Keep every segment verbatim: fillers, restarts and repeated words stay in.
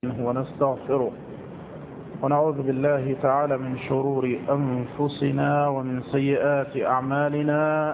ونستغفره ونعوذ بالله تعالى من شرور أنفسنا ومن سيئات أعمالنا.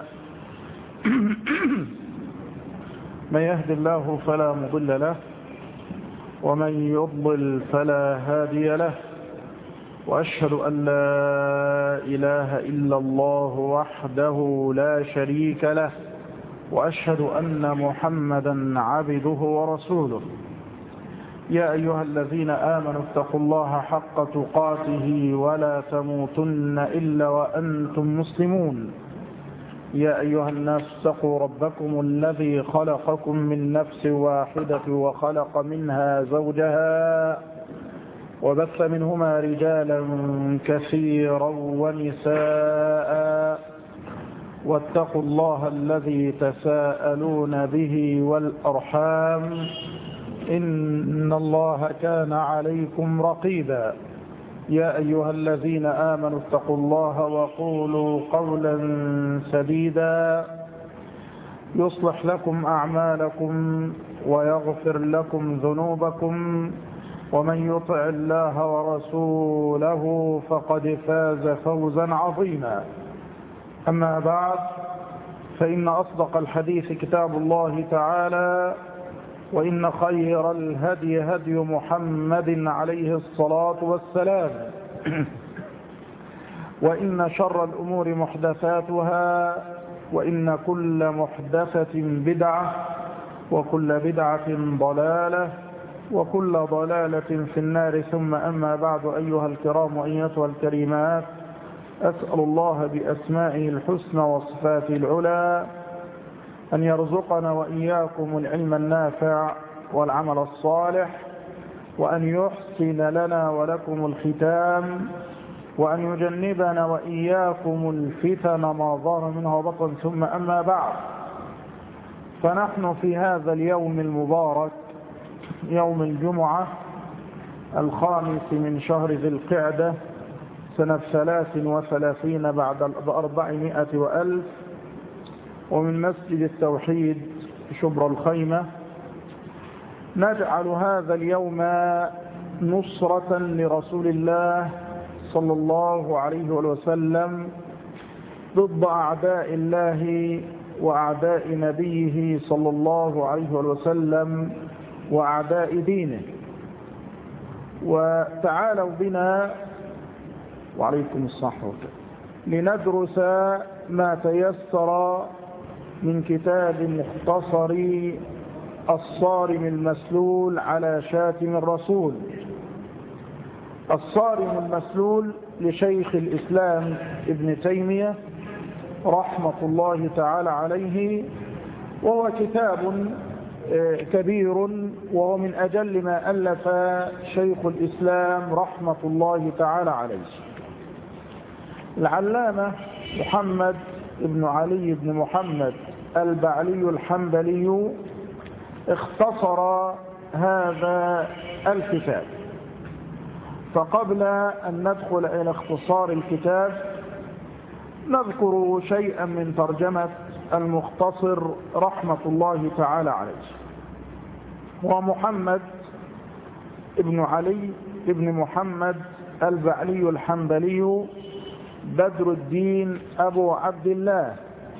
من يهد الله فلا مضل له ومن يضلل فلا هادي له، وأشهد أن لا إله إلا الله وحده لا شريك له، وأشهد أن محمدا عبده ورسوله. يا أيها الذين آمنوا اتقوا الله حق تقاته ولا تموتن إلا وأنتم مسلمون. يا أيها الناس اتقوا ربكم الذي خلقكم من نفس واحدة وخلق منها زوجها وبث منهما رجالا كثيرا ونساء، واتقوا الله الذي تساءلون به والأرحام إن الله كان عليكم رقيبا. يا أيها الذين آمنوا اتقوا الله وقولوا قولا سديدا يصلح لكم أعمالكم ويغفر لكم ذنوبكم، ومن يطع الله ورسوله فقد فاز فوزا عظيما. أما بعد، فإن أصدق الحديث كتاب الله تعالى، وإن خير الهدي هدي محمد عليه الصلاة والسلام، وإن شر الأمور محدثاتها، وإن كل محدثة بدعة، وكل بدعة ضلالة، وكل ضلالة في النار. ثم أما بعد، أيها الكرام أيتها الكريمات، أسأل الله بأسمائه الحسنى وصفاته العلى أن يرزقنا وإياكم العلم النافع والعمل الصالح، وأن يحسن لنا ولكم الختام، وأن يجنبنا وإياكم الفتن ما ظهر منها وبطن. ثم أما بعد، فنحن في هذا اليوم المبارك، يوم الجمعة الخامس من شهر ذي القعدة سنة ثلاث وثلاثين بعد أربعمائة وألف، ومن مسجد التوحيد شبر الخيمة، نجعل هذا اليوم نصرة لرسول الله صلى الله عليه وسلم ضد أعداء الله وأعداء نبيه صلى الله عليه وسلم وأعداء دينه. وتعالوا بنا وعليكم الصحة لندرس ما تيسر من كتاب مختصر الصارم المسلول على شاتم الرسول. الصارم المسلول لشيخ الإسلام ابن تيمية رحمة الله تعالى عليه، وهو كتاب كبير، وهو من أجل ما ألف شيخ الإسلام رحمة الله تعالى عليه. العلامة محمد ابن علي بن محمد البعلي الحنبلي اختصر هذا الكتاب. فقبل أن ندخل إلى اختصار الكتاب، نذكر شيئا من ترجمة المختصر رحمة الله تعالى عليه. ومحمد ابن علي ابن محمد البعلي الحنبلي بدر الدين أبو عبد الله،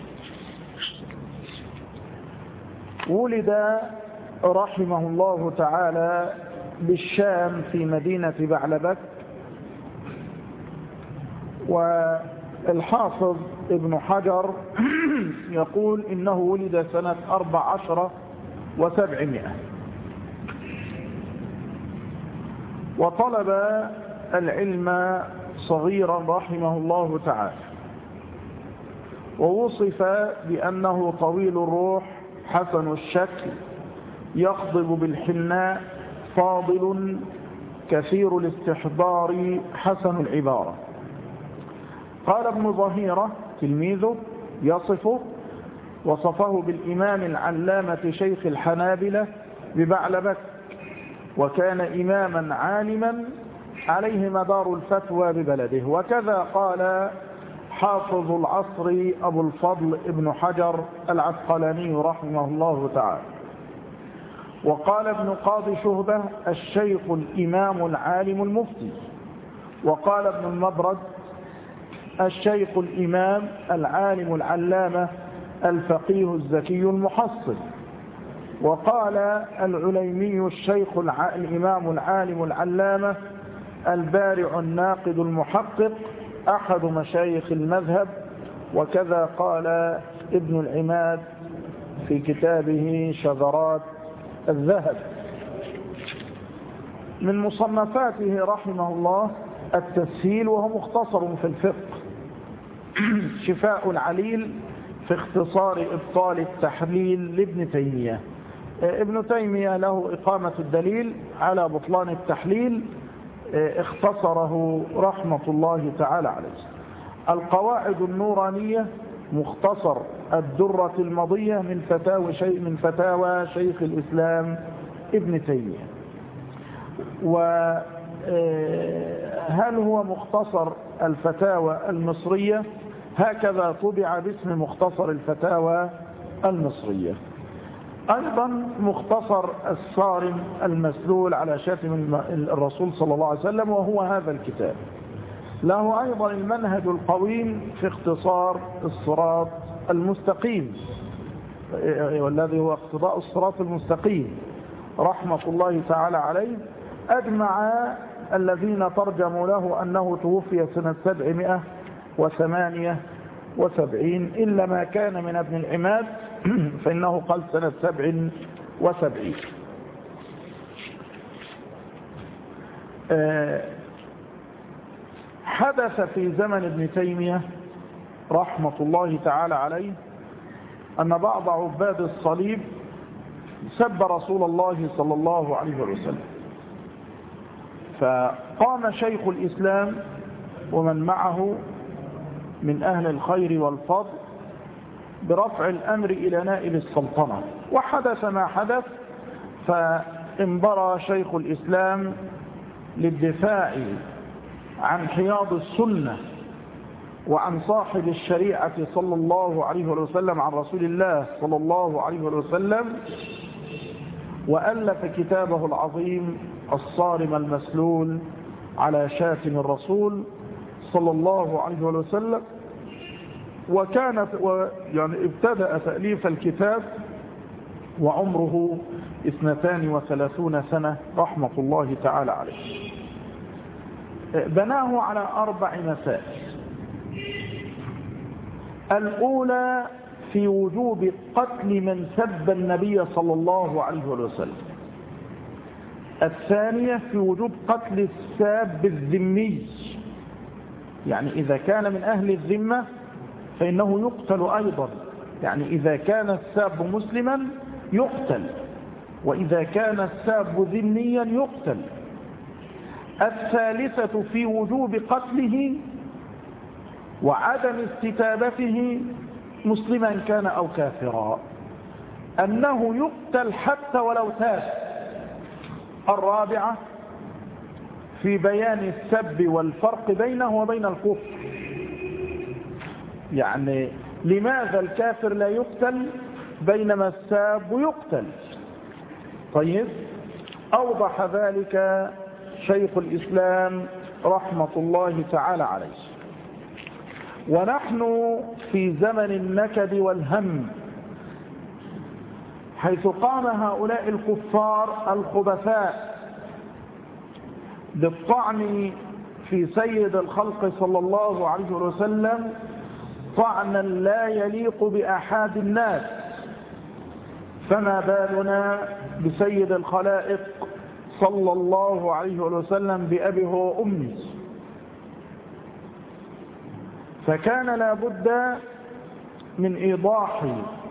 ولد رحمه الله تعالى بالشام في مدينة بعلبك. والحافظ ابن حجر يقول إنه ولد سنة أربع عشر وسبعمائة، وطلب العلم صغيرا رحمه الله تعالى، ووصف بأنه طويل الروح حسن الشكل يخضب بالحناء فاضل كثير الاستحضار حسن العبارة. قال ابن ظهيرة تلميذه يصفه، وصفه بالإمام العلامة شيخ الحنابلة ببعلبك، وكان إماما عالما عليه مدار الفتوى ببلده. وكذا قال حافظ العصر أبو الفضل ابن حجر العسقلاني رحمه الله تعالى. وقال ابن قاضي شهبة الشيخ الإمام العالم المفتي. وقال ابن المبرد الشيخ الإمام العالم العلامة الفقيه الزكي المحصل. وقال العليمي الشيخ الإمام العالم العلامة البارع الناقد المحقق أحد مشايخ المذهب. وكذا قال ابن العماد في كتابه شذرات الذهب. من مصنفاته رحمه الله التسهيل، وهو مختصر في الفقه، شفاء العليل في اختصار إبطال التحليل لابن تيمية. ابن تيمية له إقامة الدليل على بطلان التحليل، اختصره رحمة الله تعالى عليه. القواعد النورانية مختصر الدرة المضية من فتاوى شيء من فتاوى شيخ الإسلام ابن تيمية. وهل هو مختصر الفتاوى المصرية؟ هكذا طبع باسم مختصر الفتاوى المصرية. أيضا مختصر الصارم المسلول على شاتم الرسول صلى الله عليه وسلم، وهو هذا الكتاب. له أيضا المنهج القويم في اختصار الصراط المستقيم، والذي هو اقتضاء الصراط المستقيم رحمة الله تعالى عليه. أجمع الذين ترجموا له أنه توفي سنة سبعمائة وثمانية وسبعين، إلا ما كان من ابن العماد فإنه قال سنة سبع وسبعين. حدث في زمن ابن تيمية رحمة الله تعالى عليه أن بعض عباد الصليب سب رسول الله صلى الله عليه وسلم، فقام شيخ الإسلام ومن معه من أهل الخير والفضل برفع الأمر إلى نائب السلطنة. وحدث ما حدث، فانبرى شيخ الإسلام للدفاع عن حياض السنة وعن صاحب الشريعة صلى الله عليه وسلم، عن رسول الله صلى الله عليه وسلم، وألف كتابه العظيم الصارم المسلول على شاتم الرسول صلى الله عليه وسلم. وكانت يعني ابتدأ تأليف الكتاب وعمره اثنتان وثلاثون سنة رحمة الله تعالى عليه. بناه على أربع مسائل. الأولى في وجوب قتل من سب النبي صلى الله عليه وسلم. الثانية في وجوب قتل الساب الذمي، يعني إذا كان من أهل الذمة فإنه يقتل أيضا، يعني إذا كان الساب مسلما يقتل، وإذا كان الساب ذميا يقتل. الثالثة في وجوب قتله وعدم استتابته مسلما كان أو كافرا، أنه يقتل حتى ولو تاب. الرابعة في بيان السب والفرق بينه وبين الكفر، يعني لماذا الكافر لا يقتل بينما الساب يقتل. طيب، أوضح ذلك شيخ الإسلام رحمة الله تعالى عليه. ونحن في زمن النكد والهم، حيث قام هؤلاء الكفار الخبثاء بالطعن في سيد الخلق صلى الله عليه وسلم طعنا لا يليق بأحد الناس، فما بالنا بسيد الخلائق صلى الله عليه وسلم بأبيه وأمه. فكان لا بد من إيضاح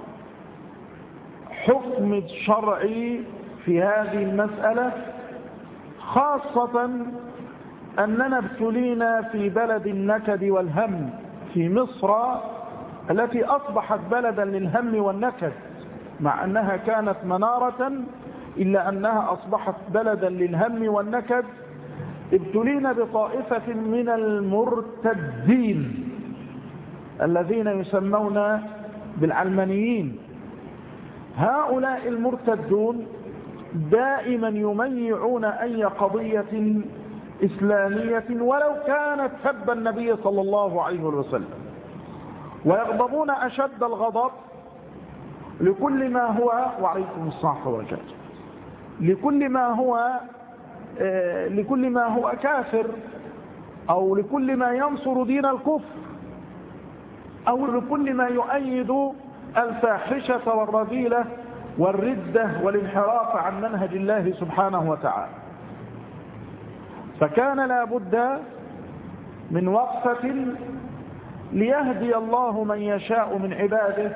حكم الشرعي في هذه المسألة، خاصة أننا ابتلينا في بلد النكد والهم في مصر، التي أصبحت بلدا للهم والنكد، مع أنها كانت منارة إلا أنها أصبحت بلدا للهم والنكد. ابتلينا بطائفة من المرتدين الذين يسمون بالعلمانيين. هؤلاء المرتدون دائما يميعون أي قضية إسلامية ولو كانت سب النبي صلى الله عليه وسلم، ويغضبون أشد الغضب لكل ما هو وعليكم الصحة والبركاته لكل ما هو آه لكل ما هو كافر، أو لكل ما ينصر دين الكفر، أو لكل ما يؤيد الفاحشة والرذيلة والردة والانحراف عن منهج الله سبحانه وتعالى. فكان لا بد من وقفة ليهدي الله من يشاء من عباده،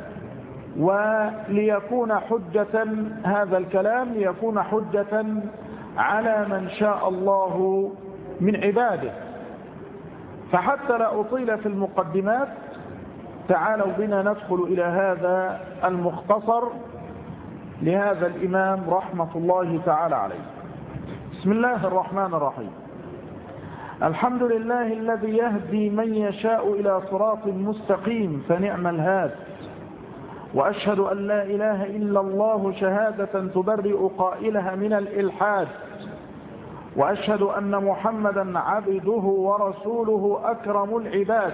وليكون حجة هذا الكلام ليكون حجة على من شاء الله من عباده. فحتى لا أطيل في المقدمات، تعالوا بنا ندخل إلى هذا المختصر لهذا الإمام رحمة الله تعالى عليه. بسم الله الرحمن الرحيم. الحمد لله الذي يهدي من يشاء إلى صراط مستقيم فنعم الهاد، وأشهد أن لا إله إلا الله شهادة تبرئ قائلها من الإلحاد، وأشهد أن محمدا عبده ورسوله أكرم العباد،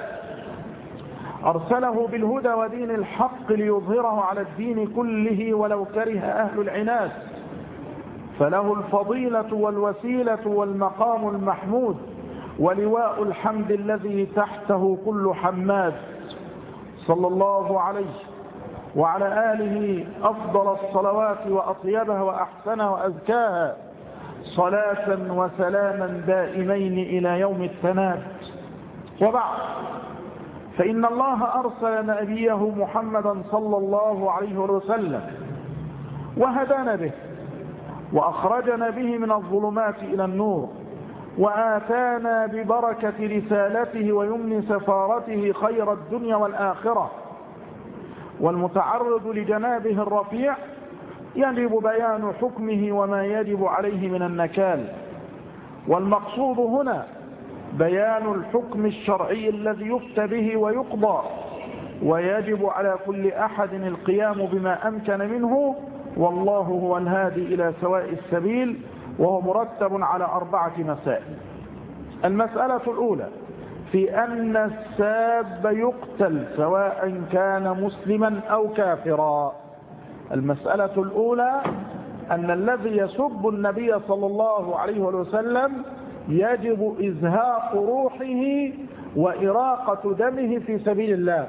أرسله بالهدى ودين الحق ليظهره على الدين كله ولو كره أهل العناد، فله الفضيلة والوسيلة والمقام المحمود، ولواء الحمد الذي تحته كل حماد، صلى الله عليه وعلى آله أفضل الصلوات وأطيبها وأحسنها وأزكاها، صلاة وسلاما دائمين إلى يوم التناد. وبعد، فإن الله أرسل نبيه محمدا صلى الله عليه وسلم وهدانا به، وأخرجنا به من الظلمات إلى النور، وآتانا ببركة رسالته ويمن سفارته خير الدنيا والآخرة. والمتعرض لجنابه الرفيع يجب بيان حكمه وما يجب عليه من النكال، والمقصود هنا بيان الحكم الشرعي الذي يفتى به ويقضى، ويجب على كل أحد القيام بما أمكن منه، والله هو الهادي إلى سواء السبيل، وهو مرتب على أربعة مسائل. المسألة الأولى في أن الساب يقتل سواء كان مسلما أو كافرا. المسألة الأولى أن الذي يسب النبي صلى الله عليه وسلم يجب إزهاق روحه وإراقة دمه في سبيل الله.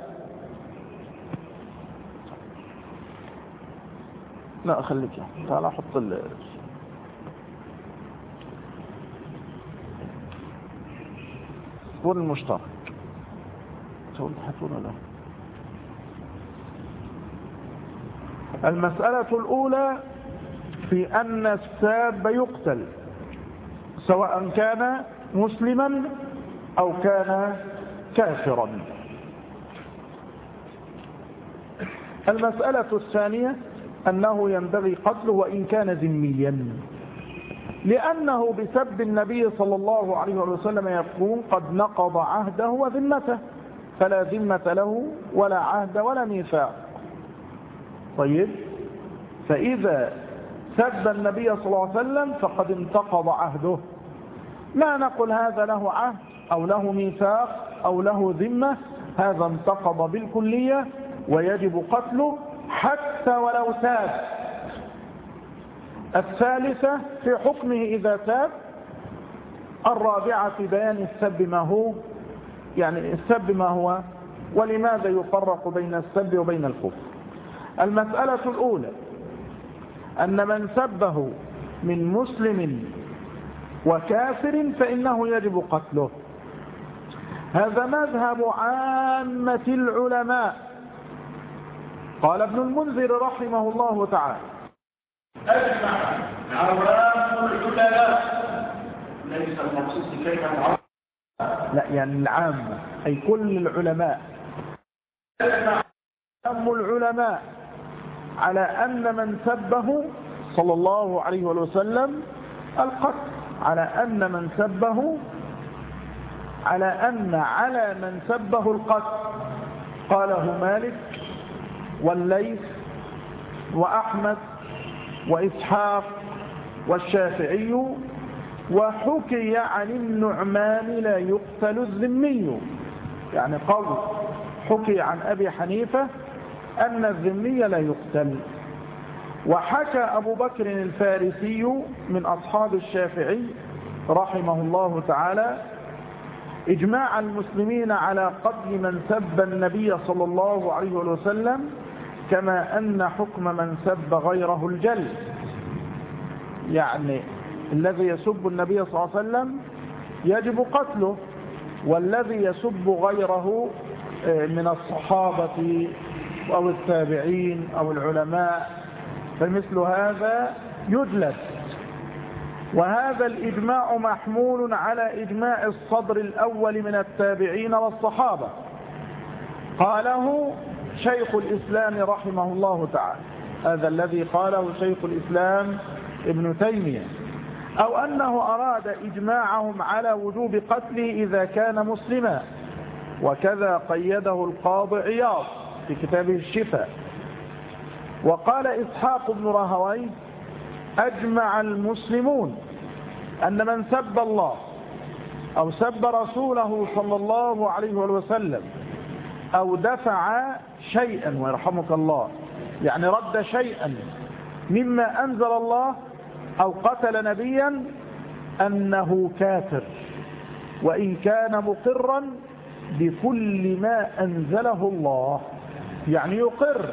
لا أخليك، تعال أحط ال الصور المشترك تقول تحطون له. المسألة الأولى في أن الساب يقتل سواء كان مسلما أو كان كافرا. المسألة الثانية أنه ينبغي قتله وإن كان ذميا، لأنه بسب النبي صلى الله عليه وسلم يكون قد نقض عهده وذمته، فلا ذمة له ولا عهد ولا ميثاق. طيب، فإذا سب النبي صلى الله عليه وسلم فقد انتقض عهده، لا نقول هذا له عهد أو له ميثاق أو له ذمة، هذا انتقض بالكلية ويجب قتله حتى ولو تاب. الثالثة في حكمه إذا تاب. الرابعة في بيان السب ما هو، يعني السب ما هو ولماذا يفرق بين السب وبين الكفر. المسألة الأولى أن من سبه من مسلم وكافر فإنه يجب قتله. هذا مذهب عامة العلماء. قال ابن المنذر رحمه الله تعالى: أجمع عوام العلماء، ليس المقصود كلمة لا يعني العامة أي كل العلماء، أجمع عوام العلماء على أن من سبه صلى الله عليه وسلم القتل، على أن من سبه على أن على من سبه القتل. قاله مالك والليث وأحمد وإسحاق والشافعي. وحكي عن النعمان لا يقتل الذمي، يعني قول حكي عن أبي حنيفة أن الذمي لا يقتل. وحكى أبو بكر الفارسي من أصحاب الشافعي رحمه الله تعالى إجماع المسلمين على قتل من سب النبي صلى الله عليه وسلم، كما أن حكم من سب غيره الجل، يعني الذي يسب النبي صلى الله عليه وسلم يجب قتله، والذي يسب غيره من الصحابة أو التابعين أو العلماء فمثل هذا يجلد. وهذا الإجماع محمول على إجماع الصدر الأول من التابعين والصحابة، قاله شيخ الإسلام رحمه الله تعالى، هذا الذي قاله شيخ الإسلام ابن تيمية، أو أنه أراد إجماعهم على وجوب قتله إذا كان مسلما، وكذا قيده القاضي عياض في كتابه الشفاء. وقال إسحاق بن راهويه أجمع المسلمون أن من سب الله أو سب رسوله صلى الله عليه وسلم أو دفع شيئا، ويرحمك الله، يعني رد شيئا مما أنزل الله أو قتل نبيا، أنه كافر، وإن كان مقرا بكل ما أنزله الله، يعني يقر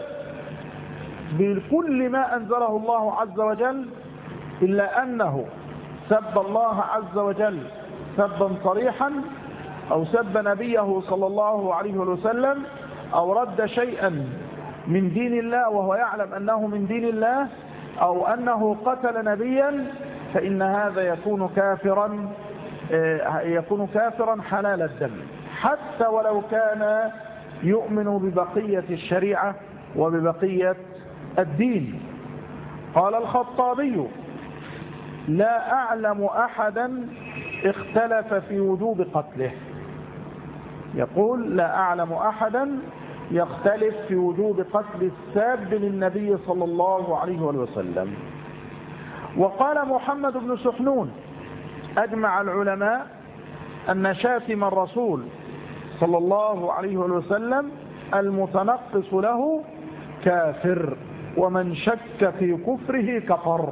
بكل ما أنزله الله عز وجل، إلا أنه سب الله عز وجل سبا صريحا، أو سب نبيه صلى الله عليه وسلم، أو رد شيئا من دين الله وهو يعلم أنه من دين الله، أو أنه قتل نبيا، فإن هذا يكون كافرا يكون كافرا حلال الدم، حتى ولو كان يؤمن ببقية الشريعة وببقية الدين. قال الخطابي لا أعلم أحدا اختلف في وجوب قتله، يقول لا أعلم أحدا يختلف في وجوب قتل الساب للنبي صلى الله عليه وسلم. وقال محمد بن سحنون أجمع العلماء أن شاتم الرسول صلى الله عليه وسلم المتنقص له كافر، ومن شك في كفره كفر.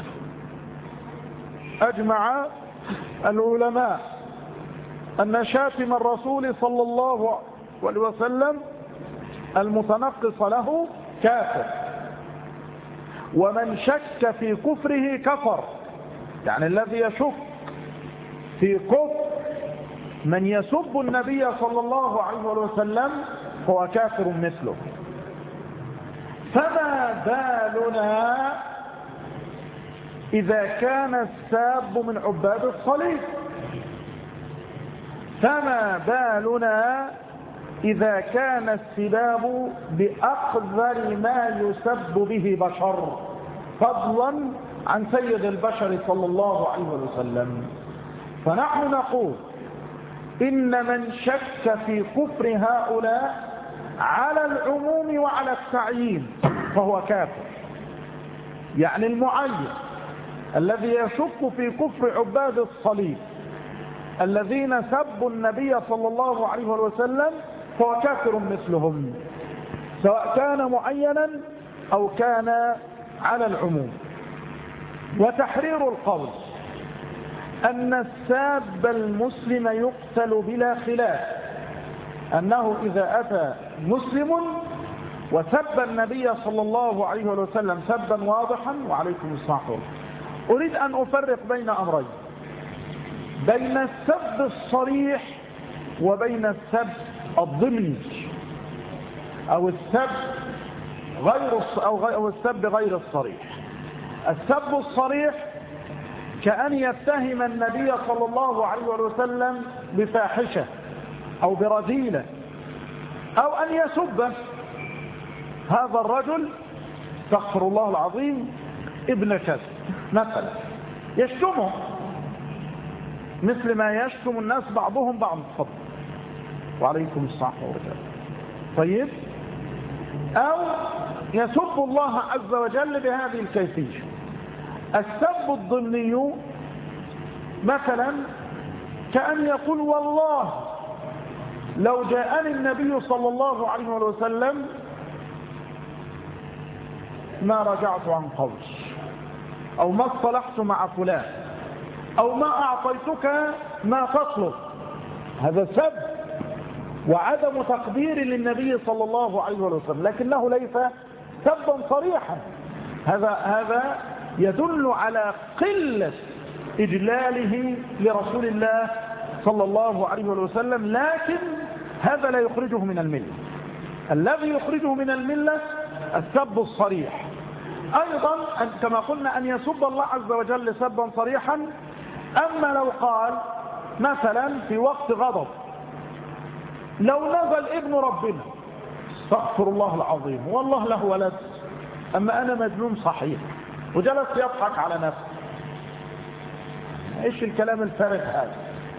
أجمع العلماء أن شاتم الرسول صلى الله عليه وسلم المتنقص له كافر، ومن شك في كفره كفر، يعني الذي يشك في كفر من يسب النبي صلى الله عليه وسلم هو كافر مثله. فما بالنا إذا كان الساب من عباد الصليب؟ فما بالنا إذا كان السباب بأقذر ما يسب به بشر، فضلا عن سيد البشر صلى الله عليه وسلم؟ فنحن نقول إن من شك في كفر هؤلاء على العموم وعلى التعيين فهو كافر، يعني المعين الذي يشك في كفر عباد الصليب الذين سبوا النبي صلى الله عليه وسلم فهو كافر مثلهم، سواء كان معينا أو كان على العموم. وتحرير القول أن الساب المسلم يقتل بلا خلاف، أنه إذا أتى مسلم وسب النبي صلى الله عليه وسلم سبا واضحا، وعليكم السلام، أريد أن أفرق بين أمرين، بين السب الصريح وبين السب الضمني، أو السب غير أو السب غير الصريح. السب الصريح كأن يتهم النبي صلى الله عليه وسلم بفاحشة أو برذيلة، أو أن يسب هذا الرجل استغفر الله العظيم ابن كذا مثلا، يشتمه مثل ما يشتم الناس بعضهم بعض. تفضل. وعليكم السلام ورحمة الله. طيب، أو يسب الله عز وجل بهذه الكيفية. السب الضمني مثلا كأن يقول والله لو جاءني النبي صلى الله عليه وسلم ما رجعت عن قولي، أو ما اصطلحت مع فلان، أو ما أعطيتك ما تطلب. هذا سب وعدم تقدير للنبي صلى الله عليه وسلم، لكنه ليس سبا صريحا. هذا هذا يدل على قلة إجلاله لرسول الله صلى الله عليه وسلم، لكن هذا لا يخرجه من الملة. الذي يخرجه من الملة السب الصريح. أيضا كما قلنا أن يسب الله عز وجل سبا صريحا. أما لو قال مثلا في وقت غضب لو نزل ابن ربنا استغفر الله العظيم والله له ولد أما أنا مجنون صحيح، وجلس يضحك على نفسه، ايش الكلام الفارغ هذا؟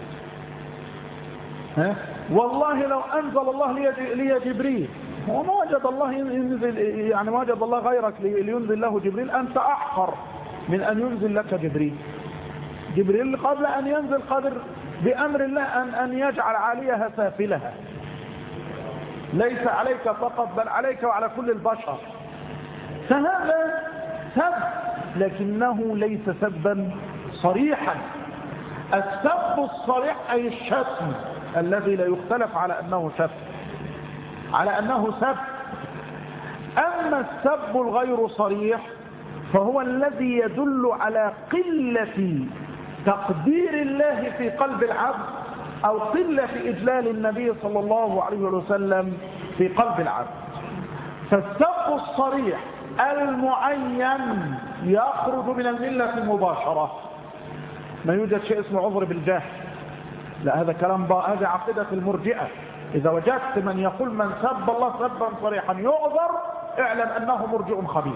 ها؟ والله لو أنزل الله لي جبريل، وما وجد الله ينزل، يعني ما وجد الله غيرك لينزل له جبريل، أنت أحقر من أن ينزل لك جبريل. جبريل قبل أن ينزل قادر بأمر الله أن, أن يجعل عليها سافلها، ليس عليك فقط بل عليك وعلى كل البشر. فهذا سب لكنه ليس سبا صريحا. السب الصريح أي الشتم الذي لا يختلف على أنه سب على أنه سب. أما السب الغير صريح فهو الذي يدل على قلة تقدير الله في قلب العبد أو قلة إجلال النبي صلى الله عليه وسلم في قلب العبد. فالسب الصريح المعين يخرج من الملة مباشرة. ما يوجد شيء اسمه عذر بالجهل، لا، هذا كلام با... هذا عقيدة المرجئة. إذا وجدت من يقول من سب الله سبا صريحا يعذر، اعلم أنه مرجئ خبيث.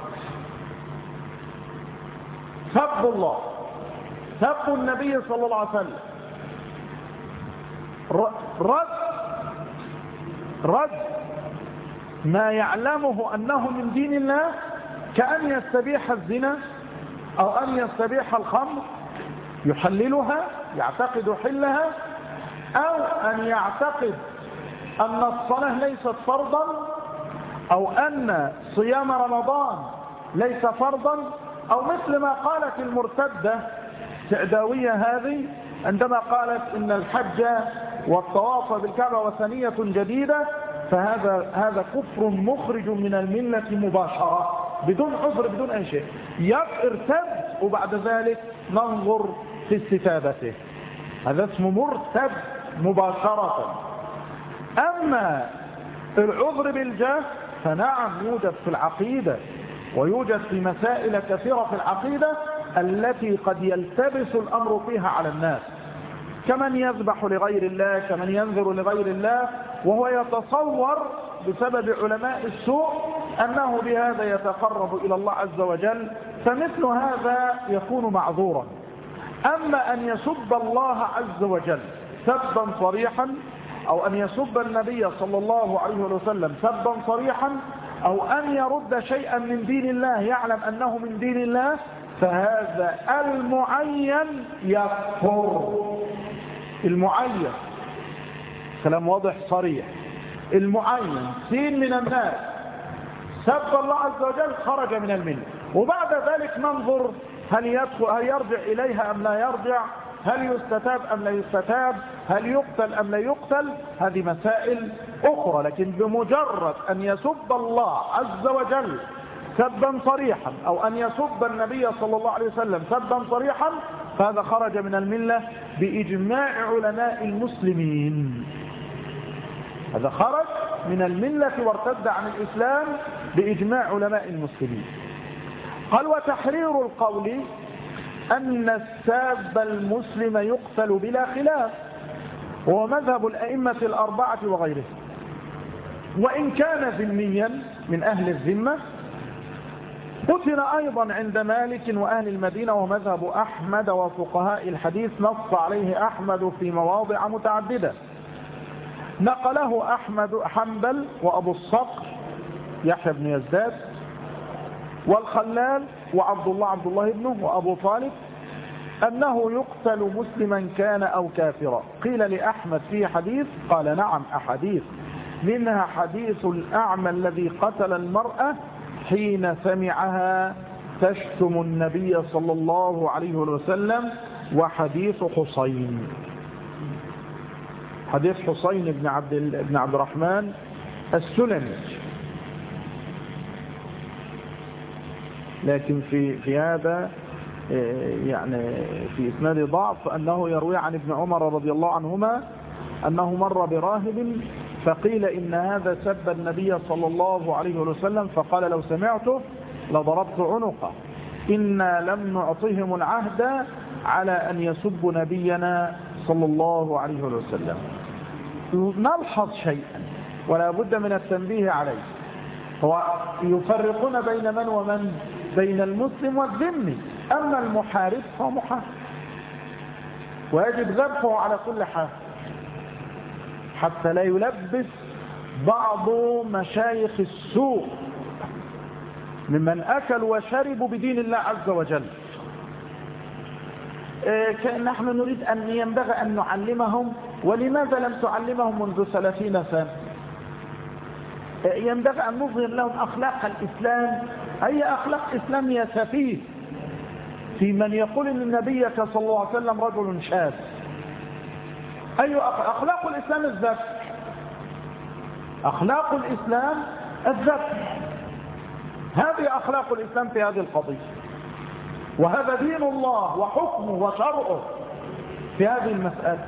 سب الله، سب النبي صلى الله عليه وسلم، رد رد ما يعلمه أنه من دين الله، كأن يستبيح الزنا أو أن يستبيح الخمر يحللها يعتقد حلها، أو أن يعتقد أن الصلاة ليست فرضا، أو أن صيام رمضان ليس فرضا، أو مثل ما قالت المرتدة سعداوية هذه عندما قالت إن الحج والطواف بالكعبة وثنية جديدة، فهذا هذا كفر مخرج من الملة مباشرة بدون عذر بدون أي شيء. يرتد وبعد ذلك ننظر في استتابته، هذا اسمه مرتد مباشرة. أما العذر بالجهل فنعم يوجد في العقيدة، ويوجد في مسائل كثيرة في العقيدة التي قد يلتبس الأمر فيها على الناس، كمن يذبح لغير الله، كمن ينذر لغير الله وهو يتصور بسبب علماء السوء أنه بهذا يتقرب إلى الله عز وجل، فمثل هذا يكون معذورا. أما أن يسب الله عز وجل سبا صريحا، أو أن يسب النبي صلى الله عليه وسلم سبا صريحا، أو أن يرد شيئا من دين الله يعلم أنه من دين الله، فهذا المعين يكفر. المعين كلام واضح صريح، المعين سين من الناس سب الله عز وجل خرج من الملة، وبعد ذلك ننظر هل يدخل هل يرجع إليها أم لا يرجع، هل يستتاب أم لا يستتاب، هل يقتل أم لا يقتل، هذه مسائل أخرى. لكن بمجرد أن يسب الله عز وجل سبا صريحا، أو أن يسب النبي صلى الله عليه وسلم سبا صريحا، فهذا خرج من الملة بإجماع علماء المسلمين. هذا خرج من الملة وارتد عن الإسلام بإجماع علماء المسلمين. قال وتحرير القول أن الساب المسلم يقتل بلا خلاف، هو مذهب الأئمة الأربعة وغيره، وإن كان ذميا من أهل الذمة قتل أيضا عند مالك وأهل المدينة، ومذهب أحمد وفقهاء الحديث نص عليه أحمد في مواضع متعددة، نقله أحمد حنبل وأبو الصقر يحيى بن يزداد والخلال وعبد الله عبد الله ابنه وأبو طالب أنه يقتل مسلما كان أو كافرا. قيل لأحمد في حديث، قال نعم أحاديث، منها حديث الأعمى الذي قتل المرأة حين سمعها تشتم النبي صلى الله عليه وسلم، وحديث حسين، حديث حسين بن عبد بن عبد الرحمن السلمي. لكن في في هذا يعني في إسناد ضعف، أنه يروي عن ابن عمر رضي الله عنهما أنه مر براهب فقيل إن هذا سب النبي صلى الله عليه وسلم، فقال لو سمعته لضربت عنقه، إنا لم نعطهم العهد على أن يسب نبينا صلى الله عليه وسلم. نلحظ شيئا ولا بد من التنبيه عليه، هو يفرقون بين من ومن، بين المسلم والذمي. أما المحارب فهو محارب ويجب ذبحه على كل حال، حتى لا يلبس بعض مشايخ السوء ممن أكلوا وشربوا بدين الله عز وجل. إيه نحن نريد أن ينبغي أن نعلمهم، ولماذا لم تعلمهم منذ ثلاثين سنة؟ إيه ينبغي أن نظهر لهم أخلاق الإسلام. أي أخلاق إسلامية سفيه في من يقول أن نبيك صلى الله عليه وسلم رجل شاذ؟ أي أخلاق الإسلام؟ الذبح. أخلاق الإسلام الذبح. هذه أخلاق الإسلام في هذه القضية، وهذا دين الله وحكمه وشرعه في هذه المسألة.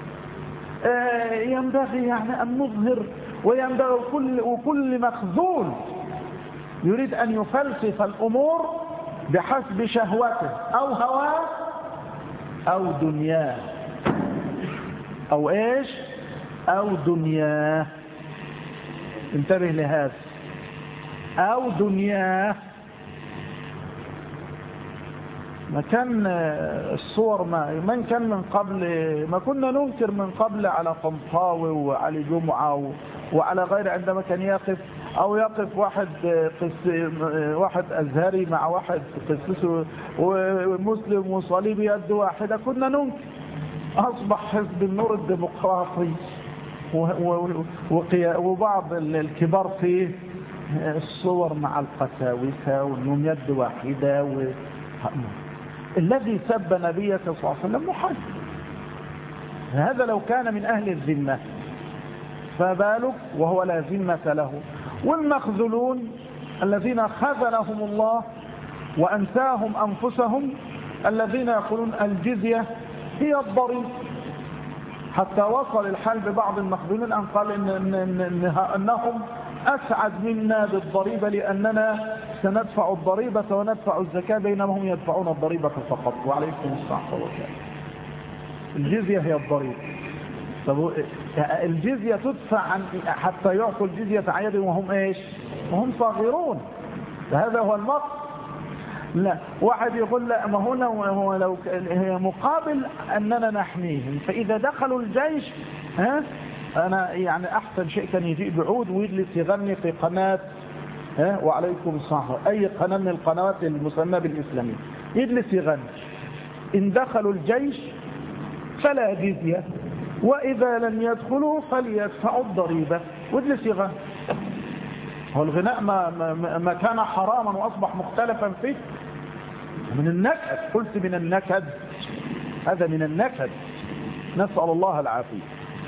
ينبغي يعني أن نظهر، وينبغي كل وكل مخذول يريد أن يفلسف الأمور بحسب شهوته أو هواه أو دنياه أو إيش أو دنياه، انتبه لهذا، أو دنياه. ما كان الصور ما من كان من قبل، ما كنا ننكر من قبل على طنطاوي وعلي جمعة وعلى غير، عندما كان يقف أو يقف واحد قس واحد أزهري مع واحد قسيس ومسلم وصليبي يد واحدة، كنا ننكر. أصبح حزب النور الديمقراطي وبعض الكبار فيه الصور مع القساوسة وانهم يد واحدة و... الذي سب نبيك صلى الله عليه وسلم محرم. هذا لو كان من أهل الذمة فبالك وهو لا ذمة له. والمخذلون الذين خذلهم الله وأنساهم أنفسهم، الذين يقولون الجزية هي الضريبة، حتى وصل الحال ببعض المخذولين أن قال إن إن إن أنهم أسعد منا بالضريبة لأننا سندفع الضريبة وندفع الزكاة، بينما هم يدفعون الضريبة فقط. وعليكم السلام والسلام. الجزية هي الضريبة. طب الجزية تدفع عن حتى يعطوا الجزية عن يدهم وهم ايش؟ وهم صاغرون. فهذا هو المقصد. لا واحد يقول لا، ما هنا هو لو هي مقابل أننا نحميهم، فإذا دخلوا الجيش ها أنا يعني أحسن شيء كان يجيء بعود ويجلس يغني في قناة ها وعليكم السلام أي قناة من القنوات المسمى بالإسلامية، يجلس يغني إن دخلوا الجيش فلا جزية، وإذا لم يدخلوا فليدفعوا الضريبة، ويجلس يغني. هو الغناء ما, ما, ما كان حراما وأصبح مختلفا فيه؟ من النكد، قلت من النكد، هذا من النكد، نسأل الله العافية.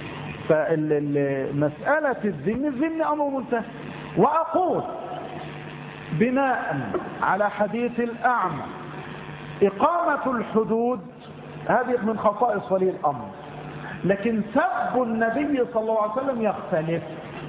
فمسألة الذم الذم أمر منتهى. وأقول بناء على حديث الأعمى إقامة الحدود هذه من خصائص ولي الأمر، لكن سب النبي صلى الله عليه وسلم يختلف.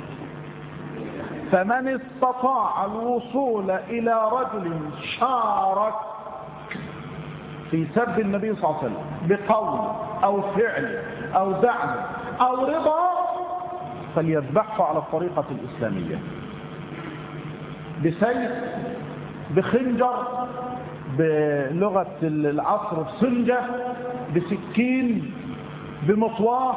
فمن استطاع الوصول إلى رجل شارك في سب النبي صلى الله عليه وسلم بقول أو فعل أو دعم أو رضا فليذبحه على الطريقة الإسلامية، بسيف، بخنجر، بلغة العصر بسنجة، بسكين، بمطواة،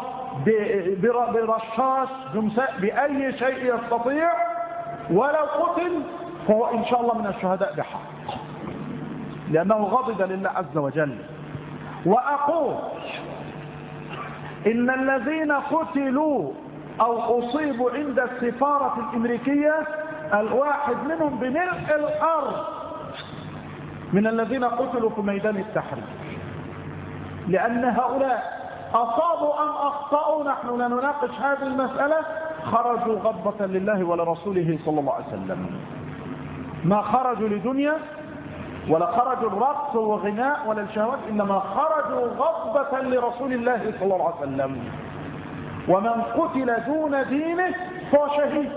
برشاش، بأي شيء يستطيع، ولو قتل فهو إن شاء الله من الشهداء بحق، لأنه غضب لله عز وجل. وأقول إن الذين قتلوا أو أصيبوا عند السفارة الأمريكية الواحد منهم بملء الأرض من الذين قتلوا في ميدان التحرير، لأن هؤلاء أصابوا أم أخطأوا، نحن لا نناقش هذه المسألة، خرجوا غضبة لله ولرسوله صلى الله عليه وسلم، ما خرجوا لدنيا ولا خرجوا الرقص وغناء ولا الشهوات، إنما خرجوا غضبة لرسول الله صلى الله عليه وسلم. ومن قتل دون دينه فهو شهيد.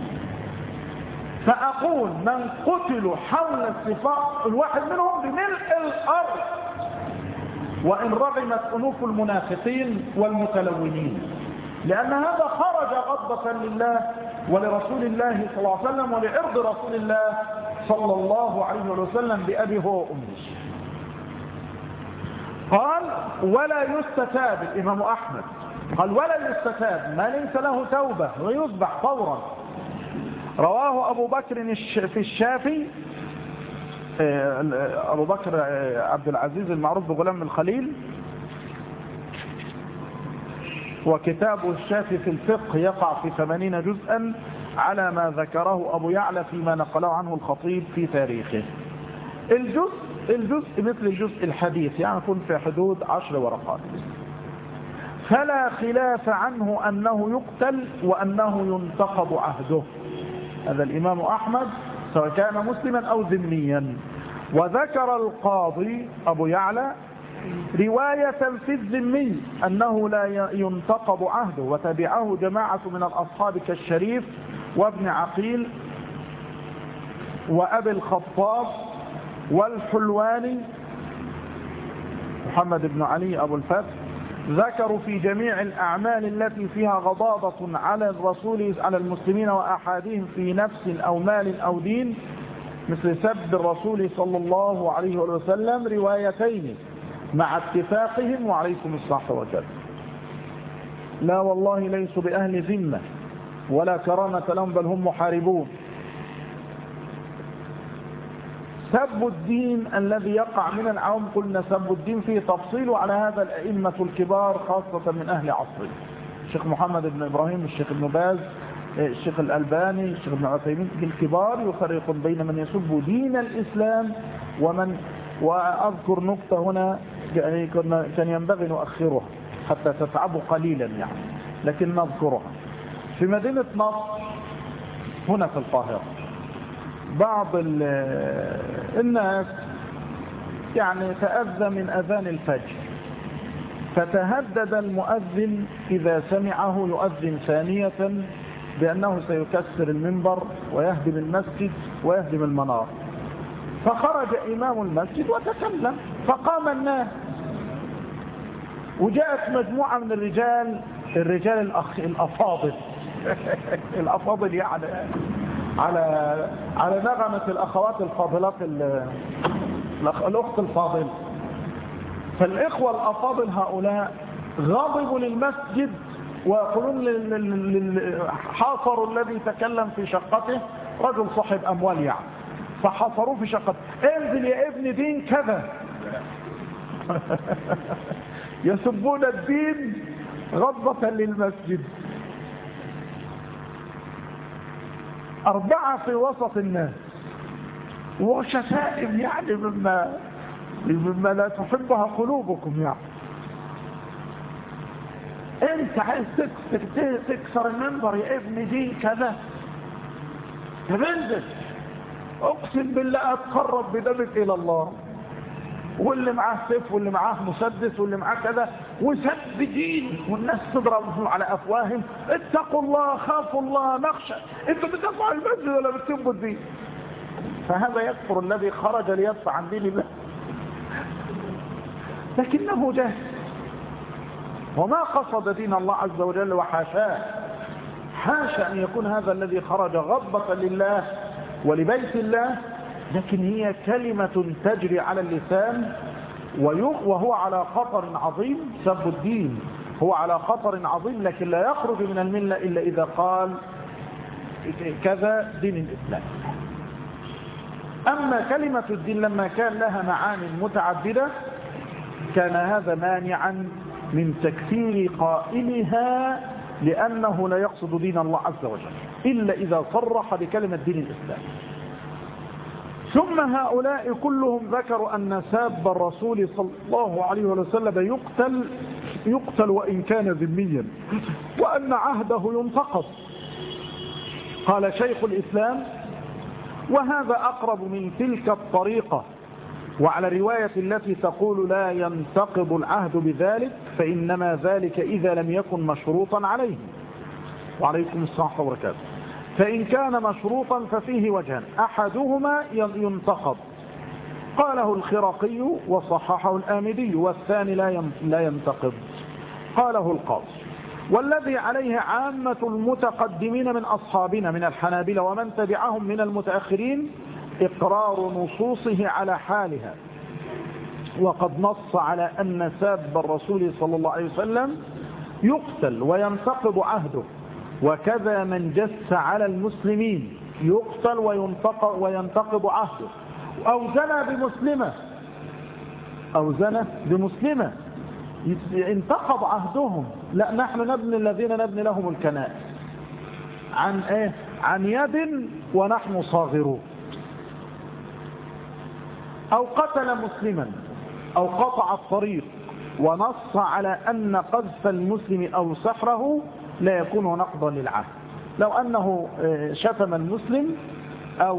فأقول من قتلوا حول السفارة الواحد منهم بملء الأرض، وإن رغمت أنوف المنافقين والمتلونين، لأن هذا خرج غضبة لله ولرسول الله صلى الله عليه وسلم ولعرض رسول الله صلى الله عليه وسلم بأبي هو وأمه. قال ولا يستتاب، الإمام أحمد قال ولا يستتاب ما ليس له توبة ويذبح فورا. رواه أبو بكر في الشافي، أبو بكر عبد العزيز المعروف بغلام الخليل، وكتابه الشافي في الفقه يقع في ثمانين جزءا على ما ذكره أبو يعلى فيما نقله عنه الخطيب في تاريخه. الجزء الجزء مثل الجزء الحديث، يعني يكون في حدود عشر ورقات. فلا خلاف عنه أنه يقتل وأنه ينتقض عهده. هذا الإمام أحمد سواء كان مسلما أو ذميا. وذكر القاضي أبو يعلى رواية في الذمي أنه لا ينتقض عهده، وتبعه جماعة من الأصحاب كالشريف وابن عقيل وأبي الخطاب والحلواني محمد بن علي أبو الفتح. ذكروا في جميع الأعمال التي فيها غضاضة على الرسول على المسلمين وأحادهم في نفس أو مال أو دين، مثل سب الرسول صلى الله عليه وسلم، روايتين مع اتفاقهم وعليكم الصح وجل. لا والله ليسوا بأهل ذمة ولا كرامة لهم، بل هم محاربون. سب الدين الذي يقع من العوام، قلنا سب الدين فيه تفصيل، على هذا الأئمة الكبار خاصة من أهل عصره، الشيخ محمد بن إبراهيم، الشيخ ابن باز، الشيخ الألباني، الشيخ ابن عثيمين، الكبار يفرقون بين من يسب دين الإسلام ومن. وأذكر نقطة هنا يعني كان ينبغي نؤخرها حتى تتعبوا قليلا يعني، لكن نذكرها. في مدينة نصر هنا في القاهرة بعض الناس يعني تأذى من أذان الفجر، فتهدد المؤذن إذا سمعه يؤذن ثانية بأنه سيكسر المنبر ويهدم المسجد ويهدم المنار. فخرج إمام المسجد وتكلم، فقام الناس، وجاءت مجموعة من الرجال الرجال الأخ الأفاضل الأفاضل يعني على على نغمة الأخوات الفاضلات الأخت الفاضل. فالإخوة الأفاضل هؤلاء غضبوا للمسجد ويقولون حاصروا الذي تكلم في شقته، رجل صاحب أموال يعني، فحاصروه في شقته، انزل يا ابن دين كذا. يسبون الدين غضبة للمسجد. أربعة في وسط الناس وشتائم يعني مما مما لا تحبها قلوبكم يعني. انت عايز تكسر المنبر يا ابن دين كذا، تبنزل، اقسم بالله اتقرب بدمك الى الله. واللي معاه سيف واللي معاه مسدس واللي معاه كذا، وسب دين، والناس تضرب على افواههم، اتقوا الله، خافوا الله، نخشى. انتوا بتدفعوا المسجد ولا بتسبوا الدين؟ فهذا يكفر الذي خرج ليدفع عن دين الله، لكنه جاهل وما قصد دين الله عز وجل، وحاشاه، حاشا أن يكون هذا الذي خرج غضبة لله ولبيت الله، لكن هي كلمة تجري على اللسان، وهو على خطر عظيم. سب الدين هو على خطر عظيم، لكن لا يخرج من الملة إلا إذا قال كذا دين الإسلام. أما كلمة الدين لما كان لها معاني متعددة كان هذا مانعا من تكفير قائلها، لأنه لا يقصد دين الله عز وجل إلا إذا صرح بكلمة دين الإسلام. ثم هؤلاء كلهم ذكروا أن ساب الرسول صلى الله عليه وسلم يقتل يقتل وإن كان ذميا، وأن عهده ينتقض. قال شيخ الإسلام: وهذا أقرب من تلك الطريقة، وعلى رواية التي تقول لا ينتقض العهد بذلك، فإنما ذلك إذا لم يكن مشروطا عليه. وعليكم السلام وبركاته. فإن كان مشروطا ففيه وجهان، أحدهما ينتقض، قاله الخرقي وصححه الآمدي، والثاني لا ينتقض، قاله القاضي. والذي عليه عامة المتقدمين من أصحابنا من الحنابلة ومن تبعهم من المتأخرين إقرار نصوصه على حالها، وقد نص على أن ساب الرسول صلى الله عليه وسلم يقتل وينتقض عهده، وكذا من جس على المسلمين يقتل وينتقض عهده، أو زنى بمسلمة أو زنى بمسلمة انتقض عهدهم. لا، نحن نبني الذين نبني لهم الكنائس عن ايه؟ عن يد ونحن صاغرون. أو قتل مسلما أو قطع الطريق ونص على أن قذف المسلم أو سحره لا يكون نقضا للعهد. لو أنه شتم المسلم أو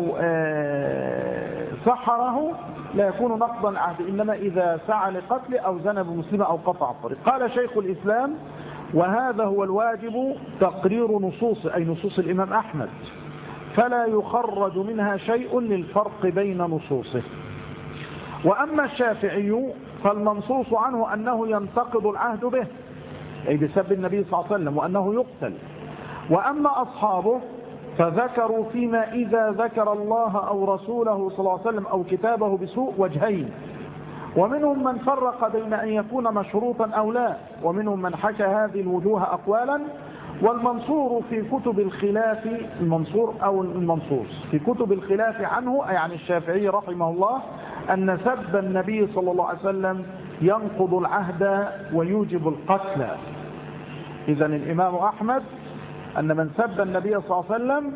سحره لا يكون نقضا العهد، إنما إذا سعى لقتل أو زنى بمسلمة أو قطع الطريق. قال شيخ الإسلام: وهذا هو الواجب تقرير نصوص أي نصوص الإمام أحمد، فلا يخرج منها شيء للفرق بين نصوصه. وأما الشافعي فالمنصوص عنه أنه ينتقض العهد به أي بسبب النبي صلى الله عليه وسلم وأنه يقتل. وأما أصحابه فذكروا فيما إذا ذكر الله أو رسوله صلى الله عليه وسلم أو كتابه بسوء وجهين، ومنهم من فرق بين أن يكون مشروطا أو لا، ومنهم من حكى هذه الوجوه أقوالا. والمنصور في كتب الخلاف المنصور أو المنصوص في كتب الخلاف عنه أي عن الشافعي رحمه الله أن سب النبي صلى الله عليه وسلم ينقض العهد ويوجب القتل. إذن الإمام أحمد أن من سب النبي صلى الله عليه وسلم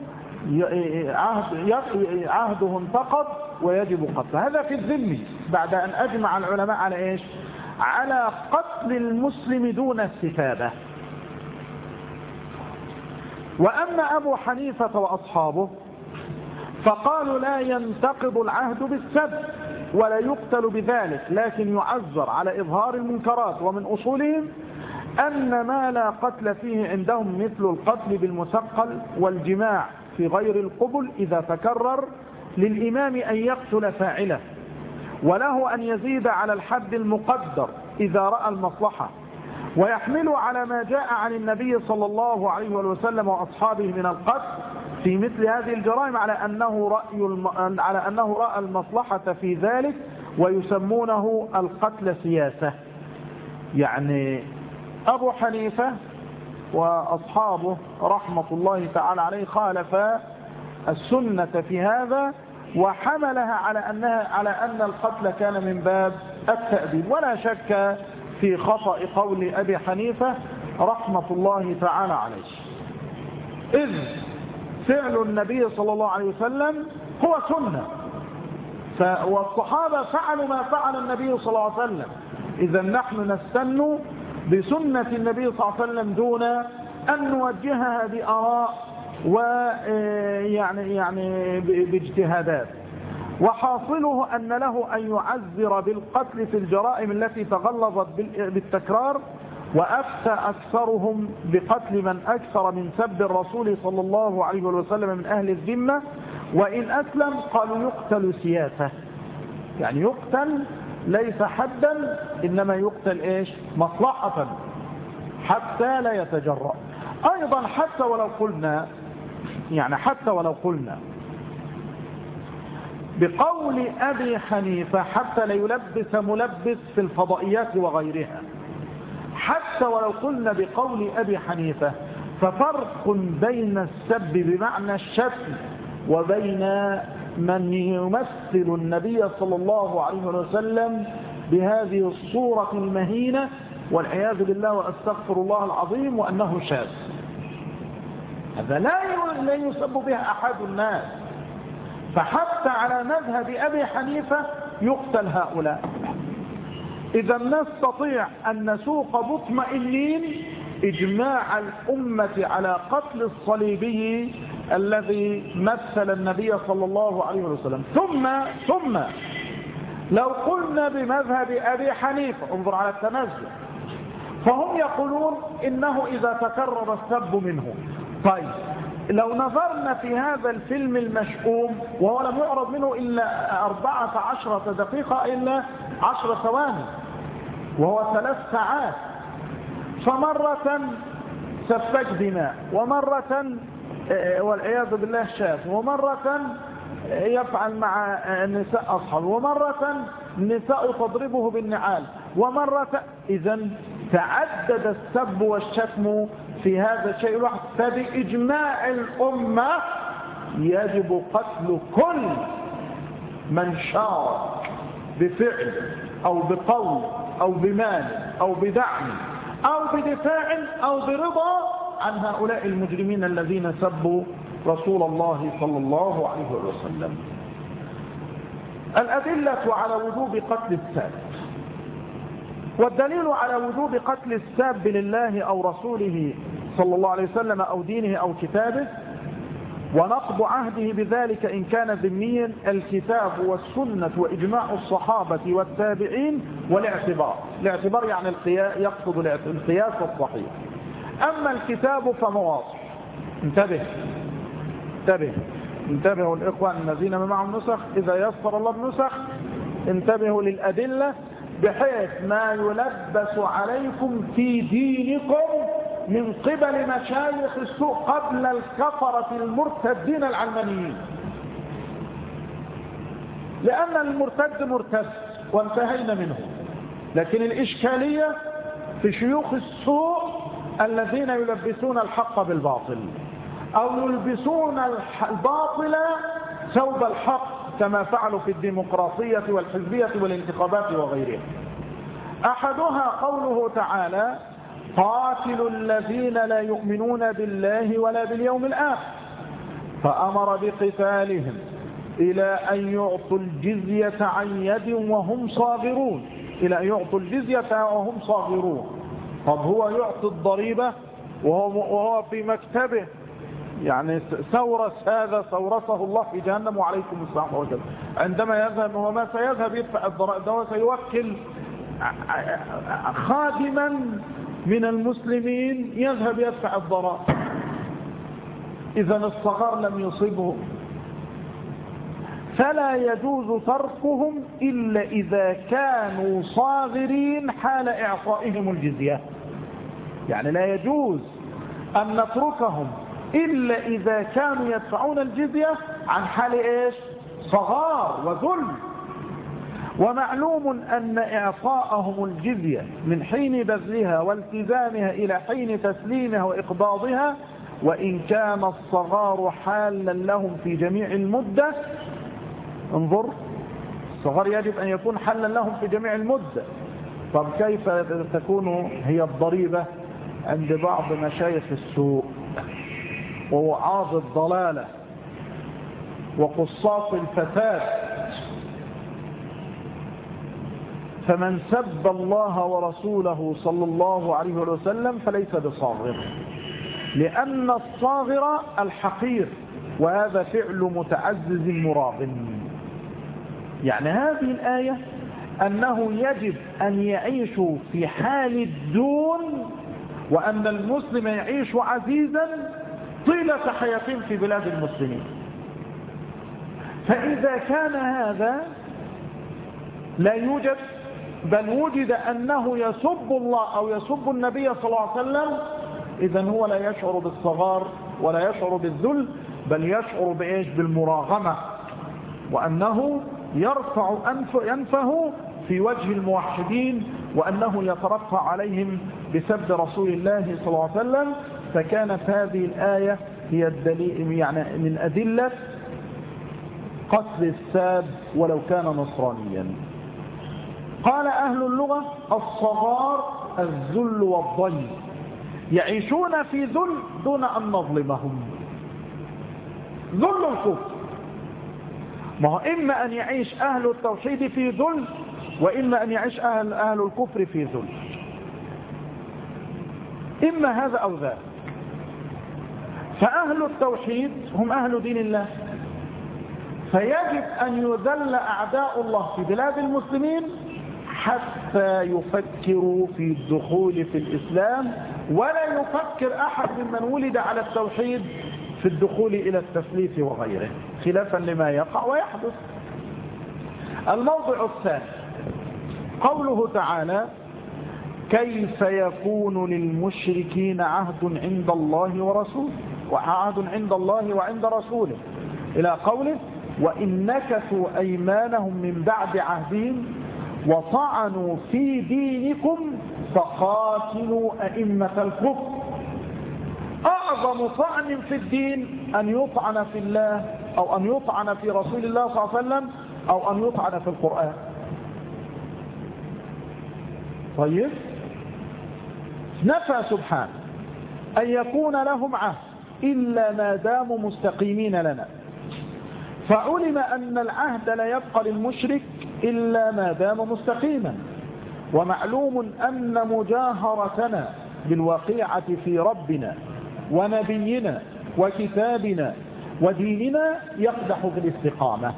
عهده انتقض ويجب قتله. هذا في الذم، بعد أن أجمع العلماء على إيش؟ على قتل المسلم دون استتابة. وأما أبو حنيفة وأصحابه فقالوا لا ينتقض العهد بالسب ولا يقتل بذلك، لكن يعذر على إظهار المنكرات. ومن أصولهم أن ما لا قتل فيه عندهم مثل القتل بالمثقل والجماع في غير القبل إذا تكرر للإمام أن يقتل فاعله، وله أن يزيد على الحد المقدر إذا رأى المصلحة، ويحمل على ما جاء عن النبي صلى الله عليه وسلم وأصحابه من القتل في مثل هذه الجرائم على أنه رأي الم... على أنه رأى المصلحة في ذلك، ويسمونه القتل سياسة. يعني أبو حنيفة وأصحابه رحمة الله تعالى عليه خالف السنة في هذا، وحملها على أنها على أن القتل كان من باب التأديب. ولا شك في خطأ قول أبي حنيفة رحمة الله تعالى عليه، إذ فعل النبي صلى الله عليه وسلم هو سنة، والصحابة فعلوا ما فعل النبي صلى الله عليه وسلم. إذا نحن نستن بسنة النبي صلى الله عليه وسلم دون أن نوجهها بآراء ويعني يعني باجتهادات. وحاصله أن له أن يعذر بالقتل في الجرائم التي تغلظت بالتكرار، وأفتى أكثرهم بقتل من أكثر من سب الرسول صلى الله عليه وسلم من أهل الذمة، وإن أسلم قالوا يقتل سياسة، يعني يقتل ليس حدا، إنما يقتل إيش؟ مصلحة حتى لا يتجرأ. أيضا حتى ولو قلنا يعني حتى ولو قلنا بقول أبي حنيفة حتى لا يلبس ملبس في الفضائيات وغيرها، حتى ولو قلنا بقول أبي حنيفة، ففرق بين السب بمعنى الشتم وبين من يمثل النبي صلى الله عليه وسلم بهذه الصورة المهينة والعياذ بالله وأستغفر الله العظيم وأنه شاذ. هذا لا يسب بها أحد الناس. فحتى على مذهب أبي حنيفة يقتل هؤلاء. إذا نستطيع أن نسوق مطمئنين إجماع الأمة على قتل الصليبي الذي مثل النبي صلى الله عليه وسلم. ثم ثم لو قلنا بمذهب أبي حنيفة، انظر على التنزل، فهم يقولون إنه إذا تكرر السب منه. طيب لو نظرنا في هذا الفيلم المشؤوم وهو لم يعرض منه إلا أربعة عشرة دقيقة إلا عشر ثواني وهو ثلاث ساعات، فمرة سفك دماء، ومرة والعياذ بالله شاذ، ومرة يفعل مع النساء أصحاب، ومرة النساء تضربه بالنعال، ومرة إذن تعدد السب والشتم في هذا الشيء الواحد. فبإجماع الأمة يجب قتل كل من شارك بفعل أو بقول أو بمال أو بدعم أو بدفاع أو برضا عن هؤلاء المجرمين الذين سبوا رسول الله صلى الله عليه وسلم. الأدلة على وجوب قتل الساب، والدليل على وجوب قتل الساب لله أو رسوله صلى الله عليه وسلم أو دينه أو كتابه ونقض عهده بذلك إن كان ذميا الكتاب والسنة وإجماع الصحابة والتابعين والاعتبار. الاعتبار يعني القياس، يقصد القياس الصحيح. أما الكتاب فمواضع. انتبه انتبه انتبهوا الإخوان الذين معهم نسخ، إذا يسر الله بنسخ انتبهوا للأدلة بحيث ما يلبس عليكم في دينكم من قبل مشايخ السوء قبل الكفرة المرتدين العلمانيين، لأن المرتد مرتد وانتهينا منه. لكن الإشكالية في شيوخ السوء الذين يلبسون الحق بالباطل أو يلبسون الباطل ثوب الحق كما فعلوا في الديمقراطية والحزبية والانتخابات وغيرها. أحدها قوله تعالى: قاتلوا الذين لا يؤمنون بالله ولا باليوم الآخر، فأمر بقتالهم إلى أن يعطوا الجزية عن يد وهم صاغرون، إلى أن يعطوا الجزية وهم صاغرون. طب هو يعطي الضريبة وهو في مكتبه، يعني سورس هذا سورسه الله في جهنم وعليكم السلام وجل. عندما يذهب هو ما سيذهب يدفع الضرائب، ده سيوكل خادما من المسلمين يذهب يدفع الضرائب. إذا الصغار لم يصيبه، فلا يجوز تركهم إلا إذا كانوا صاغرين حال إعطائهم الجزية. يعني لا يجوز أن نتركهم إلا إذا كانوا يدفعون الجزية عن حال إيش؟ صغار وذل. ومعلوم أن إعطاءهم الجزية من حين بذلها والتزامها إلى حين تسليمها وإقباضها، وإن كان الصغار حالا لهم في جميع المدة. انظر، الصغار يجب أن يكون حالا لهم في جميع المدة. طب كيف تكون هي الضريبة عند بعض مشايخ السوء ووعاظ الضلالة وقصاص الفساد؟ فمن سب الله ورسوله صلى الله عليه وسلم فليس بصاغر، لأن الصاغر الحقير، وهذا فعل متعزز مراغم. يعني هذه الآية أنه يجب أن يعيشوا في حال الدون، وأن المسلم يعيش عزيزا طيلة حياتهم في بلاد المسلمين. فإذا كان هذا لا يوجد، بل وجد أنه يسب الله أو يسب النبي صلى الله عليه وسلم، إذن هو لا يشعر بالصغار ولا يشعر بالذل، بل يشعر بإيش؟ بالمراغمة، وأنه يرفع أنفه في وجه الموحدين، وأنه يترفع عليهم بسب رسول الله صلى الله عليه وسلم. فكانت هذه الآية هي الدليل، يعني من أدلة قتل الساب ولو كان نصرانيا. قال أهل اللغة الصغار الذل والضيم، يعيشون في ذل دون أن نظلمهم. ذل الكفر، ما هو إما أن يعيش أهل التوحيد في ذل، وإما أن يعيش أهل, أهل الكفر في ذل، إما هذا أو ذاك. فأهل التوحيد هم أهل دين الله، فيجب أن يذل أعداء الله في بلاد المسلمين حتى يفكروا في الدخول في الإسلام، ولا يفكر أحد ممن ولد على التوحيد في الدخول إلى التثليث وغيره، خلافا لما يقع ويحدث. الموضع الثاني قوله تعالى: كيف يكون للمشركين عهد عند الله ورسوله وعهد عند الله وعند رسوله، إلى قوله: وإن نكثوا أيمانهم من بعد عهدهم وطعنوا في دينكم فقاتلوا أئمة الكفر. أعظم طعن في الدين أن يطعن في الله، أو أن يطعن في رسول الله صلى الله عليه وسلم، أو أن يطعن في القرآن. طيب، نفى سبحانه أن يكون لهم عهد إلا ما داموا مستقيمين لنا، فعلم أن العهد لا يبقى للمشرك إلا ما دام مستقيما. ومعلوم أن مجاهرتنا بالواقعة في ربنا ونبينا وكتابنا وديننا يقدح في الاستقامة،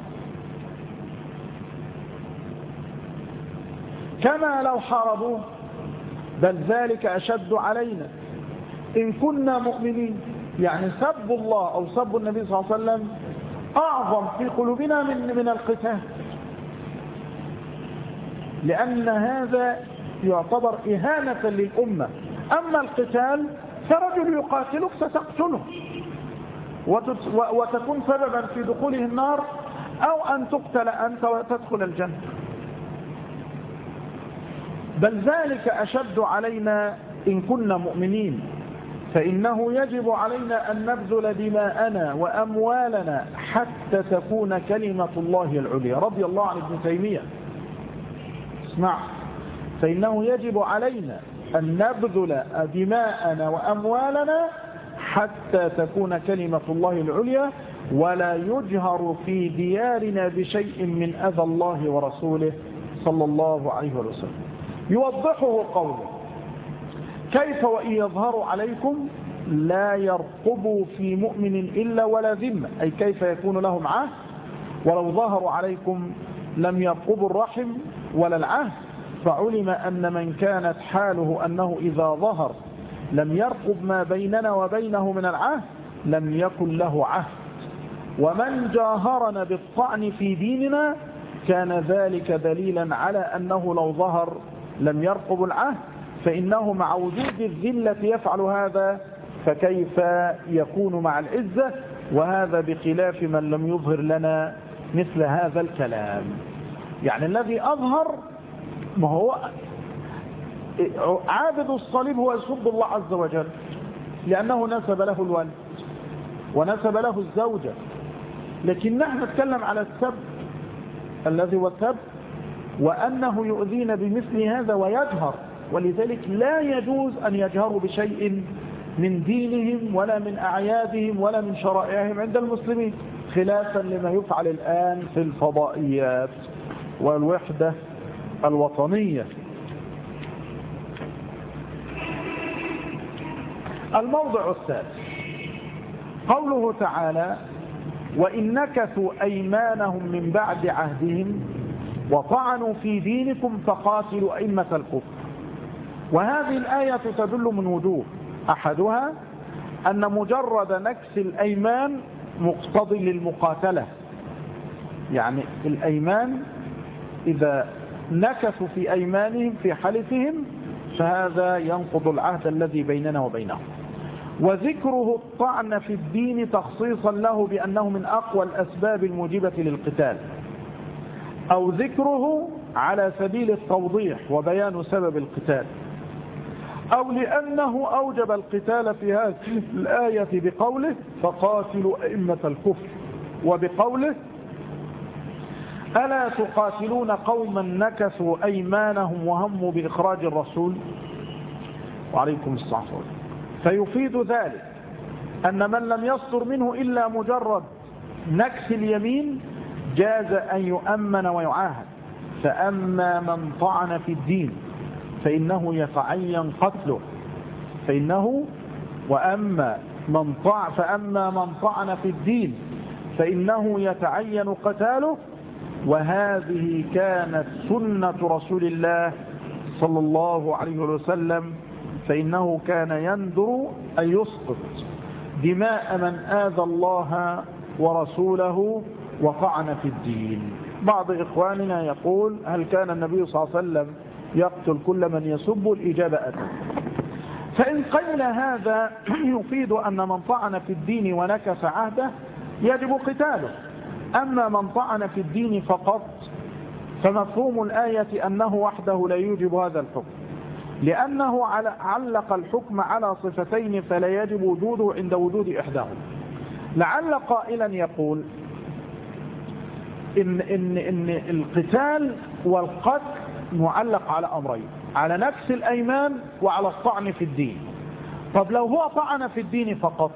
كما لو حاربوه، بل ذلك أشد علينا إن كنا مؤمنين. يعني سب الله أو سب النبي صلى الله عليه وسلم أعظم في قلوبنا من من القتال، لأن هذا يعتبر إهانة للأمة. أما القتال فرجل يقاتلك ستقتله وتكون سببا في دخوله النار، أو أن تقتل أنت وتدخل الجنة، بل ذلك أشد علينا إن كنا مؤمنين. فإنه يجب علينا أن نبذل دماءنا وأموالنا حتى تكون كلمة الله العليا. رضي الله عن ابن تيمية. اسمع، فإنه يجب علينا أن نبذل دماءنا وأموالنا حتى تكون كلمة الله العليا، ولا يجهر في ديارنا بشيء من أذى الله ورسوله صلى الله عليه وسلم. يوضحه قوله: كيف وإن يظهروا عليكم لا يرقبوا في مؤمن إلا ولا ذمة، أي كيف يكون لهم عهد ولو ظهروا عليكم لم يرقبوا الرحم ولا العهد. فعلم أن من كانت حاله أنه إذا ظهر لم يرقب ما بيننا وبينه من العهد لم يكن له عهد، ومن جاهرنا بالطعن في ديننا كان ذلك دليلا على أنه لو ظهر لم يرقب العهد، فإنه مع وجود الذلة يفعل هذا، فكيف يكون مع العزة؟ وهذا بخلاف من لم يظهر لنا مثل هذا الكلام. يعني الذي أظهر، ما هو عابد الصليب هو يسب الله عز وجل لأنه نسب له الولد ونسب له الزوجة، لكن نحن نتكلم على السب الذي هو السب، وأنه يؤذين بمثل هذا ويجهر، ولذلك لا يجوز أن يجهروا بشيء من دينهم ولا من أعيادهم ولا من شرائعهم عند المسلمين، خلافا لما يفعل الآن في الفضائيات والوحدة الوطنية. الموضع الثالث قوله تعالى: وإن نكثوا أيمانهم من بعد عهدهم وطعنوا في دينكم فقاتلوا أئمة الكفر. وهذه الآية تدل من وجوه: أحدها أن مجرد نكث الأيمان مقتضي للمقاتلة، يعني الأيمان إذا نكثوا في أيمانهم في حلفهم فهذا ينقض العهد الذي بيننا وبينهم. وذكره الطعن في الدين تخصيصا له بأنه من أقوى الأسباب الموجبة للقتال، أو ذكره على سبيل التوضيح وبيان سبب القتال، أو لأنه أوجب القتال في هذه الآية بقوله: فقاتلوا أئمة الكفر، وبقوله: ألا تقاتلون قوما نكثوا أيمانهم وهموا بإخراج الرسول؟ وعليكم الصلاة والسلام. فيفيد ذلك أن من لم يصدر منه إلا مجرد نكث اليمين جاز أن يؤمن ويعاهد. فأما من طعن في الدين فإنه يتعين قتله، فإنه وأما من طع فأما من طعن في الدين فإنه يتعين قتاله. وهذه كانت سنة رسول الله صلى الله عليه وسلم، فإنه كان يندر أن يسقط دماء من آذى الله ورسوله وطعن في الدين. بعض إخواننا يقول هل كان النبي صلى الله عليه وسلم يقتل كل من يسب؟ الإجابة أتى. فإن قيل هذا يفيد أن من طعن في الدين ونكث عهده يجب قتاله. أما من طعن في الدين فقط فمفهوم الآية أنه وحده لا يوجب هذا الحكم، لأنه علق الحكم على صفتين فلا يجب وجوده عند وجود إحداهما. لعل قائلا يقول إن, إن, إن القتال والقتل معلق على أمرين، على نفس الأيمان وعلى الطعن في الدين. طب لو هو طعن في الدين فقط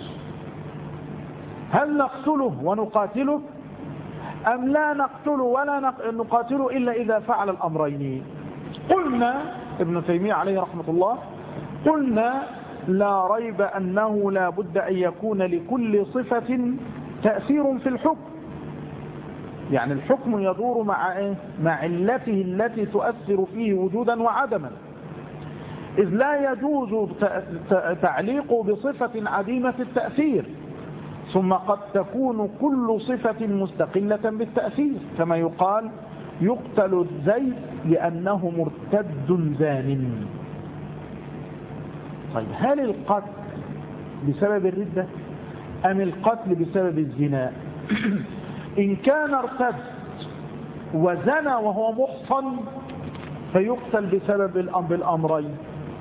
هل نقتله ونقاتله أم لا نقتله ولا نقاتله إلا إذا فعل الأمرين؟ قلنا ابن تيمية عليه رحمة الله قلنا لا ريب أنه لا بد أن يكون لكل صفة تأثير في الحكم، يعني الحكم يدور مع إيه؟ مع علته التي تؤثر فيه وجودا وعدما، إذ لا يجوز تعليق بصفة عديمة التأثير. ثم قد تكون كل صفة مستقلة بالتأثير، كما يقال يقتل الزيد لأنه مرتد زان. طيب هل القتل بسبب الردة أم القتل بسبب الزنا؟ إن كان ارتد وزنى وهو محصن فيقتل بسبب الأمرين،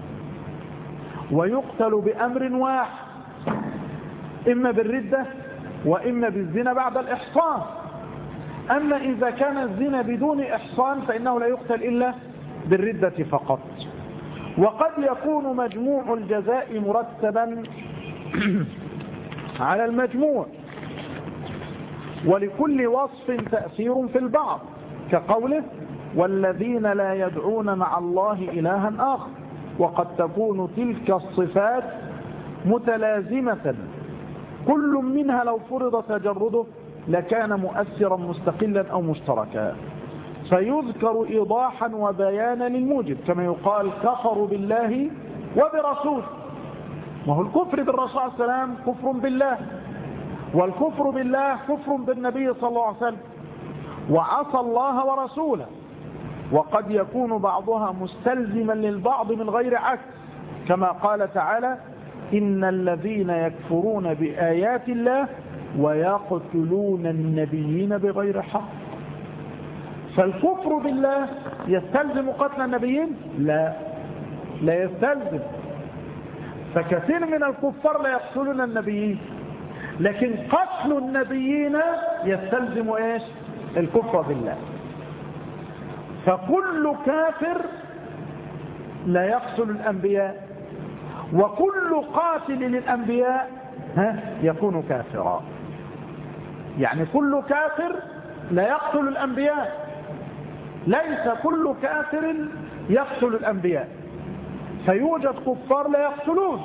ويقتل بأمر واحد، إما بالردة وإما بالزنا بعد الإحصان. أما إذا كان الزنا بدون إحصان فإنه لا يقتل إلا بالردة فقط. وقد يكون مجموع الجزاء مرتبا على المجموع، ولكل وصف تأثير في البعض، كقوله والذين لا يدعون مع الله إلها آخر. وقد تكون تلك الصفات متلازمة، كل منها لو فرض تجرده لكان مؤثرا مستقلا أو مشتركا، فيذكر إيضاحا وبيانا للموجب، كما يقال كفروا بالله وبرسوله. وهو الكفر بالرسول عليه السلام كفر بالله، والكفر بالله كفر بالنبي صلى الله عليه وسلم، وعصى الله ورسوله. وقد يكون بعضها مستلزما للبعض من غير عكس، كما قال تعالى إن الذين يكفرون بآيات الله ويقتلون النبيين بغير حق. فالكفر بالله يستلزم قتل النبيين؟ لا لا يستلزم. فكثير من الكفار لا يقتلون النبيين، لكن قتل النبيين يستلزم ايش؟ الكفر بالله. فكل كافر لا يقتل الأنبياء، وكل قاتل للأنبياء ها يكون كافرا. يعني كل كافر لا يقتل الأنبياء، ليس كل كافر يقتل الأنبياء، فيوجد كفار لا يقتلون،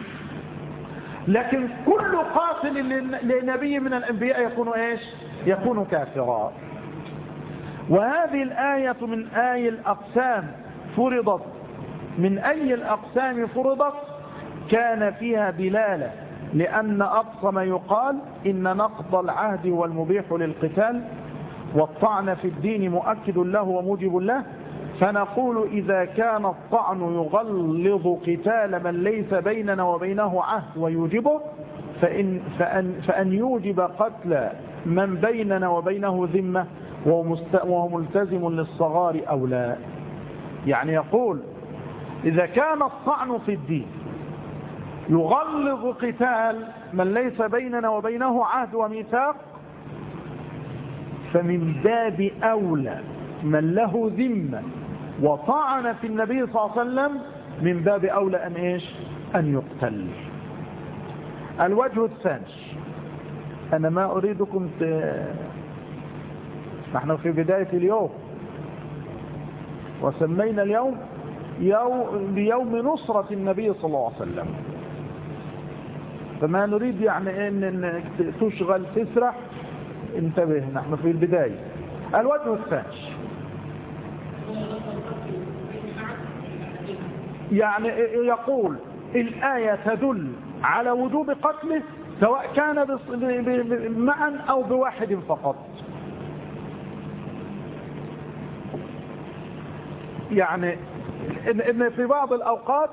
لكن كل قاتل لنبي من الأنبياء يكون ايش؟ يكون كافرا. وهذه الآية من آي الأقسام فرضت، من أي الأقسام فرضت كان فيها دلالة، لأن أقصى ما يقال إن نقض العهد والمبيح للقتال، والطعن في الدين مؤكد له وموجب له. فنقول إذا كان الطعن يغلظ قتال من ليس بيننا وبينه عهد ويوجبه، فإن, فأن, فأن يوجب قتل من بيننا وبينه ذمة وهو ملتزم للصغار أو لا. يعني يقول إذا كان الطعن في الدين يغلظ قتال من ليس بيننا وبينه عهد وميثاق، فمن باب أولى من له ذمة وطعن في النبي صلى الله عليه وسلم من باب أولى أن إيش أن يقتل. الوجه الثاني، أنا ما أريدكم ت... نحن في بداية اليوم وسمينا اليوم يوم بيوم نصرة النبي صلى الله عليه وسلم، فما نريد يعني أن تشغل تسرح، انتبه نحن في البداية. الوجه الثاني يعني يقول الآية تدل على وجوب قتله سواء كان معا أو بواحد فقط. يعني إن في بعض الأوقات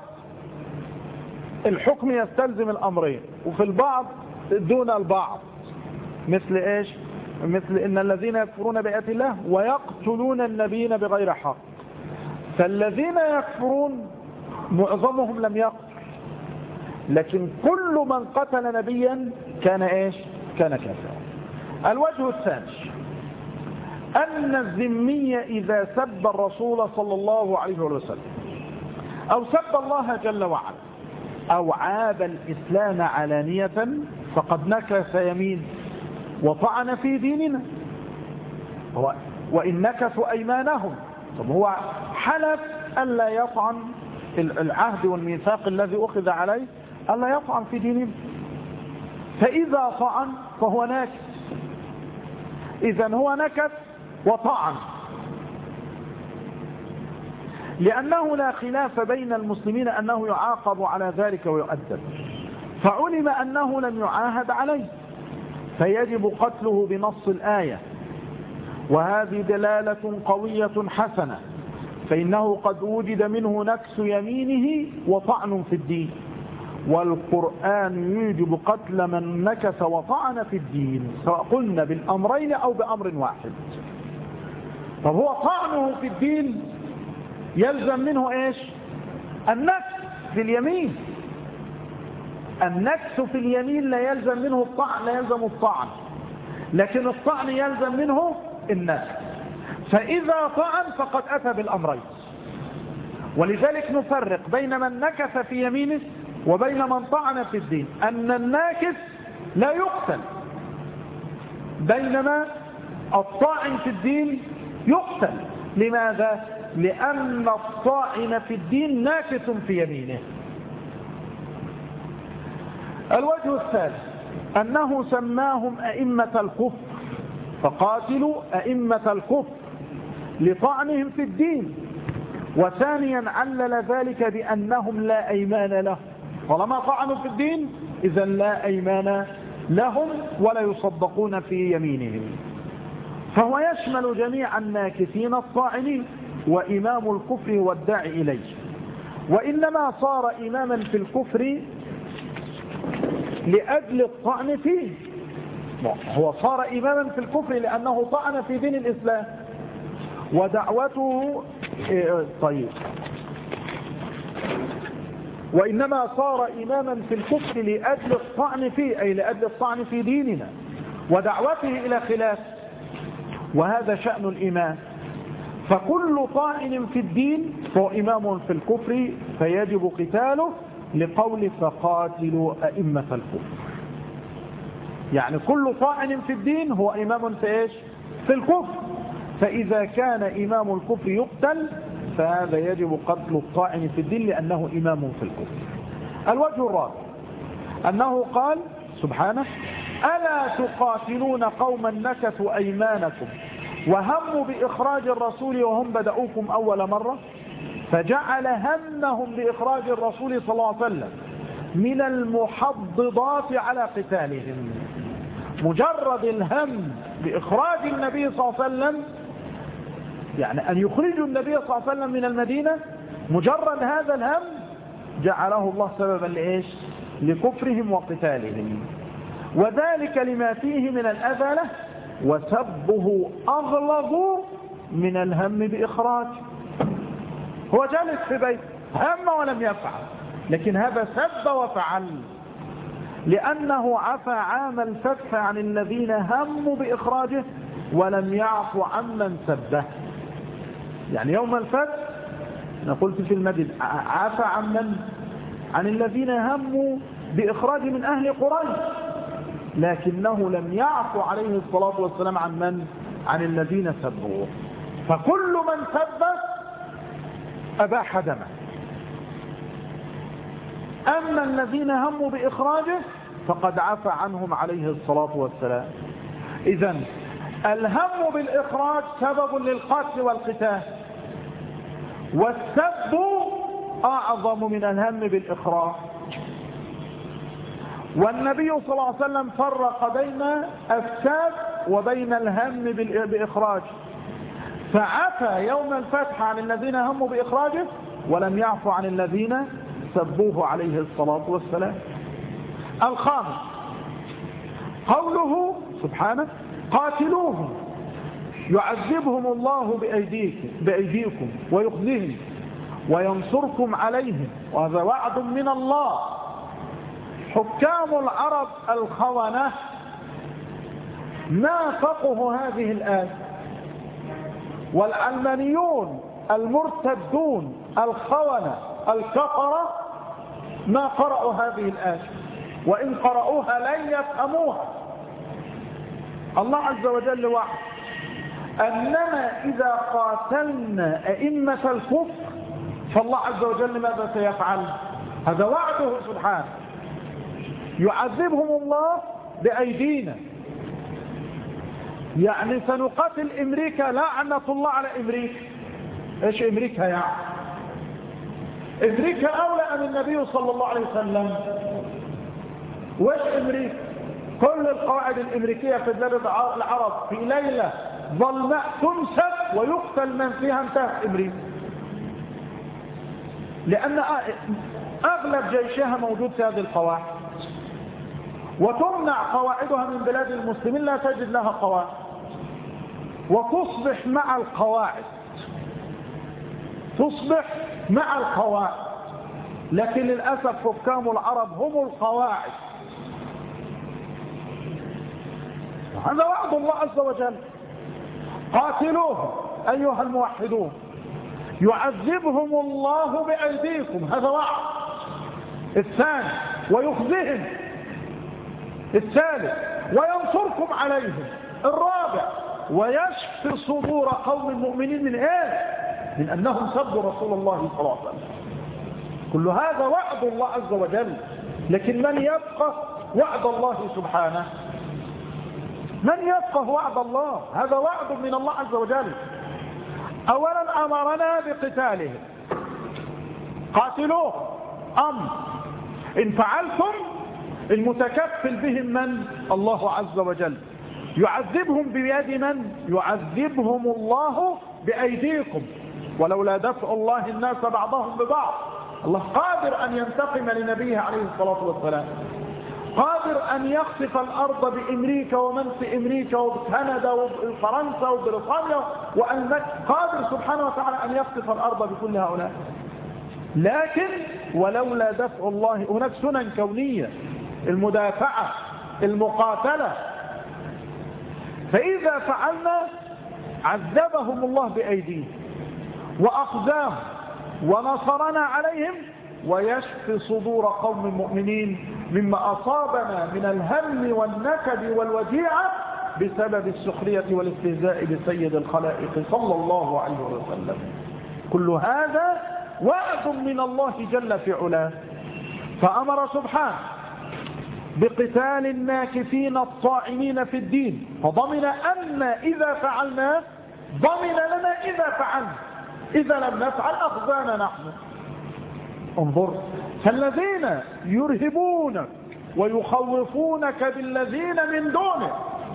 الحكم يستلزم الأمرين وفي البعض دون البعض، مثل إيش؟ مثل إن الذين يكفرون بآيات الله ويقتلون النبيين بغير حق، فالذين يكفرون معظمهم لم يقتل، لكن كل من قتل نبيا كان إيش؟ كان كافرا. الوجه الثاني أن الذمي إذا سب الرسول صلى الله عليه وسلم أو سب الله جل وعلا أو عاب الإسلام علانية فقد نكث يمين وطعن في ديننا، وإن نكثوا أيمانهم، طب هو حلف ألا يطعن العهد والميثاق الذي أخذ عليه ألا يطعن في ديننا، فإذا طعن فهو ناكث، إذن هو نكث وطعن، لأنه لا خلاف بين المسلمين أنه يعاقب على ذلك ويؤدب، فعلم أنه لم يعاهد عليه فيجب قتله بنص الآية، وهذه دلالة قوية حسنة، فإنه قد وجد منه نكس يمينه وطعن في الدين، والقرآن يوجب قتل من نكس وطعن في الدين سواء قلنا بالأمرين أو بأمر واحد. طب هو طعنه في الدين يلزم منه إيش؟ النكس في اليمين، النكس في اليمين لا يلزم منه الطعن، لا يلزم الطعن، لكن الطعن يلزم منه النكس، فإذا طعن فقد أتى بالأمرين. ولذلك نفرق بين من نكث في يمينه وبين من طعن في الدين، أن الناكث لا يقتل بينما الطاعن في الدين يقتل. لماذا؟ لأن الطاعن في الدين ناكث في يمينه. الوجه الثالث أنه سماهم أئمة الكفر، فقاتلوا أئمة الكفر لطعنهم في الدين، وثانيا علل ذلك بأنهم لا أيمان لهم، طالما طعنوا في الدين إذا لا أيمان لهم ولا يصدقون في يمينهم، فهو يشمل جميع الناكثين الطاعنين، وإمام الكفر هو الداعي إليه، وإنما صار إماما في الكفر لأجل الطعن فيه، هو صار إماما في الكفر لأنه طعن في دين الإسلام ودعوته طيب وإنما صار إماما في الكفر لأجل الطعن فيه، أي لأجل الطعن في ديننا ودعوته إلى خلاف، وهذا شأن الإمام، فكل طاعن في الدين فهو إمام في الكفر فيجب قتاله، لقول فقاتلوا أئمة الكفر، يعني كل طاعن في الدين هو إمام في إيش؟ في الكفر، فإذا كان إمام الكفر يقتل فهذا يجب قتل الطاعن في الدين لأنه إمام في الكفر. الوجه الرابع أنه قال سبحانه: ألا تقاتلون قوما نكثوا أيمانكم وهموا بإخراج الرسول وهم بدأوكم أول مرة، فجعل همهم بإخراج الرسول صلى الله عليه وسلم من المحضضات على قتالهم. مجرد الهم بإخراج النبي صلى الله عليه وسلم، يعني أن يخرجوا النبي صلى الله عليه وسلم من المدينة، مجرد هذا الهم جعله الله سببا لإيش؟ لكفرهم وقتالهم، وذلك لما فيه من الأذى له، وسبه أغلظ من الهم بإخراج. هو جالس في بيت هم ولم يفعل، لكن هذا سب وفعل، لأنه عفى عام الفتح عن الذين هموا بإخراجه ولم يعف عمن سبه. يعني يوم الفتح أنا قلت في المدينة عفى عمن عن الذين هموا بإخراج من أهل قريش، لكنه لم يعف عليه الصلاة والسلام عن من؟ عن الذين سبوه. فكل من سبه أباح دمه. أما الذين هموا بإخراجه فقد عفى عنهم عليه الصلاة والسلام. إذن الهم بالإخراج سبب للقتل والقتال، والسب أعظم من الهم بالإخراج. والنبي صلى الله عليه وسلم فرق بين السب وبين الهم بإخراج، فعفى يوم الفتح عن الذين هموا بإخراجه ولم يعفو عن الذين سبوه عليه الصلاة والسلام. الخامس قوله سبحانه قاتلوهم يعذبهم الله بأيديكم, بأيديكم ويخزيهم وينصركم عليهم، وهذا وعد من الله. حكام العرب الخونة نافقوا هذه الآية، والعلمانيون المرتدون الخونة الكفرة ما قرأوا هذه الآية، وإن قرأوها لن يفهموها. الله عز وجل وعد أننا إذا قاتلنا أئمة الكفر فالله عز وجل ماذا سيفعل؟ هذا وعده سبحانه، يعذبهم الله بأيدينا. يعني سنقاتل أمريكا، لعنة الله على أمريكا. إيش أمريكا يعني؟ أمريكا أولى من النبي صلى الله عليه وسلم. وإيش أمريكا؟ كل القواعد الأمريكية في بلاد العرب في ليلة ظلماء تنسف ويقتل من فيها، انتهت أمريكا، لأن أغلب جيشها موجود في هذه القواعد، وتمنع قواعدها من بلاد المسلمين، لا تجد لها قواعد، وتصبح مع القواعد، تصبح مع القواعد. لكن للأسف حكام العرب هم القواعد. هذا وعد الله عز وجل. قاتلوهم أيها الموحدون يعذبهم الله بأيديكم، هذا وعد. الثاني ويخزيهم، الثالث وينصركم عليهم، الرابع ويشفي صدور قوم المؤمنين من ايه؟ من أنهم سبوا رسول الله صلى الله عليه وسلم. كل هذا وعد الله عز وجل. لكن من يفقه وعد الله سبحانه؟ من يفقه وعد الله؟ هذا وعد من الله عز وجل. أولا أمرنا بقتالهم، قاتلوه أمر، إن فعلتم المتكفل بهم من؟ الله عز وجل. يعذبهم بيد من؟ يعذبهم الله بأيديكم، ولولا دفع الله الناس بعضهم ببعض. الله قادر أن ينتقم لنبيه عليه الصلاة والسلام، قادر أن يخسف الأرض بأمريكا ومن في أمريكا وبكندا وفرنسا وبريطانيا وألمانيا، قادر سبحانه وتعالى أن يخسف الأرض بكل هؤلاء. لكن ولولا دفع الله، هناك سنن كونية، المدافعة، المقاتلة، فإذا فعلنا عذبهم الله بأيديهم وأخزاهم ونصرنا عليهم ويشفي صدور قوم مؤمنين مما أصابنا من الهم والنكد والوجيعة بسبب السخرية والاستهزاء بسيد الخلائق صلى الله عليه وسلم. كل هذا وعد من الله جل في علاه. فأمر سبحانه بقتال الناكثين الطاعنين في الدين، فضمن أن إذا فعلنا ضمن لنا إذا فعلنا، إذا لم نفعل أخذانا نحن. انظر، فالذين يرهبونك ويخوفونك بالذين من دونه،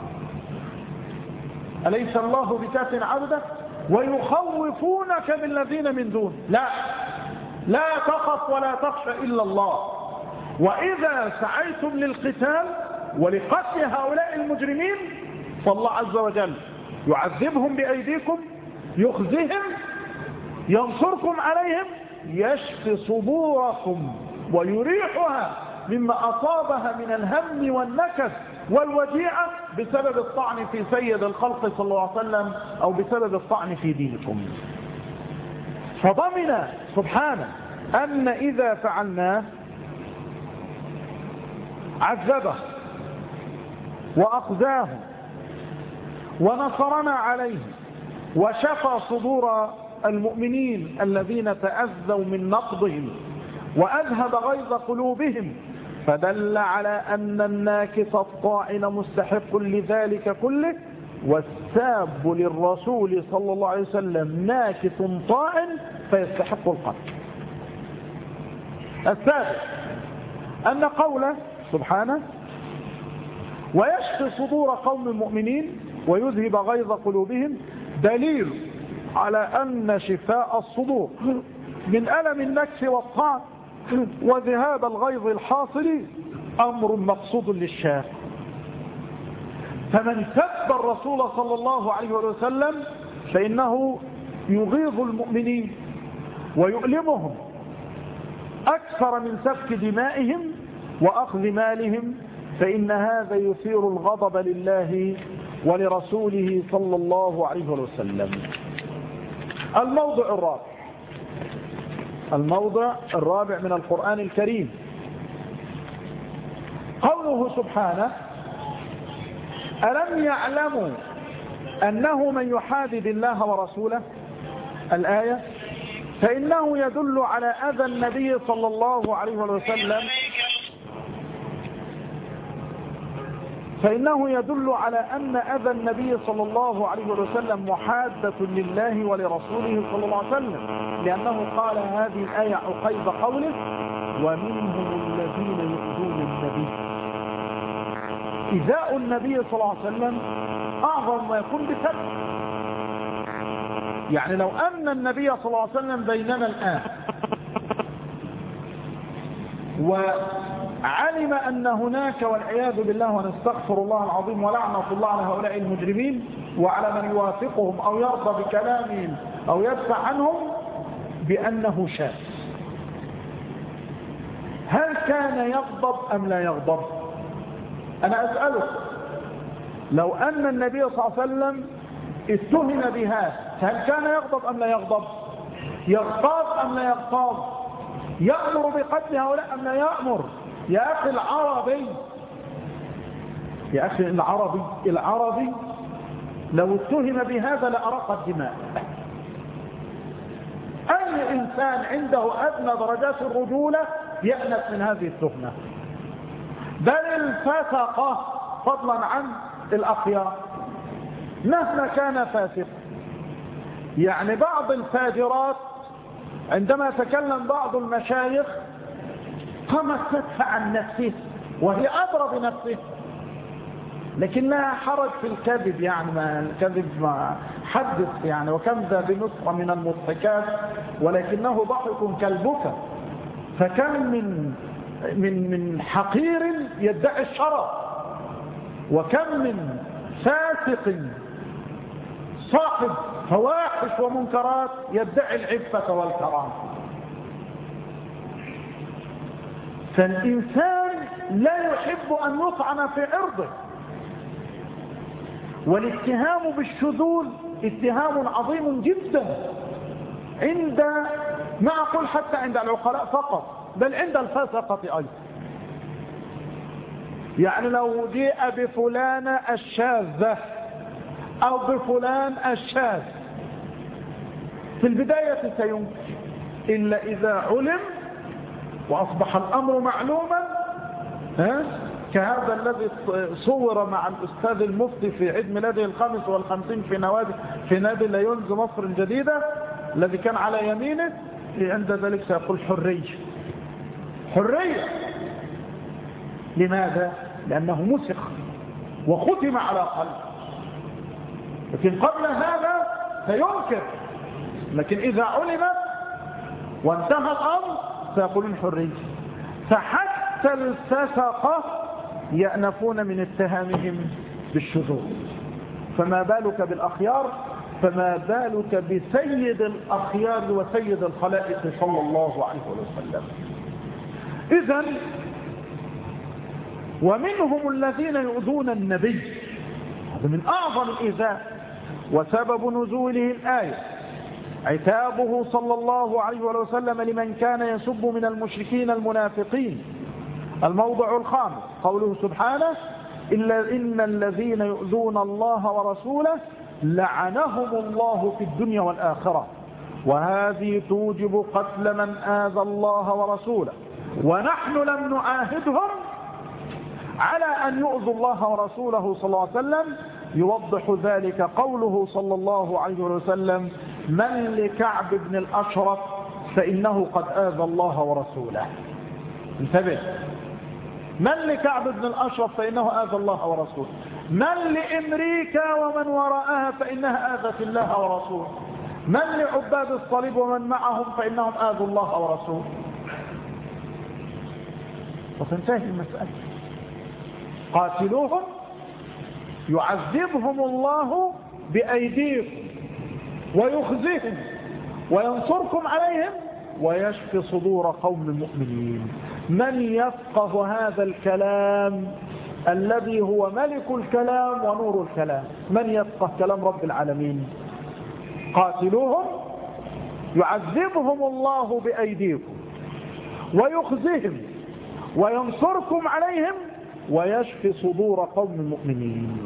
أليس الله بكاف عبده؟ ويخوفونك بالذين من دونه، لا لا تخف ولا تخشى إلا الله. وإذا سعيتم للقتال ولقتل هؤلاء المجرمين فالله عز وجل يعذبهم بأيديكم، يخزيهم، ينصركم عليهم، يشفي صدوركم ويريحها مما أصابها من الهم والنكد والوجيعة بسبب الطعن في سيد الخلق صلى الله عليه وسلم أو بسبب الطعن في دينكم. فضمن سبحانه أن إذا فعلنا عذبه وأخزاه ونصرنا عليه وشفى صدور المؤمنين الذين تأذوا من نقضهم وأذهب غيظ قلوبهم، فدل على أن الناكث الطاعن مستحق لذلك كله، والساب للرسول صلى الله عليه وسلم ناكث طاعن فيستحق القتل. الثالث أن قوله سبحانه ويشفي صدور قوم المؤمنين ويذهب غيظ قلوبهم دليل على أن شفاء الصدور من ألم النكس والطعن وذهاب الغيظ الحاصل أمر مقصود للشافع. فمن سب الرسول صلى الله عليه وسلم فإنه يغيظ المؤمنين ويؤلمهم أكثر من سفك دمائهم وأخذ مالهم، فإن هذا يثير الغضب لله ولرسوله صلى الله عليه وسلم. الموضع الرابع الموضع الرابع من القرآن الكريم قوله سبحانه ألم يعلموا أنه من يحادد الله ورسوله، الآية، فإنه يدل على أذى النبي صلى الله عليه وسلم فإنه يدل على أن أذى النبي صلى الله عليه وسلم محادة لله ولرسوله صلى الله عليه وسلم، لأنه قال هذه الآية عقيب قوله ومنهم الذين يؤذون النبي. إيذاء النبي صلى الله عليه وسلم أعظم ما يكون بسبب، يعني لو أن النبي صلى الله عليه وسلم بيننا الآن وعلم أن هناك والعياذ بالله ونستغفر الله العظيم ولعنة الله على هؤلاء المجرمين وعلى من يوافقهم أو يرضى بكلامهم أو يدفع عنهم بأنه شاذ، هل كان يغضب أم لا يغضب؟ أنا أسألك، لو أن النبي صلى الله عليه وسلم اتهم بهذا هل كان يغضب أم لا يغضب؟ يغتاظ أم لا يغتاظ؟ يأمر بقتل هؤلاء أم لا يأمر؟ يا أخي العربي يا أخي العربي العربي لو اتهم بهذا لأرق الدماء. أي إنسان عنده أدنى درجات الرجولة يأنس من هذه التهمة، بل الفسقة فضلا عن الأخيار مهما كان فاسق. يعني بعض الفاجرات عندما تكلم بعض المشايخ قامت تدفع عن نفسه وهي أدرى بنفسه، لكن لا حرج في الكذب، يعني ما الكذب ما حدث يعني وكم ذا بنصر من المضحكات ولكنه ضحك كالبكا. فكم من من من حقير يدعي الشرف، وكم من فاسق صاحب فواحش ومنكرات يدعي العفة والكرامة. فالإنسان لا يحب أن يطعن في عرضه، والاتهام بالشذوذ اتهام عظيم جدا عند، ما أقول حتى عند العقلاء فقط، بل عند الفاسقة أيضا. يعني لو جاء بفلانة الشاذة أو بفلان الشاذ في البداية سينكر، إلا إذا علم وأصبح الأمر معلوما، ها؟ كهذا الذي صور مع الأستاذ المفتي في عيد ميلاده الخامس والخمسين في نوادي في نادي ليونز مصر الجديدة، الذي كان على يمينه، عند ذلك سيقول حرية حرية. لماذا؟ لأنه مسخ وختم على قلبه، لكن قبل هذا سينكر، لكن إذا علم وانتهى الأمر سيقولون حرية. فحتى الفسقة يأنفون من اتهامهم بالشذوذ، فما بالك بالأخيار، فما بالك بسيد الأخيار وسيد الخلائق صلى الله عليه وسلم. إذن ومنهم الذين يؤذون النبي، هذا من أعظم الإيذاء. وسبب نزوله الآية عتابه صلى الله عليه وسلم لمن كان يسب من المشركين المنافقين. الموضع الخامس قوله سبحانه إلا إن الذين يؤذون الله ورسوله لعنهم الله في الدنيا والآخرة، وهذه توجب قتل من آذى الله ورسوله، ونحن لم نعاهدهم على أن يؤذوا الله ورسوله صلى الله عليه وسلم. يوضح ذلك قوله صلى الله عليه وسلم من لكعب بن الأشرف فإنه قد آذى الله ورسوله. انتبه، من لكعب بن الأشرف فإنه آذى الله ورسوله، من لأمريكا ومن وراءها فإنها آذت الله ورسوله، من لعباد الصليب ومن معهم فإنهم آذوا الله ورسوله. وتنتهي المسألة. قاتلوهم يعذبهم الله بأيديكم ويخزيهم وينصركم عليهم ويشفي صدور قوم المؤمنين. من يفقه هذا الكلام الذي هو ملك الكلام ونور الكلام؟ من يفقه كلام رب العالمين؟ قاتلوهم يعذبهم الله بأيديكم ويخزيهم وينصركم عليهم ويشفي صدور قوم المؤمنين.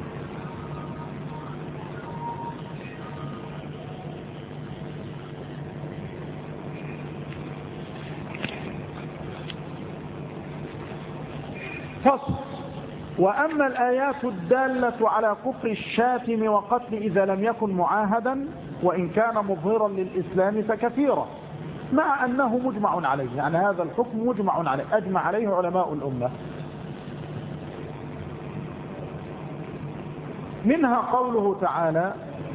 فصل. وأما الآيات الدالة على كفر الشاتم وقتل إذا لم يكن معاهدا وإن كان مظهرا للإسلام فكثيرة، مع أنه مجمع عليه، يعني هذا الحكم مجمع عليه، أجمع عليه علماء الأمة. منها قوله تعالى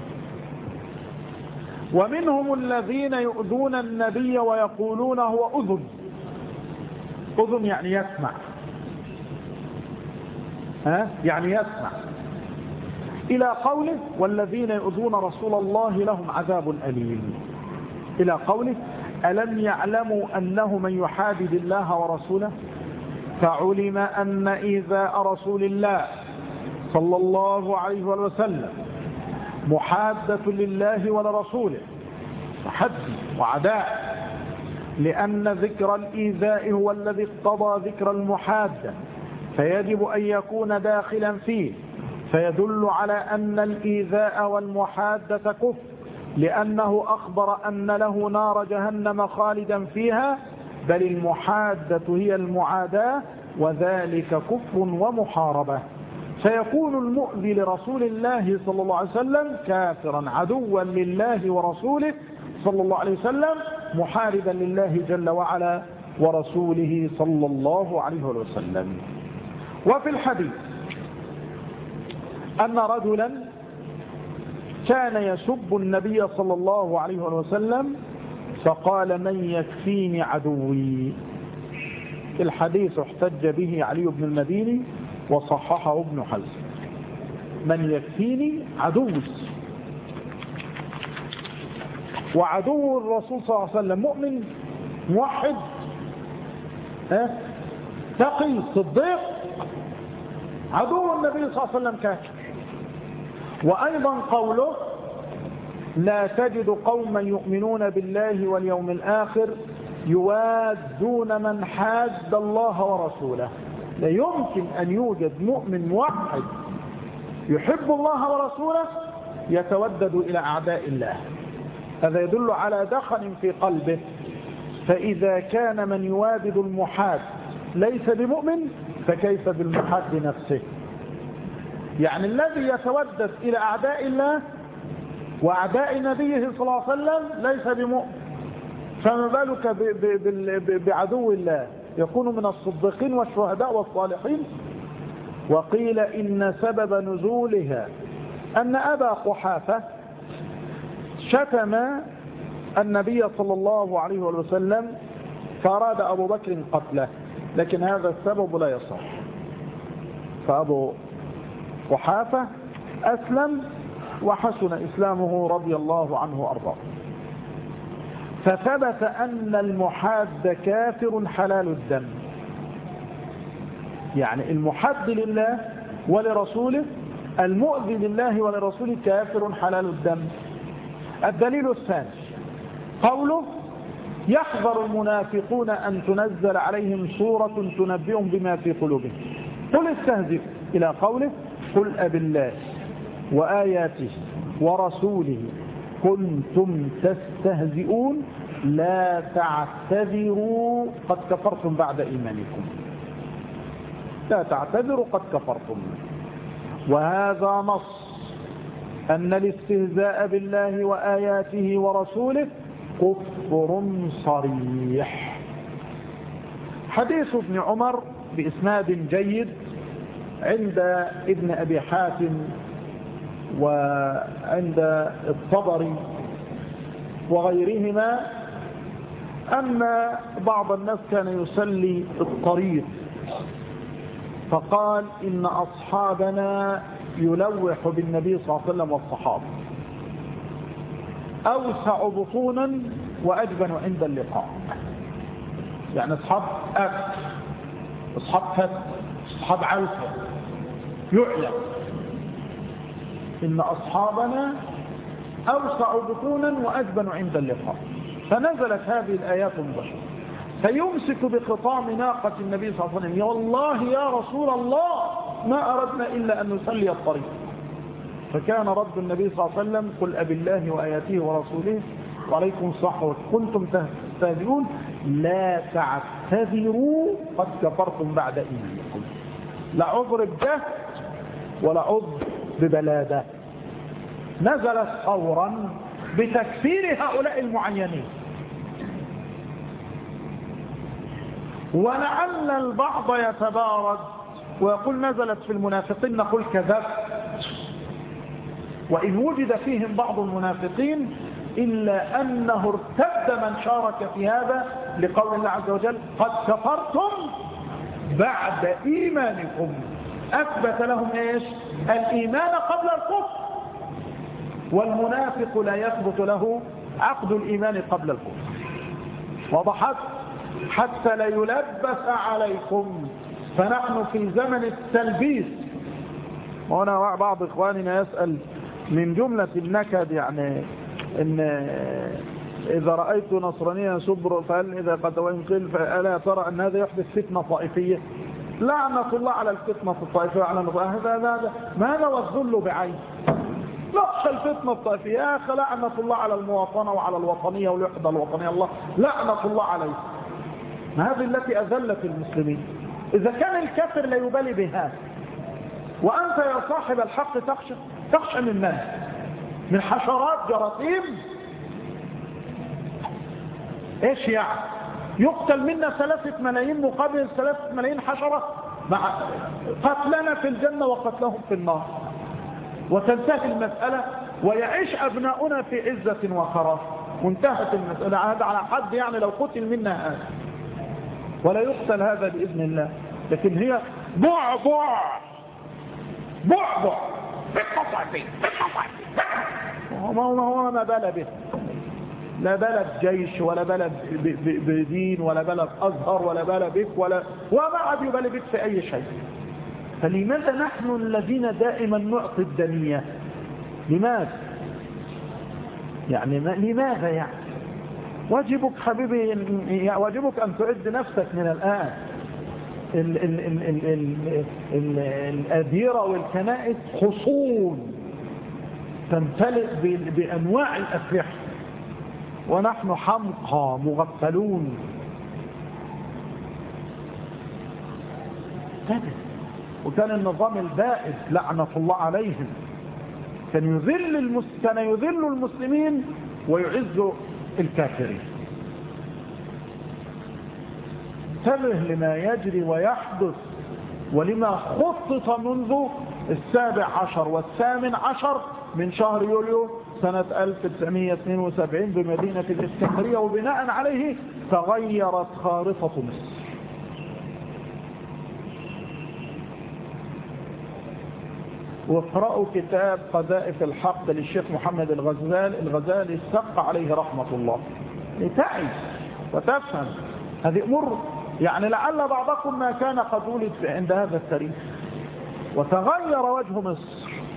ومنهم الذين يؤذون النبي ويقولون هو أذن. أذن يعني يسمع، ها يعني يسمع، إلى قوله والذين يؤذون رسول الله لهم عذاب أليم، إلى قوله ألم يعلموا أنه من يحادد الله ورسوله فعلم أن إيذاء رسول الله صلى الله عليه وسلم محادة لله ولرسوله وحد وعداء، لأن ذكر الإيذاء هو الذي اقتضى ذكر المحادة، فيجب أن يكون داخلا فيه، فيدل على أن الإيذاء والمحادة كفر، لأنه أخبر أن له نار جهنم خالدا فيها، بل المحادة هي المعاداة، وذلك كفر ومحاربة. فيكون المؤذي لرسول الله صلى الله عليه وسلم كافرا عدوا لله ورسوله صلى الله عليه وسلم، محاربا لله جل وعلا ورسوله صلى الله عليه وسلم. وفي الحديث أن رجلا كان يسب النبي صلى الله عليه وسلم فقال من يكفيني عدوي. الحديث احتج به علي بن المديني وصححه ابن حزم. من يكفيني عدوي، وعدو الرسول صلى الله عليه وسلم مؤمن موحد ها تقي صديق، عدو النبي صلى الله عليه وسلم كافر. وأيضا قوله لا تجد قوما يؤمنون بالله واليوم الآخر يوادون من حاد الله ورسوله. لا يمكن أن يوجد مؤمن موحد يحب الله ورسوله يتودد إلى أعداء الله، هذا يدل على دخن في قلبه. فإذا كان من يوادد المحاد ليس بمؤمن فكيف بالمحاد نفسه؟ يعني الذي يتودد إلى أعداء الله وأعداء نبيه صلى الله عليه وسلم ليس بمؤمن، فما بالك بعدو الله؟ يكون من الصديقين والشهداء والصالحين. وقيل إن سبب نزولها أن أبا قحافة شتم النبي صلى الله عليه وسلم فأراد أبو بكر قتله، لكن هذا السبب لا يصح. فأبو قحافة أسلم وحسن إسلامه رضي الله عنه وأرضاه. فثبت أن المحاد كافر حلال الدم، يعني المحاد لله ولرسوله المؤذي لله ولرسوله كافر حلال الدم. الدليل الثاني قوله يحذر المنافقون أن تنزل عليهم سورة تنبئهم بما في قلوبهم قل استهزئوا إلى قوله قل أبالله وآياته ورسوله كنتم تستهزئون لا تعتذروا قد كفرتم بعد إيمانكم. لا تعتذروا قد كفرتم. وهذا نص أن الاستهزاء بالله وآياته ورسوله كفر صريح. حديث ابن عمر بإسناد جيد عند ابن أبي حاتم وعند الطبري وغيرهما أن بعض الناس كان يسلي الطريق فقال إن أصحابنا يلوح بالنبي صلى الله عليه وسلم والصحابة أوسع بطونا وأجبن عند اللقاء. يعني أصحاب أكل أصحاب فت أصحاب عوفة يعلم إن أصحابنا أوسع بطونا وأجبن عند اللقاء. فنزلت هذه الآيات المبشرة فيمسك بخطام ناقة النبي صلى الله عليه وسلم والله يا رسول الله ما أردنا إلا أن نسلي الطريق. فكان رد النبي صلى الله عليه وسلم قل أبي الله وآياته ورسوله وعليكم الصحة كنتم تستهزئون لا تعتذروا قد كفرتم بعد إيمانكم. لا عذر بجهل ولا عذر ببلادة. نزلت فورا بتكفير هؤلاء المعينين. ولعل البعض يتبارد ويقول نزلت في المنافقين نقول كذبت. وإن وجد فيهم بعض المنافقين إلا أنه ارتد من شارك في هذا لقول الله عز وجل قد كفرتم بعد إيمانكم. أثبت لهم إيش؟ الإيمان قبل الكفر. والمنافق لا يثبت له عقد الإيمان قبل الكفر. وضحت حتى لا يلبس عليكم. فنحن في زمن التلبيس. وهنا بعض إخواننا يسأل من جملة النكد يعني إن إذا رأيت نصرانيا سبر فهل إذا قد وإن قيل فألا ترى أن هذا يحدث فتنة طائفية؟ لعنة الله على الفتنة الطائفية وعلى هذا هذا ما هذا والذل بعين. نخشى الفتنة الطائفية يا أخي لعنة الله على المواطنة وعلى الوطنية والوحدة الوطنية الله لعنة الله عليه. هذه التي أذلت المسلمين. إذا كان الكافر لا يبالي بها وأنت يا صاحب الحق تخشى تخشى من من؟ من حشرات جراثيم؟ ايش يعني؟ يقتل منا ثلاثة ملايين مقابل ثلاثة ملايين حشرة مع قتلنا في الجنة وقتلهم في النار وتنتهي المسألة ويعيش أبناؤنا في عزة وخراف وانتهت المسألة. هذا على حد يعني لو قتل منا هذا ولا يقتل هذا بإذن الله. لكن هي بعبع بعبع بالقطع فيه بالقطع ما هو ما بال به. لا بلد جيش ولا بلد بدين ولا بلد أزهر ولا بلد بك ولا وما عاد يبالي بك في أي شيء. فلماذا نحن الذين دائما نعطي الدنيا؟ لماذا يعني ما لماذا يعني؟ واجبك حبيبي واجبك أن تعد نفسك من الآن. ال ال ال ال ال ال الأديرة والكنائس حصون تمتلئ بأنواع الأسلحة ونحن حمقى مغفلون. وكان النظام البائد لعنة الله عليهم كان يذل المس... كان يذل المسلمين ويعز الكافرين. انتبه لما يجري ويحدث ولما خطط منذ السابع عشر والثامن عشر من شهر يوليو سنة ألف وتسعمائة واثنين وسبعين بمدينة الإسكندرية وبناء عليه تغيرت خارطة مصر. واقرأوا كتاب قذائف الحق للشيخ محمد الغزالي الغزالي السق عليه رحمة الله لتعي وتفهم هذه أمور. يعني لعل بعضكم ما كان قد ولد عند هذا التاريخ وتغير وجه مصر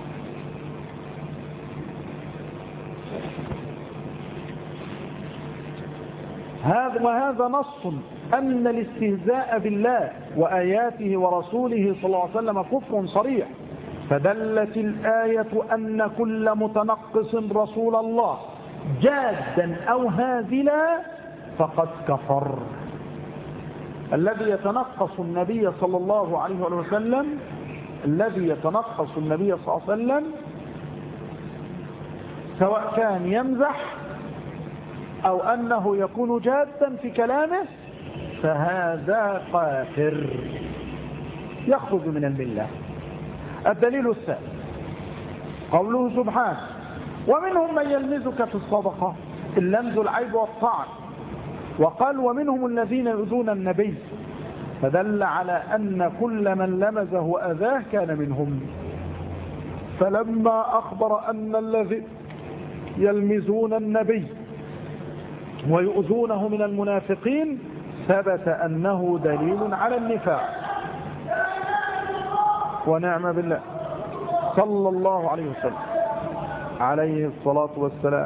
هذا وهذا نص أن الاستهزاء بالله وآياته ورسوله صلى الله عليه وسلم كفر صريح، فدلت الآية أن كل متنقص رسول الله جادا أو هازلا فقد كفر. الذي يتنقص النبي صلى الله عليه وسلم الذي يتنقص النبي صلى الله عليه وسلم سواء كان يمزح أو أنه يكون جادا في كلامه فهذا كافر يخرج من الملة. الدليل الثاني قوله سبحانه: ومنهم من يلمزك في الصدقة اللمز العيب والطعن، وقال: ومنهم الذين يؤذون النبي، فدل على أن كل من لمزه وأذاه كان منهم. فلما أخبر أن الذين يلمزون النبي ويؤذونه من المنافقين ثبت أنه دليل على النفاق. ونعم بالله صلى الله عليه وسلم عليه الصلاة والسلام.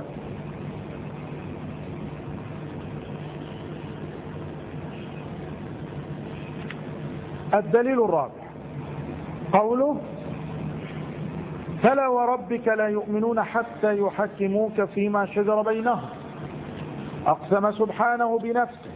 الدليل الرابع قوله: فلا وربك لا يؤمنون حتى يحكموك فيما شجر بينهم. أقسم سبحانه بنفسه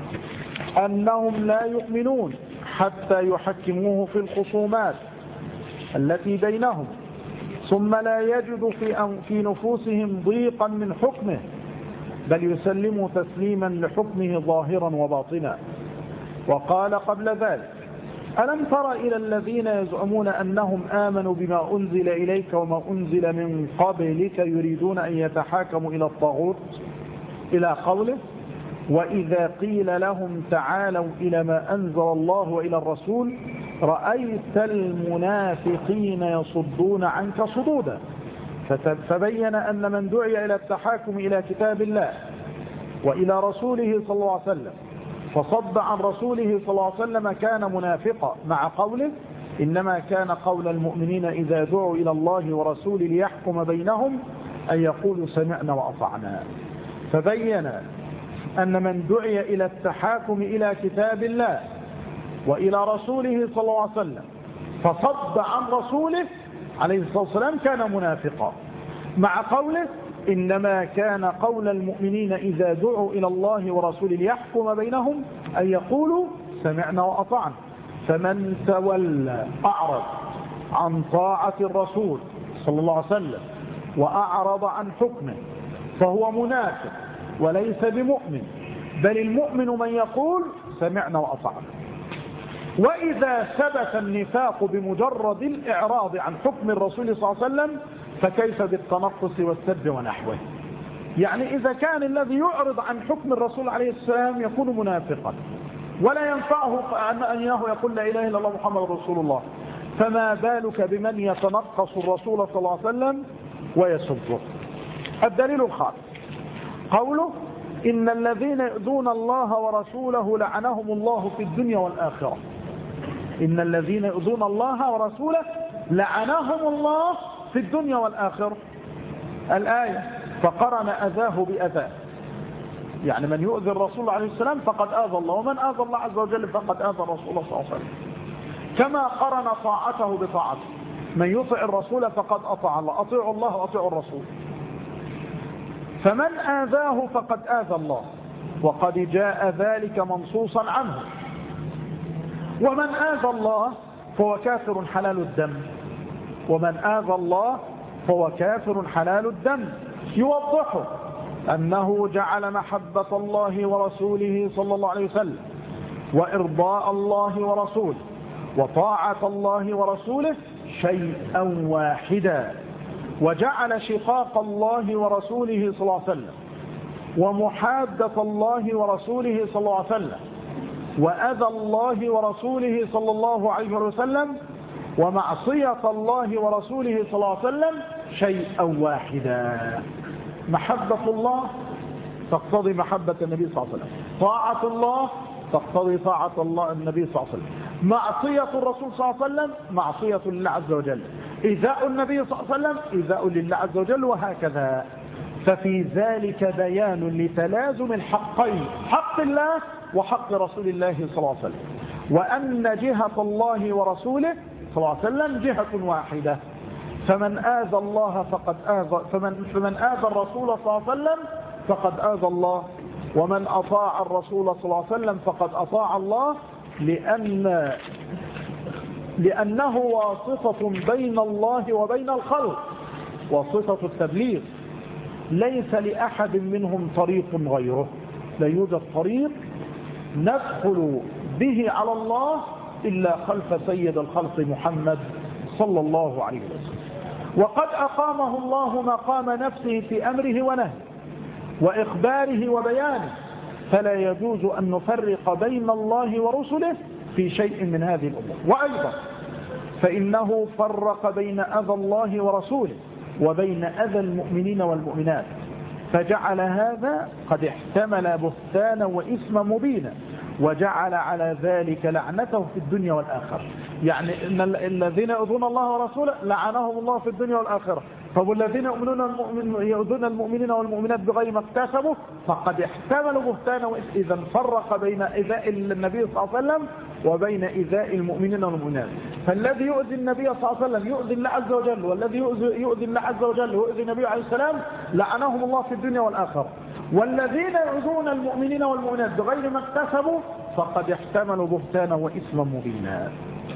أنهم لا يؤمنون حتى يحكموه في الخصومات التي بينهم ثم لا يجدوا في في نفوسهم ضيقا من حكمه بل يسلموا تسليما لحكمه ظاهرا وباطنا. وقال قبل ذلك: ألم تر إلى الذين يزعمون أنهم آمنوا بما أنزل إليك وما أنزل من قبلك يريدون أن يتحاكموا إلى الطاغوت، إلى قوله: وإذا قيل لهم تعالوا إلى ما أنزل الله وإلى الرسول رأيت المنافقين يصدون عنك صدودا. فبين أن من دعي إلى التحاكم إلى كتاب الله وإلى رسوله صلى الله عليه وسلم فصد عن رسوله صلى الله عليه وسلم كان منافقا، مع قوله: إنما كان قول المؤمنين إذا دعوا إلى الله ورسوله ليحكم بينهم أن يقولوا سمعنا وأطعنا. فبين أن من دعي إلى التحاكم إلى كتاب الله وإلى رسوله صلى الله عليه وسلم فصد عن رسوله عليه الصلاة والسلام كان منافقا، مع قوله: إنما كان قول المؤمنين إذا دعوا إلى الله ورسوله ليحكم بينهم أن يقولوا سمعنا وأطعنا. فمن تولى أعرض عن طاعة الرسول صلى الله عليه وسلم وأعرض عن حكمه فهو منافق وليس بمؤمن، بل المؤمن من يقول سمعنا وأطعنا. وإذا ثبت النفاق بمجرد الإعراض عن حكم الرسول صلى الله عليه وسلم فكيف بالتنقص والسب ونحوه؟ يعني إذا كان الذي يعرض عن حكم الرسول عليه السلام يكون منافقا ولا ينفعه أنه يقول لا إله إلا الله محمد رسول الله، فما بالك بمن يتنقص الرسول صلى الله عليه وسلم ويسبه؟ الدليل الخامس قوله: إن الذين يؤذون الله ورسوله لعنهم الله في الدنيا والآخرة. إن الذين يؤذون الله ورسوله لعنهم الله في الدنيا والآخرة. الآية فقرن أذاه بأذاه، يعني من يؤذي الرسول عليه السلام فقد آذى الله، ومن آذى الله عز وجل فقد آذى الرسول صلى الله عليه وسلم. كما قرن طاعته بطاعته، من يطع الرسول فقد أطاع الله، أطيعوا الله وأطيعوا الرسول. فمن آذاه فقد آذى الله، وقد جاء ذلك منصوصا عنه. ومن آذى الله فهو كافر حلال الدم، ومن آذى الله فهو كافر حلال الدم. يوضحه أنه جعل محبة الله ورسوله صلى الله عليه وسلم وإرضاء الله ورسوله وطاعة الله ورسوله شيئا واحدا، وجعل شقاق الله ورسوله صلى الله عليه وسلم ومحادة الله ورسوله صلى الله عليه وسلم وأذى الله ورسوله صلى الله عليه وسلم ومعصية الله ورسوله صلى الله عليه وسلم شيئا واحدا. محبة الله تقتضي محبة النبي صلى الله عليه وسلم، طاعة الله تقتضي طاعة الله النبي صلى الله عليه وسلم، معصية الرسول صلى الله عليه وسلم معصية لله عز وجل، إيذاء النبي صلى الله عليه وسلم إيذاء لله عز وجل، وهكذا. ففي ذلك بيان لتلازم الحقين، حق الله وحق رسول الله صلى الله عليه وسلم، وأن جهة الله ورسوله صلى الله عليه وسلم جهة واحدة. فمن آذى الله فقد آذى فمن, فمن آذى الرسول صلى الله عليه وسلم فقد آذى الله، ومن أطاع الرسول صلى الله عليه وسلم فقد أطاع الله، لأن لأنه واسطة بين الله وبين الخلق، واسطة التبليغ. ليس لأحد منهم طريق غيره، لا يوجد طريق ندخل به على الله إلا خلف سيد الخلق محمد صلى الله عليه وسلم. وقد أقامه الله مقام نفسه في أمره ونهيه وإخباره وبيانه، فلا يجوز أن نفرق بين الله ورسله في شيء من هذه الأمور. وأيضا فإنه فرق بين أذى الله ورسوله وبين أذى المؤمنين والمؤمنات، فجعل هذا قد احتمل بهتانا وإثما مبينا، وجعل على ذلك لعنته في الدنيا والآخرة. يعني إن الذين يؤذون الله ورسوله لعنهم الله في الدنيا والآخرة. فالذين يؤذون المؤمنين والمؤمنات بغير ما اكتسبوا فقد احتملوا بهتانا وإثما. إذا فرق بين إيذاء النبي صلى الله عليه وسلم وبين إيذاء المؤمنين والمؤمنات. فالذي يؤذي النبي صلى الله عليه وسلم يؤذي الله عز وجل، والذي يؤذي الله عز وجل ويؤذي النبي عليه السلام لعنهم الله في الدنيا والآخرة. والذين يؤذون المؤمنين والمؤمنات بغير ما اكتسبوا فقد احتملوا بهتانا وإثما مبينا.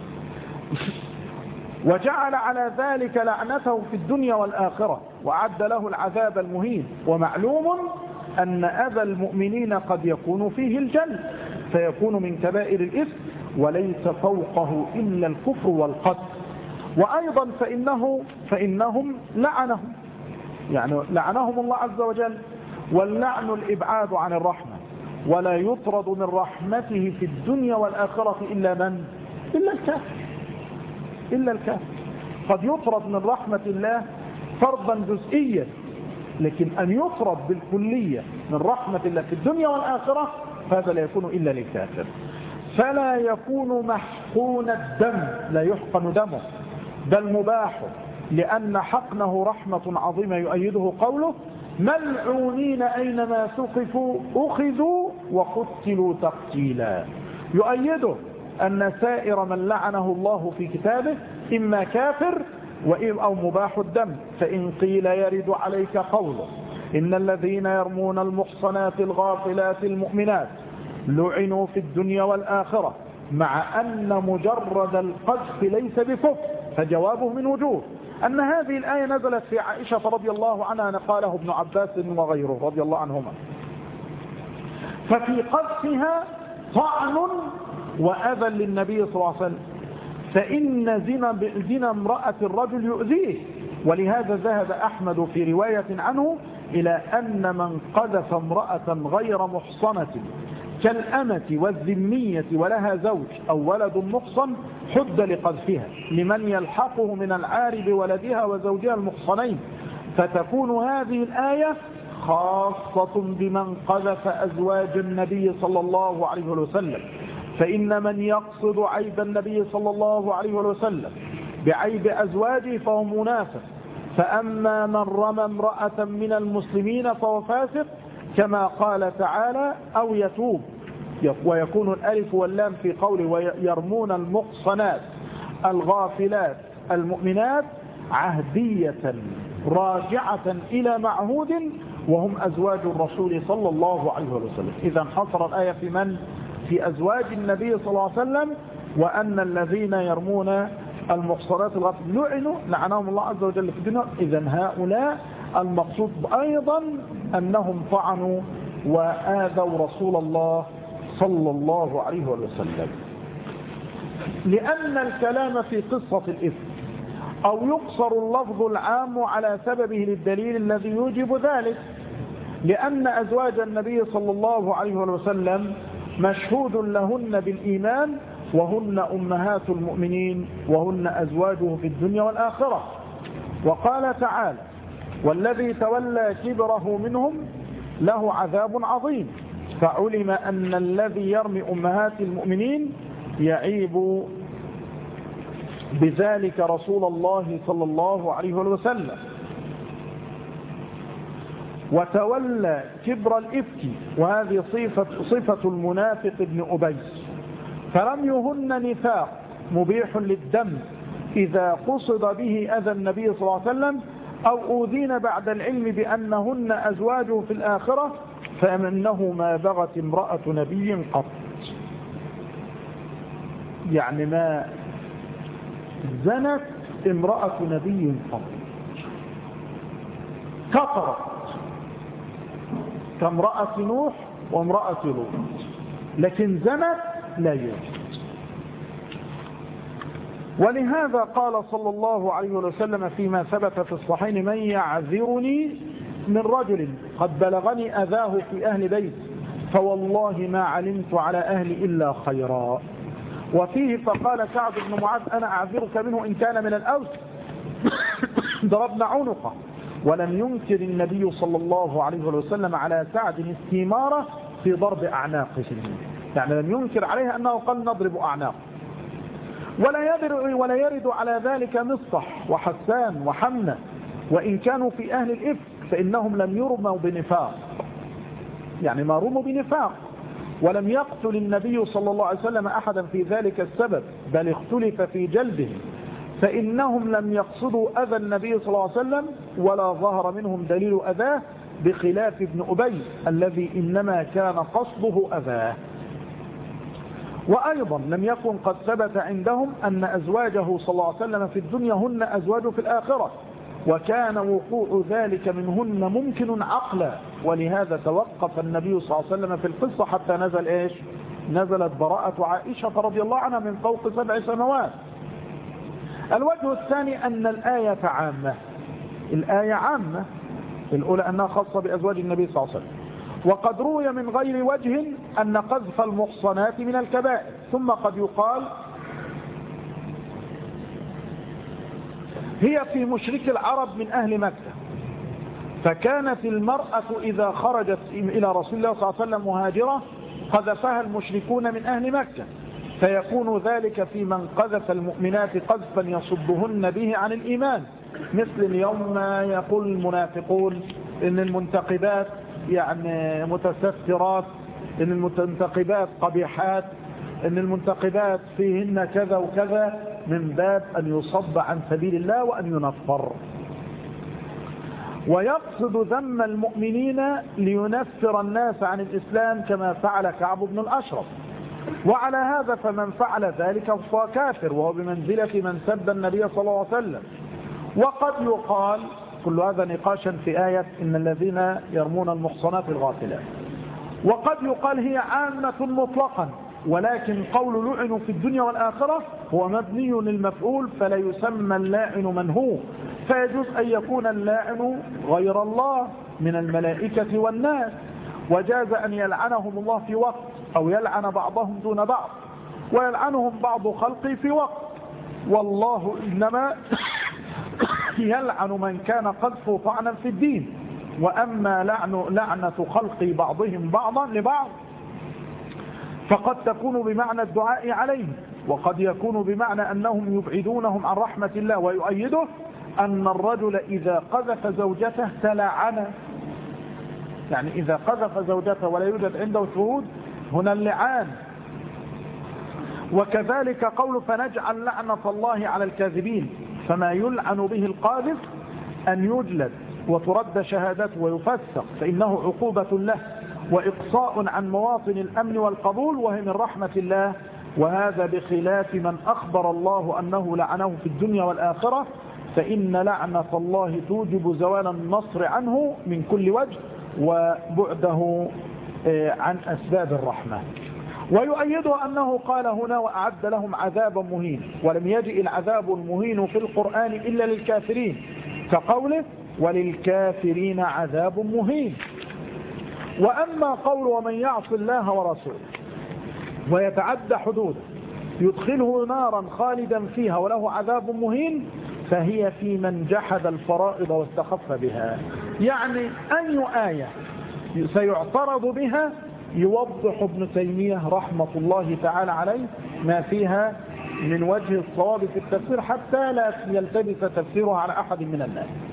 وجعل على ذلك لعنته في الدنيا والآخرة، وأعد له العذاب المهين. ومعلوم أن أذى المؤمنين قد يكون فيه الجلد، فيكون من كبائر الإثم، وليس فوقه إلا الكفر والقتل. وأيضا فإنه فإنهم لعنهم، يعني لعنهم الله عز وجل. واللعن الإبعاد عن الرحمة، ولا يطرد من رحمته في الدنيا والآخرة إلا من؟ إلا الكافر. إلا الكافر قد يطرد من رحمة الله فرضا جزئيا، لكن أن يطرد بالكلية من رحمة الله في الدنيا والآخرة هذا لا يكون إلا للكافر. فلا يكون محقون الدم، لا يحقن دمه، بل مباح، لأن حقنه رحمة عظيمة. يؤيده قوله: ملعونين أينما ثقفوا أخذوا وقتلوا تقتيلا. يؤيده أن سائر من لعنه الله في كتابه إما كافر أو مباح الدم. فإن قيل يرد عليك قوله: إن الذين يرمون المحصنات الغافلات المؤمنات لعنوا في الدنيا والآخرة، مع أن مجرد القذف ليس بكفر، فجوابه من وجوه أن هذه الآية نزلت في عائشة رضي الله عنها، قاله ابن عباس وغيره رضي الله عنهما. ففي قذفها طعن وأذى للنبي صلى الله عليه وسلم، فإن زنا زنا امرأة الرجل يؤذيه. ولهذا ذهب أحمد في رواية عنه إلى أن من قذف امرأة غير محصنة كالأمة والذمية ولها زوج أو ولد محصن حد لقذفها، لمن يلحقه من العار بولدها وزوجها المحصنين. فتكون هذه الآية خاصة بمن قذف أزواج النبي صلى الله عليه وسلم. فإن من يقصد عيب النبي صلى الله عليه وسلم بعيب أزواجه فهو منافق. فأما من رمى امرأة من المسلمين فهو فاسق، كما قال تعالى: أو يتوب. ويكون الألف واللام في قوله ويرمون المحصنات الغافلات المؤمنات عهدية راجعة إلى معهود وهم أزواج الرسول صلى الله عليه وسلم. إذا حصر الآية في من؟ في أزواج النبي صلى الله عليه وسلم. وأن الذين يرمون المحصنات الغافلات لعنوا لعنهم الله عز وجل في الدنيا. إذا هؤلاء المقصود أيضا أنهم طعنوا وآذوا رسول الله صلى الله عليه وسلم. لأن الكلام في قصة الإثم أو يقصر اللفظ العام على سببه للدليل الذي يوجب ذلك، لأن أزواج النبي صلى الله عليه وسلم مشهود لهن بالإيمان، وهن أمهات المؤمنين، وهن أزواجه في الدنيا والآخرة. وقال تعالى: والذي تولى كبره منهم له عذاب عظيم. فعلم أن الذي يرمي أمهات المؤمنين يعيب بذلك رسول الله صلى الله عليه وسلم. وتولى كبر الإفك، وهذه صفة, صفة المنافق ابن أبي، فلم يهن نفاق مبيح للدم إذا قصد به أذى النبي صلى الله عليه وسلم أو أوذين بعد العلم بأنهن أزواجه في الآخرة، فإنه ما بغت امرأة نبي قط. يعني ما زنت امرأة نبي قط، كفرت كامرأة نوح وامرأة لوط، لكن زنت لا يوجد. ولهذا قال صلى الله عليه وسلم فيما ثبت في الصحيحين: من يعذرني من رجل قد بلغني أذاه في أهل بيت فوالله ما علمت على أهلي إلا خيرا. وفيه فقال سعد بن معاذ: أنا أعذرك منه إن كان من الأوس. ضربنا عنقه. ولم ينكر النبي صلى الله عليه وسلم على سعد استمارة في ضرب أعناقه، يعني لم ينكر عليها أنه قال نضرب أعناقه. ولا يرد, ولا يرد على ذلك مصطح وحسان وحمنة، وإن كانوا في أهل الإفك فإنهم لم يرموا بنفاق، يعني ما رموا بنفاق. ولم يقتل النبي صلى الله عليه وسلم أحدا في ذلك السبب، بل اختلف في جلبهم، فإنهم لم يقصدوا أذى النبي صلى الله عليه وسلم ولا ظهر منهم دليل أذاه، بخلاف ابن أبي الذي إنما كان قصده أذاه. وأيضا لم يكن قد ثبت عندهم أن أزواجه صلى الله عليه وسلم في الدنيا هن أزواجه في الآخرة، وكان وقوع ذلك منهن ممكن عقلا، ولهذا توقف النبي صلى الله عليه وسلم في القصة حتى نزل إيش؟ نزلت براءة عائشة رضي الله عنها من فوق سبع سنوات. الوجه الثاني أن الآية عامة، الآية عامة، الأولى أنها خاصة بأزواج النبي صلى الله عليه وسلم، وقد روي من غير وجه أن قذف المحصنات من الكبائر. ثم قد يقال هي في مشرك العرب من أهل مكة، فكانت المرأة إذا خرجت إلى رسول الله صلى الله عليه وسلم مهاجرة قذفها المشركون من أهل مكة، فيكون ذلك في من قذف المؤمنات قذفا يصدهن به عن الإيمان، مثل اليوم ما يقول المنافقون إن المنتقبات يعني متسترات، إن المنتقبات قبيحات، إن المنتقبات فيهن كذا وكذا، من باب أن يصد عن سبيل الله وأن ينفر. ويقصد ذم المؤمنين لينفر الناس عن الإسلام كما فعل كعب بن الأشرف. وعلى هذا فمن فعل ذلك فهو كافر، وهو بمنزلة من سب النبي صلى الله عليه وسلم. وقد يقال كل هذا نقاشا في آية إن الذين يرمون المحصنات الغافلات. وقد يقال هي عامة مطلقا، ولكن قول لعن في الدنيا والآخرة هو مبني للمفعول، فلا يسمى اللاعن من هو، فيجوز أن يكون اللاعن غير الله من الملائكة والناس، وجاز أن يلعنهم الله في وقت، أو يلعن بعضهم دون بعض، ويلعنهم بعض خلقه في وقت، والله إنما يلعن من كان قذفه طعنا في الدين. وأما لعن لعنة خلق بعضهم بعضا لبعض فقد تكون بمعنى الدعاء عليه، وقد يكون بمعنى أنهم يبعدونهم عن رحمة الله. ويؤيده أن الرجل إذا قذف زوجته تلعن، يعني إذا قذف زوجته ولا يوجد عنده شهود هنا اللعان. وكذلك قول فنجعل لعنة الله على الكاذبين، فما يلعن به القاذف أن يجلد وترد شهادته ويفسق، فإنه عقوبة له وإقصاء عن مواطن الأمن والقبول، وهي من رحمة الله. وهذا بخلاف من أخبر الله أنه لعنه في الدنيا والآخرة، فإن لعنة الله توجب زوال النصر عنه من كل وجه وبعده عن أسباب الرحمة. ويؤيده أنه قال هنا وأعد لهم عذابا مهين، ولم يجئ العذاب المهين في القرآن إلا للكافرين، كقوله وللكافرين عذاب مهين. وأما قول ومن يعص الله ورسوله ويتعدى حدوده يدخله نارا خالدا فيها وله عذاب مهين، فهي في من جحد الفرائض واستخف بها. يعني أي آية سيعترض بها يوضح ابن تيمية رحمة الله تعالى عليه ما فيها من وجه الصواب في التفسير، حتى لا يلتبس تفسيرها على أحد من الناس.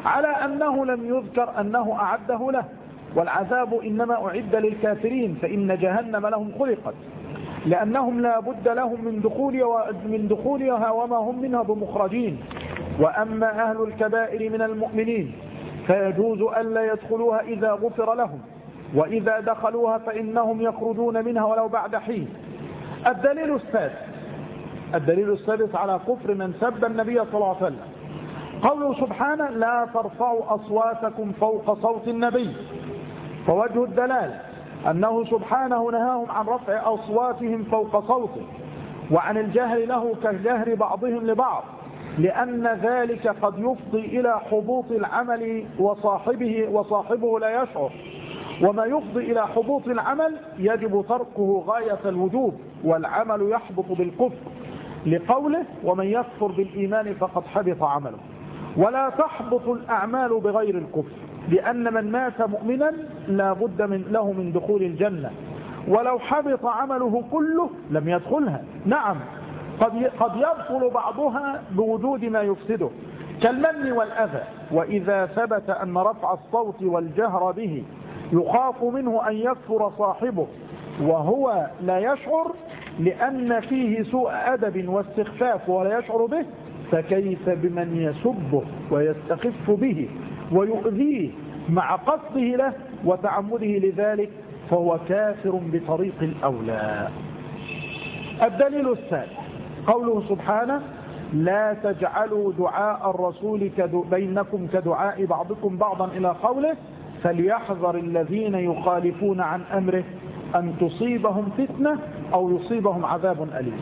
على أنه لم يذكر أنه أعده له، والعذاب إنما أعد للكافرين، فإن جهنم لهم خلقت لأنهم لا بد لهم من دخولها من دخولها وما هم منها بمخرجين. وأما أهل الكبائر من المؤمنين فيجوز ألا يدخلوها إذا غفر لهم، وإذا دخلوها فإنهم يخرجون منها ولو بعد حين. الدليل السادس الدليل السادس على كفر من سب النبي صلى الله عليه وسلم قوله سبحانه: لا ترفعوا أصواتكم فوق صوت النبي. فوجه الدلال أنه سبحانه نهاهم عن رفع أصواتهم فوق صوته، وعن الجهر له كجهر بعضهم لبعض، لأن ذلك قد يفضي إلى حبوط العمل وصاحبه وصاحبه لا يشعر، وما يفضي إلى حبوط العمل يجب تركه غاية الوجوب، والعمل يحبط بالكفر، لقوله: ومن يكفر بالإيمان فقد حبط عمله. ولا تحبط الأعمال بغير الكفر، لأن من مات مؤمنا لا بد من له من دخول الجنة، ولو حبط عمله كله لم يدخلها. نعم، قد قد يبطل بعضها بوجود ما يفسده كالمن والأذى. وإذا ثبت أن رفع الصوت والجهر به يخاف منه أن يكفر صاحبه وهو لا يشعر، لأن فيه سوء أدب واستخفاف ولا يشعر به، فكيف بمن يسبه ويستخف به ويؤذيه مع قصده له وتعمده لذلك، فهو كافر بطريق الأولى. الدليل الثالث قوله سبحانه: لا تجعلوا دعاء الرسول بينكم كدعاء بعضكم بعضا، إلى قوله: فليحذر الذين يخالفون عن أمره أن تصيبهم فتنة أو يصيبهم عذاب أليم.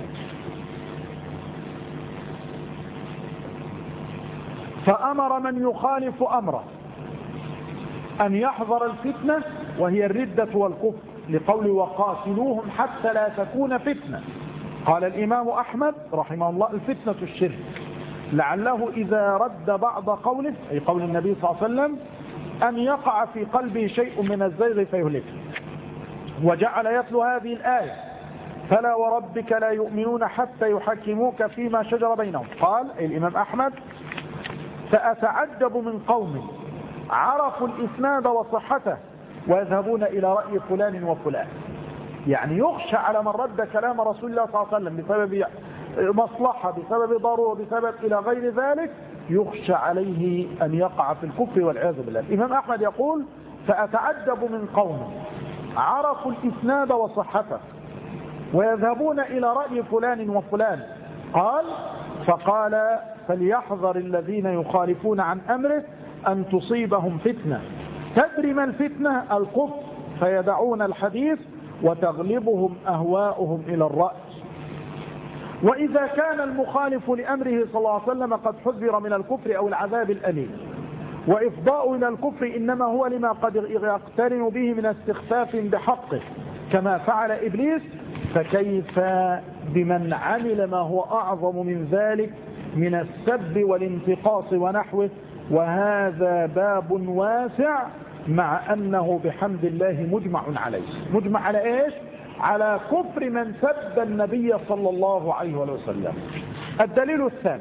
فأمر من يخالف أمره أن يحذر الفتنة، وهي الردة والكفر، لقول: وقاتلوهم حتى لا تكون فتنة. قال الإمام أحمد رحمه الله: الفتنة الشرك، لعله إذا رد بعض قوله، أي قول النبي صلى الله عليه وسلم، أن يقع في قلبه شيء من الزيغ فيهلكه. وجعل يتلو هذه الآية: فلا وربك لا يؤمنون حتى يحكموك فيما شجر بينهم. قال الإمام أحمد: فأتعجب من قوم عرفوا الإسناد وصحته ويذهبون إلى رأي فلان وفلان. يعني يخشى على من رد كلام رسول الله صلى الله عليه وسلم بسبب مصلحة، بسبب ضرورة، بسبب إلى غير ذلك، يخشى عليه أن يقع في الكفر والعياذ بالله. الإمام أحمد يقول: فأتعجب من قوم عرفوا الإسناد وصحته ويذهبون إلى رأي فلان وفلان. قال: فقال: فليحذر الذين يخالفون عن أمره أن تصيبهم فتنة. تدري ما الفتنة؟ الكفر، فيدعون الحديث وتغلبهم أهواؤهم إلى الرأي. وإذا كان المخالف لأمره صلى الله عليه وسلم قد حذر من الكفر أو العذاب الأليم، وإفضاء إلى الكفر إنما هو لما قد يقترن به من استخفاف بحقه كما فعل إبليس، فكيف بمن عمل ما هو أعظم من ذلك من السب والانتقاص ونحوه؟ وهذا باب واسع، مع أنه بحمد الله مجمع عليه. مجمع على إيش؟ على كفر من سب النبي صلى الله عليه وسلم. الدليل الثاني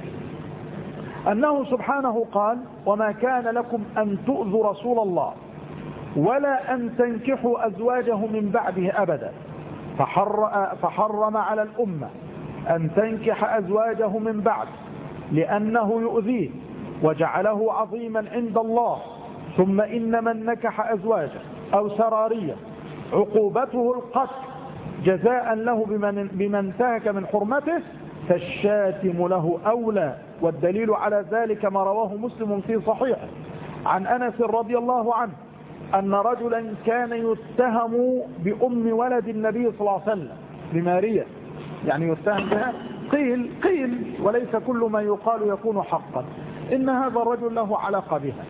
أنه سبحانه قال: وما كان لكم أن تؤذوا رسول الله ولا أن تنكحوا أزواجه من بعده أبدا، فحرم على الأمة أن تنكح أزواجه من بعد لأنه يؤذيه وجعله عظيما عند الله. ثم إن من نكح أزواجه أو سرارية عقوبته القتل جزاء له بمن, بمن انتهك من حرمته، فالشاتم له أولى. والدليل على ذلك ما رواه مسلم في صحيحه عن أنس رضي الله عنه أن رجلا كان يتهم بأم ولد النبي صلى الله عليه وسلم بماريا، يعني يتهم بها. قيل قيل وليس كل ما يقال يكون حقا، إن هذا الرجل له علاقة بها،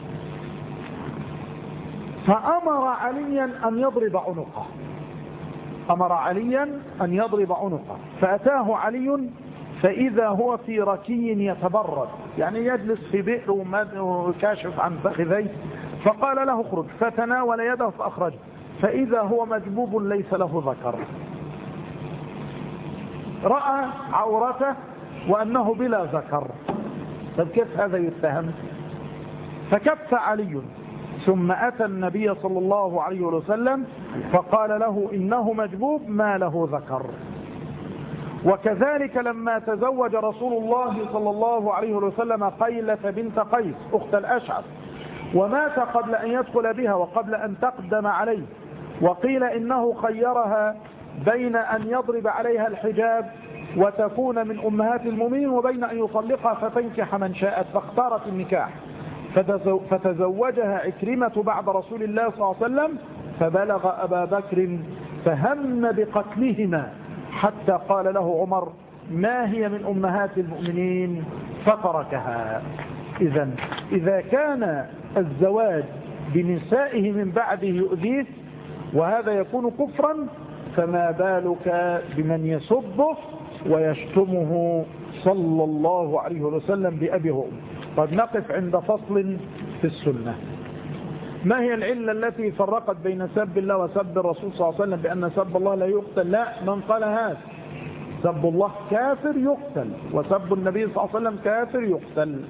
فأمر عليا أن يضرب عنقه أمر عليا أن يضرب عنقه فأتاه علي فإذا هو في ركي يتبرد، يعني يجلس في بئر وكاشف عن فخذيه، فقال له: اخرج، فتناول يده فأخرجه، فإذا هو مجبوب ليس له ذكر. رأى عورته وأنه بلا ذكر، طب كيف هذا يتهم؟ فكف علي ثم أتى النبي صلى الله عليه وسلم فقال له إنه مجبوب ما له ذكر. وكذلك لما تزوج رسول الله صلى الله عليه وسلم قيلة بنت قيس أخت الأشعث ومات قبل أن يدخل بها وقبل أن تقدم عليه، وقيل إنه خيرها بين أن يضرب عليها الحجاب وتكون من أمهات المؤمنين وبين أن يطلقها فتنكح من شاءت، فاختارت النكاح فتزوجها عكرمة بعد رسول الله صلى الله عليه وسلم، فبلغ أبا بكر فهم بقتلهما حتى قال له عمر ما هي من أمهات المؤمنين فتركها. إذن إذا كان الزواج بنسائه من بعده يؤذيه وهذا يكون كفرا، فما بالك بمن يسبه ويشتمه صلى الله عليه وسلم بأبيه وأمه. قد نقف عند فصل في السنة. ما هي العلة التي فرقت بين سب الله وسب الرسول صلى الله عليه وسلم بأن سب الله لا يقتل؟ لا، من قال هذا سب الله كافر يقتل وسب النبي صلى الله عليه وسلم كافر يقتل.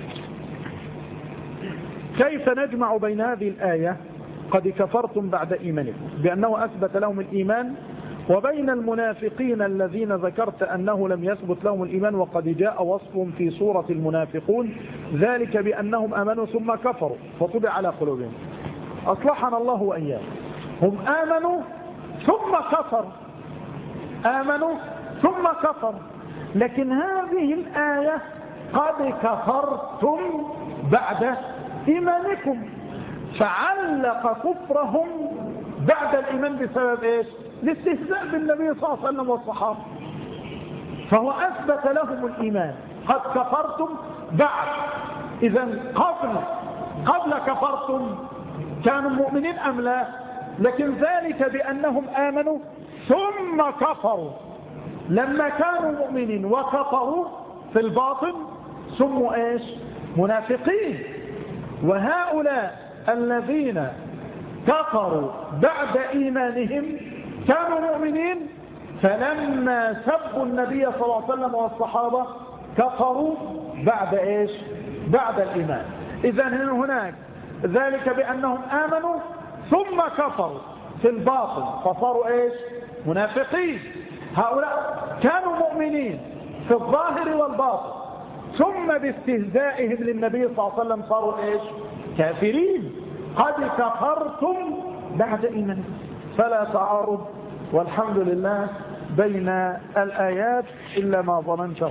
كيف نجمع بين هذه الآية قد كفرتم بعد إيمانكم بأنه أثبت لهم الإيمان وبين المنافقين الذين ذكرت أنه لم يثبت لهم الإيمان وقد جاء وصفهم في سورة المنافقون ذلك بأنهم آمنوا ثم كفروا فطبع على قلوبهم؟ أصلحنا الله وإياهم. هم آمنوا ثم كفروا، آمنوا ثم كفروا، لكن هذه الآية قد كفرتم بعد إيمانكم، فعلق كفرهم بعد الإيمان بسبب إيش؟ الاستهزاء بالنبي صلى الله عليه وسلم والصحابة. فهو أثبت لهم الإيمان، قد كفرتم بعد. إذن قبل قبل كفرتم كانوا مؤمنين أم لا؟ لكن ذلك بأنهم آمنوا ثم كفروا، لما كانوا مؤمنين وكفروا في الباطن سموا إيش؟ منافقين. وهؤلاء الذين كفروا بعد إيمانهم كانوا مؤمنين، فلما سبوا النبي صلى الله عليه وسلم والصحابة كفروا بعد إيش؟ بعد الإيمان. إذن هناك ذلك بأنهم آمنوا ثم كفروا في الباطن فصاروا إيش؟ منافقين. هؤلاء كانوا مؤمنين في الظاهر والباطن ثم باستهزائهم للنبي صلى الله عليه وسلم صاروا إيش؟ كافرين. قد كفرتم بعد إيمانكم. فلا تعارض والحمد لله بين الآيات إلا ما ظننته.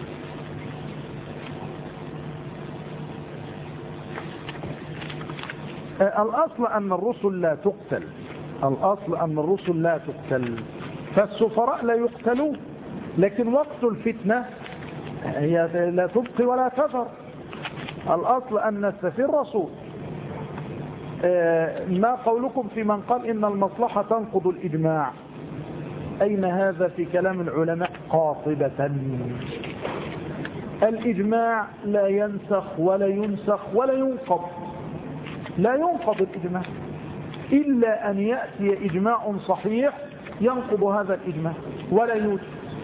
الأصل أن الرسل لا تقتل، الأصل أن الرسل لا تقتل، فالسفراء لا يقتلون، لكن وقت الفتنة هي لا تبقي ولا تذر. الأصل أن السفير رسول. ما قولكم في من قال إن المصلحة تنقض الإجماع؟ أين هذا في كلام العلماء قاطبة؟ الإجماع لا ينسخ ولا ينسخ ولا ينقض، لا ينقض الإجماع إلا أن يأتي إجماع صحيح ينقض هذا الإجماع ولا يوجد.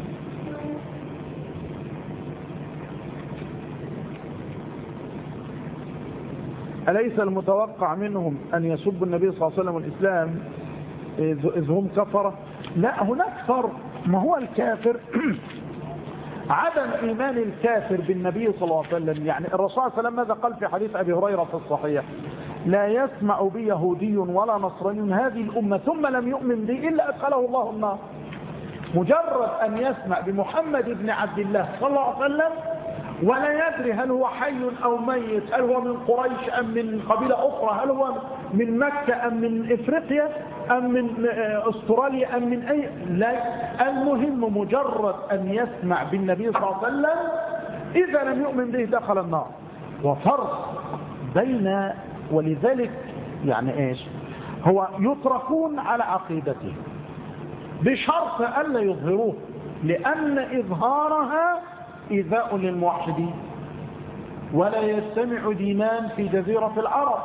أليس المتوقع منهم أن يسبوا النبي صلى الله عليه وسلم والإسلام إذ هم كفرة؟ لا، هناك فرق. ما هو الكافر عدم إيمان الكافر بالنبي صلى الله عليه وسلم. يعني الرسول صلى الله عليه وسلم ماذا قال في حديث أبي هريرة في الصحيح؟ لا يسمع بي يهودي ولا نصراني هذه الأمة ثم لم يؤمن بي إلا أدخله الله النار. مجرد أن يسمع بمحمد بن عبد الله صلى الله عليه وسلم ولا يدري هل هو حي أو ميت، هل هو من قريش أم من قبيلة أخرى، هل هو من مكة أم من إفريقيا أم من أستراليا أم من أي، لا، المهم مجرد أن يسمع بالنبي صلى الله عليه وسلم إذا لم يؤمن به دخل النار. وفرق بين، ولذلك يعني إيش هو يتركون على عقيدته بشرط ألا يظهروه، لأن إظهارها إيذاء للموحدين، ولا يجتمع دينان في جزيرة العرب،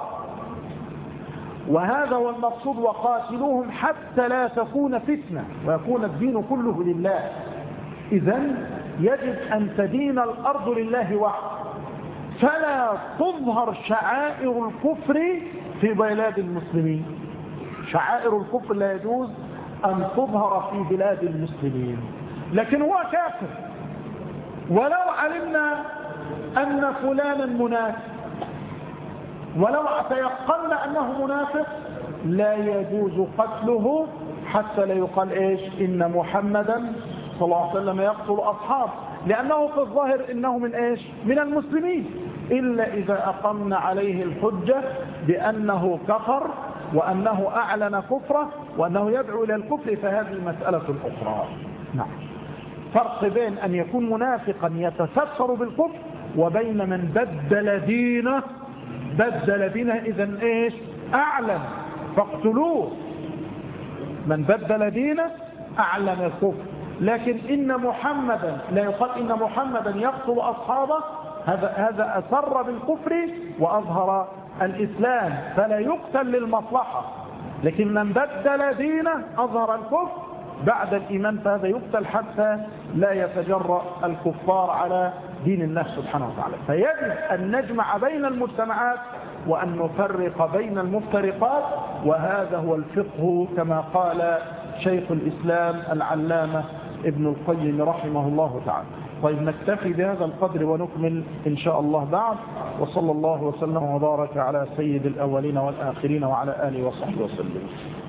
وهذا هو المقصود. وقاتلوهم حتى لا تكون فتنة ويكون الدين كله لله. إذن يجب أن تدين الأرض لله وحده، فلا تظهر شعائر الكفر في بلاد المسلمين. شعائر الكفر لا يجوز أن تظهر في بلاد المسلمين، لكن هو كافر. ولو علمنا أن فلانا منافق، ولو تيقنا أنه منافق، لا يجوز قتله حتى لا يقال إيش إن محمدا صلى الله عليه وسلم يقتل أصحابه، لأنه في الظاهر إنه من إيش من المسلمين، إلا إذا أقمنا عليه الحجة بأنه كفر وأنه أعلن كفره وأنه يدعو إلى الكفر، فهذه مسألة أخرى. نعم، فرق بين أن يكون منافقا يتستر بالكفر وبين من بدل دينه بدل دينه إذن إيش أعلن، فاقتلوه. من بدل دينه أعلن الكفر. لكن إن محمدا لا يقال إن محمدا يقتل أصحابه، هذا هذا أسر بالكفر وأظهر الإسلام، فلا يقتل للمصلحة. لكن من بدل دينه أظهر الكفر بعد الإيمان، فهذا يقتل حتى لا يتجرأ الكفار على دين الله سبحانه وتعالى. فيجب أن نجمع بين المجتمعات وأن نفرق بين المفترقات، وهذا هو الفقه كما قال شيخ الإسلام العلامة ابن القيم رحمه الله تعالى. طيب، نكتفي بهذا القدر ونكمل إن شاء الله بعد. وصلى الله وسلم وبارك على سيد الأولين والآخرين وعلى آله وصحبه وسلم.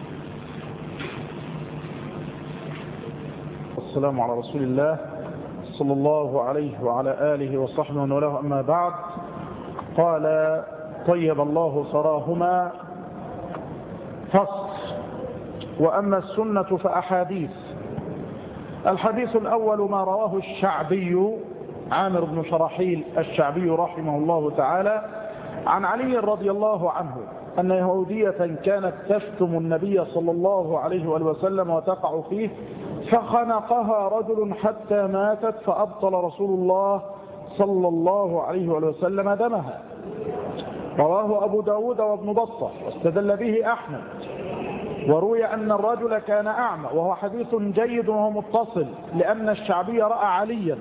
والسلام على رسول الله صلى الله عليه وعلى آله وصحبه وله. أما بعد، قال طيب الله ثراهما فصل. وأما السنة فأحاديث. الحديث الأول ما رواه الشعبي عامر بن شراحيل الشعبي رحمه الله تعالى عن علي رضي الله عنه أن يهودية كانت تشتم النبي صلى الله عليه وسلم وتقع فيه، فخنقها رجل حتى ماتت، فأبطل رسول الله صلى الله عليه وسلم دمها. رواه أبو داود وابن بطة واستدل به أحمد. وروي أن الرجل كان أعمى، وهو حديث جيد وهو متصل، لأن الشعبي رأى عليا،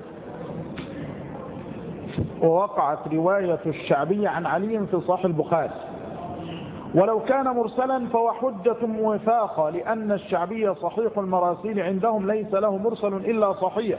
ووقعت رواية الشعبي عن علي في صحيح البخاري. ولو كان مرسلا فهو حجة موفاقة، لأن الشعبي صحيح المراسيل عندهم، ليس له مرسل إلا صحيح.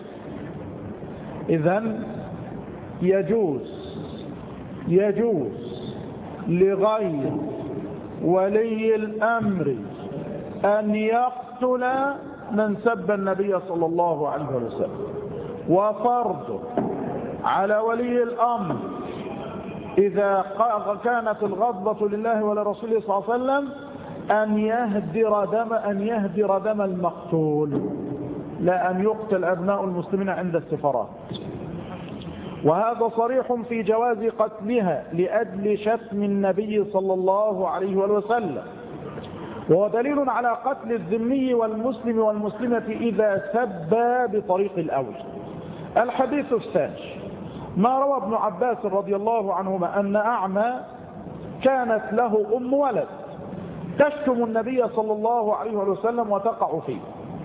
إذن يجوز يجوز لغير ولي الأمر أن يقتل من سب النبي صلى الله عليه وسلم، وفرض على ولي الأمر إذا كانت الغضبة لله ولرسوله صلى الله عليه وسلم أن يهدر دم أن يهدر دم المقتول، لا أن يقتل أبناء المسلمين عند السفارات. وهذا صريح في جواز قتلها لأجل شتم النبي صلى الله عليه وسلم، وهو دليل على قتل الذمي والمسلم والمسلمة إذا سبا بطريق الأول. الحديث الثاني ما روى ابن عباس رضي الله عنهما أن أعمى كانت له أم ولد تشتم النبي صلى الله عليه وسلم وتقع فيه،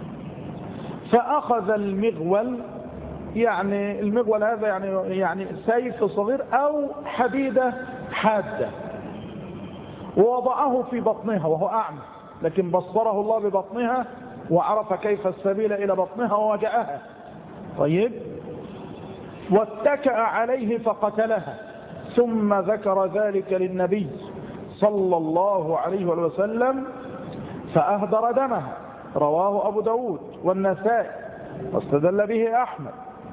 فأخذ المغول، يعني المغول هذا يعني يعني سيف صغير أو حديدة حادة، ووضعه في بطنها وهو أعمى، لكن بصره الله ببطنها وعرف كيف السبيل إلى بطنها ووجعها. طيب، واتكأ عليه فقتلها، ثم ذكر ذلك للنبي صلى الله عليه وسلم فأهدر دمها. رواه أبو داود والنسائي واستدل به أحمد.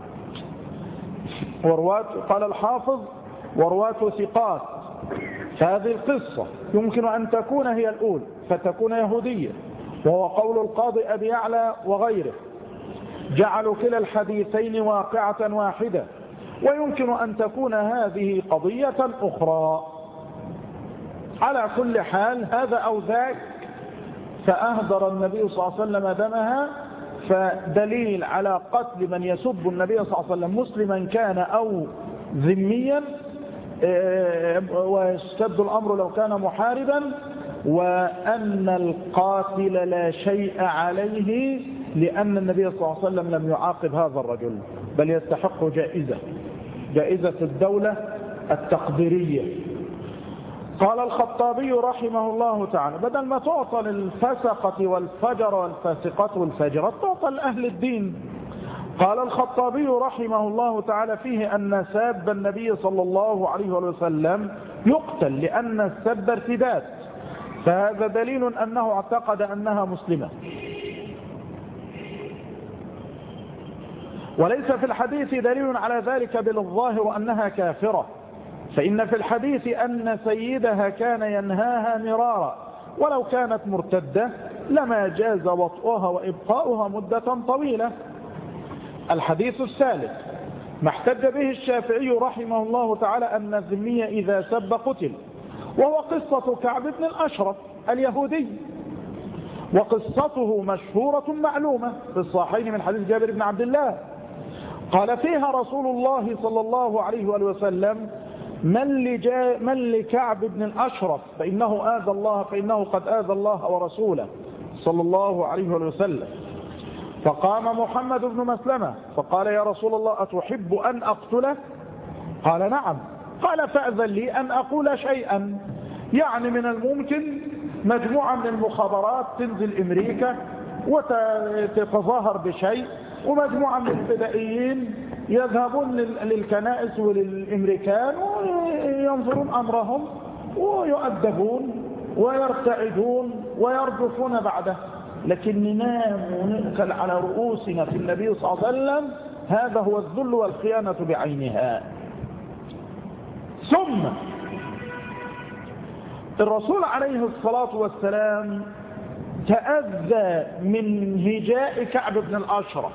ورواة قال الحافظ ورواة ثقات. فهذه القصة يمكن أن تكون هي الأولى فتكون يهودية، وهو قول القاضي أبي يعلى وغيره، جعلوا كلا الحديثين واقعة واحدة. ويمكن أن تكون هذه قضية أخرى. على كل حال هذا أو ذاك، فأهدر النبي صلى الله عليه وسلم دمها، فدليل على قتل من يسب النبي صلى الله عليه وسلم مسلما كان أو ذميا، ويشتد الأمر لو كان محاربا، وأن القاتل لا شيء عليه، لأن النبي صلى الله عليه وسلم لم يعاقب هذا الرجل، بل يستحق جائزة جائزة الدولة التقديرية. قال الخطابي رحمه الله تعالى بدل ما تعطى للفسقة والفجر والفاسقة والفاجرة تعطى لأهل الدين. قال الخطابي رحمه الله تعالى فيه أن ساب النبي صلى الله عليه وسلم يقتل لأن السب ارتداد، فهذا دليل أنه اعتقد أنها مسلمة. وليس في الحديث دليل على ذلك بل الظاهر أنها كافرة، فإن في الحديث أن سيدها كان ينهاها مرارا، ولو كانت مرتدة لما جاز وطئها وإبقاؤها مدة طويلة. الحديث الثالث ما احتج به الشافعي رحمه الله تعالى أن الذمي إذا سب قتل، وهو قصة كعب بن الأشرف اليهودي، وقصته مشهورة معلومة في الصحيحين من حديث جابر بن عبد الله قال فيها رسول الله صلى الله عليه وسلم من, من لكعب بن الأشرف فإنه آذى الله فإنه قد آذى الله ورسوله صلى الله عليه وسلم. فقام محمد بن مسلمة فقال يا رسول الله أتحب أن أقتله؟ قال نعم. قال فأذن لي أن أقول شيئا، يعني من الممكن مجموعة من المخابرات تنزل أمريكا وتتظاهر بشيء، ومجموعة من الفدائيين يذهبون للكنائس وللأمريكان وينظرون أمرهم ويؤدبون ويرتعدون ويرجفون بعده، لكن ننام ونأكل على رؤوسنا في النبي صلى الله عليه وسلم، هذا هو الذل والخيانة بعينها. ثم الرسول عليه الصلاة والسلام تأذى من هجاء كعب بن الأشرف،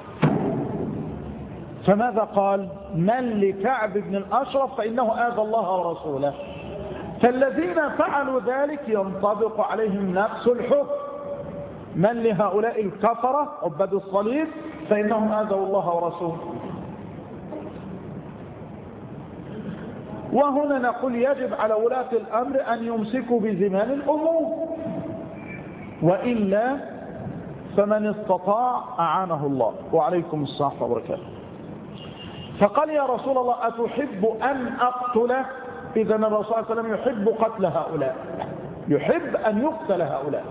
فماذا قال؟ من لكعب بن الأشرف فإنه آذى الله ورسوله. فالذين فعلوا ذلك ينطبق عليهم نفس الحكم، من لهؤلاء الكفرة عباد الصليب فإنهم آذوا الله ورسوله. وهنا نقول يجب على ولاة الأمر أن يمسكوا بزمام الأمور، وإلا فمن استطاع أعانه الله. وعليكم السلام وبركاته. فقال يا رسول الله أتحب أن أقتله؟ إذا الرسول صلى الله عليه وسلم يحب قتل هؤلاء، يحب أن يقتل هؤلاء.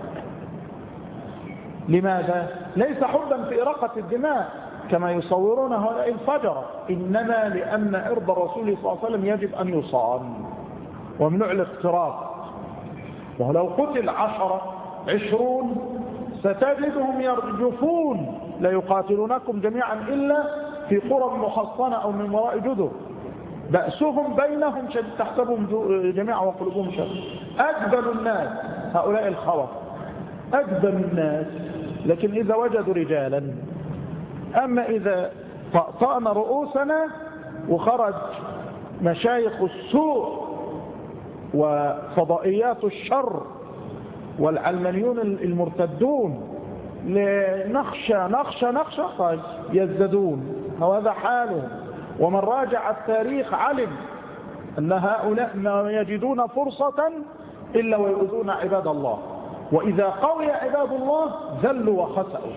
لماذا؟ ليس حبا في إراقة الدماء كما يصورون هؤلاء الفجرة، إنما لأن إرض الرسول صلى الله عليه وسلم يجب أن يصان ومنع الاختراق. ولو قتل عشرة عشرون ستجدهم يرجفون لا يقاتلونكم جميعا إلا في قرى محصنة أو من وراء جدر، بأسهم بينهم شديد تحسبهم جميعا وقلوبهم شر. أجبل الناس هؤلاء الخوف، أجبل الناس، لكن إذا وجدوا رجالا. أما إذا طأطأنا رؤوسنا وخرج مشايخ السوء وفضائيات الشر والعلمانيون المرتدون لنخشى نخشى نخشى طيب يزدادون، وهذا حالهم. ومن راجع التاريخ علم أن هؤلاء ما يجدون فرصة إلا ويؤذون عباد الله، وإذا قوي عباد الله ذلوا وخسأوا.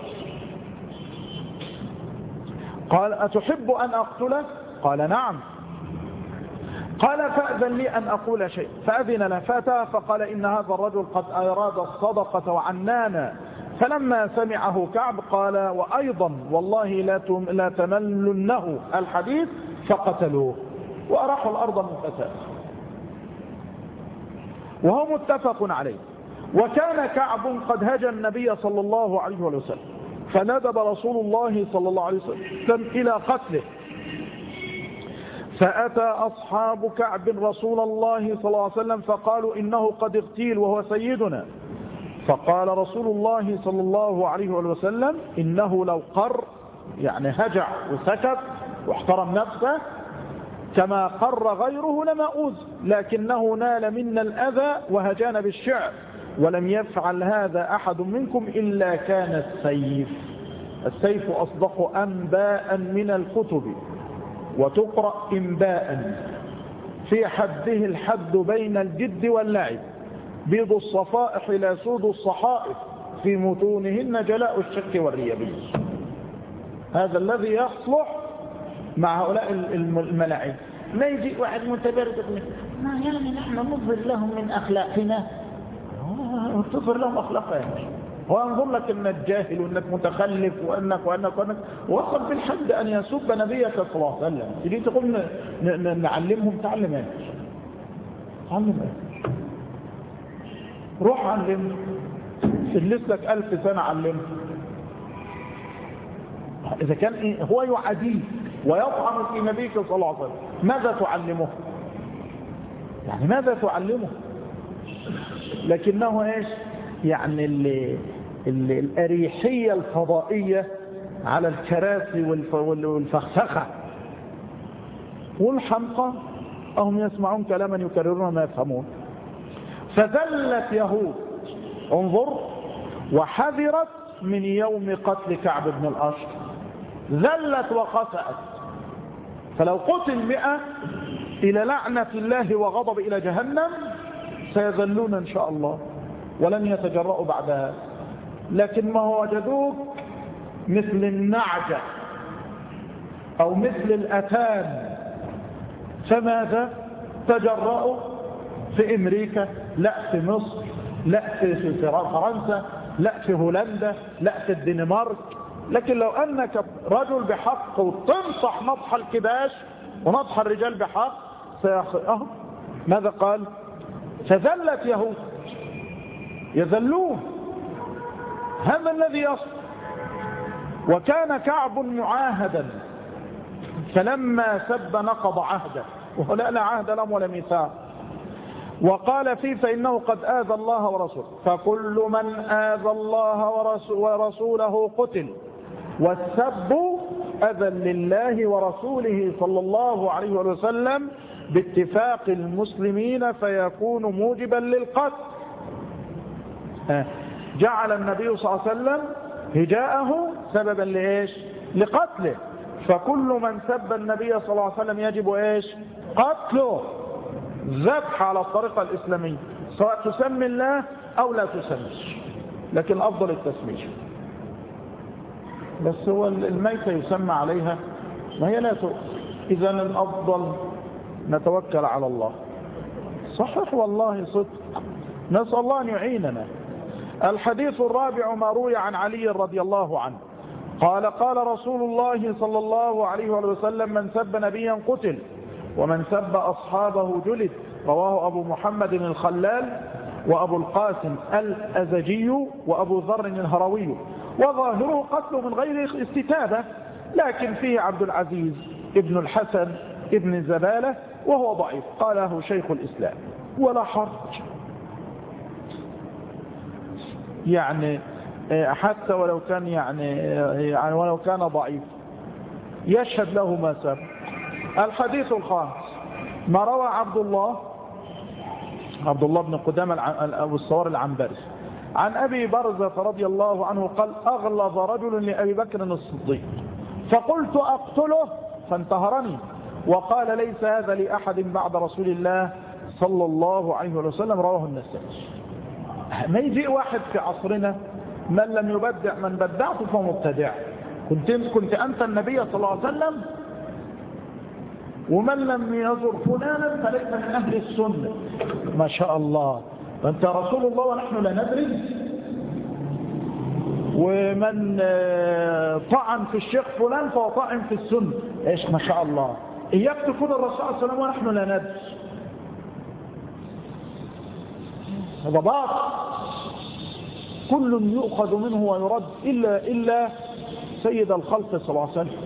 قال أتحب أن أقتله؟ قال نعم. قال فأذن لي أن أقول شيء، فأذن له فأتاه فقال إن هذا الرجل قد أراد الصدقة وعنانا. فلما سمعه كعب قال وأيضا والله لا تملنه الحديث، فقتلوه وأراحوا الأرض من فساد. وهو متفق عليه. وكان كعب قد هجى النبي صلى الله عليه وسلم، فندب رسول الله صلى الله عليه وسلم إلى قتله، فأتى أصحاب كعب رسول الله صلى الله عليه وسلم فقالوا إنه قد اغتيل وهو سيدنا. فقال رسول الله صلى الله عليه وسلم إنه لو قر، يعني هجع وسكت واحترم نفسه كما قر غيره لما أوذ، لكنه نال منا الأذى وهجانا بالشعر، ولم يفعل هذا أحد منكم إلا كان السيف. السيف أصدق أنباء من الكتب وتقرأ إنباء، في حده الحد بين الجد واللعب، بيض الصفائح لا سود الصحائف، في متونهن جلاء الشك والريب. هذا الذي يصلح مع هؤلاء الملاعب. ما يجي واحد متبرد ما يعني نحن نظهر لهم من أخلاقنا، تظهر لهم أخلاقنا يعني. وأنظر لك أنك جاهل وأنك متخلف وأنك وأنك وأنك وصل بالحد أن يسب نبيك صلى الله عليه وسلم. تجي تقول نعلمهم، تعلم ايش؟ تعلم ايش؟ روح علمهم، اجلس لك ألف سنة علمهم. إذا كان إيه هو يعاديه ويطعن في نبيك صلى الله عليه وسلم، ماذا تعلمه؟ يعني ماذا تعلمه؟ لكنه ايش يعني اللي اللي الأريحية الفضائية على الكراسي والفخفخة والحمقى، هم يسمعون كلاما يكررون ما يفهمون. فذلت يهود، انظر، وحذرت من يوم قتل كعب بن الأشرف، ذلت وقسأت. فلو قتل مئة إلى لعنة الله وغضب إلى جهنم سيذلون إن شاء الله ولن يتجرؤوا بعدها. لكن ما هو وجدوك مثل النعجة أو مثل الأتان، فماذا تجرؤوا في أمريكا، لا في مصر، لا في فرنسا، لا في هولندا، لا في الدنمارك. لكن لو أنك رجل بحق وتنصح نصح الكباش ونصح الرجال بحق سيخ... ماذا قال؟ فذلت يهود، يذلون. هذا الذي يصل. وكان كعب معاهدا، فلما سب نقض عهده، ولا لا عهد لهم ولا ميثاق. وقال فيه فإنه قد آذى الله ورسوله، فكل من آذى الله ورسوله قتل، والسب أذى لله ورسوله صلى الله عليه وسلم باتفاق المسلمين فيكون موجبا للقتل. جعل النبي صلى الله عليه وسلم هجاءه سببا لإيش؟ لقتله. فكل من سب النبي صلى الله عليه وسلم يجب إيش؟ قتله، ذبح على الطريقة الإسلامية، سواء تسمي الله أو لا تسمي، لكن أفضل التسمية. بس هو الميتة يسمى عليها ما هي لا تؤكل. إذا الأفضل نتوكل على الله. صحيح والله صدق، نسأل الله أن يعيننا. الحديث الرابع ما روي عن علي رضي الله عنه قال قال رسول الله صلى الله عليه وسلم من سب نبيا قتل ومن سب أصحابه جلد. رواه أبو محمد الخلال وأبو القاسم الأزجي وأبو ذر الهروي، وظاهره قتله من غير استتابة، لكن فيه عبد العزيز ابن الحسن ابن الزبالة وهو ضعيف، قاله شيخ الإسلام ولا حرج. يعني حتى ولو كان يعني, يعني ولو كان ضعيف يشهد له ما سبق. الحديث الخامس ما روى عبد الله عبد الله بن قدامة أبو الصوار العنبري عن أبي برزة رضي الله عنه قال أغلظ رجل لأبي بكر الصديق فقلت أقتله فانتهرني وقال ليس هذا لأحد بعد رسول الله صلى الله عليه وسلم. رواه النسائي. ما يجي واحد في عصرنا من لم يبدع من بدعته فهو مبتدع. كنت كنت أنت النبي صلى الله عليه وسلم، ومن لم يزر فلانا فليس من أهل السنة. ما شاء الله، فأنت رسول الله ونحن لا ندري. ومن طعن في الشيخ فلان فهو طعن في السنة. ايش ما شاء الله، إياك تكون الرسول صلى الله عليه وسلم ونحن لا ندري. هذا باطل، كل يؤخذ منه ويرد إلا, إلا سيد الخلق صلى الله عليه وسلم،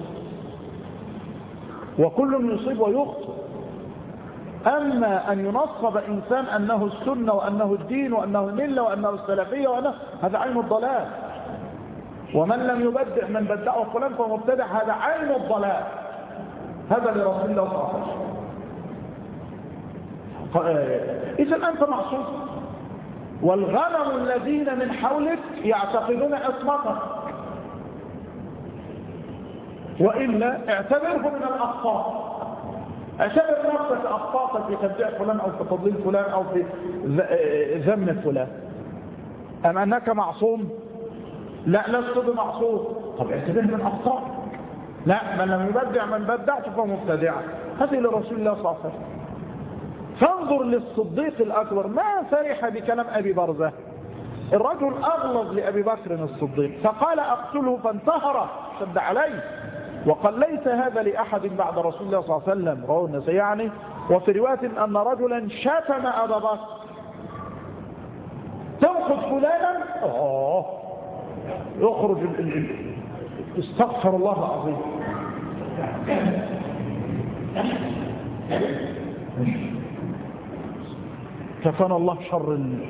وكل يصيب ويخطئ. أما أن ينصب إنسان أنه السنة وأنه الدين وأنه الملة وأنه السلفية وأنه هذا عين الضلال. ومن لم يبدع من بدعه فلان فهو مبتدع، هذا عين الضلال. هذا لرسول الله صلى الله عليه وسلم. إذا أنت معصوم، والغنم الذين من حولك يعتقدون عصمتك، وإلا اعتبره من الأخطاء. اعتبر نفسك أخطاءك في تبديع فلان أو في تضليل فلان أو في ذم فلان. أم أنك معصوم؟ لا، لست بمعصوم. طب اعتبره من أخطاء، لا، من لم يبدع من بدعت فهو مبتدع. هذه لرسول الله صلى الله عليه وسلم. فانظر للصديق الأكبر ما فرح بكلام أبي برزة. الرجل أغلظ لأبي بكر الصديق فقال أقتله فانتهر شد عليه وقال ليس هذا لأحد بعد رسول الله صلى الله عليه وسلم، رواه النسائي يعني. وفي رواية أن رجلا شتم أبا بكر تنقض فلانا أوه يخرج ال ال ال استغفر الله العظيم. كفانا الله شر ال...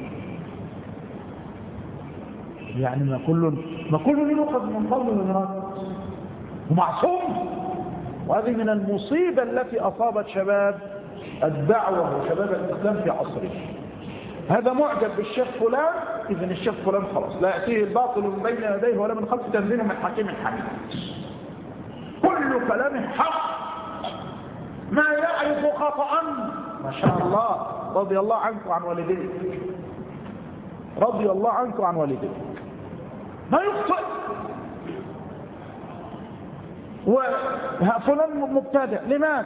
يعني ما كل ما كل يؤخذ من قول ومراد ومعصوم. وهذه من المصيبة التي أصابت شباب الدعوة وشباب الإسلام في عصره. هذا معجب بالشيخ فلان، إذن الشيخ فلان خلاص لا يأتيه الباطل من بين يديه ولا من خلفه تنزيل من حكيم حميد. كل كلام حق ما يعرف خطأ ما شاء الله. رضي الله عنك وعن والديك، رضي الله عنك وعن والديك. ما يخطئ. وفلان مبتدع لماذا؟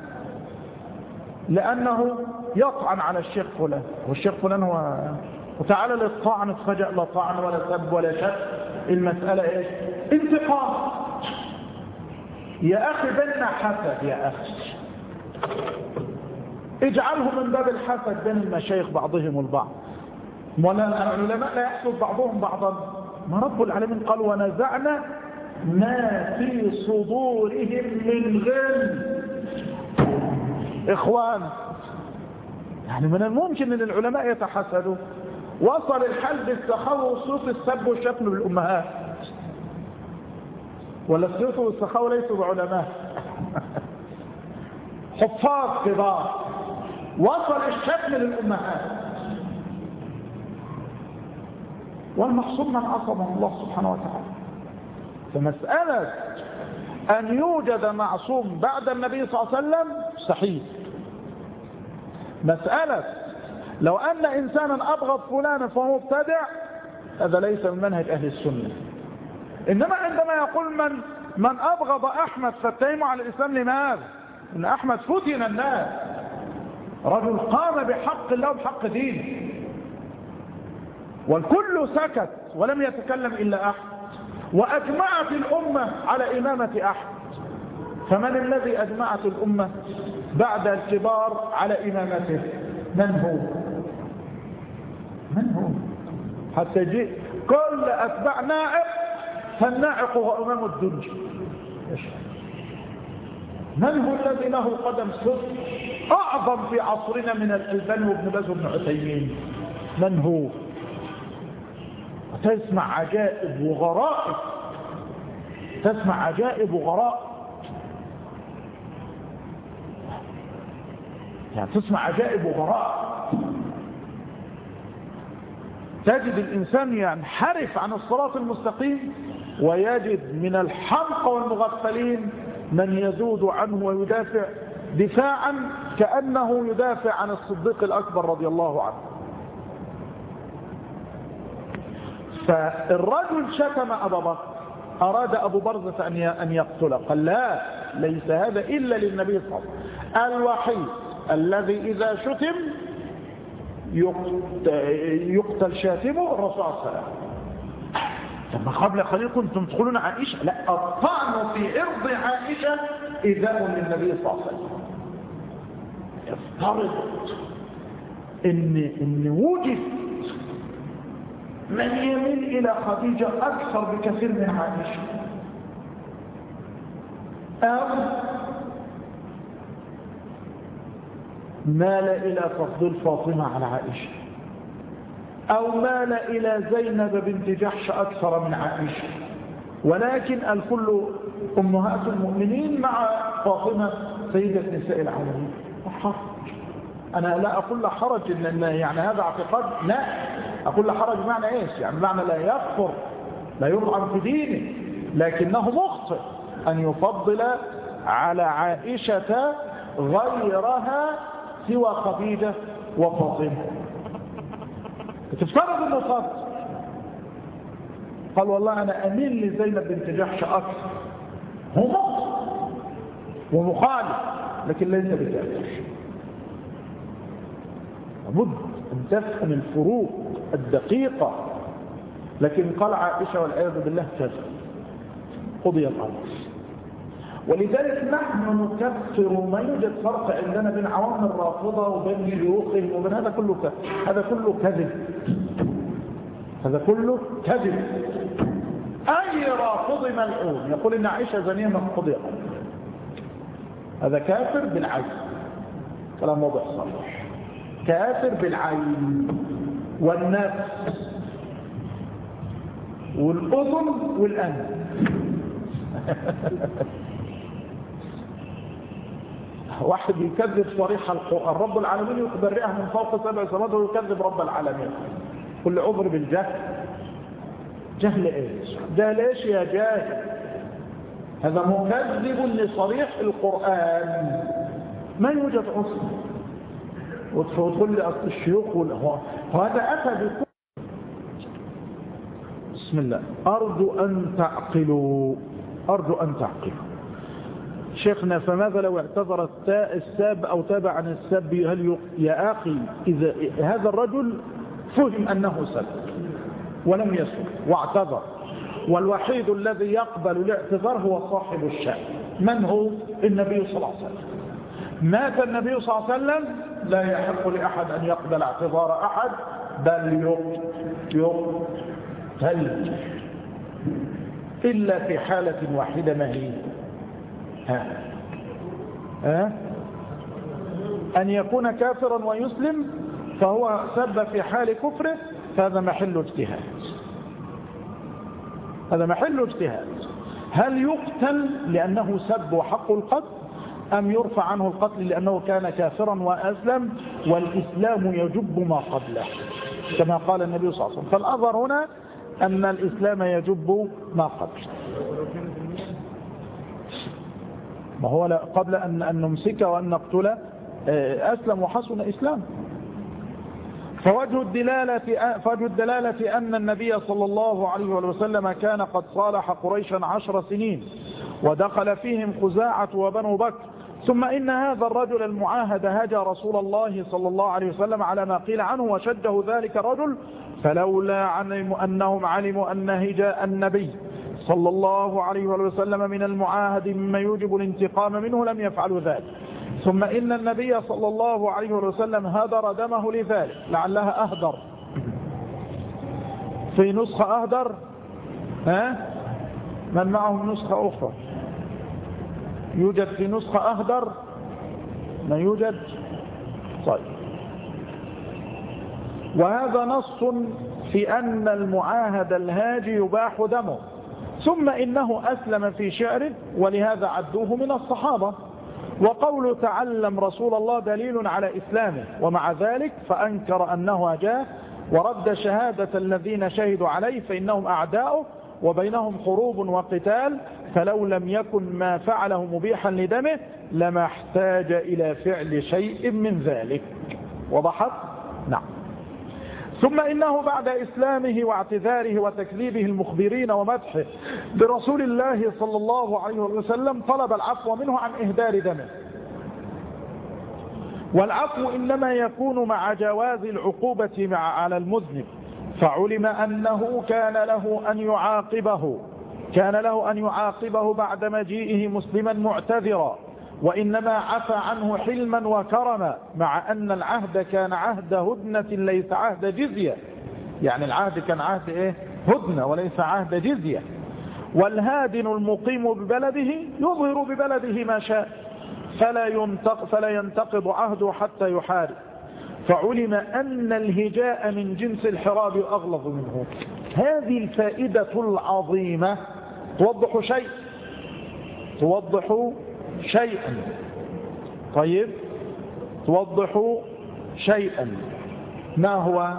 لأنه يطعن على الشيخ فلان، والشيخ فلان هو وتعالى للطعن فجأة لا طعن ولا سب ولا شك. المسألة ايش؟ انتقام. يا أخي بيننا حسد يا أخي، اجعله من باب الحسد بين المشايخ بعضهم البعض. ولا العلماء لا يحسد بعضهم بعضا. ما رب العالمين قال ونزعنا ما في صدورهم من غل. إخوان يعني من الممكن أن العلماء يتحسدوا. وصل الحال بالسخاوة وصوت السب والشتم بالأمهات. ولا السيوف والسخاوة ليسوا بعلماء حفاظ كبار. وصل الشتم للأمهات. والمحصول من عصمه الله سبحانه وتعالى. فمسألة أن يوجد معصوم بعد النبي صلى الله عليه وسلم صحيح. مسألة لو أن إنسانا أبغض فلانا فهو مبتدع هذا ليس من منهج أهل السنة. إنما عندما يقول من من أبغض أحمد فاتهمه على الإسلام لماذا؟ إن أحمد فتن الناس، رجل قام بحق الله وبحق دينه والكل سكت ولم يتكلم إلا أحمد. وأجمعت الأمة على إمامة أحمد. فمن الذي أجمعت الأمة بعد الكبار على إمامته؟ من هو؟ من هو؟ حتى يجي كل أتباع نائق فالنائق هو أمام الدنج. من هو الذي له قدم صدق أعظم في عصرنا من الألباني وابن باز وابن عثيمين؟ من هو؟ تسمع عجائب وغرائب، تسمع عجائب وغرائب، يعني تسمع عجائب وغرائب. تجد الإنسان ينحرف عن الصراط المستقيم ويجد من الحمقى والمغفلين من يزود عنه ويدافع دفاعا كأنه يدافع عن الصديق الأكبر رضي الله عنه. فالرجل شتم أبا بكر، أراد أبو برزة أن يقتله، قال لا ليس هذا إلا للنبي صلى الله عليه وسلم. الوحيد الذي إذا شتم يقتل شاتمه الرسول صلى الله عليه وسلم. ثم قبل قليل كنتم تدخلون عائشة، لا الطعن في عرض عائشة إذاء للنبي صلى الله عليه وسلم. افترض إن, إن وجد من يميل إلى خديجة أكثر بكثير من عائشة، أو مال إلى تفضيل فاطمة على عائشة، أو مال إلى زينب بنت جحش أكثر من عائشة، ولكن الكل أمهات المؤمنين مع فاطمة سيدة نساء العالمين. حرج. أنا لا أقول لا حرج لأن يعني هذا اعتقاد، لا أقول لا حرج معنى إيش؟ يعني معنى لا يكفر لا يطعن في دينه، لكنه مخطئ أن يفضل على عائشة غيرها سوى خديجة وفاطمة. تفترض أنه فضل، قال والله أنا أميل لزينب بنت جحش أكثر، هو مخطئ ومخالف لكن ليس بكافر. لابد أن تفهم الفروق الدقيقة. لكن قال عائشة والعياذ بالله كافر، قضي الأمر. ولذلك نحن نكفر ما يوجد فرق عندنا بين عوام الرافضة وبين شيوخهم وبين هذا كله كذب. هذا كله كذب هذا كله كذب. أي رافض ملعون يقول إن عائشة زانية من قضي الأمر، هذا كافر بالعين، كلام واضح صريح، كافر بالعين والنفس والأذن والأنف. واحد يكذب صريح القرآن، رب العالمين يخبرئه من فوق سبع سماوات ويكذب رب العالمين. كل عذر بالجهل. جهل ايش؟ جهل ايش يا جاهل؟ هذا مكذب لصريح القرآن، ما يوجد عذر. وتقول لي اصل الشيوخ وهذا اتى بكل. بسم الله. أرجو أن تعقلوا أرجو أن تعقلوا شيخنا، فماذا لو اعتذر الساب أو تاب عن الساب؟ هل يا أخي إذا هذا الرجل فهم أنه سب ولم يسب واعتذر، والوحيد الذي يقبل الاعتذار هو صاحب الشأن. من هو؟ النبي صلى الله عليه وسلم. مات النبي صلى الله عليه وسلم، لا يحق لأحد أن يقبل اعتذار أحد، بل يقتل إلا في حالة واحدة. ما هي؟ ها ها أن يكون كافرا ويسلم فهو سب في حال كفره، فهذا محل اجتهاد. هذا محل اجتهاد. هل يقتل لأنه سب وحق القتل، أم يرفع عنه القتل لأنه كان كافرا وأسلم والإسلام يجب ما قبله كما قال النبي صلى الله عليه وسلم؟ فالأظهر هنا أن الإسلام يجب ما قبله. ما هو قبل أن أن نمسك وأن نقتل أسلم وحسن إسلام. فوجه الدلالة فوجه الدلالة أن النبي صلى الله عليه وسلم كان قد صالح قريشا عشر سنين ودخل فيهم خزاعة وبنو بكر، ثم إن هذا الرجل المعاهد هجى رسول الله صلى الله عليه وسلم على ما قيل عنه وشده ذلك الرجل، فلولا علموا أنهم علموا أن هجاء النبي صلى الله عليه وسلم من المعاهد مما يوجب الانتقام منه لم يفعلوا ذلك. ثم إن النبي صلى الله عليه وسلم هدر دمه لذلك، لعلها أهدر في نسخة أهدر. ها من معهم نسخة أخرى؟ يوجد في نسخة أهدر؟ ما يوجد؟ طيب. وهذا نص في أن المعاهد الهاجي يباح دمه. ثم إنه أسلم في شعره ولهذا عدوه من الصحابة، وقول تعلم رسول الله دليل على إسلامه، ومع ذلك فأنكر أنه جاء ورد شهادة الذين شهدوا عليه فإنهم أعداؤه وبينهم حروب وقتال، فلو لم يكن ما فعله مبيحا لدمه لما احتاج إلى فعل شيء من ذلك. وضحت؟ نعم. ثم إنه بعد إسلامه واعتذاره وتكذيبه المخبرين ومدحه برسول الله صلى الله عليه وسلم طلب العفو منه عن إهدار دمه، والعفو إنما يكون مع جواز العقوبة مع على المذنب، فعلم أنه كان له أن يعاقبه كان له أن يعاقبه بعد مجيئه مسلما معتذرا، وإنما عفى عنه حلما وكرما، مع أن العهد كان عهد هدنة ليس عهد جزية. يعني العهد كان عهد إيه؟ هدنة وليس عهد جزية. والهادن المقيم ببلده يظهر ببلده ما شاء، فلا ينتق فلا ينتقض عهده حتى يحارب، فعلم أن الهجاء من جنس الحراب أغلظ منه. هذه الفائدة العظيمة توضح شيء توضح شيئا طيب توضح شيئا ما هو؟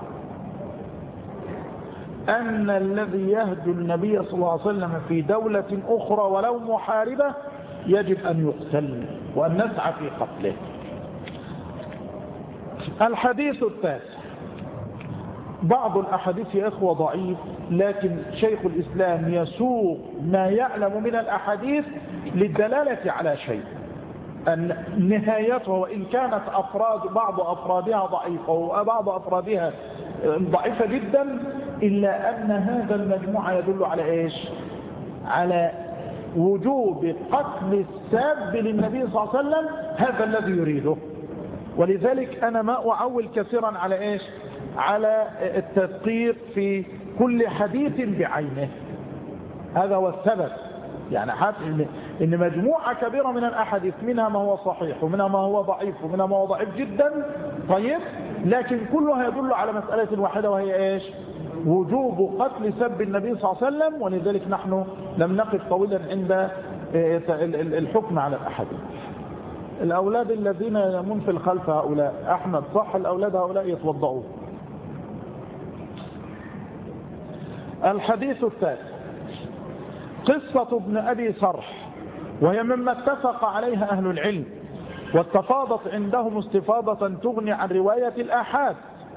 أن الذي يهجو النبي صلى الله عليه وسلم في دولة أخرى ولو محاربة يجب أن يقتل وأن نسعى في قتله. الحديث التاسع بعض الأحاديث يا إخوة ضعيف، لكن شيخ الإسلام يسوق ما يعلم من الأحاديث للدلالة على شيء، أن نهايته وإن كانت أفراد بعض أفرادها ضعيفة وبعض أفرادها ضعيفة جدا، إلا أن هذا المجموعة يدل على إيش؟ على وجوب قتل الساب للنبي صلى الله عليه وسلم، هذا الذي يريده. ولذلك أنا ما أعول كثيرا على إيش؟ على التدقيق في كل حديث بعينه، هذا هو السبب. يعني حتى إن مجموعة كبيرة من الأحاديث منها ما هو صحيح ومنها ما هو ضعيف ومنها ما هو ضعيف جدا، طيب، لكن كلها يدل على مسألة واحدة، وهي إيش؟ وجوب قتل سب النبي صلى الله عليه وسلم. ولذلك نحن لم نقف طويلا عند الحكم على الأحاديث. الأولاد الذين ينامون في الخلف هؤلاء، أحمد صح، الأولاد هؤلاء يتوضعون. الحديث الثالث قصة ابن أبي صرح، وهي مما اتفق عليها أهل العلم واستفاضت عندهم استفاضة تغني عن رواية الآحاد،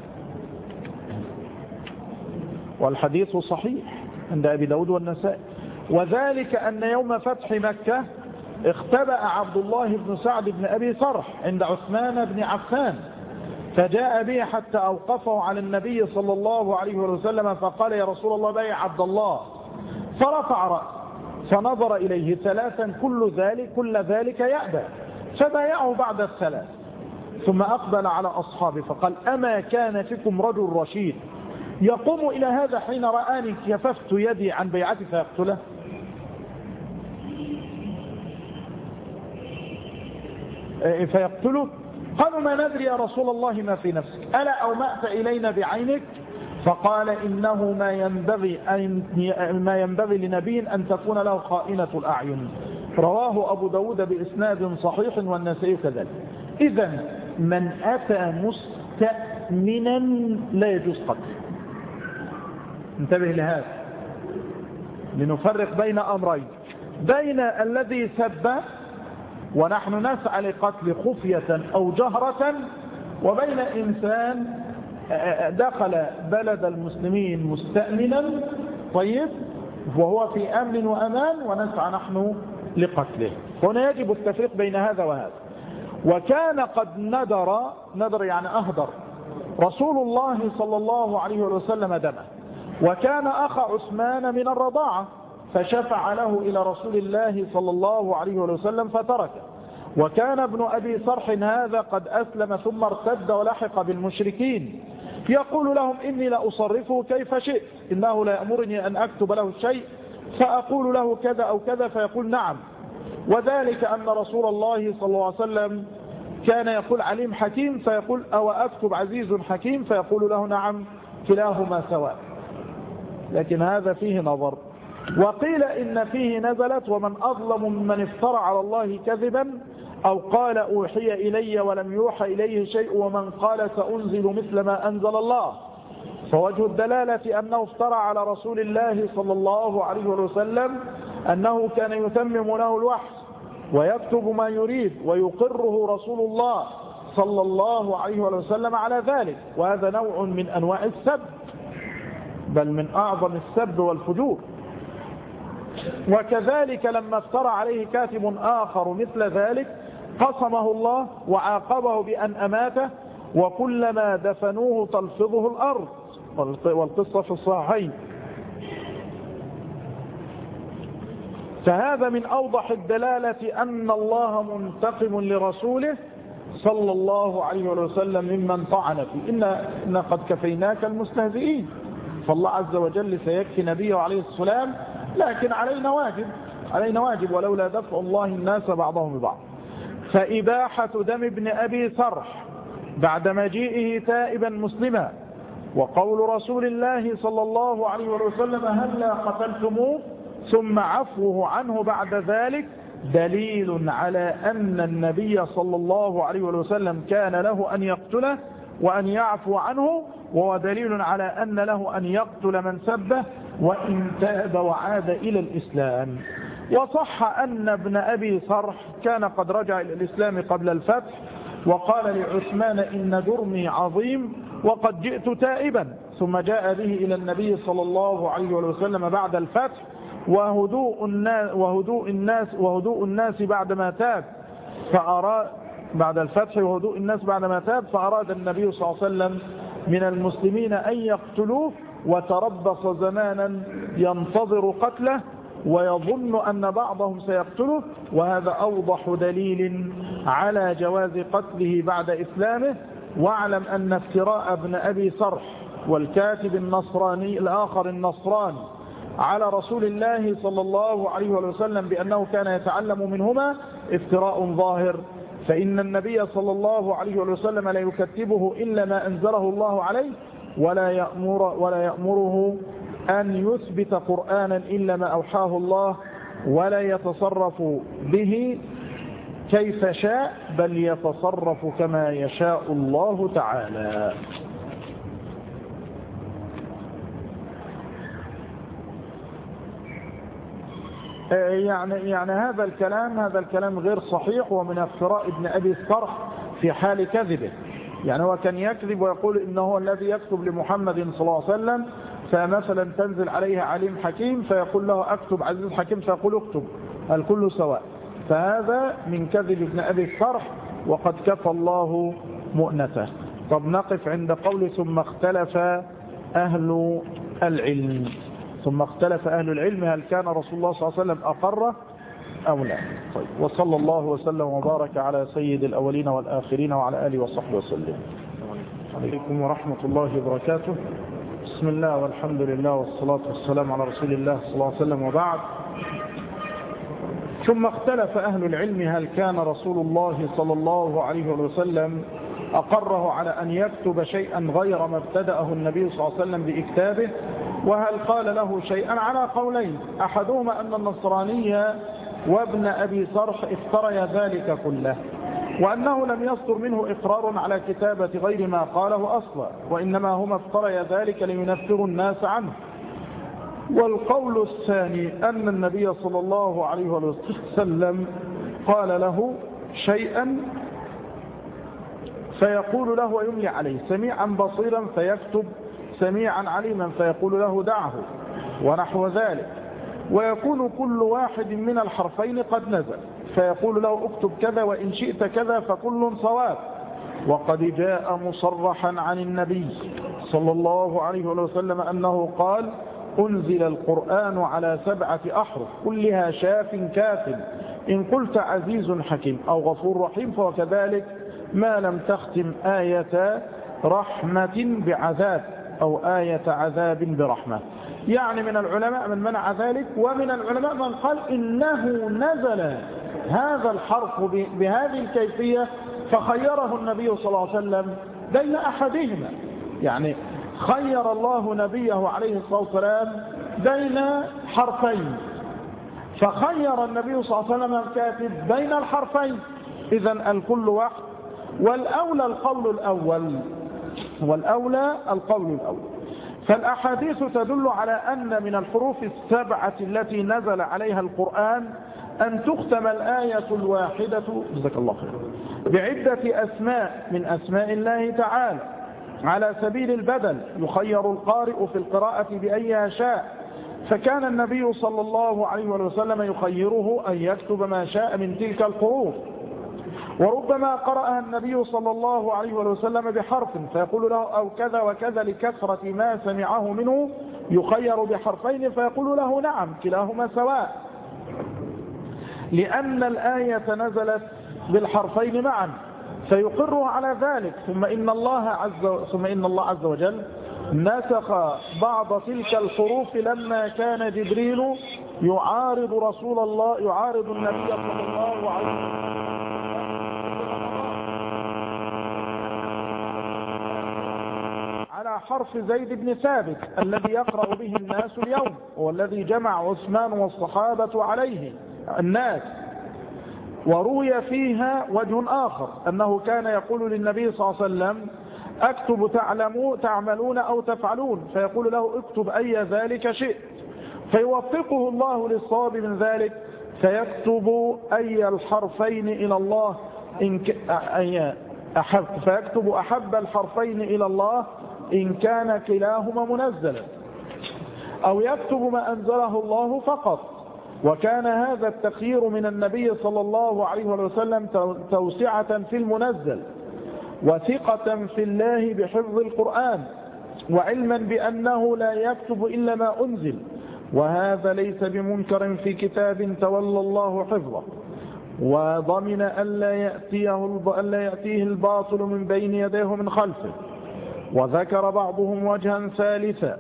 والحديث صحيح عند أبي داود والنسائي. وذلك أن يوم فتح مكة اختبأ عبد الله بن سعد بن أبي صرح عند عثمان بن عفان، فجاء به حتى أوقفه على النبي صلى الله عليه وسلم فقال: يا رسول الله بيع عبد الله. فرفع رأسه فنظر إليه ثلاثا كل ذلك كل ذلك يأبى، فبايعه بعد الثلاث، ثم أقبل على أصحابه فقال: أما كان فيكم رجل رشيد يقوم إلى هذا حين رآني كففت يدي عن بيعتي فيقتله؟ فيقتله؟ قالوا: ما ندري يا رسول الله ما في نفسك، ألا أومأت إلينا بعينك؟ فقال: إنه ما ينبغي أن ما ينبغي لنبي أن تكون له خائنة الأعين. رواه أبو داود بإسناد صحيح والنسائي كذلك. إذن من أتى مستأمنا لا يجوز قتله. انتبه لهذا، لنفرق بين أمرين: بين الذي سب ونحن نسعى لقتل خفية أو جهرة، وبين إنسان دخل بلد المسلمين مستأمنا، طيب، وهو في أمن وأمان ونسعى نحن لقتله. هنا يجب التفريق بين هذا وهذا. وكان قد ندر، ندر يعني أهدر، رسول الله صلى الله عليه وسلم دمه، وكان أخ عثمان من الرضاعة، فشفع له إلى رسول الله صلى الله عليه وسلم فتركه. وكان ابن أبي صرح هذا قد أسلم ثم ارتد ولحق بالمشركين، يقول لهم: إني لأصرفه كيف شئت، إنه لا يأمرني أن أكتب له الشيء، فأقول له كذا أو كذا فيقول نعم. وذلك أن رسول الله صلى الله عليه وسلم كان يقول عليم حكيم، فيقول: أو أكتب عزيز حكيم، فيقول له نعم، كلاهما سواء. لكن هذا فيه نظر. وقيل إن فيه نزلت: ومن أظلم ممن افترى على الله كذبا أو قال أوحي إلي ولم يوحى إليه شيء ومن قال سأنزل مثل ما أنزل الله. فوجه الدلالة أنه افترى على رسول الله صلى الله عليه وسلم أنه كان يتمم له الوحي ويكتب ما يريد ويقره رسول الله صلى الله عليه وسلم على ذلك، وهذا نوع من أنواع السب، بل من أعظم السب والفجور. وكذلك لما افترى عليه كاتب آخر مثل ذلك قصمه الله وعاقبه بأن أماته، وكلما دفنوه تلفظه الأرض، والقصة في الصحيحين. فهذا من أوضح الدلالة أن الله منتقم لرسوله صلى الله عليه وسلم ممن طعن فيه. إن قد كفيناك المستهزئين، فالله عز وجل سيكفي نبيه عليه السلام، لكن علينا واجب علينا واجب ولولا دفع الله الناس بعضهم ببعض. فإباحة دم ابن أبي صرح بعد مجيئه تائبا مسلما، وقول رسول الله صلى الله عليه وسلم: هلا قتلتموه، ثم عفوه عنه بعد ذلك، دليل على أن النبي صلى الله عليه وسلم كان له أن يقتله وأن يعفو عنه، وهو دليل على أن له أن يقتل من سبه وإن تاب وعاد إلى الإسلام. وصح أن ابن أبي صرح كان قد رجع إلى الإسلام قبل الفتح، وقال لعثمان إن جرمي عظيم وقد جئت تائبا، ثم جاء به إلى النبي صلى الله عليه وسلم بعد الفتح وهدوء الناس, وهدوء الناس, وهدوء الناس بعدما تاب فأراد بعد الفتح وهدوء الناس بعدما تاب فأراد النبي صلى الله عليه وسلم من المسلمين أن يقتلوه، وتربص زمانا ينتظر قتله ويظن أن بعضهم سيقتله، وهذا أوضح دليل على جواز قتله بعد إسلامه. واعلم أن افتراء ابن أبي صرح والكاتب النصراني الآخر النصراني على رسول الله صلى الله عليه وسلم بأنه كان يتعلم منهما افتراء ظاهر، فإن النبي صلى الله عليه وسلم لا يكتبه إلا ما أنزله الله عليه، ولا يأمر ولا يأمره أن يثبت قرآنا إلا ما أوحاه الله، ولا يتصرف به كيف شاء بل يتصرف كما يشاء الله تعالى. يعني يعني هذا الكلام هذا الكلام غير صحيح، ومن افتراء ابن أبي الصرح في حال كذبه. يعني هو كان يكذب ويقول إنه هو الذي يكتب لمحمد صلى الله عليه وسلم، فمثلا تنزل عليه عليم حكيم فيقول له أكتب عزيز حكيم فيقول اكتب الكل سواء، فهذا من كذب ابن أبي الصرح وقد كفى الله مؤنته. طب نقف عند قول ثم اختلف أهل العلم. ثم اختلف أهل العلم هل كان رسول الله صلى الله عليه وسلم أقره أو لا. طيب، وصلى الله وسلم وبارك على سيد الأولين والآخرين وعلى آله وصحبه وسلم. عليكم ورحمة الله وبركاته. بسم الله والحمد لله والصلاة والسلام على رسول الله صلى الله عليه وسلم، وبعد. ثم اختلف أهل العلم هل كان رسول الله صلى الله عليه وسلم أقره على أن يكتب شيئا غير ما ابتدأه النبي صلى الله عليه وسلم بإكتابه، وهل قال له شيئا، على قولين. أحدهما أن النصرانية وابن أبي صرح افتريا ذلك كله، وأنه لم يصدر منه إقرار على كتابة غير ما قاله أصلا، وإنما هما افتريا ذلك لينفروا الناس عنه. والقول الثاني أن النبي صلى الله عليه وسلم قال له شيئا فيقول له ويملي عليه، سميعا بصيرا فيكتب، سميعا عليما فيقول له دعه، ونحو ذلك. ويكون كل واحد من الحرفين قد نزل فيقول له اكتب كذا وإن شئت كذا فكل صواب. وقد جاء مصرحا عن النبي صلى الله عليه وسلم أنه قال أنزل القرآن على سبعة أحرف كلها شاف كاف، إن قلت عزيز حكيم أو غفور رحيم فوكذلك ما لم تختم آية رحمة بعذاب أو آية عذاب برحمة. يعني من العلماء من منع ذلك، ومن العلماء من قال إنه نزل هذا الحرف بهذه الكيفية فخيره النبي صلى الله عليه وسلم بين أحدهما. يعني خير الله نبيه عليه الصلاة والسلام بين حرفين، فخير النبي صلى الله عليه وسلم الكاتب بين الحرفين، إذن الكل واحد. والأولى القول الأول والأولى القول الأول فالأحاديث تدل على أن من الحروف السبعة التي نزل عليها القرآن أن تختم الآية الواحدة جزاك الله خير بعدة أسماء من أسماء الله تعالى على سبيل البدل، يخير القارئ في القراءة بأيها شاء. فكان النبي صلى الله عليه وسلم يخيره أن يكتب ما شاء من تلك الحروف، وربما قرأها النبي صلى الله عليه وسلم بحرف فيقول له أو كذا وكذا لكثرة ما سمعه منه يخير بحرفين فيقول له نعم كلاهما سواء، لأن الآية نزلت بالحرفين معا فيقره على ذلك. ثم إن الله عز ثم إن الله عز وجل نسخ بعض تلك الحروف لما كان جبريل يعارض رسول الله يعارض النبي صلى الله عليه وسلم على حرف زيد بن ثابت الذي يقرأ به الناس اليوم، والذي جمع عثمان والصحابة عليه الناس. وروي فيها وجه آخر أنه كان يقول للنبي صلى الله عليه وسلم أكتب تعلمون تعملون أو تفعلون، فيقول له اكتب أي ذلك شئت، فيوفقه الله للصواب من ذلك فيكتب أي الحرفين إلى الله إن ك... أي أحب فيكتب أحب الحرفين إلى الله إن كان كلاهما منزلا، أو يكتب ما أنزله الله فقط. وكان هذا التخيير من النبي صلى الله عليه وسلم توسعة في المنزل، وثقة في الله بحفظ القرآن، وعلما بأنه لا يكتب إلا ما أنزل، وهذا ليس بمنكر في كتاب تولى الله حفظه، وضمن ألا يأتيه, ألا يأتيه الباطل من بين يديه من خلفه. وذكر بعضهم وجها ثالثا،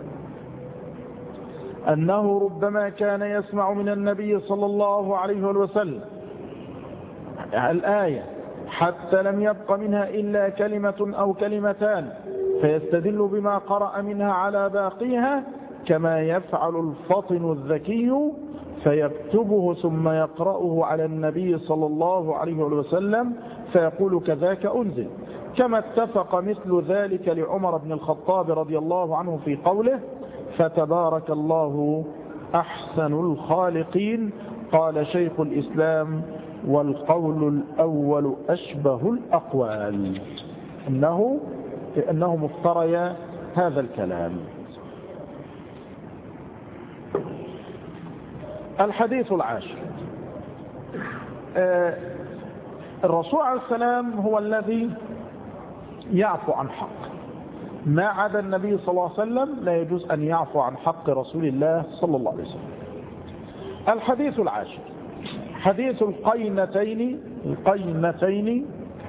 أنه ربما كان يسمع من النبي صلى الله عليه وسلم الآية حتى لم يبق منها إلا كلمة أو كلمتان، فيستدل بما قرأ منها على باقيها، كما يفعل الفطن الذكي فيكتبه ثم يقرأه على النبي صلى الله عليه وسلم فيقول كذاك أنزل، كما اتفق مثل ذلك لعمر بن الخطاب رضي الله عنه في قوله فتبارك الله أحسن الخالقين. قال شيخ الإسلام والقول الأول أشبه الأقوال، إنه إنه مفتري هذا الكلام. الحديث العاشر، الرسول عليه السلام هو الذي يعفو عن حق، ما عدا النبي صلى الله عليه وسلم لا يجوز أن يعفو عن حق رسول الله صلى الله عليه وسلم. الحديث العاشر حديث القينتين القينتين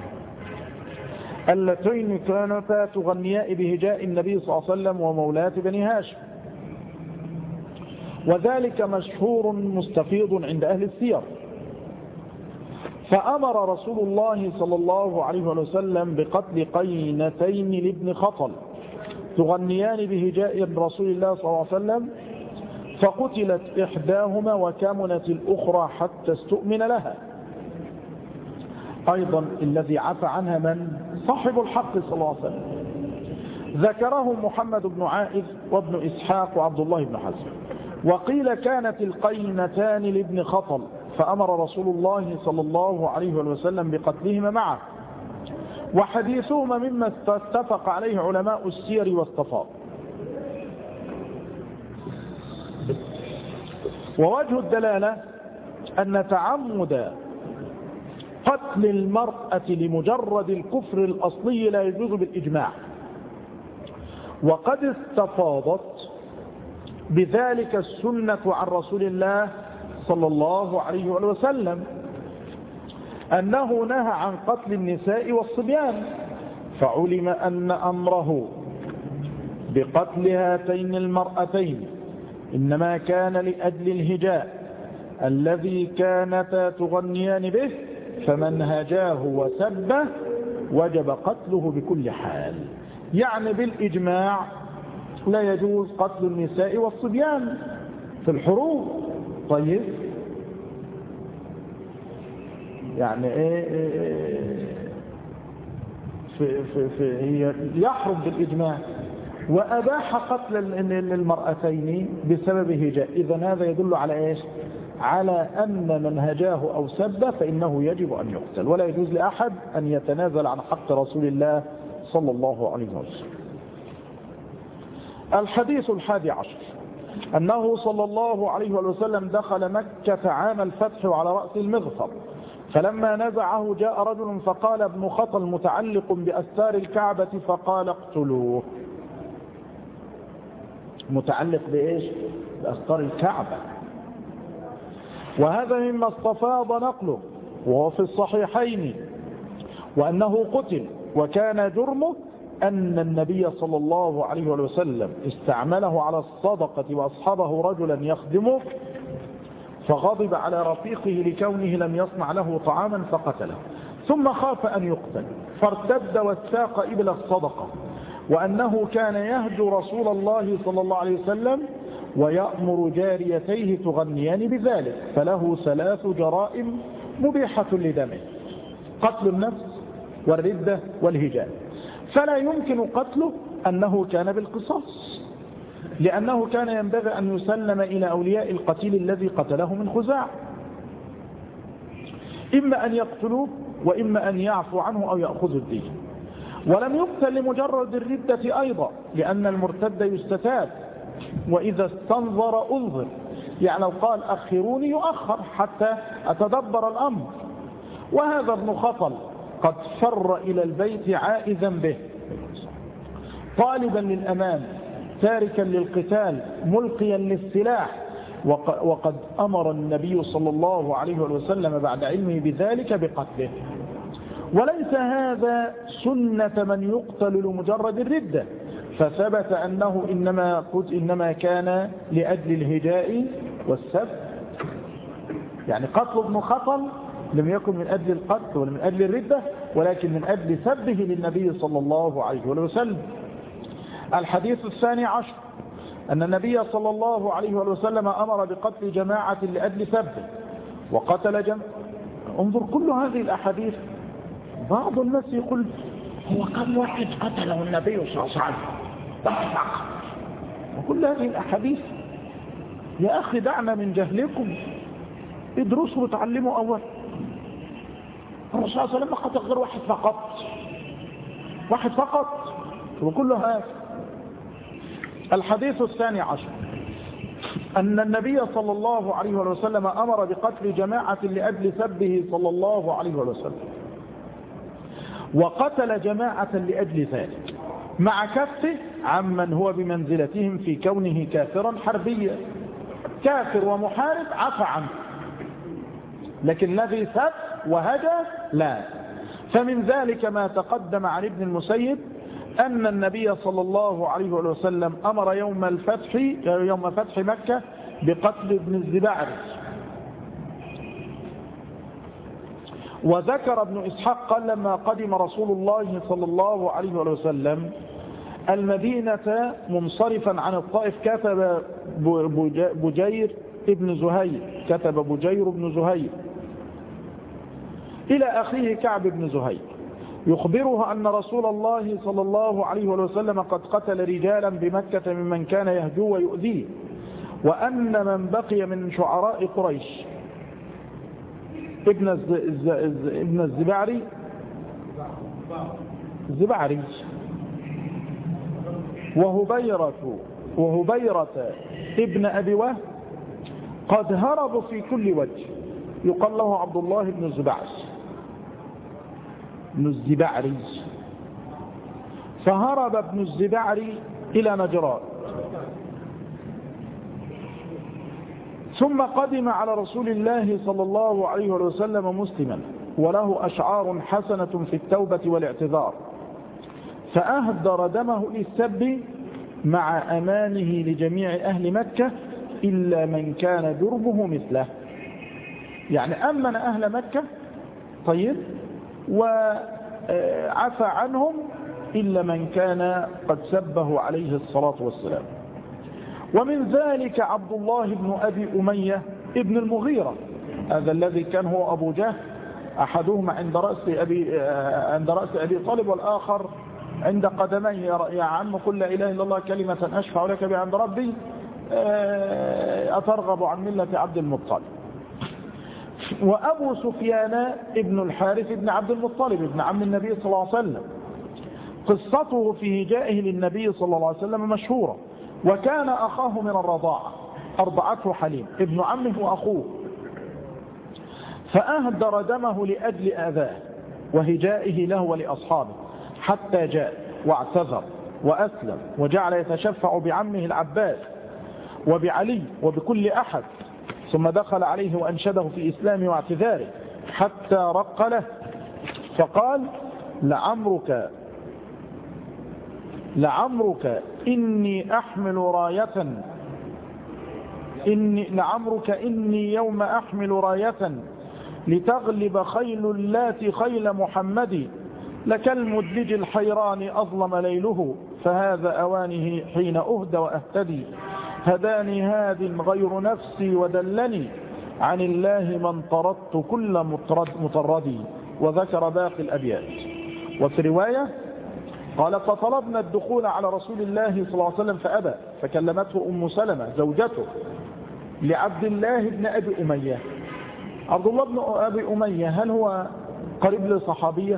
اللتين كانتا تغنياء بهجاء النبي صلى الله عليه وسلم ومولاة بني هاشم، وذلك مشهور مستفيض عند أهل السير. فأمر رسول الله صلى الله عليه وسلم بقتل قينتين لابن خطل تغنيان بهجاء رسول الله صلى الله عليه وسلم، فقتلت إحداهما وكمنت الأخرى حتى استؤمن لها. أيضا الذي عفى عنها من؟ صاحب الحق صلى الله عليه وسلم. ذكره محمد بن عائذ وابن إسحاق وعبد الله بن حزم. وقيل كانت القينتان لابن خطل، فأمر رسول الله صلى الله عليه وسلم بقتلهما معه، وحديثهما مما اتفق عليه علماء السير والصفاء. ووجه الدلالة أن تعمد قتل المرأة لمجرد الكفر الأصلي لا يجوز بالإجماع، وقد استفاضت بذلك السنة عن رسول الله صلى الله عليه وسلم أنه نهى عن قتل النساء والصبيان، فعلم أن أمره بقتل هاتين المرأتين إنما كان لأجل الهجاء الذي كانتا تغنيان به، فمن هجاه وسبه وجب قتله بكل حال. يعني بالإجماع لا يجوز قتل النساء والصبيان في الحروب. طيب يعني ايه, إيه في في في هي يحرم بالإجماع، وأباح قتل المرأتين بسبب هجاء. إذن هذا يدل على إيش؟ على أن من هجاه أو سب فإنه يجب أن يقتل، ولا يجوز لأحد أن يتنازل عن حق رسول الله صلى الله عليه وسلم. الحديث الحادي عشر أنه صلى الله عليه وسلم دخل مكة عام الفتح على رأس المغفر، فلما نزعه جاء رجل فقال ابن خطل متعلق بأستار الكعبة فقال اقتلوه. متعلق بإيش؟ بأستار الكعبة. وهذا مما استفاض نقله وهو في الصحيحين، وأنه قتل، وكان جرمه أن النبي صلى الله عليه وسلم استعمله على الصدقة وأصحابه رجلا يخدمه، فغضب على رفيقه لكونه لم يصنع له طعاما فقتله، ثم خاف أن يقتل فارتد واستاق إبل الصدقة، وأنه كان يهجو رسول الله صلى الله عليه وسلم ويأمر جاريتيه تغنيان بذلك، فله ثلاث جرائم مبيحة لدمه: قتل النفس والردة والهجاء. فلا يمكن قتله أنه كان بالقصاص، لأنه كان ينبغي أن يسلم إلى أولياء القتيل الذي قتله من خزاع، إما أن يقتلوه وإما أن يعفو عنه أو يأخذ الدين. ولم يقتل لمجرد الردة أيضا، لأن المرتد يستتاب، وإذا استنظر أنظر، يعني لو قال أخروني يؤخر حتى أتدبر الأمر. وهذا ابن خطل قد فر إلى البيت عائذا به، طالبا للأمان، تاركا للقتال، ملقيا للسلاح، وقد أمر النبي صلى الله عليه وسلم بعد علمه بذلك بقتله. وليس هذا سنة من يقتل لمجرد الردة، فثبت أنه إنما, إنما كان لأجل الهجاء والسب. يعني قتل ابن خطل لم يكن من أجل القتل ولا من أجل الردة، ولكن من أجل سبه للنبي صلى الله عليه وسلم. الحديث الثاني عشر أن النبي صلى الله عليه وسلم أمر بقتل جماعة لأجل سبه وقتل جماعة. انظر كل هذه الأحاديث. بعض الناس يقول هو كم واحد قتله النبي صلى الله عليه وسلم؟ وكل هذه الأحاديث يا أخي دعنا من جهلكم، ادرسوا وتعلموا أول. الرسول صلى الله عليه وسلم قتل غير واحد فقط، واحد فقط، وكل هذا. الحديث الثاني عشر أن النبي صلى الله عليه وسلم أمر بقتل جماعة لأجل سبه صلى الله عليه وسلم، وقتل جماعة لأجل ذلك، مع كفه عمن هو بمنزلتهم في كونه كافرا حربيا. كافر ومحارب عفى عنه، لكن الذي سب وهدى لا. فمن ذلك ما تقدم عن ابن المسيب أن النبي صلى الله عليه وسلم أمر يوم الفتح يوم فتح مكة بقتل ابن الزبعري. وذكر ابن إسحاق قال لما قدم رسول الله صلى الله عليه وسلم المدينة منصرفا عن الطائف كتب بجير ابن زهير كتب بجير بن زهير إلى أخيه كعب بن زهير يخبره أن رسول الله صلى الله عليه وسلم قد قتل رجالا بمكة ممن كان يهجو ويؤذيه، وأن من بقي من شعراء قريش ابن ابن الزبعري الزبعري وهبيرة وهبيرة ابن أبي وهب قد هربوا في كل وجه. يقال له عبد الله بن الزبعري بن الزبعري فهرب ابن الزبعري إلى نجران، ثم قدم على رسول الله صلى الله عليه وسلم مسلما وله أشعار حسنة في التوبة والاعتذار، فأهدر دمه للسب مع أمانه لجميع أهل مكة إلا من كان دربه مثله. يعني أمن أهل مكة طيب وعفى عنهم إلا من كان قد سبه عليه الصلاة والسلام. ومن ذلك عبد الله بن أبي أمية ابن المغيرة، هذا الذي كان هو أبو جهل، أحدهما عند رأس أبي, عند رأس أبي طالب والآخر عند قدميه. يا عم قل لا إله إلا الله كلمة أشفع لك بها عند ربي أترغب عن ملة عبد المطلب. وأبو سفيان ابن الحارث ابن عبد المطلب ابن عم النبي صلى الله عليه وسلم، قصته في هجائه للنبي صلى الله عليه وسلم مشهورة، وكان أخاه من الرضاعة أرضعته حليم ابن عمه وأخوه، فأهدر دمه لأجل آذاه وهجائه له ولأصحابه حتى جاء واعتذر وأسلم وجعل يتشفع بعمه العباس وبعلي وبكل أحد، ثم دخل عليه وأنشده في إسلامه واعتذاره حتى رق له، فقال لعمرك لعمرك إني أحمل راية إني لعمرك إني يوم أحمل راية لتغلب خيل اللات خيل محمد، لكالمدلج الحيران أظلم ليله، فهذا أوانه حين أهدى وأهتدي، هداني هاد غير نفسي ودلني عن الله من طردت كل مطرد مطردي. وذكر باقي الأبيات. وفي رواية قال فطلبنا الدخول على رسول الله صلى الله عليه وسلم فأبى، فكلمته أم سلمة زوجته لعبد الله بن أبي أمية. عبد الله بن أبي أمية هل هو قريب لصحابية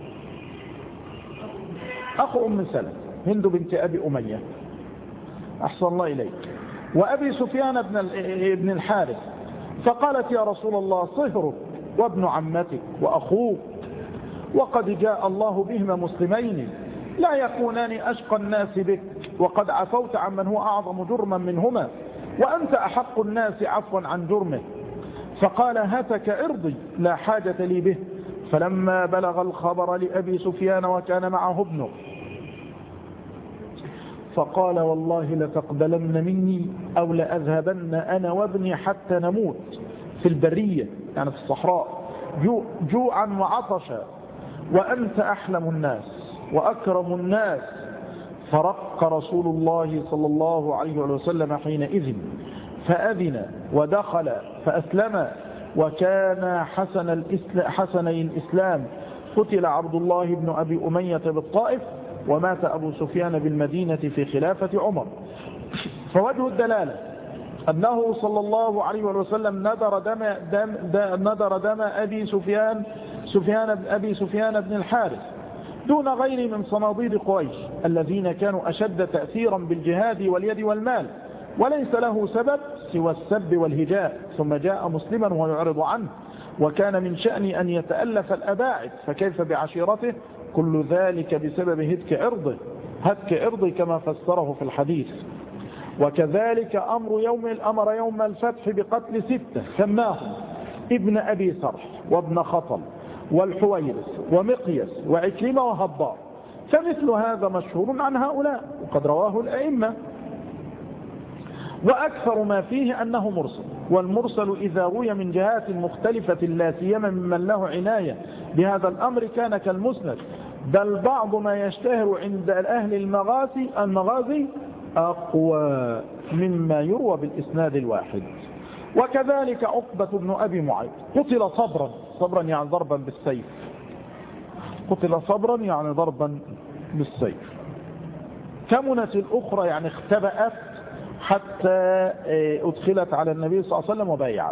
أخو أم سلمة هند بنت أبي أمية أحسن الله إليك، وأبي سفيان بن الحارث، فقالت يا رسول الله صهرك وابن عمتك وأخوك وقد جاء الله بهما مسلمين لا يكونان أشقى الناس بك، وقد عفوت عمن هو أعظم جرما منهما، وأنت أحق الناس عفوا عن جرمه. فقال هتك ارضي لا حاجة لي به. فلما بلغ الخبر لأبي سفيان وكان معه ابنه فقال والله لتقبلن مني أو لأذهبن أنا وابني حتى نموت في البرية يعني في الصحراء جو جوعا وعطشا، وأنت أحلم الناس وأكرم الناس. فرق رسول الله صلى الله عليه وسلم حينئذ فأذن ودخل فأسلم، وكان حسن الإسلام حسني الإسلام. قتل عبد الله بن أبي أمية بالطائف، ومات أبو سفيان بالمدينة في خلافة عمر. فوجه الدلالة أنه صلى الله عليه وسلم ندر دم, دم, دم, ندر دم أبي سفيان سفيان أبي سفيان بن الحارث دون غير من صناديد قريش الذين كانوا أشد تأثيرا بالجهاد واليد والمال، وليس له سبب سوى السب والهجاء، ثم جاء مسلما ويعرض عنه، وكان من شأن أن يتألف الأباعد، فكيف بعشيرته؟ كل ذلك بسبب هتك عرضه هتك عرضه كما فسره في الحديث. وكذلك أمر يوم الأمر يوم الفتح بقتل ستة سماهم ابن أبي سرح وابن خطل والحويرث ومقيس وعكرمة وهبار، فمثل هذا مشهور عن هؤلاء وقد رواه الأئمة، وأكثر ما فيه أنه مرسل. والمرسل إذا روي من جهات مختلفة لا سيما ممن له عناية بهذا الأمر كان كالمسند، بل بعض ما يشتهر عند أهل المغازي المغازي أقوى مما يروى بالإسناد الواحد. وكذلك عقبة بن أبي معيط قتل صبرا صبرا يعني ضربا بالسيف قتل صبرا يعني ضربا بالسيف. كمنت الأخرى يعني اختبأت حتى أدخلت على النبي صلى الله عليه وسلم وبايعت.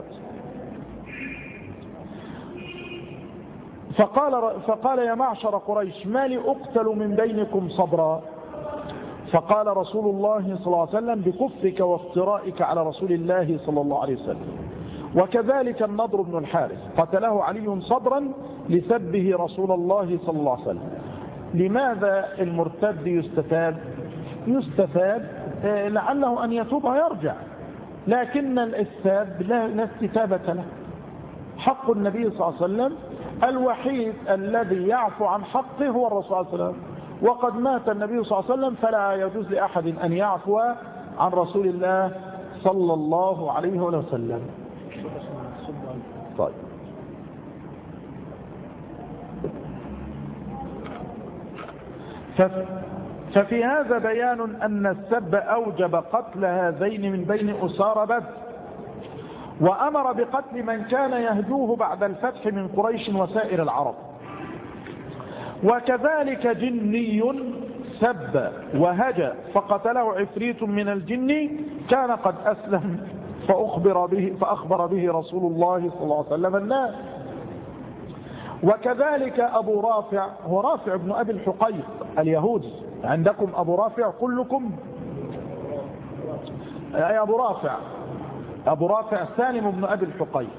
فقال, فقال يا معشر قريش ما لي أقتل من بينكم صبرا؟ فقال رسول الله صلى الله عليه وسلم بكفك وافترائك على رسول الله صلى الله عليه وسلم. وكذلك النضر بن الحارث قتله علي صبرا لسبه رسول الله صلى الله عليه وسلم. لماذا المرتد يستفاد؟ يستفاد لعله أن يتوب ويرجع، لكن الإساب لا استتابة له. حق النبي صلى الله عليه وسلم الوحيد الذي يعفو عن حقه هو الرسول صلى الله عليه وسلم، وقد مات النبي صلى الله عليه وسلم، فلا يجوز لأحد أن يعفو عن رسول الله صلى الله عليه وسلم. طيب ففي هذا بيان أن السب أوجب قتل هذين من بين أسار بدر، وأمر بقتل من كان يهجوه بعد الفتح من قريش وسائر العرب. وكذلك جني سب وهجى فقتله عفريت من الجن كان قد أسلم فأخبر به, فأخبر به رسول الله صلى الله عليه وسلم الناس. وكذلك أبو رافع هو رافع بن أبي الحقيق اليهودي. عندكم أبو رافع كلكم أي أبو رافع أبو رافع سالم بن أبي الحقيق،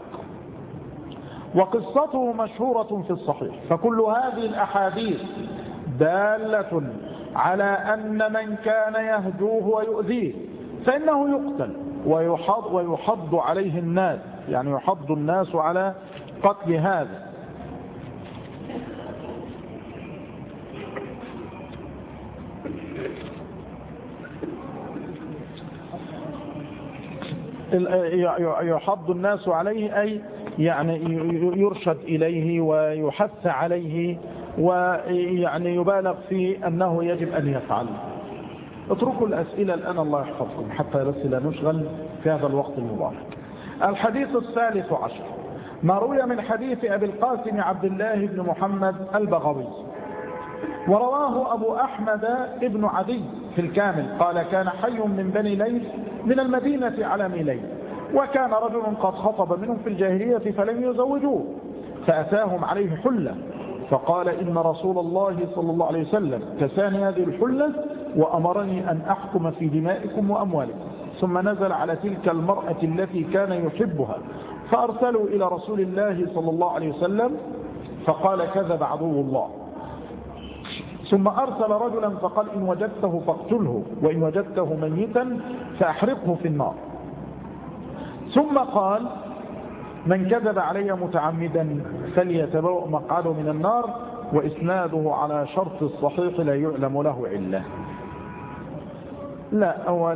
وقصته مشهورة في الصحيح. فكل هذه الأحاديث دالة على أن من كان يهجوه ويؤذيه فإنه يقتل ويحض, ويحض عليه الناس، يعني يحض الناس على قتل هذا. يحض الناس عليه أي يعني يرشد إليه ويحث عليه، ويعني يبالغ في أنه يجب أن يفعل. اتركوا الأسئلة الآن الله يحفظكم حتى بس لا نشغل في هذا الوقت المبارك. الحديث الثالث عشر ما روي من حديث أبي القاسم عبد الله بن محمد البغوي، ورواه أبو أحمد ابن عدي في الكامل قال كان حي من بني ليث من المدينة على ميلين، وكان رجل قد خطب منهم في الجاهلية فلم يزوجوه، فأتاهم عليه حلة فقال إن رسول الله صلى الله عليه وسلم كساني هذه الحلة وأمرني أن أحكم في دمائكم وأموالكم. ثم نزل على تلك المرأة التي كان يحبها فأرسلوا إلى رسول الله صلى الله عليه وسلم فقال كذب عدو الله. ثم أرسل رجلا فقال إن وجدته فاقتله وإن وجدته ميتا فأحرقه في النار. ثم قال من كذب علي متعمدا فليتبوأ مقعده من النار. وإسناده على شرط الصحيح لا يعلم له علة. لا هو,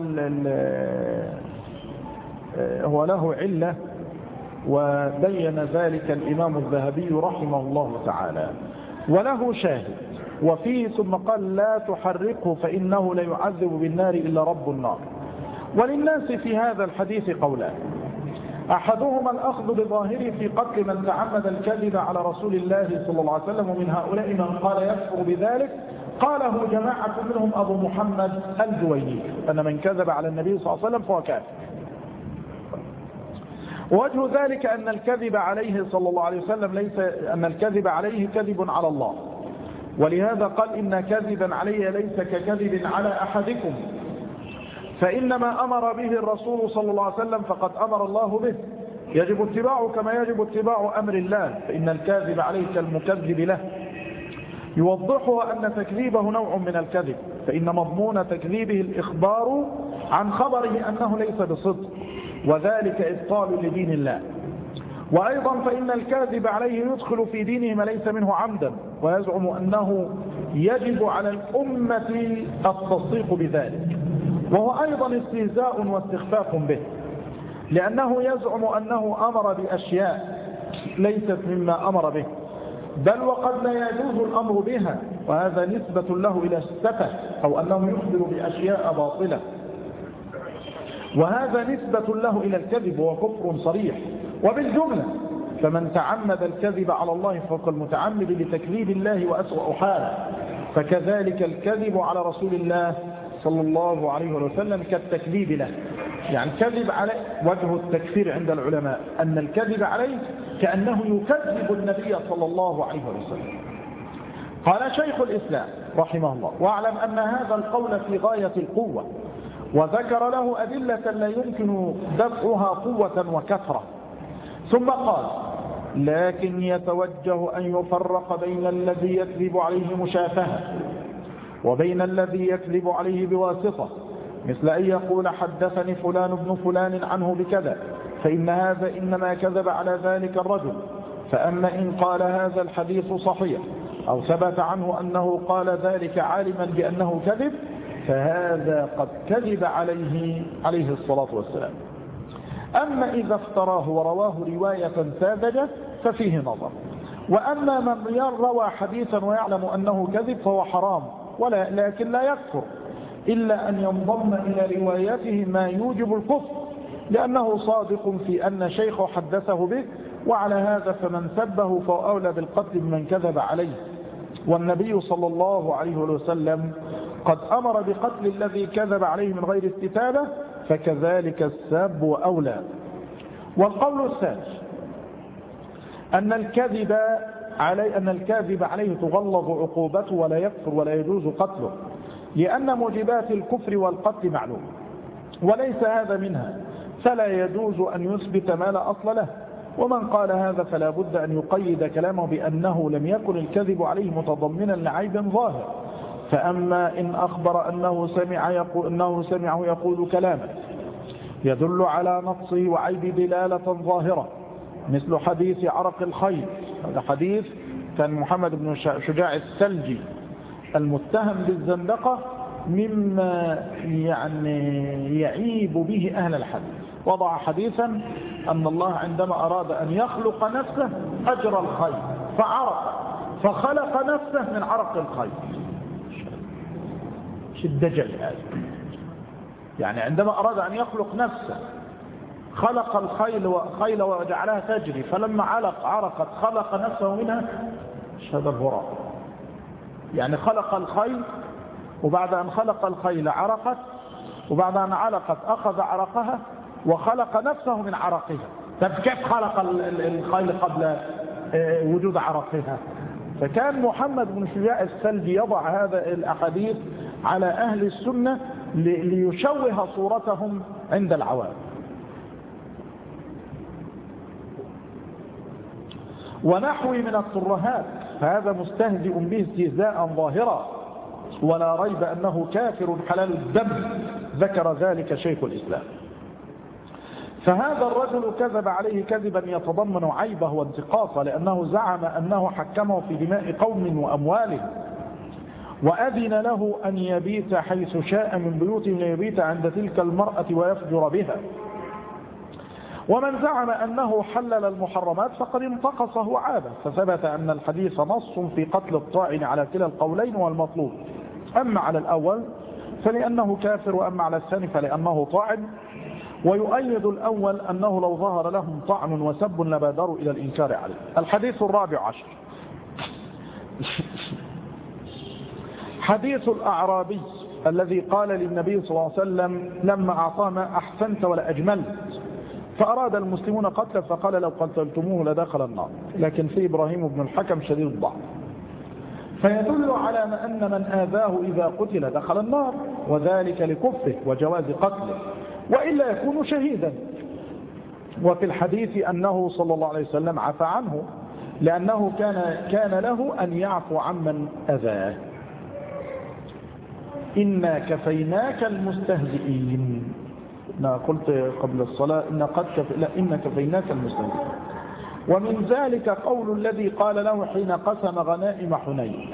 هو له علة وبين ذلك الإمام الذهبي رحمه الله تعالى وله شاهد وفيه ثم قال لا تحرقه فإنه لا يعذب بالنار إلا رب النار. وللناس في هذا الحديث قولان أحدهما الأخذ بظاهره في قتل من تعمد الكذب على رسول الله صلى الله عليه وسلم ومن هؤلاء من قال يكفر بذلك قاله جماعة منهم أبو محمد الجويني أن من كذب على النبي صلى الله عليه وسلم فهو كافر. ووجه ذلك أن الكذب عليه صلى الله عليه وسلم ليس أن الكذب عليه كذب على الله ولهذا قال إن كذبا علي ليس ككذب على أحدكم فإنما أمر به الرسول صلى الله عليه وسلم فقد أمر الله به يجب اتباعه كما يجب اتباع أمر الله فإن الكاذب عليه كالمكذب له. يوضحها أن تكذيبه نوع من الكذب فإن مضمون تكذيبه الإخبار عن خبره أنه ليس بصدق وذلك إبطال لدين الله. وأيضا فإن الكاذب عليه يدخل في دينه ما ليس منه عمدا ويزعم أنه يجب على الأمة التصديق بذلك وهو أيضا استهزاء واستخفاف به لأنه يزعم أنه أمر بأشياء ليست مما أمر به بل وقد لا يجوز الأمر بها وهذا نسبة له إلى السفه أو أنه يخبر بأشياء باطلة وهذا نسبة له إلى الكذب وهو كفر صريح. وبالجملة فمن تعمد الكذب على الله فوق المتعمد لتكذيب الله وأسوأ حاله فكذلك الكذب على رسول الله صلى الله عليه وسلم كالتكذيب له. يعني الكذب عليه وجه التكفير عند العلماء أن الكذب عليه كأنه يكذب النبي صلى الله عليه وسلم. قال شيخ الإسلام رحمه الله واعلم أن هذا القول في غاية القوة وذكر له أدلة لا يمكن دفعها قوة وكثرة ثم قال لكن يتوجه أن يفرق بين الذي يكذب عليه مشافهة وبين الذي يكذب عليه بواسطة مثل أن يقول حدثني فلان ابن فلان عنه بكذا فإن هذا إنما كذب على ذلك الرجل. فأما إن قال هذا الحديث صحيح أو ثبت عنه أنه قال ذلك عالما بأنه كذب فهذا قد كذب عليه عليه الصلاة والسلام. أما إذا افتراه ورواه رواية ساذجة ففيه نظر. وأما من روى حديثا ويعلم أنه كذب فهو حرام ولا لكن لا يكفر إلا أن ينضم إلى روايته ما يوجب الكفر لأنه صادق في أن شيخه حدثه به وعلى هذا فمن سبه فهو أولى بالقتل من كذب عليه. والنبي صلى الله عليه وسلم قد أمر بقتل الذي كذب عليه من غير استتابة فكذلك الساب وأولى. والقول الثالث أن الكذب عليه أن الكاذب عليه تغلظ عقوبته ولا يكفر ولا يجوز قتله لأن موجبات الكفر والقتل معلوم وليس هذا منها فلا يجوز أن يثبت ما لا أصل له. ومن قال هذا فلا بد أن يقيد كلامه بأنه لم يكن الكذب عليه متضمنا لعيب ظاهر. فأما إن أخبر أنه سمع يقول أنه سمعه يقول كلاما يدل على نقصه وعيب دلالة ظاهرة مثل حديث عرق الخيل. هذا حديث كان محمد بن شجاع السلجي المتهم بالزندقة مما يعني يعيب به أهل الحديث. وضع حديثا أن الله عندما أراد أن يخلق نفسه أجرى الخيل فعرق فخلق نفسه من عرق الخيل. الدجل هذا يعني عندما أراد أن يخلق نفسه خلق الخيل وخيل وجعلها تجري فلما علق عرقت خلق نفسه منها. هذا الهراء يعني خلق الخيل وبعد أن خلق الخيل عرقت وبعد أن علقت أخذ عرقها وخلق نفسه من عرقها. طب كيف خلق الخيل قبل وجود عرقها. فكان محمد بن شجاع السلبي يضع هذا الأحاديث على أهل السنة ليشوه صورتهم عند العوام. ونحوي من الترهات، فهذا مستهزئ به استهزاء ظاهرا، ولا ريب أنه كافر حلال الدم، ذكر ذلك شيخ الإسلام. فهذا الرجل كذب عليه كذبا يتضمن عيبه وانتقاصه، لأنه زعم أنه حكمه في دماء قوم وأموالهم، وأذن له أن يبيت حيث شاء من بيوتهم ليبيت عند تلك المرأة ويفجر بها. ومن زعم أنه حلل المحرمات فقد انتقصه وعابه، فثبت أن الحديث نص في قتل الطاعن على كلا القولين والمطلوب. أما على الأول فلأنه كافر، وأما على الثاني فلأنه طاعن. ويؤيد الأول أنه لو ظهر لهم طعن وسب لبادروا إلى الإنكار عليه. الحديث الرابع عشر، حديث الأعرابي الذي قال للنبي صلى الله عليه وسلم لما أعطاه ما أحسنت ولا أجملت، فأراد المسلمون قتله فقال لو قتلتموه لدخل النار، لكن في إبراهيم بن الحكم شديد الضعف، فيدل على أن من آذاه إذا قتل دخل النار، وذلك لكفه وجواز قتله، وإلا يكون شهيدا. وفي الحديث أنه صلى الله عليه وسلم عفى عنه، لأنه كان, كان له أن يعفو عمن أذاه. إنا كفيناك المستهزئين، أنا قلت قبل الصلاة إن قد كف... لا إن كفيناك المستهزئين. ومن ذلك قول الذي قال له حين قسم غنائم حنين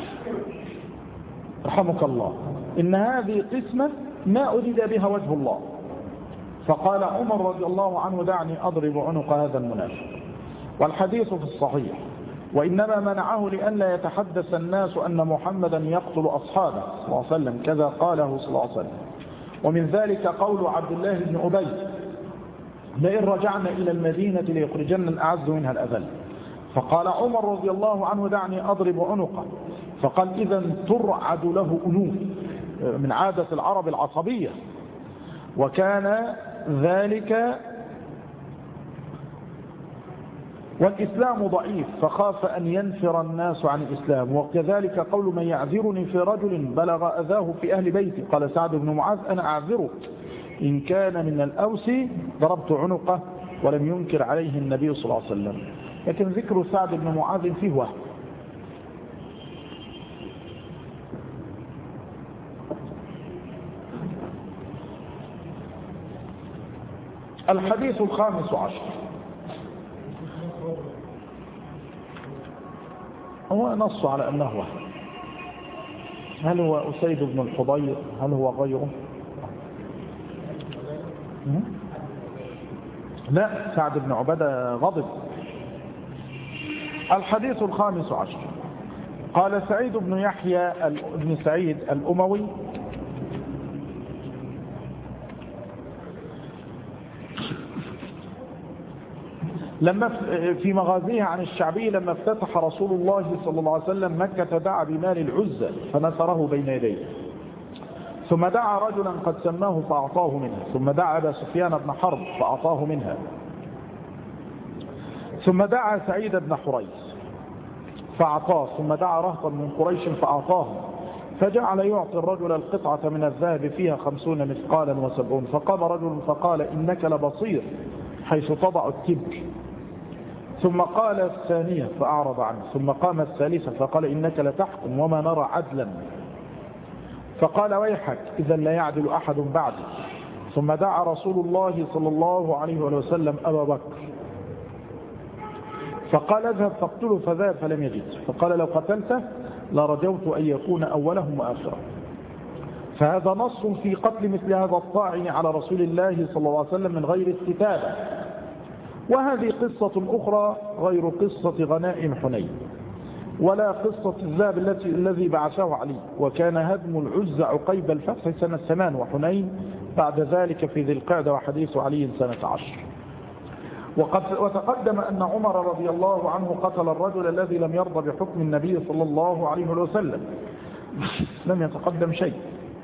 رحمك الله إن هذه قسمة ما أريد بها وجه الله، فقال عمر رضي الله عنه دعني أضرب عنق هذا المنافق. والحديث في الصحيح، وإنما منعه لئلا يتحدث الناس أن محمدا يقتل أصحابه صلى الله عليه وسلم، كذا قاله صلى الله عليه وسلم. ومن ذلك قول عبد الله بن أبي لئن رجعنا إلى المدينة ليخرجن الأعز منها الأذل، فقال عمر رضي الله عنه دعني أضرب عنقه، فقال إذا ترعد له أنوف، من عادة العرب العصبية، وكان ذلك والإسلام ضعيف فخاف أن ينفر الناس عن الإسلام. وكذلك قول من يعذرني في رجل بلغ أذاه في أهل بيتي، قال سعد بن معاذ أنا أعذره إن كان من الأوس ضربت عنقه، ولم ينكر عليه النبي صلى الله عليه وسلم. لكن ذكر سعد بن معاذ فيه وهم. الحديث الخامس عشر، هو نص على أنه وهم. هل هو أسيد بن الحضير؟ هل هو غيره؟ لا، سعد بن عبادة غضب. الحديث الخامس عشر، قال سعيد بن يحيى بن سعيد الأموي لما في مغازيه عن الشعبي لما افتتح رسول الله صلى الله عليه وسلم مكة دعا بمال العزة فنثره بين يديه، ثم دعا رجلا قد سماه فأعطاه منها، ثم دعا أبا سفيان بن حرب فأعطاه منها، ثم دعا سعيد بن حريث فأعطاه، ثم دعا رهطا من قريش فأعطاه، فجعل يعطي الرجل القطعة من الذهب فيها خمسون مثقالا وسبعون، فقام رجل فقال إنك لبصير حيث تضع التبر، ثم قال الثانية فأعرض عنه، ثم قام الثالثة فقال إنك لتحكم وما نرى عدلا، فقال ويحك إذا لا يعدل أحد بعدك، ثم دعا رسول الله صلى الله عليه وسلم أبا بكر فقال اذهب فاقتله، فذهب فلم يجد، فقال لو قتلته لرجوت أن يكون أولهم وآخرهم. فهذا نص في قتل مثل هذا الطاعن على رسول الله صلى الله عليه وسلم من غير استتابة. وهذه قصة أخرى غير قصة غنائم حنين ولا قصة الذهب التي الذي بعثه علي، وكان هدم العزة عقيب الفتح سنة ثمان، وحنين بعد ذلك في ذي القعدة، وحديث علي سنة عشر. وقد وتقدم أن عمر رضي الله عنه قتل الرجل الذي لم يرضى بحكم النبي صلى الله عليه وسلم، لم يتقدم شيء،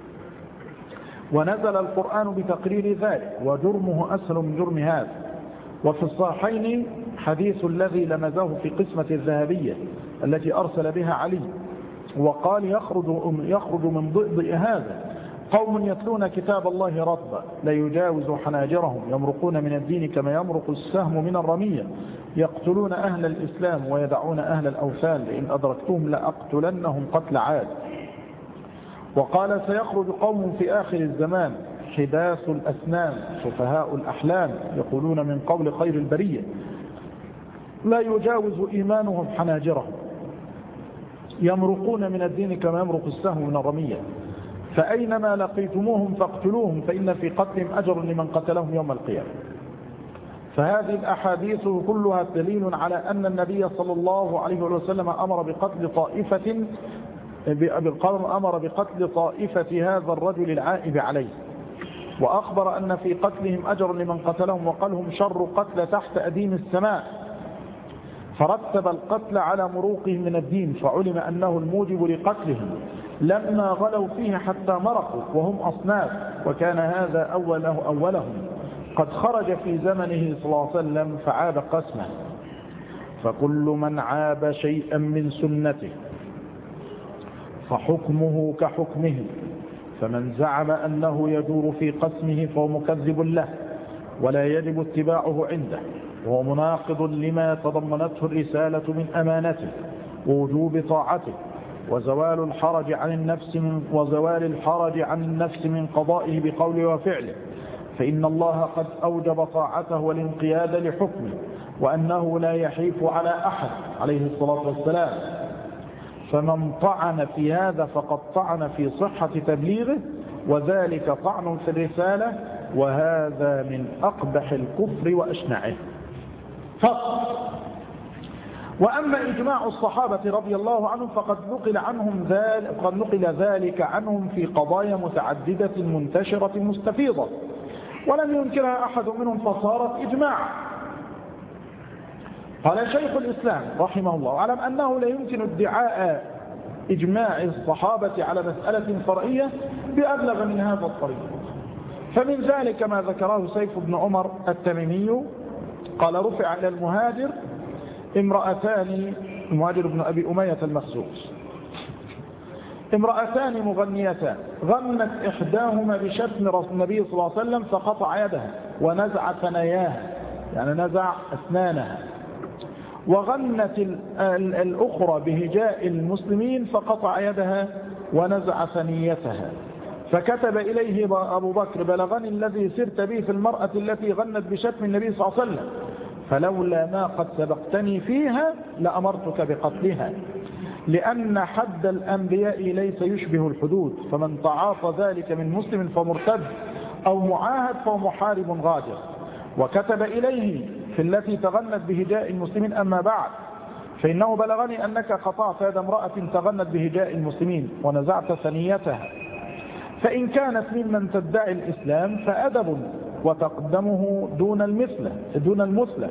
ونزل القرآن بتقرير ذلك، وجرمه أسهل من جرم هذا. وفي الصحيحين حديث الذي لمزه في قسمة الذهبية التي أرسل بها علي، وقال يخرج, يخرج من ضئضئ هذا قوم يتلون كتاب الله رطبا لا يجاوز حناجرهم يمرقون من الدين كما يمرق السهم من الرمية يقتلون أهل الإسلام ويدعون أهل الأوثان لئن أدركتهم لأقتلنهم قتل عاد. وقال سيخرج قوم في آخر الزمان حداث الأسنان سفهاء الأحلام يقولون من قول خير البرية لا يجاوز إيمانهم حناجرهم يمرقون من الدين كما يمرق السهم من الرمية فأينما لقيتموهم فاقتلوهم فإن في قتلهم أجر لمن قتلهم يوم القيامة. فهذه الأحاديث كلها دليل على أن النبي صلى الله عليه وسلم أمر بقتل طائفة أمر بقتل طائفة هذا الرجل العائب عليه، وأخبر أن في قتلهم أجر لمن قتلهم وقالهم شر قتل تحت أديم السماء، فرتب القتل على مروقهم من الدين فعلم أنه الموجب لقتلهم لما غلوا فيه حتى مرقوا وهم أصناف، وكان هذا أوله أولهم قد خرج في زمنه صلى الله عليه وسلم فعاب قسمه. فكل من عاب شيئا من سنته فحكمه كحكمه، فمن زعم أنه يدور في قسمه فهو مكذب له ولا يجب اتباعه عنده، وهو مناقض لما تضمنته الرسالة من أمانته ووجوب طاعته وزوال الحرج عن النفس من وزوال الحرج عن النفس من قضائه بقوله وفعله، فإن الله قد أوجب طاعته والانقياد لحكمه وأنه لا يحيف على أحد عليه الصلاة والسلام. فمن طعن في هذا فقد طعن في صحة تبليغه وذلك طعن في الرسالة، وهذا من أقبح الكفر وأشنعه. فقط. وأما إجماع الصحابة رضي الله عنهم فقد نقل عنهم ذلك قد نقل ذلك عنهم في قضايا متعددة منتشرة مستفيضة ولم ينكرها أحد منهم فصارت إجماع. قال شيخ الإسلام رحمه الله واعلم أنه لا يمكن ادعاء إجماع الصحابة على مسألة فرعية بأبلغ من هذا الطريق. فمن ذلك ما ذكره سيف بن عمر التميمي قال رفع إلى المهاجر امرأتان، المهاجر بن أبي أمية المخزومي، امرأتان مغنيتان غنت إحداهما بشتم رسول النبي صلى الله عليه وسلم فقطع يدها ونزع ثناياها يعني نزع أسنانها، وغنت الأخرى بهجاء المسلمين فقطع يدها ونزع ثنيتها، فكتب إليه أبو بكر بلغني الذي سرت به في المرأة التي غنت بشتم النبي صلى الله عليه وسلم فلولا ما قد سبقتني فيها لأمرتك بقتلها، لأن حد الأنبياء ليس يشبه الحدود، فمن تعاطى ذلك من مسلم فمرتد أو معاهد فهو محارب غادر. وكتب إليه في التي تغنت بهجاء المسلمين أما بعد فإنه بلغني أنك قطعت يد امرأة تغنت بهجاء المسلمين ونزعت ثنيتها، فإن كانت ممن تدعي الإسلام فأدب وتقدمه دون المثلة دون المثلة،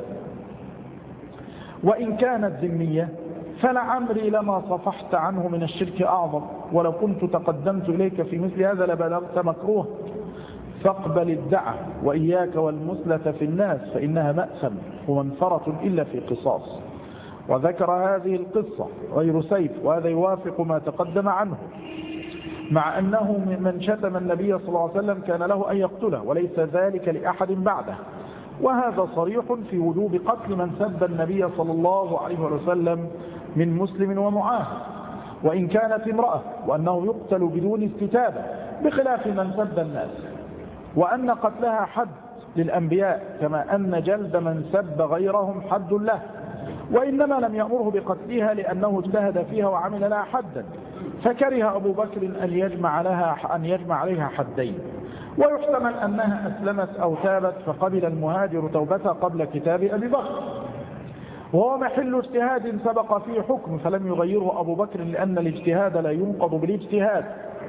وإن كانت ذمية فلعمري لما صفحت عنه من الشرك أعظم، ولو كنت تقدمت إليك في مثل هذا لبلغت مكروه، فاقبل الدعة وإياك والمثلة في الناس فإنها مأثم ومنفرة إلا في قصاص. وذكر هذه القصة غير سيف، وهذا يوافق ما تقدم عنه، مع أنه من شتم النبي صلى الله عليه وسلم كان له أن يقتله وليس ذلك لأحد بعده، وهذا صريح في وجوب قتل من سب النبي صلى الله عليه وسلم من مسلم ومعاهد وإن كانت امرأة، وأنه يقتل بدون استتابة بخلاف من سب الناس، وأن قتلها حد للأنبياء كما أن جلد من سب غيرهم حد له، وإنما لم يأمره بقتلها لأنه اجتهد فيها وعمل لها حدا، فكره أبو بكر أن يجمع لها أن يجمع عليها حدين. ويحتمل أنها أسلمت أو تابت فقبل المهاجر توبتها قبل كتاب أبي بكر، وهو محل اجتهاد سبق فيه حكم فلم يغيره أبو بكر لأن الاجتهاد لا ينقض بالاجتهاد.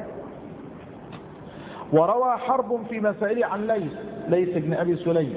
وروى حرب في مسائل عن ليث ليث بن أبي سليم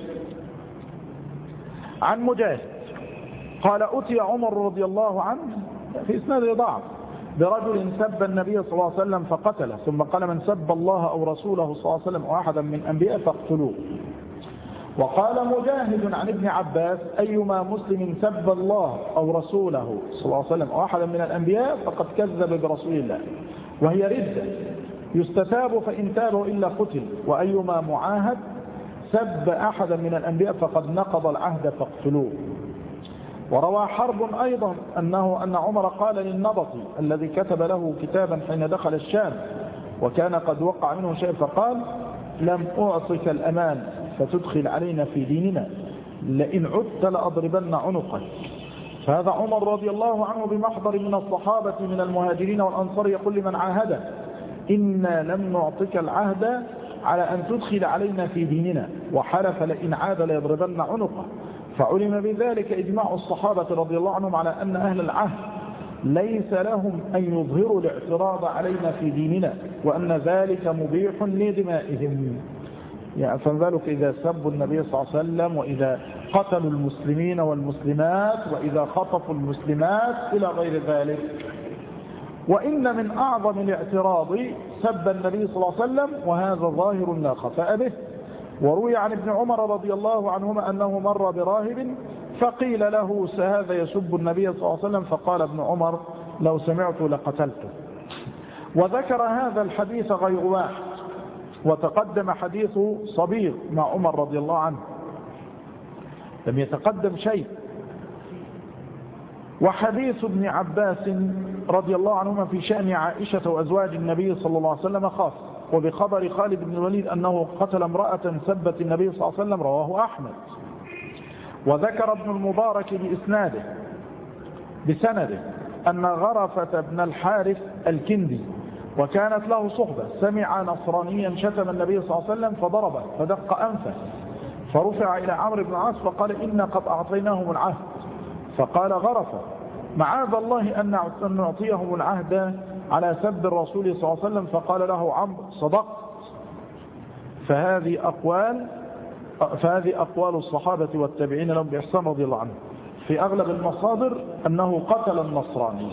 عن مجاهد قال أتي عمر رضي الله عنه في إسناد ضعف برجل سب النبي صلى الله عليه وسلم فقتله، ثم قال من سب الله أو رسوله صلى الله عليه وسلم أو أحدا من أنبياء فاقتلوه. وقال مجاهد عن ابن عباس أيما مسلم سب الله أو رسوله صلى الله عليه وسلم أو أحدا من الأنبياء فقد كذب برسول الله، وهي ردة يستتاب فإن تابوا إلا قتل، وأيما معاهد سب أحدا من الأنبياء فقد نقض العهد فاقتلوه. وروى حرب أيضا أنه أن عمر قال للنبطي الذي كتب له كتابا حين دخل الشام وكان قد وقع منه شيء فقال لم أعطك الأمان فتدخل علينا في ديننا، لئن عدت لأضربن عنقك. فهذا عمر رضي الله عنه بمحضر من الصحابة من المهاجرين والأنصار يقول لمن عاهده إنا لم نعطك العهد على أن تدخل علينا في ديننا، وحلف لئن عاد ليضربن عنقه. فعلم بذلك إجماع الصحابة رضي الله عنهم على أن أهل العهد ليس لهم أن يظهروا الاعتراض علينا في ديننا، وأن ذلك مبيح لدمائهم. يعني فذلك إذا سبوا النبي صلى الله عليه وسلم، وإذا قتلوا المسلمين والمسلمات، وإذا خطفوا المسلمات إلى غير ذلك. وإن من أعظم الاعتراض سب النبي صلى الله عليه وسلم، وهذا ظاهر لا خفاء به. وروي عن ابن عمر رضي الله عنهما أنه مر براهب فقيل له هذا يسب النبي صلى الله عليه وسلم، فقال ابن عمر لو سمعت لقتلته. وذكر هذا الحديث غير واحد، وتقدم حديث صبيغ مع عمر رضي الله عنه، لم يتقدم شيء. وحديث ابن عباس رضي الله عنهما في شأن عائشة وأزواج النبي صلى الله عليه وسلم خاص. وبخبر خالد بن الوليد أنه قتل امرأة سبت النبي صلى الله عليه وسلم رواه أحمد. وذكر ابن المبارك بإسناده بسنده أن غرفة بن الحارث الكندي وكانت له صحبة سمع نصرانيا شتم النبي صلى الله عليه وسلم فضربه فدق أنفه، فرفع إلى عمرو بن العاص فقال إنا قد أعطيناهم العهد. فقال غرفة معاذ الله أن نعطيهم العهد على سب الرسول صلى الله عليه وسلم. فقال له عمرو صدقت. فهذه أقوال فهذه أقوال الصحابة والتابعين لهم بإحسان رضي الله عنهم. في أغلب المصادر أنه قتل النصراني.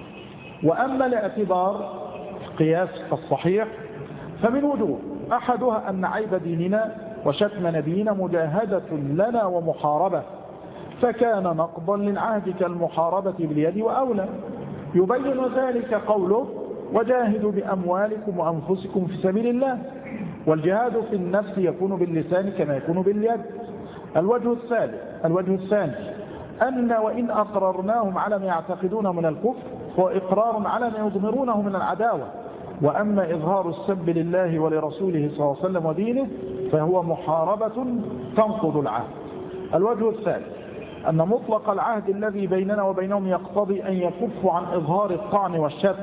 وأما الاعتبار قياس الصحيح فمن وجوه، أحدها أن عيب ديننا وشتم نبينا مجاهدة لنا ومحاربة، فكان نقضا للعهد كالمحاربة باليد وأولى. يبين ذلك قوله وجاهدوا بأموالكم وأنفسكم في سبيل الله، والجهاد في النفس يكون باللسان كما يكون باليد. الوجه الثالث الوجه الثاني أن وإن أقررناهم على ما يعتقدون من الكفر فهو إقرار على ما يضمرونه من العداوة، وأما إظهار السب لله ولرسوله صلى الله عليه وسلم ودينه فهو محاربة تنقض العهد. الوجه الثالث أن مطلق العهد الذي بيننا وبينهم يقتضي أن يكف عن إظهار الطعن والشتم،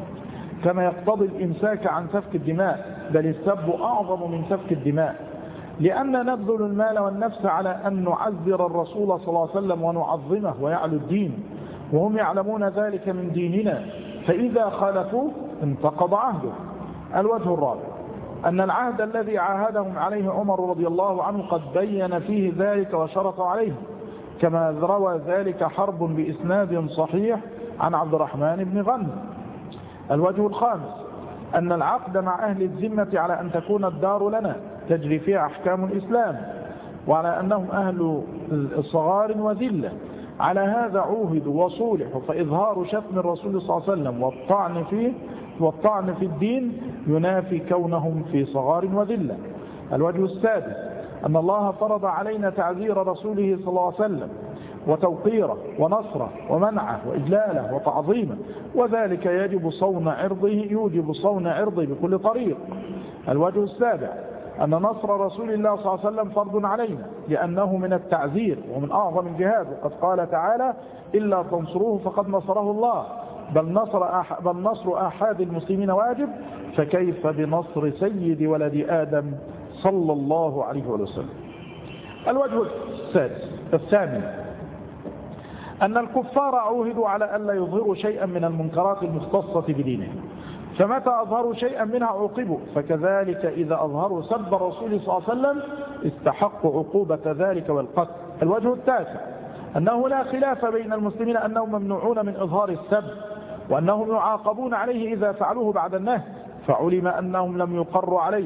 كما يقتضي الإمساك عن سفك الدماء، بل السب أعظم من سفك الدماء، لأن نبذل المال والنفس على أن نعذر الرسول صلى الله عليه وسلم ونعظمه ويعلو الدين، وهم يعلمون ذلك من ديننا، فإذا خالفوه انتقض عهده. الوجه الرابع أن العهد الذي عاهدهم عليه عمر رضي الله عنه قد بين فيه ذلك وشرط عليه، كما روى ذلك حرب بإسناد صحيح عن عبد الرحمن بن غنم. الوجه الخامس أن العقد مع أهل الذمة على أن تكون الدار لنا تجري فيها أحكام الإسلام، وعلى أنهم أهل صغار وذلة، على هذا عوهدوا وصولحوا، فإظهار شتم الرسول صلى الله عليه وسلم والطعن فيه والطعن في الدين ينافي كونهم في صغار وذلة. الوجه السادس أن الله فرض علينا تعذير رسوله صلى الله عليه وسلم وتوقيره ونصره ومنعه وإجلاله وتعظيمه، وذلك يجب صون عرضه يوجب صون عرضه بكل طريق. الوجه السابع أن نصر رسول الله صلى الله عليه وسلم فرض علينا، لأنه من التعذير ومن أعظم الجهاد، وقد قال تعالى إلا تنصروه فقد نصره الله، بل نصر, أح بل نصر أحد المسلمين واجب، فكيف بنصر سيد ولد آدم صلى الله عليه وسلم. الوجه السادس الثامن أن الكفار عوهدوا على ألا يظهروا شيئا من المنكرات المختصة بدينهم، فمتى أظهروا شيئا منها عوقبوا، فكذلك إذا أظهروا سب الرسول صلى الله عليه وسلم استحقوا عقوبة ذلك والقتل. الوجه التاسع أنه لا خلاف بين المسلمين أنهم ممنوعون من إظهار السب، وأنهم يعاقبون عليه إذا فعلوه بعد النهي، فعلم أنهم لم يقروا عليه،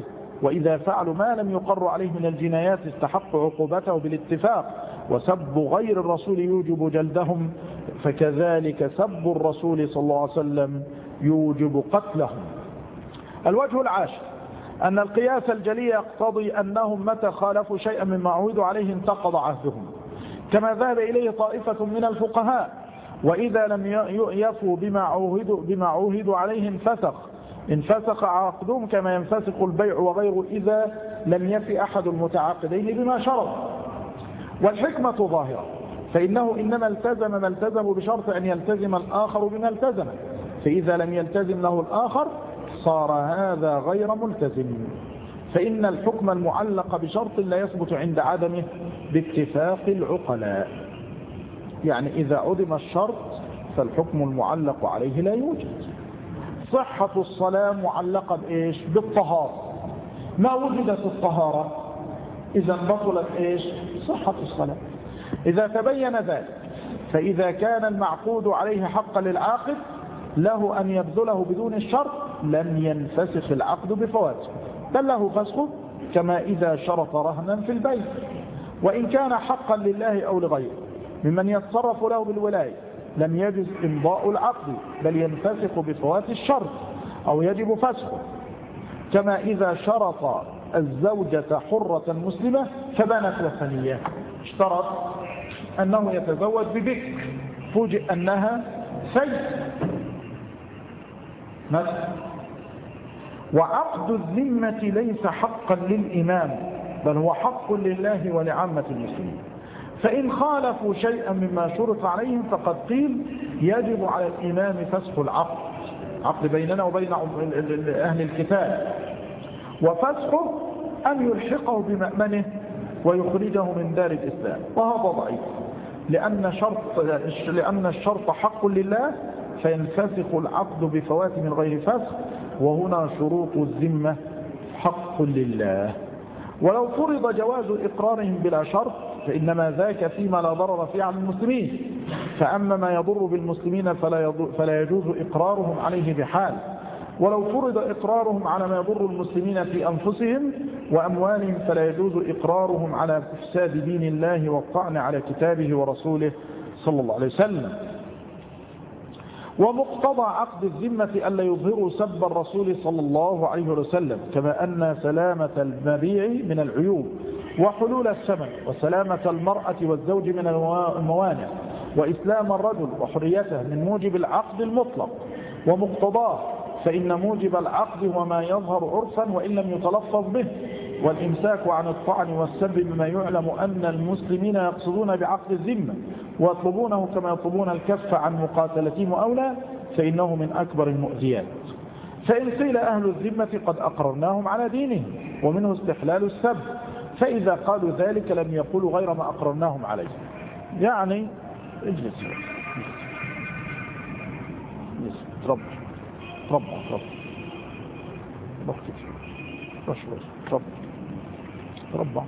وإذا فعلوا ما لم يقر عليه من الجنايات استحقوا عقوبته بالاتفاق، وسب غير الرسول يوجب جلدهم، فكذلك سب الرسول صلى الله عليه وسلم يوجب قتلهم. الوجه العاشر أن القياس الجلي يقتضي أنهم متى خالفوا شيئا مما عهدوا عليه انتقض عهدهم، كما ذهب إليه طائفة من الفقهاء، وإذا لم يفوا بما عوهدوا, بما عوهدوا عليه انفسخ انفسخ عقدهم كما ينفسخ البيع وغيره إذا لم يفي أحد المتعاقدين بما شرط. والحكمة ظاهرة، فإنه إنما التزم ما التزم بشرط أن يلتزم الآخر بما التزم، فإذا لم يلتزم له الآخر صار هذا غير ملتزم، فإن الحكم المعلق بشرط لا يثبت عند عدمه باتفاق العقلاء. يعني إذا عدم الشرط فالحكم المعلق عليه لا يوجد. صحة الصلاة معلقة بإيش؟ بالطهارة، ما وجدت الطهارة إذا بطلت إيش؟ صحة الصلاة. إذا تبين ذلك فإذا كان المعقود عليه حقا للعاقد له أن يبذله بدون الشرط لم ينفسخ العقد بفواته، بل له فسخه كما إذا شرط رهنا في البيت، وإن كان حقا لله أو لغيره ممن يتصرف له بالولاية لم يجز إمضاء العقد بل ينفسخ بفوات الشرط أو يجب فسخه، كما إذا شرط الزوجة حرة مسلمة فبنت وثنية، اشترط أنه يتزوج ببكر فوجئ أنها سيد مثلا. وعقد الذمة ليس حقا للإمام بل هو حق لله ولعامة المسلمين، فإن خالفوا شيئا مما شرط عليهم فقد قيل يجب على الإمام فسخ العقد، عقد بيننا وبين أهل الكتاب، وفسخه أن يلحقه بمأمنه ويخرجه من دار الإسلام، وهذا ضعيف لأن, شرط لأن الشرط حق لله فينفسخ العقد بفوات من غير فسخ، وهنا شروط الذمة حق لله. ولو فرض جواز إقرارهم بلا شرط فإنما ذاك فيما لا ضرر فيه على المسلمين، فأما ما يضر بالمسلمين فلا, فلا يجوز إقرارهم عليه بحال. ولو فرض إقرارهم على ما يضر المسلمين في أنفسهم وأموالهم فلا يجوز إقرارهم على إفساد دين الله والطعن على كتابه ورسوله صلى الله عليه وسلم. ومقتضى عقد الذمة ألا يظهروا سب الرسول صلى الله عليه وسلم، كما أن سلامة المبيع من العيوب وحلول الثمن وسلامة المرأة والزوج من الموانع وإسلام الرجل وحريته من موجب العقد المطلق ومقتضاه، فإن موجب العقد هو ما يظهر عرفا وإن لم يتلفظ به، والإمساك عن الطعن والسب بما يعلم أن المسلمين يقصدون بعقد الذمة ويطلبونه كما يطلبون الكف عن مقاتلتهم أولى، فإنه من أكبر المؤذيات. فإن قيل أهل الذمة قد أقررناهم على دينهم ومنه استحلال السب، فإذا قالوا ذلك لم يقولوا غير ما أقررناهم عليه. يعني اجلس رب رب رب رب رب رب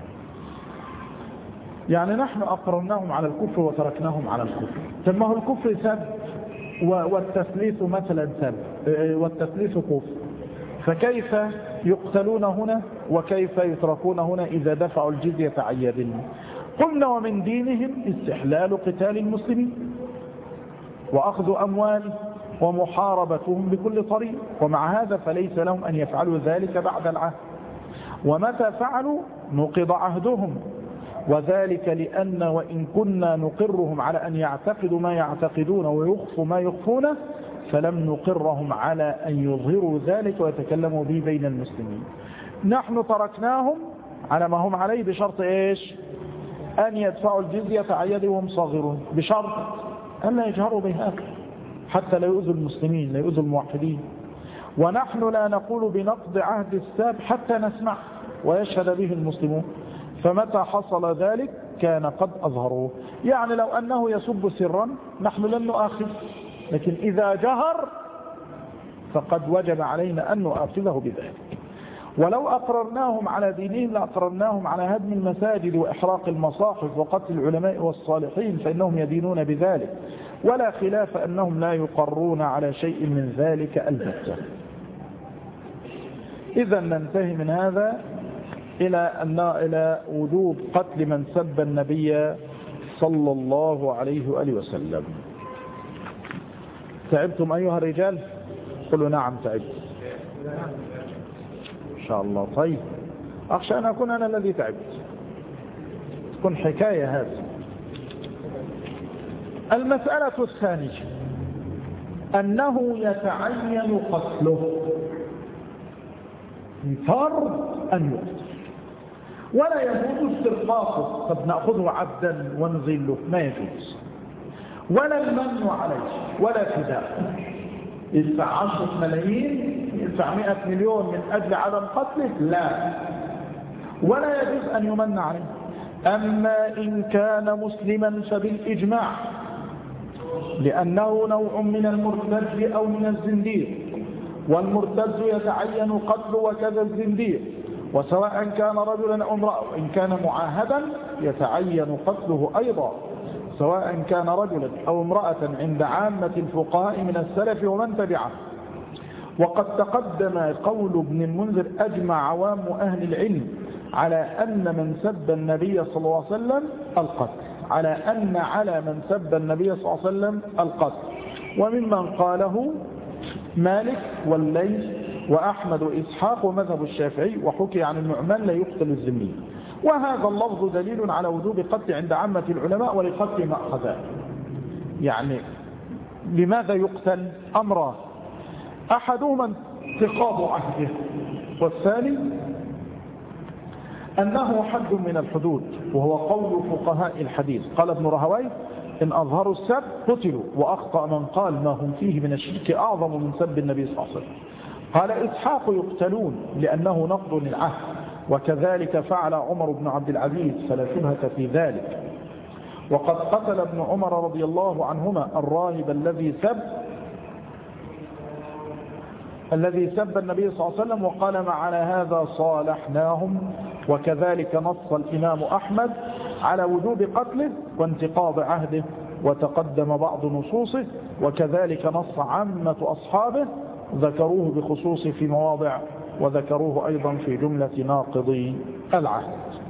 يعني نحن أقررناهم على الكفر وتركناهم على الكفر. ثم هو الكفر سب والتثليث مثلا سب والتثليث كفر، فكيف يقتلون هنا وكيف يتركون هنا إذا دفعوا الجزية عن يد؟ قلنا ومن دينهم استحلال قتال المسلمين وأخذ أموالهم ومحاربتهم بكل طريق، ومع هذا فليس لهم أن يفعلوا ذلك بعد العهد، ومتى فعلوا نقض عهدهم، وذلك لأن وإن كنا نقرهم على أن يعتقدوا ما يعتقدون ويخفوا ما يخفونه فلم نقرهم على أن يظهروا ذلك ويتكلموا به بين المسلمين. نحن تركناهم على ما هم عليه بشرط إيش؟ أن يدفعوا الجزية عن يدهم صاغرون، بشرط أن لا يجهروا بهذا حتى لا يؤذوا المسلمين لا يؤذوا الموحدين. ونحن لا نقول بنقض عهد الساب حتى نسمع ويشهد به المسلمون، فمتى حصل ذلك كان قد أظهروه. يعني لو أنه يسب سرا نحن لن نؤاخذ، لكن إذا جهر فقد وجب علينا أن نؤاخذه بذلك. ولو أقررناهم على دينهم لأقررناهم على هدم المساجد وإحراق المصاحف وقتل العلماء والصالحين، فإنهم يدينون بذلك، ولا خلاف أنهم لا يقرون على شيء من ذلك البتة. إذا ننتهي من هذا إلى أن إلى وجوب قتل من سب النبي صلى الله عليه وآله وسلم. تعبتم أيها الرجال؟ قلوا نعم تعبت إن شاء الله. طيب أخشى أن أكون أنا الذي تعبت، تكون حكاية هذه. المسألة الثانية أنه يتعين قتله، فرض أن يقتل، ولا يجوز استرقاقه، طب نأخذه عبدا ونذله، ما يجوز، ولا المن عليه ولا فداء، يدفع عشرة ملايين يدفع مئة مليون من أجل عدم قتله، لا، ولا يجوز أن يمن عليه. أما إن كان مسلما فبالإجماع، لأنه نوع من المرتد أو من الزنديق، والمرتد يتعين قتله وكذا الزنديق، وسواء كان رجلا أو امرأة، وإن كان معاهدا يتعين قتله أيضا، سواء كان رجلا أو امرأة عند عامة الفقهاء من السلف ومن تبعه. وقد تقدم قول ابن المنذر: أجمع عوام أهل العلم على أن من سب النبي صلى الله عليه وسلم القتل، على أن على من سب النبي صلى الله عليه وسلم القتل. وممن قاله مالك والليث وأحمد وإسحاق ومذهب الشافعي، وحكي عن النعمان لا يقتل الذمي. وهذا اللفظ دليل على وجوب قتل عند عامة العلماء ولقتل مأخذان. يعني لماذا يقتل؟ أمران: أحدهما انتقاض عهده، والثاني أنه حد من الحدود، وهو قول فقهاء الحديث. قال ابن رهويه: إن أظهروا السب قتلوا، وأخطأ من قال ما هم فيه من الشرك أعظم من سب النبي صلى الله عليه وسلم. قال إسحاق: يقتلون لأنه نقض للعهد، وكذلك فعل عمر بن عبد العزيز، فلا شبهة في ذلك. وقد قتل ابن عمر رضي الله عنهما الراهب الذي سب الذي سب النبي صلى الله عليه وسلم، وقال: ما على هذا صالحناهم. وكذلك نص الإمام أحمد على وجوب قتله وانتقاض عهده، وتقدم بعض نصوصه، وكذلك نص عامة أصحابه، ذكروه بخصوص في مواضع، وذكروه أيضا في جملة ناقضي العهد.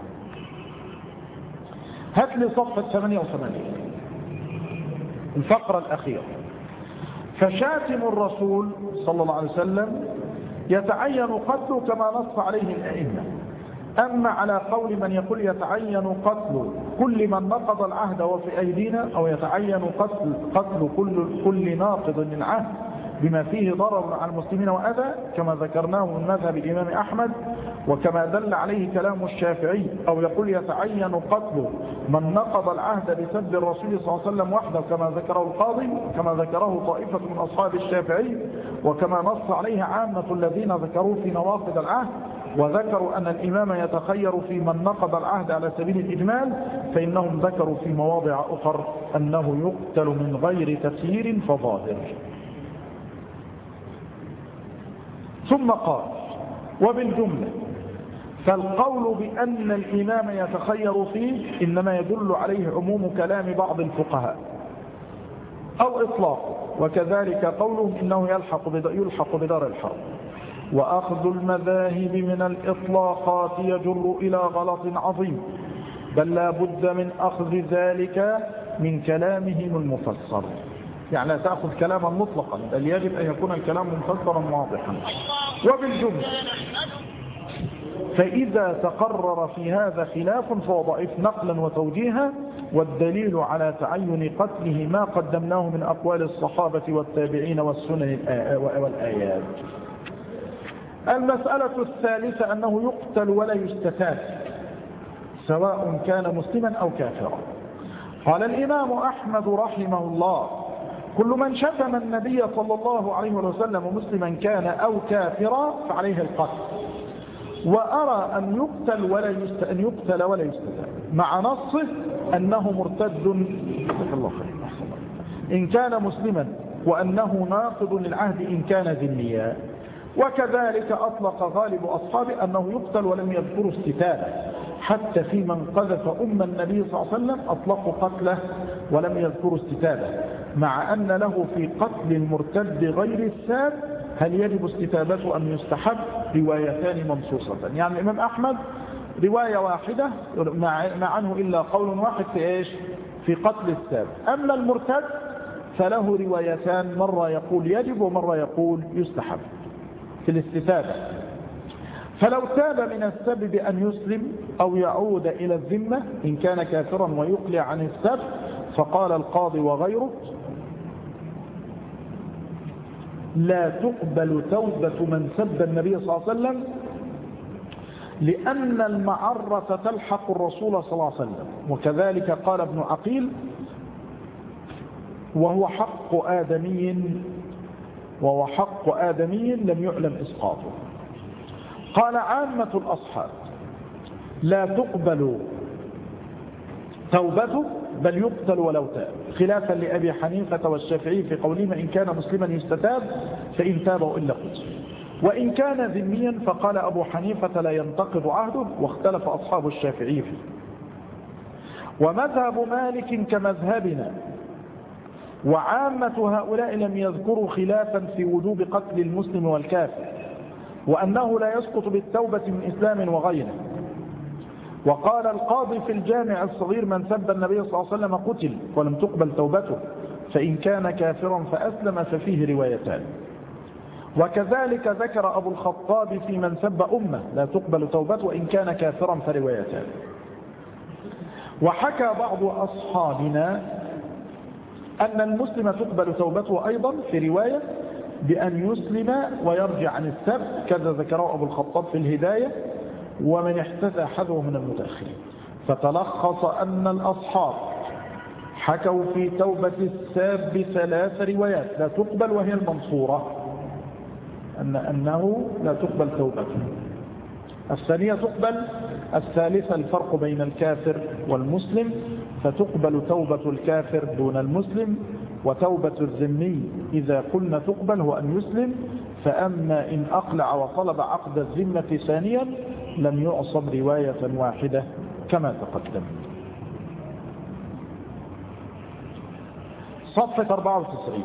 هات لي صفحة ثمانية وثمانين الفقرة الأخيرة. فشاتم الرسول صلى الله عليه وسلم يتعين قتله كما نص عليه الأئمة. أما على قول من يقول يتعين قتل كل من نقض العهد وفي أيدينا، أو يتعين قتل, قتل كل, كل ناقض للعهد بما فيه ضرر على المسلمين وأذى، كما ذكرناه من مذهب الإمام أحمد، وكما دل عليه كلام الشافعي. أو يقول يتعين قتل من نقض العهد بسب الرسول صلى الله عليه وسلم وحده، كما ذكره القاضي، كما ذكره طائفة من أصحاب الشافعي، وكما نص عليه عامة الذين ذكروا في نواقض العهد، وذكروا أن الإمام يتخير في من نقض العهد على سبيل الإجمال، فإنهم ذكروا في مواضع أخر أنه يقتل من غير تسيير فظاهر. ثم قال: وبالجملة فالقول بأن الإمام يتخير فيه إنما يدل عليه عموم كلام بعض الفقهاء أو إطلاقه، وكذلك قولهم إنه يلحق يلحق بدار الحرب. وأخذ المذاهب من الإطلاقات يجر إلى غلط عظيم، بل لا بد من أخذ ذلك من كلامهم المفسر. يعني لا تأخذ كلاما مطلقا، بل يجب أن يكون الكلام مفسرا واضحا. وبالجملة فإذا تقرر في هذا خلاف فهو ضعيف نقلا وتوجيها، والدليل على تعين قتله ما قدمناه من أقوال الصحابة والتابعين والسنن والآيات. المسألة الثالثة أنه يقتل ولا يستتاب، سواء كان مسلما أو كافرا. قال الإمام أحمد رحمه الله: كل من شتم النبي صلى الله عليه وسلم مسلما كان أو كافرا فعليه القتل، وأرى أن يقتل ولا يست... أن يقتل ولا يستتاب، مع نصه أنه مرتد الله خير إن كان مسلما، وأنه ناقض للعهد إن كان ذميا. وكذلك أطلق غالب أصحابه أنه يقتل ولم يذكروا استتابه، حتى في من قذف أم النبي صلى الله عليه وسلم أطلقوا قتله ولم يذكروا استتابه، مع أن له في قتل المرتد غير الساب هل يجب استتابته أم يستحب؟ روايتان منصوصة. يعني الإمام أحمد رواية واحدة ما عنه إلا قول واحد في إيش؟ في قتل الساب. أما المرتد فله روايتان، مرة يقول يجب ومرة يقول يستحب في الاستتابة. فلو تاب من السب بأن يسلم أو يعود إلى الذمة إن كان كافرا ويقلع عن السب، فقال القاضي وغيره لا تقبل توبة من سب النبي صلى الله عليه وسلم، لأن المعرة تلحق الرسول صلى الله عليه وسلم. وكذلك قال ابن عقيل وهو حق آدمي وهو حق آدمي لم يعلم إسقاطه. قال عامة الأصحاب لا تقبل توبته بل يقتل ولو تاب، خلافا لأبي حنيفة والشافعي في قولهم إن كان مسلما يستتاب فإن تاب إلا قتل، وإن كان ذميا فقال أبو حنيفة لا ينتقض عهده، واختلف أصحاب الشافعي فيه. ومذهب مالك كمذهبنا وعامة هؤلاء لم يذكروا خلافا في وجوب قتل المسلم والكافر، وأنه لا يسقط بالتوبة من إسلام وغيره. وقال القاضي في الجامع الصغير من سب النبي صلى الله عليه وسلم قتل ولم تقبل توبته، فإن كان كافرا فأسلم ففيه روايتان. وكذلك ذكر أبو الخطاب في من سب أمه لا تقبل توبته وإن كان كافرا فروايتان. وحكى بعض أصحابنا أن المسلم تقبل توبته أيضا في رواية بأن يسلم ويرجع عن السب، كذا ذكره أبو الخطاب في الهداية ومن احتذى حذوه من المتأخرين. فتلخص أن الأصحاب حكوا في توبة الساب ثلاث روايات لا تقبل وهي المنصورة، أن أنه لا تقبل توبته. الثانية تقبل، الثالثة الفرق بين الكافر والمسلم، فتقبل توبة الكافر دون المسلم، وتوبة الذمي إذا قلنا تقبل هو أن يسلم، فأما إن أقلع وطلب عقد الذمة ثانيا لم يعصم رواية واحدة كما تقدم. صفحة أربعة وتسعين.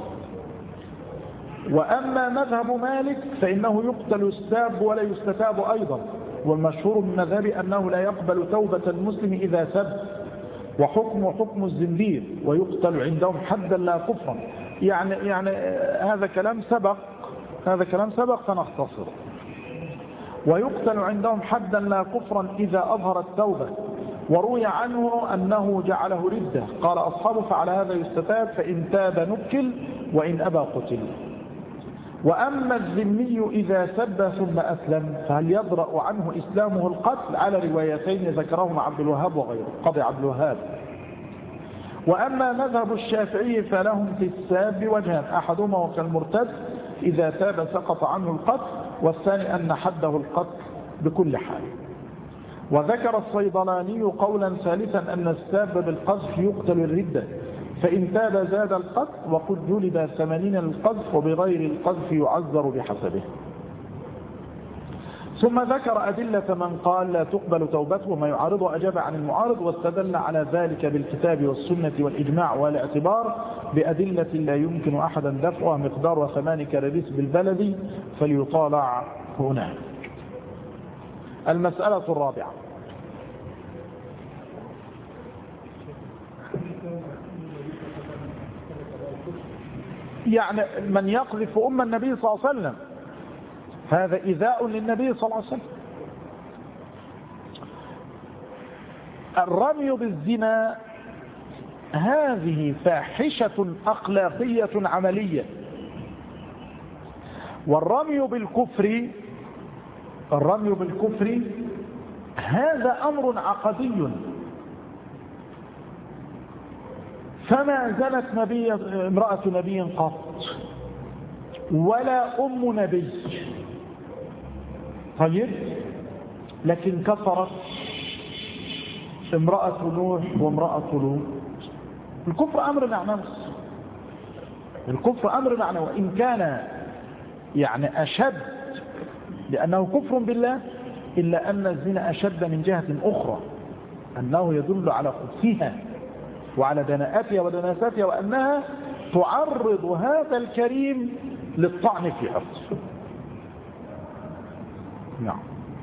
وأما مذهب مالك فإنه يقتل الساب ولا يستتاب أيضا، والمشهور من مذهب أنه لا يقبل توبة المسلم إذا سب، وحكم حكم الزندير ويقتل عندهم حدا لا كفرا. يعني, يعني هذا كلام سبق هذا كلام سبق فنختصر. ويقتل عندهم حدا لا كفرا إذا أظهر التوبة، وروي عنه أنه جعله ردة، قال أصحابه فعلى هذا يستتاب، فإن تاب نكل وإن أبى قتل. وأما الذمي إذا سب ثم أسلم فهل يضرأ عنه إسلامه القتل؟ على روايتين ذكرهما عبد الوهاب وغيره، قضي عبد الوهاب. وأما مذهب الشافعي فلهم في الساب وجهان، أحدهما وكالمرتد إذا تاب سقط عنه القتل، والثاني أن حده القتل بكل حال. وذكر الصيدلاني قولا ثالثا أن الساب بالقذف يقتل الردة، فإن تاب زاد القذف، وقد جلد ثمانين للقذف، وبغير القذف يعذر بحسبه. ثم ذكر أدلة من قال لا تقبل توبته وما يعارضه، أجاب عن المعارض، واستدل على ذلك بالكتاب والسنة والإجماع والاعتبار بأدلة لا يمكن أحدا دفعها، مقدار ثمان كراريس بالبلد، فليطالع هنا. المسألة الرابعة. يعني من يقذف أم النبي صلى الله عليه وسلم هذا إيذاء للنبي صلى الله عليه وسلم. الرمي بالزنا هذه فاحشة أخلاقية عملية، والرمي بالكفر الرمي بالكفر هذا أمر عقدي. فما زنت نبي امرأة نبي قط ولا أم نبي، طيب، لكن كفرت امرأة نوح وامرأة لوط. الكفر أمر معنوي، الكفر أمر معنوي، وإن كان يعني أشد لأنه كفر بالله، إلا أن الزنا أشد من جهة أخرى، أنه يدل على خبثها وعلى دناءتها ودناستها، وأنها تعرض هذا الكريم للطعن في عرضه. نعم.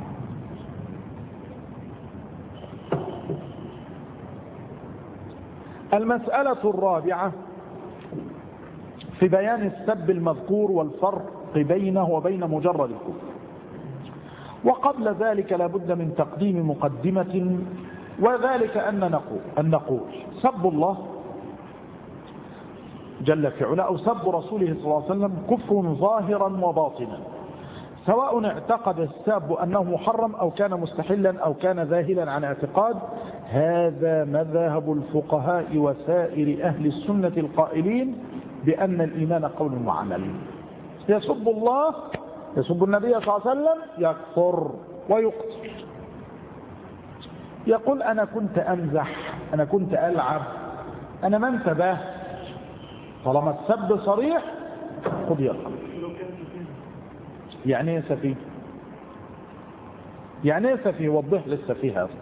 المسألة الرابعة في بيان السب المذكور والفرق بينه وبين مجرد الكفر. وقبل ذلك لابد من تقديم مقدمة، وذلك أن نقول, أن نقول سب الله جل في علا أو سب رسوله صلى الله عليه وسلم كفر ظاهرا وباطنا، سواء اعتقد الساب أنه محرم أو كان مستحلا أو كان ذاهلا عن اعتقاد. هذا مذهب الفقهاء وسائر أهل السنة القائلين بأن الإيمان قول وعمل. يسب الله، يسب النبي صلى الله عليه وسلم، يكفر ويقتل. يقول أنا كنت أمزح، أنا كنت ألعب، أنا ما انتبه. طالما السب صريح قضي الأمر. يعني ايه سفيه؟ يعني ايه سفيه؟ وضح للسفيه هذا.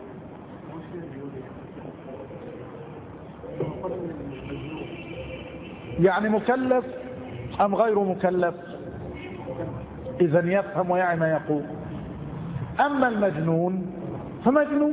يعني مكلف أم غير مكلف؟ إذن يفهم ويعي ما يقول. أما المجنون فمجنون.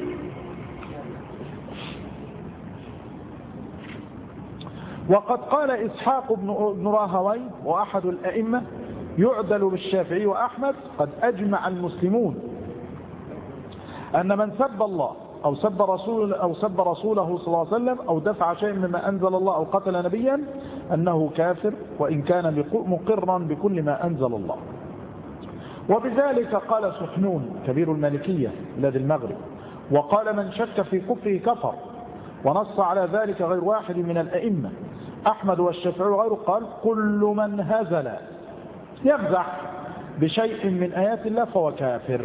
وقد قال إسحاق بن راهوي وأحد الأئمة يعدل بالشافعي وأحمد: قد أجمع المسلمون أن من سب الله أو سب رسول أو سب رسوله صلى الله عليه وسلم أو دفع شيء مما أنزل الله أو قتل نبيا أنه كافر، وإن كان مقرا بكل ما أنزل الله. وبذلك قال سحنون كبير المالكية الذي المغرب، وقال من شك في كفره كفر، ونص على ذلك غير واحد من الأئمة أحمد والشافعي وغيره. قال كل من هزل يمزح بشيء من آيات الله فهو كافر.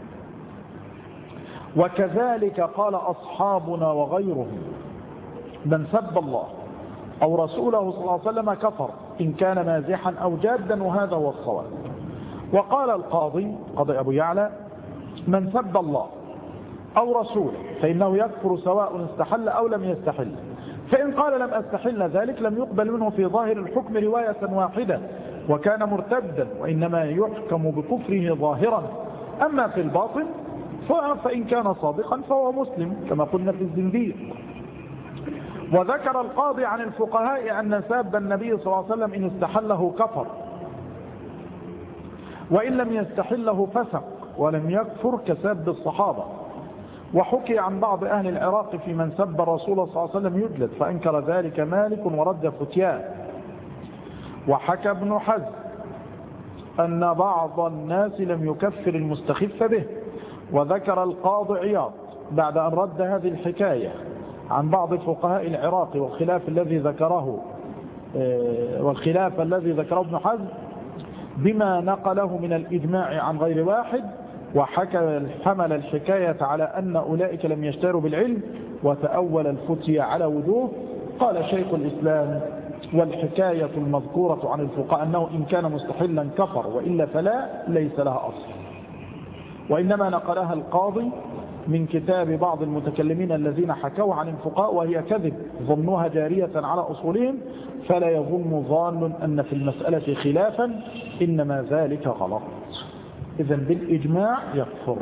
وكذلك قال أصحابنا وغيرهم: من سب الله أو رسوله صلى الله عليه وسلم كفر إن كان مازحا أو جادا، وهذا هو الصواب. وقال القاضي قاضي أبو يعلى: من سب الله أو رسوله فإنه يكفر سواء استحل أو لم يستحل، فإن قال لم أستحل ذلك لم يقبل منه في ظاهر الحكم رواية واحدة وكان مرتدا، وإنما يحكم بكفره ظاهرا. أما في الباطن فإن كان صادقا فهو مسلم كما قلنا في الزنديق. وذكر القاضي عن الفقهاء أن ساب النبي صلى الله عليه وسلم إن استحله كفر، وإن لم يستحله فسق، ولم يكفر كساب الصحابة. وحكي عن بعض أهل العراق في من سب الرسول صلى الله عليه وسلم يجلد، فأنكر ذلك مالك ورد فتياه. وحكى ابن حزم أن بعض الناس لم يكفر المستخف به. وذكر القاضي عياض بعد أن رد هذه الحكاية عن بعض فقهاء العراق والخلاف الذي ذكره والخلاف الذي ذكره ابن حزم بما نقله من الإجماع عن غير واحد، وحكى حمل الحكاية على أن أولئك لم يشتروا بالعلم وتأول الفتية على وجوه. قال شيخ الإسلام: والحكاية المذكورة عن الفقهاء أنه إن كان مستحلا كفر وإلا فلا ليس لها أصل، وإنما نقلها القاضي من كتاب بعض المتكلمين الذين حكوا عن الفقهاء، وهي كذب ظنوها جارية على أصولهم، فلا يظن ظان أن في المسألة خلافا، إنما ذلك غلط. إذن بالإجماع يكفر.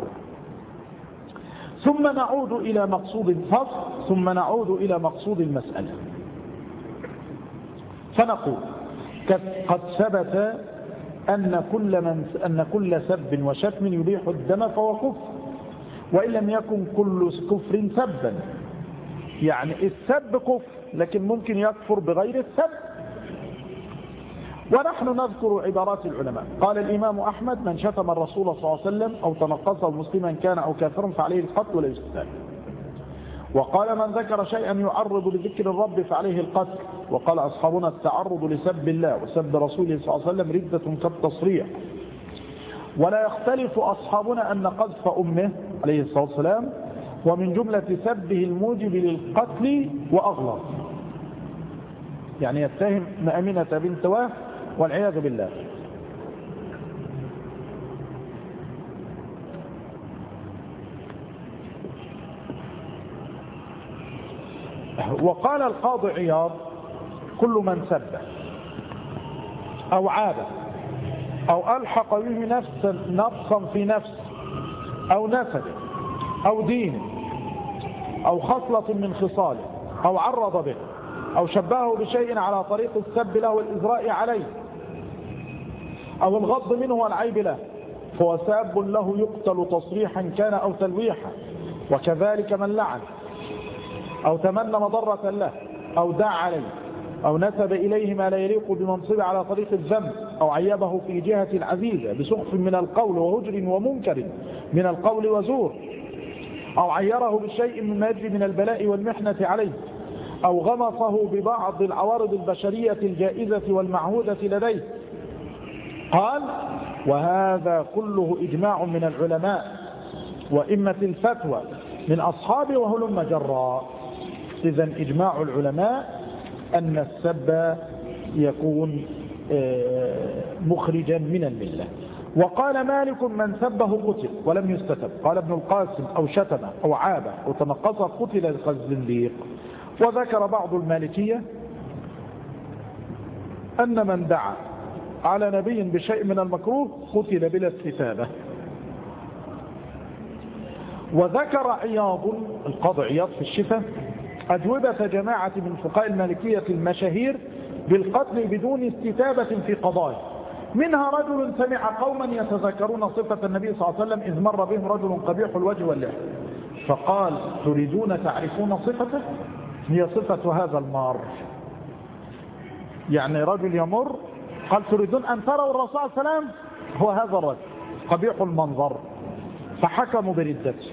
ثم نعود إلى مقصود الفصل، ثم نعود إلى مقصود المسألة، فنقول: قد ثبت أن كل, من أن كل سب وشتم يبيح الدم فهو كفر، وإن لم يكن كل كفر سبا. يعني السب كفر، لكن ممكن يكفر بغير السب. ونحن نذكر عبارات العلماء. قال الإمام أحمد: من شتم الرسول صلى الله عليه وسلم أو تنقصه مسلما كان أو كافرا فعليه القتل ولا يستتاب. وقال: من ذكر شيئا يعرض لذكر الرب فعليه القتل. وقال أصحابنا: التعرض لسب الله وسب رسوله صلى الله عليه وسلم ردة كالتصريح. ولا يختلف أصحابنا أن قذف أمه عليه الصلاة والسلام ومن جملة سبه الموجب للقتل وأغلظ، يعني يتهم مأمنة بنت وهب والعياذ بالله. وقال القاضي عياض: كل من سب أو عاب أو ألحق به نفسا نقصا في نفس أو نسب أو دين أو خصلة من خصاله أو عرض به أو شبهه بشيء على طريق السب له والإزراء عليه أو الغض منه والعيب له، فهو ساب له يقتل تصريحا كان أو تلويحا. وكذلك من لعن أو تمنى مضرة له أو دعا عليه أو نسب إليه ما لا يليق بمنصبه على طريق الذنب أو عيبه في جهة العزيزة بسخف من القول وهجر ومنكر من القول وزور، أو عيره بشيء مما يجري من البلاء والمحنة عليه، أو غمصه ببعض العوارض البشرية الجائزة والمعهودة لديه. قال: وهذا كله إجماع من العلماء وإمة الفتوى من أصحابه وهلم جرا. إذن إجماع العلماء أن السب يكون مخرجا من الملة. وقال مالك: من سبه قتل ولم يستتب. قال ابن القاسم: أو شتمه أو عابه أو تنقص قتل الزنديق. وذكر بعض المالكية أن من دعا على نبي بشيء من المكروه قتل بلا استتابة. وذكر عياض القاضي عياض في الشفاء أجوبة جماعة من فقهاء المالكية المشاهير بالقتل بدون استتابة في قضايا، منها رجل سمع قوما يتذكرون صفة النبي صلى الله عليه وسلم إذ مر بهم رجل قبيح الوجه واللحية فقال: تريدون تعرفون صفته؟ هي صفة هذا المار. يعني رجل يمر قال: تريدون أن تروا الرسول صلى الله عليه وسلم؟ هو هذا الرجل قبيح المنظر، فحكموا بردته.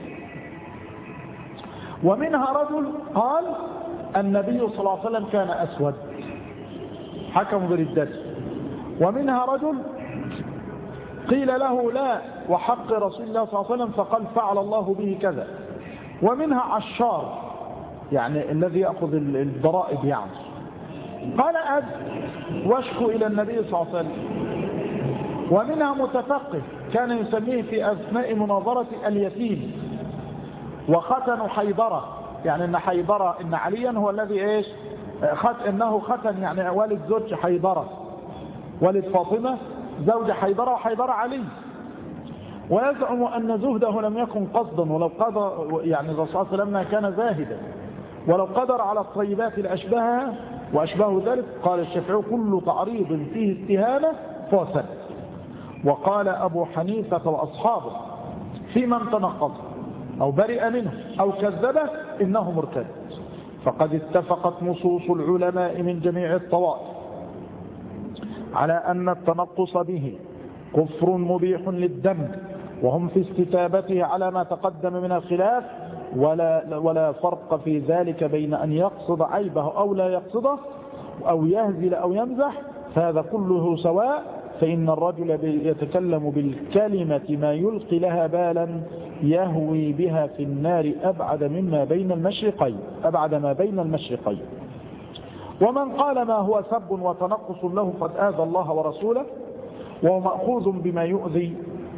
ومنها رجل قال: النبي صلى الله عليه وسلم كان أسود، حكموا بردته. ومنها رجل قيل له: لا وحق رسول الله صلى الله عليه وسلم، فقال: فعل الله به كذا. ومنها عشار، يعني الذي يأخذ الضرائب، يعني قال: أد واشكو إلى النبي صلى الله عليه وسلم. ومنها متفقه كان يسميه في أثناء مناظرة اليتيم وختن حيدرة، يعني إن حيدرة إن عليا هو الذي إيش خت إنه ختن، يعني والد زوج حيدرة، والد فاطمة زوج حيدرة، وحيدرة علي. ويزعم أن زهده لم يكن قصدا، ولو قدر، يعني الرسول صلى الله عليه وسلم كان زاهدا، ولو قدر على الطيبات لأشبهها وأشبه ذلك. قال الشافعي: كل تعريض فيه استهانة فهو سب. وقال أبو حنيفة وأصحابه: في من تنقض أو برئ منه أو كذبه إنه مرتد. فقد اتفقت نصوص العلماء من جميع الطوائف على أن التنقص به كفر مبيح للدم، وهم في استتابته على ما تقدم من الخلاف، ولا, ولا فرق في ذلك بين أن يقصد عيبه أو لا يقصده، أو يهزل أو يمزح، فهذا كله سواء. فإن الرجل يتكلم بالكلمة ما يلقي لها بالا يهوي بها في النار أبعد مما بين المشرقين أبعد ما بين المشرقين. ومن قال ما هو سب وتنقص له قد آذى الله ورسوله، وهو مأخوذ بما يؤذي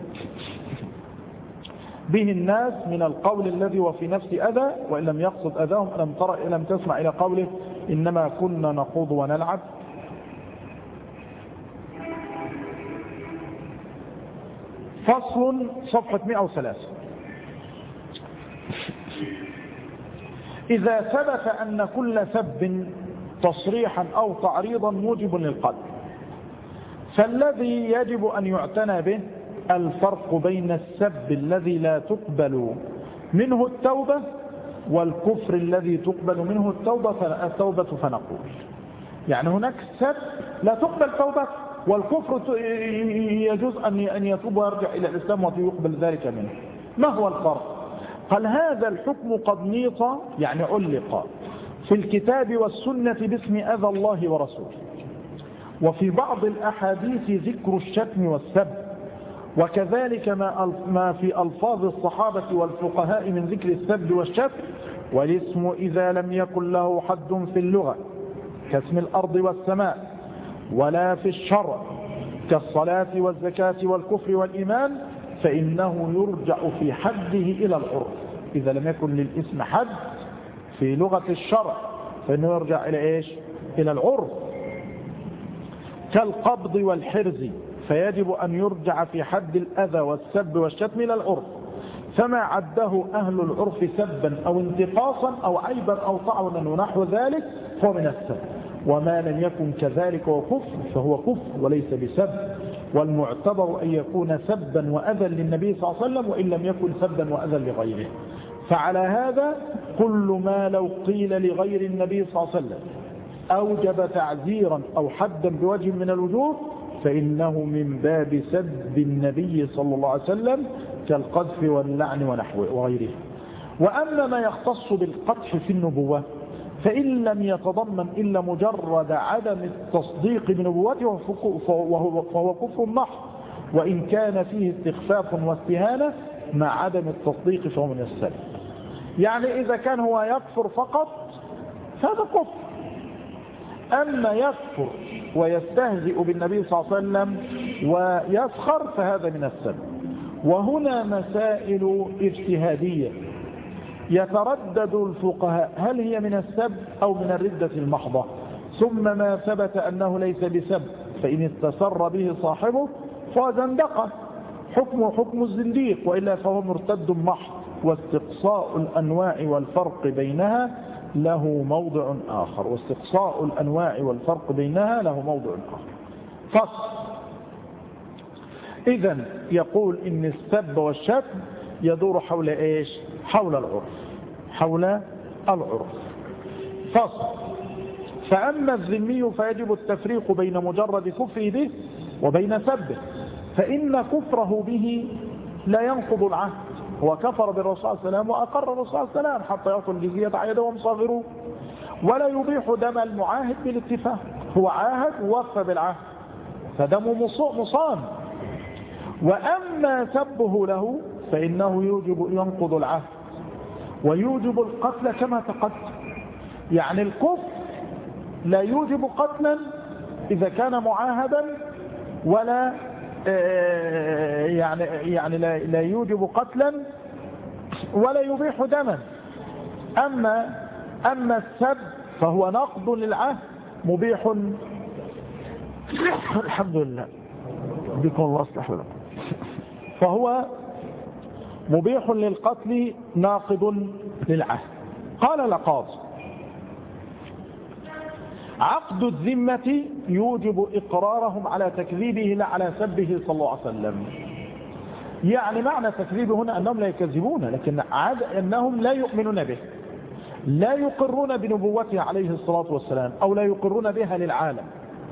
به الناس من القول الذي وفي نفس أذى، وإن لم يقصد أذاهم. لم ترى لم تسمع إلى قوله: إنما كنا نخوض ونلعب. فصل، صفحة مئة وثلاثة. إذا ثبت أن كل سب تصريحا أو تعريضا موجب للقتل، فالذي يجب أن يعتنى به الفرق بين السب الذي لا تقبل منه التوبة والكفر الذي تقبل منه التوبة التوبة فنقول يعني هناك سب لا تقبل توبة، والكفر يجوز أن يتوب ويرجع إلى الإسلام ويقبل ذلك منه. ما هو الفرق؟ قال: هذا الحكم قد نيط، يعني علق في الكتاب والسنة باسم أذى الله ورسوله، وفي بعض الأحاديث ذكر الشتم والسب، وكذلك ما في ألفاظ الصحابة والفقهاء من ذكر السب والشتم. والاسم إذا لم يكن له حد في اللغة كاسم الأرض والسماء، ولا في الشرع كالصلاة والزكاة والكفر والإيمان، فإنه يرجع في حده إلى العرف. إذا لم يكن للاسم حد في لغة الشرع فإنه يرجع إلى إيش؟ إلى العرف كالقبض والحرز، فيجب أن يرجع في حد الأذى والسب والشتم إلى العرف، فما عده أهل العرف سبا أو انتقاصا أو عيبا أو طعنا ونحو ذلك فهو من السب، وما لم يكن كذلك وكفر فهو كفر وليس بسب، والمعتبر أن يكون سبا وأذى للنبي صلى الله عليه وسلم وإن لم يكن سبا وأذى لغيره. فعلى هذا كل ما لو قيل لغير النبي صلى الله عليه وسلم أوجب تعزيرا أو حدا بوجه من الوجوه فإنه من باب سب النبي صلى الله عليه وسلم كالقذف واللعن ونحوه وغيره. وأما ما يختص بالقدح في النبوة فإن لم يتضمن إلا مجرد عدم التصديق بنبوته فهو كفر محض، وإن كان فيه استخفاف واستهانة مع عدم التصديق فهو من السب. يعني إذا كان هو يكفر فقط فهذا كفر، أما يكفر ويستهزئ بالنبي صلى الله عليه وسلم ويسخر فهذا من السب. وهنا مسائل اجتهادية يتردد الفقهاء هل هي من السب أو من الردة المحضة، ثم ما ثبت أنه ليس بسب فإن استسر به صاحبه فهو زندقة حكمه حكم الزنديق، وإلا فهو مرتد محض. واستقصاء الأنواع والفرق بينها له موضع آخر واستقصاء الأنواع والفرق بينها له موضع آخر. فصل. إذن يقول إن السب والشتم يدور حول إيش؟ حول العرف حول العرف. فصل. فأما الذمي فيجب التفريق بين مجرد كفره به وبين سبه، فإن كفره به لا ينقض العهد، هو كفر بالرسول صلى الله عليه وسلم وأقر الرسول صلى الله عليه وسلم حتى يعطوا الجزية عيدا وهم صاغرون، ولا يبيح دم المعاهد بالاتفاق، هو عاهد ووفى بالعهد فدمه مصان. وأما سبه له فإنه يوجب ينقض العهد ويوجب القتل كما تقدم. يعني الكفر لا يوجب قتلا إذا كان معاهدا، ولا يعني يعني لا يوجب قتلا ولا يبيح دما. أما أما السب فهو نقض للعهد مبيح. الحمد لله بكم الله أصلح لكم. فهو مبيح للقتل ناقض للعهد. قال القاضي عقد الذمة يوجب إقرارهم على تكذيبه لا على سبه صلى الله عليه وسلم. يعني معنى تكذيبه هنا أنهم لا يكذبون، لكن عاد أنهم لا يؤمنون به، لا يقرون بنبوته عليه الصلاة والسلام أو لا يقرون بها للعالم.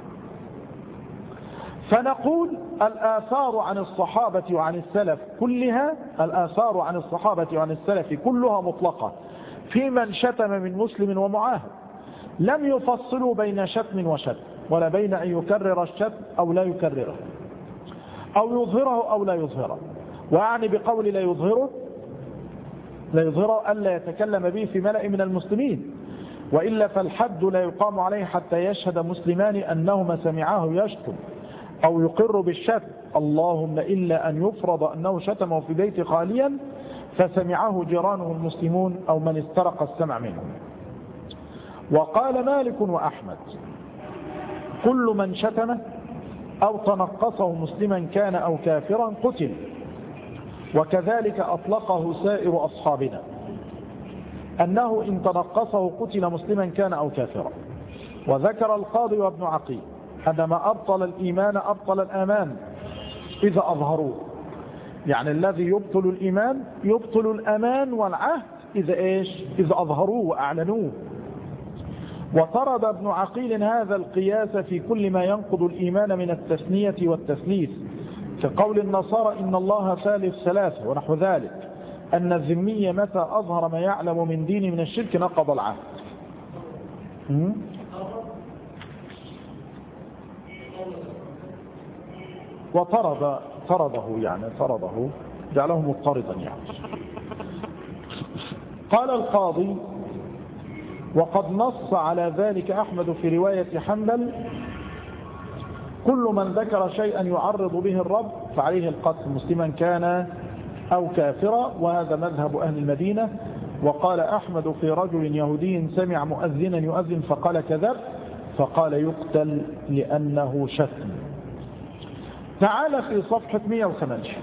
فنقول الآثار عن الصحابة وعن السلف كلها الآثار عن الصحابة وعن السلف كلها مطلقة في من شتم من مسلم ومعاهد، لم يفصلوا بين شتم وشتم ولا بين أن يكرر الشتم أو لا يكرره أو يظهره أو لا يظهره. وأعني بقول لا يظهره لا يظهره ألا يتكلم به في ملأ من المسلمين، وإلا فالحد لا يقام عليه حتى يشهد مسلمان أنهما سمعاه يشتم أو يقر بالشتم، اللهم إلا أن يفرض أنه شتمه في بيت خاليا فسمعه جيرانه المسلمون أو من استرق السمع منهم. وقال مالك وأحمد كل من شتمه أو تنقصه مسلما كان أو كافرا قتل، وكذلك أطلقه سائر أصحابنا أنه إن تنقصه قتل مسلما كان أو كافرا. وذكر القاضي وابن عقيل أن ما أبطل الإيمان أبطل الأمان إذا أظهروه، يعني الذي يبطل الإيمان يبطل الأمان والعهد إذا إيش؟ إذا أظهروه وأعلنوه. وطرد ابن عقيل هذا القياس في كل ما ينقض الإيمان من التثنية والتثليث، كقول النصارى إن الله ثالث ثلاثة ونحو ذلك، أن الذمي متى أظهر ما يعلم من دين من الشرك نقض العهد. وطرد طرده يعني طرده جعله مضطردا يعني. قال القاضي وقد نص على ذلك أحمد في رواية حنبل كل من ذكر شيئا يعرض به الرب فعليه القتل مسلما كان أو كافرا، وهذا مذهب أهل المدينة. وقال أحمد في رجل يهودي سمع مؤذنا يؤذن فقال كذب فقال يقتل لأنه شتم. تعال في صفحة مئة وثمانية.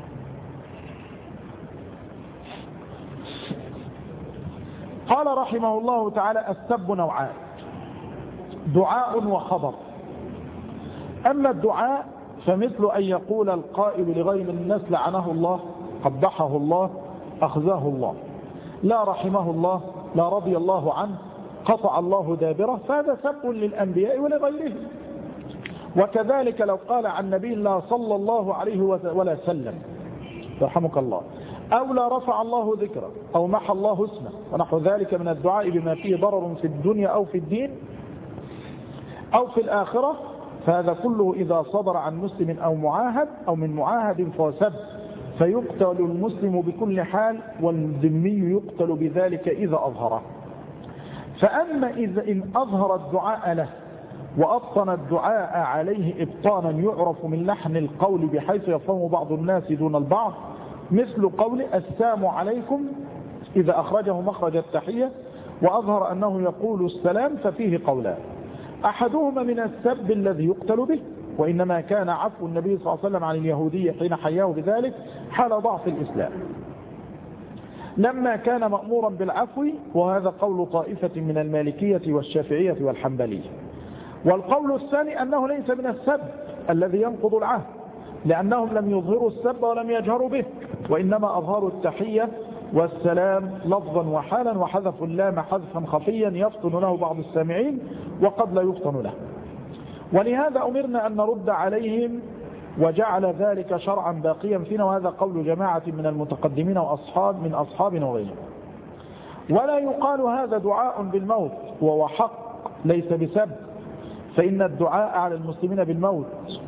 قال رحمه الله تعالى: السب نوعان: دعاء وخبر. أما الدعاء فمثل أن يقول القائل لغير الناس: لعنه الله، قبحه الله، أخزاه الله، لا رحمه الله، لا رضي الله عنه، قطع الله دابره، فهذا سب للأنبياء ولغيرهم. وكذلك لو قال عن نبي الله صلى الله عليه وسلم: رحمك الله، أو لا رفع الله ذكره، أو محى الله اسمه، ونحو ذلك من الدعاء بما فيه ضرر في الدنيا أو في الدين أو في الآخرة، فهذا كله إذا صدر عن مسلم أو معاهد أو من معاهد فهو سب، فيقتل المسلم بكل حال، والذمي يقتل بذلك إذا أظهره. فأما إذا إن أظهر الدعاء له وأبطن الدعاء عليه إبطانا يعرف من لحن القول بحيث يفهم بعض الناس دون البعض، مثل قول السلام عليكم إذا أخرجه مخرج التحية وأظهر أنه يقول السلام، ففيه قولان: أحدهما من السب الذي يقتل به، وإنما كان عفو النبي صلى الله عليه وسلم عن اليهودية حين حياه بذلك حال ضعف الإسلام لما كان مأمورا بالعفو، وهذا قول طائفة من المالكية والشافعية والحنبلية. والقول الثاني أنه ليس من السب الذي ينقض العهد، لأنهم لم يظهروا السب ولم يجهروا به، وإنما أظهروا التحية والسلام لفظا وحالا، وحذفوا اللام حذفا خفيا يفطن له بعض السامعين وقد لا يفطن له. ولهذا أمرنا أن نرد عليهم، وجعل ذلك شرعا باقيا فينا، وهذا قول جماعة من المتقدمين وأصحاب من أصحابنا وغيرهم. ولا يقال هذا دعاء بالموت، وهو حق ليس بسب، فإن الدعاء على المسلمين بالموت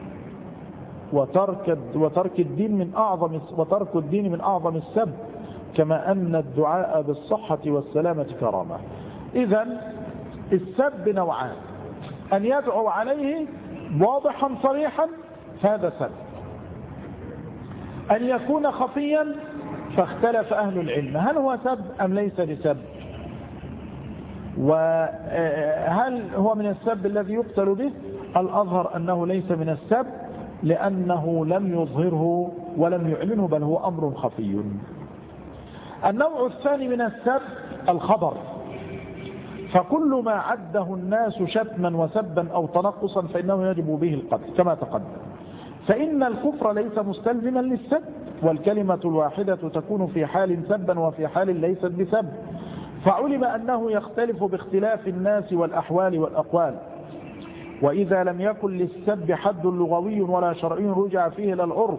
وترك وترك الدين من أعظم وترك الدين من أعظم السب، كما أن الدعاء بالصحة والسلامة كرامة. إذن السب نوعان: أن يدعو عليه واضحا صريحا فهذا سب، أن يكون خفيا فاختلف أهل العلم هل هو سب أم ليس بسب، وهل هو من السب الذي يقتل به. الأظهر أنه ليس من السب، لأنه لم يظهره ولم يعلنه، بل هو أمر خفي. النوع الثاني من السب الخبر، فكل ما عده الناس شتما وسبا أو تنقصا فإنه يجب به القتل كما تقدم. فإن الكفر ليس مستلزما للسب، والكلمة الواحدة تكون في حال سبا وفي حال ليست بسب، فعلم أنه يختلف باختلاف الناس والأحوال والأقوال. وإذا لم يكن للسب حد لغوي ولا شرعي رجع فيه إلى العرف،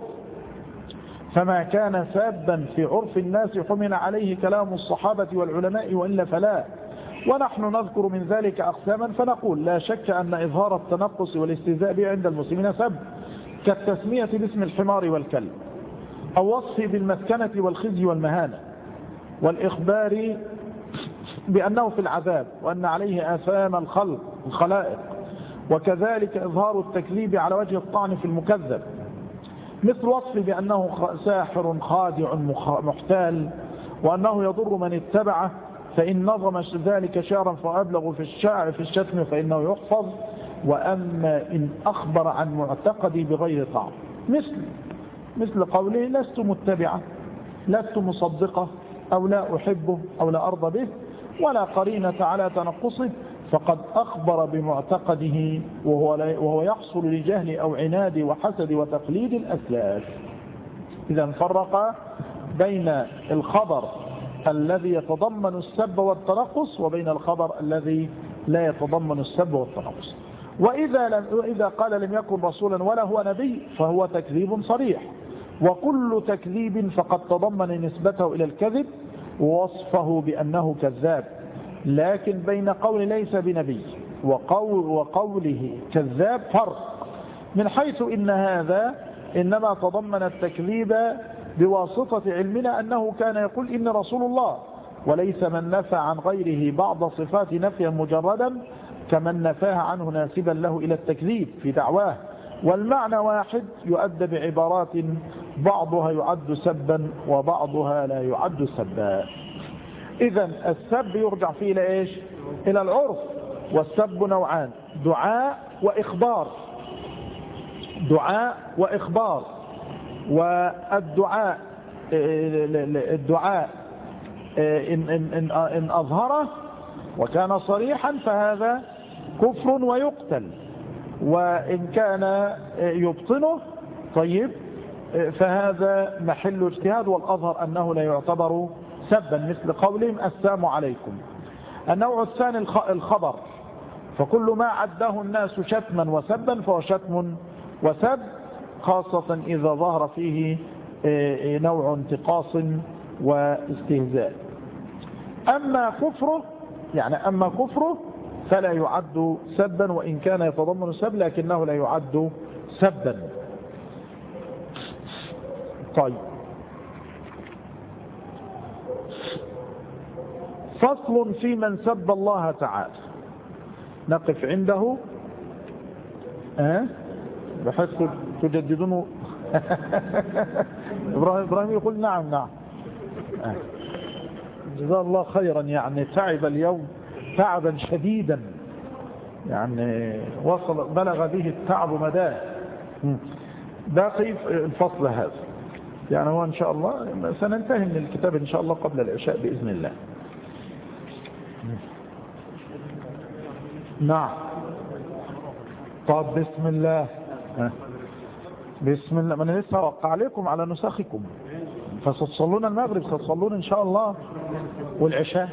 فما كان سابا في عرف الناس حمل عليه كلام الصحابة والعلماء، وإلا فلا. ونحن نذكر من ذلك أقساما فنقول: لا شك أن إظهار التنقص والاستهزاء به عند المسلمين سب، كالتسمية باسم الحمار والكلب، أو وصفه بالمسكنة والخزي والمهانة، والإخبار بأنه في العذاب وأن عليه آثام الخلق الخلائق، وكذلك إظهار التكذيب على وجه الطعن في المكذب، مثل وصفه بأنه ساحر خادع محتال، وأنه يضر من اتبعه، فإن نظم ذلك شعرا فأبلغ في الشعر في الشتم فإنه يحفظ. وأما إن أخبر عن معتقدي بغير طعن، مثل مثل قوله: لست متبعة، لست مصدقة، أو لا أحبه، أو لا أرضى به، ولا قرينة على تنقصه، فقد أخبر بمعتقده وهو, وهو يحصل لجهل أو عناد وحسد وتقليد الأسلاف. إذا فرق بين الخبر الذي يتضمن السب والتنقص وبين الخبر الذي لا يتضمن السب والتنقص. وإذا, لم وإذا قال لم يكن رسولا ولا هو نبي فهو تكذيب صريح، وكل تكذيب فقد تضمن نسبته إلى الكذب ووصفه بأنه كذاب. لكن بين قول ليس بنبي وقول وقوله كذاب فرق، من حيث إن هذا إنما تضمن التكذيب بواسطة علمنا أنه كان يقول إن رسول الله، وليس من نفى عن غيره بعض صفات نفيا مجردا كمن نفاها عنه ناسبا له إلى التكذيب في دعواه، والمعنى واحد يؤدى بعبارات بعضها يعد سبا وبعضها لا يعد سبا. إذن السب يرجع فيه إلى إيش؟ إلى العرف، والسب نوعان: دعاء وإخبار. دعاء وإخبار. والدعاء الدعاء إن, إن, إن أظهره وكان صريحا فهذا كفر ويقتل، وإن كان يبطنه طيب فهذا محل اجتهاد، والأظهر أنه لا يعتبر سبا، مثل قولهم السلام عليكم. النوع الثاني الخبر، فكل ما عده الناس شتما وسبا فهو شتم وسب، خاصة إذا ظهر فيه نوع انتقاص واستهزاء. أما كفره يعني أما كفره فلا يعد سبا، وإن كان يتضمن سب لكنه لا يعد سبا. طيب، فصل في من سب الله تعالى، نقف عنده أه؟ بحيث تجددونه. إبراهيم يقول نعم نعم. أه. جزاه الله خيرا، يعني تعب اليوم تعبا شديدا، يعني وصل بلغ به التعب مداه. باقي الفصل هذا، يعني هو إن شاء الله سننتهي من الكتاب إن شاء الله قبل العشاء بإذن الله. نعم. طب بسم الله. بسم الله. من لسه وقع عليكم على نسخكم، فستصلون المغرب، ستصلون إن شاء الله والعشاء.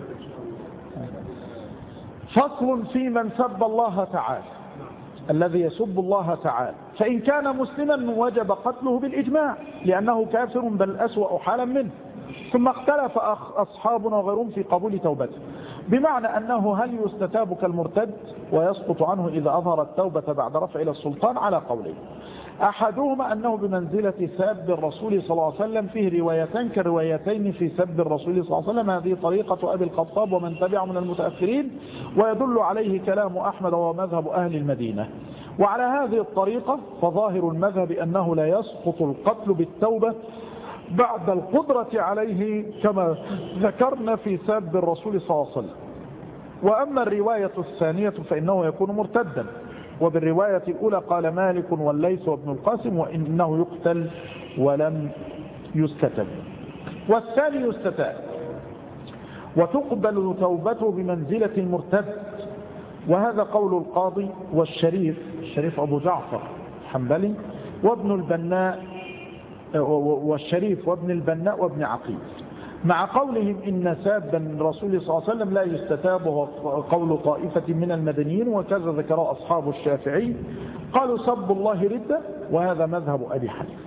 فصل في من سب الله تعالى، الذي يسب الله تعالى، فإن كان مسلما وجب قتله بالإجماع لأنه كافر بل أسوأ حالا منه. ثم اختلف أصحابنا وغيرهم في قبول توبته، بمعنى أنه هل يستتاب كالمرتد ويسقط عنه إذا أظهر التوبة بعد رفع إلى السلطان، على قولين: أحدهما أنه بمنزلة سب الرسول صلى الله عليه وسلم، فيه روايتان كروايتين في سب الرسول صلى الله عليه وسلم، هذه طريقة أبي الخطاب ومن تبعه من المتأخرين، ويدل عليه كلام أحمد ومذهب أهل المدينة. وعلى هذه الطريقة فظاهر المذهب أنه لا يسقط القتل بالتوبة بعد القدرة عليه كما ذكرنا في سب الرسول صلى الله عليه وسلم. وأما الرواية الثانية فإنه يكون مرتدا، وبالرواية الأولى قال مالك والليث وابن القاسم وإنه يقتل ولم يستتب، والثاني يستتاب وتقبل توبته بمنزلة المرتد. وهذا قول القاضي والشريف الشريف أبو جعفر الحنبلي وابن البناء والشريف وابن البناء وابن عقيل، مع قولهم إن ساب الرسول صلى الله عليه وسلم لا يستتاب، وهو قول طائفة من المدنيين، وكذا ذكر أصحاب الشافعي، قالوا سب الله ردة، وهذا مذهب أبي حنيفة.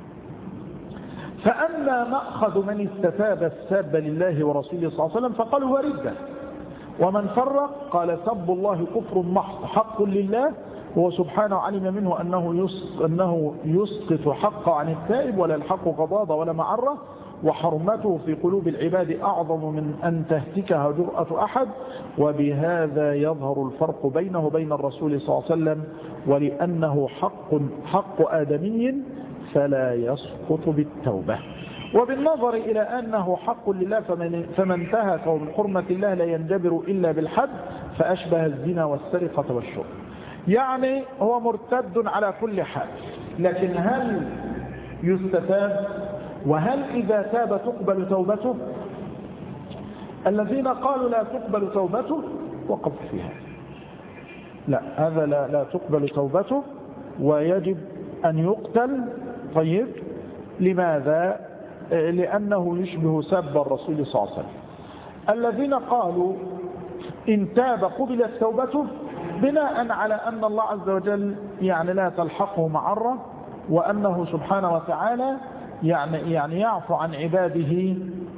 فأما مأخذ من استتاب الساب لله ورسوله صلى الله عليه وسلم فقالوا هو ردة، ومن فرق قال سب الله كفر محض حق لله، هو سبحانه علم منه أنه أنه يسقط حقه عن التائب، ولا الحق غضاضة ولا معرة، وحرمته في قلوب العباد أعظم من أن تهتكها جرأة أحد، وبهذا يظهر الفرق بينه وبين الرسول صلى الله عليه وسلم، ولأنه حق حق آدمي فلا يسقط بالتوبة. وبالنظر إلى أنه حق لله فمن, فمن انتهك من حرمة الله لا ينجبر إلا بالحد، فأشبه الزنا والسرقة والشرب. يعني هو مرتد على كل حال، لكن هل يستتاب؟ وهل إذا تاب تقبل توبته؟ الذين قالوا لا تقبل توبته وقف فيها، لا هذا لا, لا تقبل توبته ويجب أن يقتل. طيب، لماذا؟ لأنه يشبه سب الرسول صلى الله عليه وسلم. الذين قالوا إن تاب قبلت توبته بناء على أن الله عز وجل يعني لا تلحقه معرة، وأنه سبحانه وتعالى يعني يعني يعفو عن عباده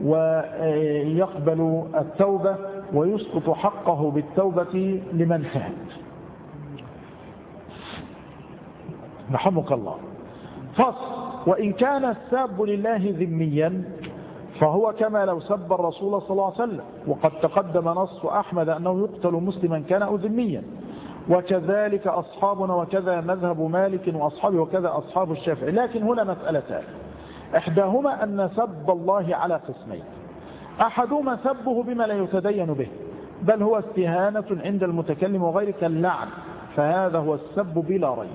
ويقبل التوبة ويسقط حقه بالتوبة لمن تاب. رحمك الله. فصل: وإن كان الساب لله ذميا فهو كما لو سب الرسول صلى الله عليه وسلم، وقد تقدم نص أحمد أنه يقتل مسلما كان أو ذميا، وكذلك أصحابنا، وكذا مذهب مالك وأصحابه، وكذا أصحاب الشافعي. لكن هنا مسألتان: إحداهما أن سب الله على قسمين: أحدهما سبه بما لا يتدين به، بل هو استهانة عند المتكلم وغيره كاللعن، فهذا هو السب بلا ريب.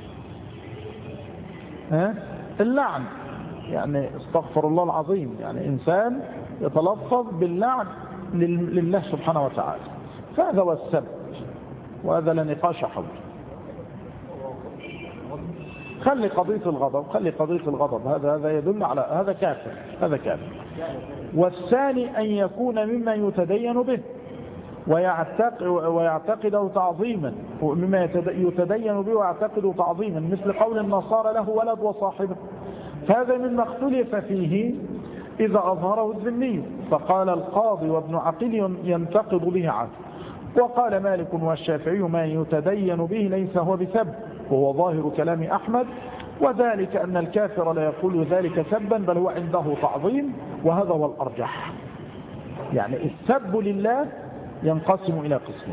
ها؟ اللعن يعني استغفر الله العظيم، يعني إنسان يتلفظ باللعن لله سبحانه وتعالى، فهذا هو السب، وهذا لا نقاش حوله. خلي قضية الغضب، خلي قضية الغضب، هذا هذا يدل على هذا كافر، هذا كافر. والثاني أن يكون مما يتدين به ويعتقد ويعتقده تعظيما، مما يتدين به ويعتقده تعظيما، مثل قول النصارى له ولد وصاحبه، فهذا مما اختلف فيه إذا أظهره الذمي، فقال القاضي وابن عقيل ينتقد به عنه، وقال مالك والشافعي ما يتدين به ليس هو بسب، وهو ظاهر كلام أحمد، وذلك أن الكافر لا يقول ذلك سبا بل هو عنده تعظيم، وهذا هو الأرجح. يعني السب لله ينقسم إلى قسمين: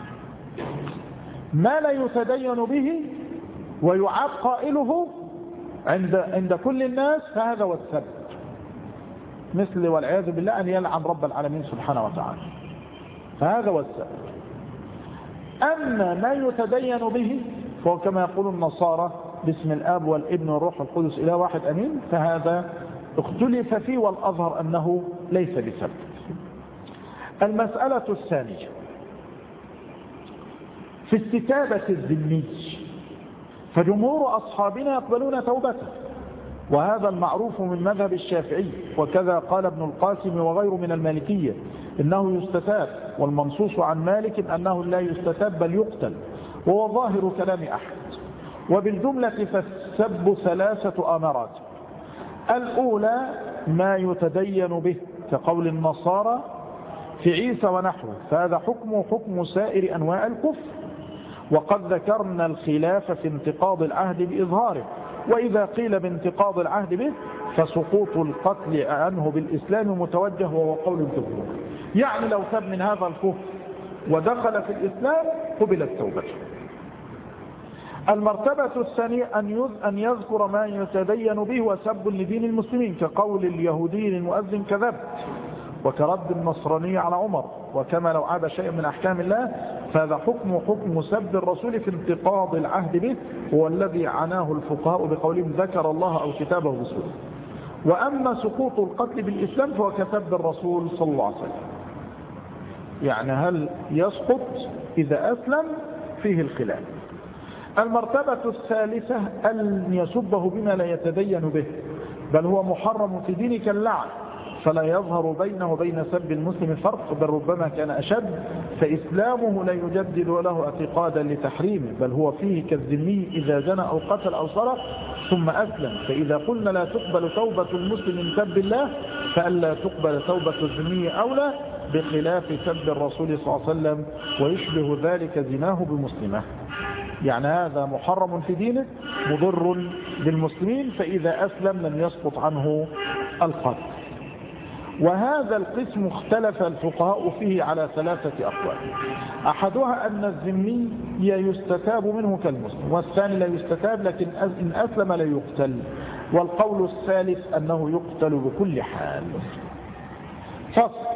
ما لا يتدين به ويعاب قائله عند عند كل الناس، فهذا هو السب، مثل والعياذ بالله أن يلعن رب العالمين سبحانه وتعالى، فهذا هو السب. أما ما يتدين به فهو كما يقول النصارى باسم الآب والابن والروح القدس إله واحد أمين، فهذا اختلف فيه، والأظهر أنه ليس بسب. المسألة الثانية في استتابة الذمي، فجمهور أصحابنا يقبلون توبته، وهذا المعروف من مذهب الشافعي، وكذا قال ابن القاسم وغيره من المالكية إنه يستتاب، والمنصوص عن مالك أنه لا يستتاب بل يقتل، وهو ظاهر كلام أحمد. وبالجملة فالسب ثلاثة أمرات: الأولى ما يتدين به كقول النصارى في عيسى ونحوه، فهذا حكمه حكم سائر أنواع الكفر، وقد ذكرنا الخلاف في انتقاض العهد بإظهاره، وإذا قيل بانتقاض العهد به فسقوط القتل عنه بالإسلام متوجه، وهو قول الجمهور. يعني لو تاب من هذا الكفر ودخل في الإسلام قبلت توبته. المرتبة الثانية أن يذكر ما يتدين به وسب لدين المسلمين، كقول اليهودي للمؤذن كذبت، وكرد النصراني على عمر، وكما لو عاد شيء من أحكام الله، فهذا حكم حكم سب الرسول في انتقاض العهد به، هو الذي عناه الفقهاء بقولهم ذكر الله أو كتابه رسوله. وأما سقوط القتل بالإسلام فهو كسب الرسول صلى الله عليه وسلم، يعني هل يسقط إذا أسلم؟ فيه الخلاف. المرتبة الثالثة أن يسبه بما لا يتدين به، بل هو محرم في دين كاللعن، فلا يظهر بينه وبين سب المسلم فرق، بل ربما كان أشد، فإسلامه لا يجدد له اعتقادا لتحريمه، بل هو فيه كالذمي إذا زنى أو قتل أو سرق ثم أسلم. فإذا قلنا لا تقبل توبة المسلم من سب الله، فألا تقبل توبة الذمي أولى، بخلاف سب الرسول صلى الله عليه وسلم، ويشبه ذلك زناه بمسلمه. يعني هذا محرم في دينه مضر بالمسلمين، فإذا أسلم لم يسقط عنه القتل. وهذا القسم اختلف الفقهاء فيه على ثلاثة أقوال: أحدها أن الذمي يستتاب منه كالمسلم، والثاني لا يستتاب لكن إن أسلم لا يقتل، والقول الثالث أنه يقتل بكل حال. فصل: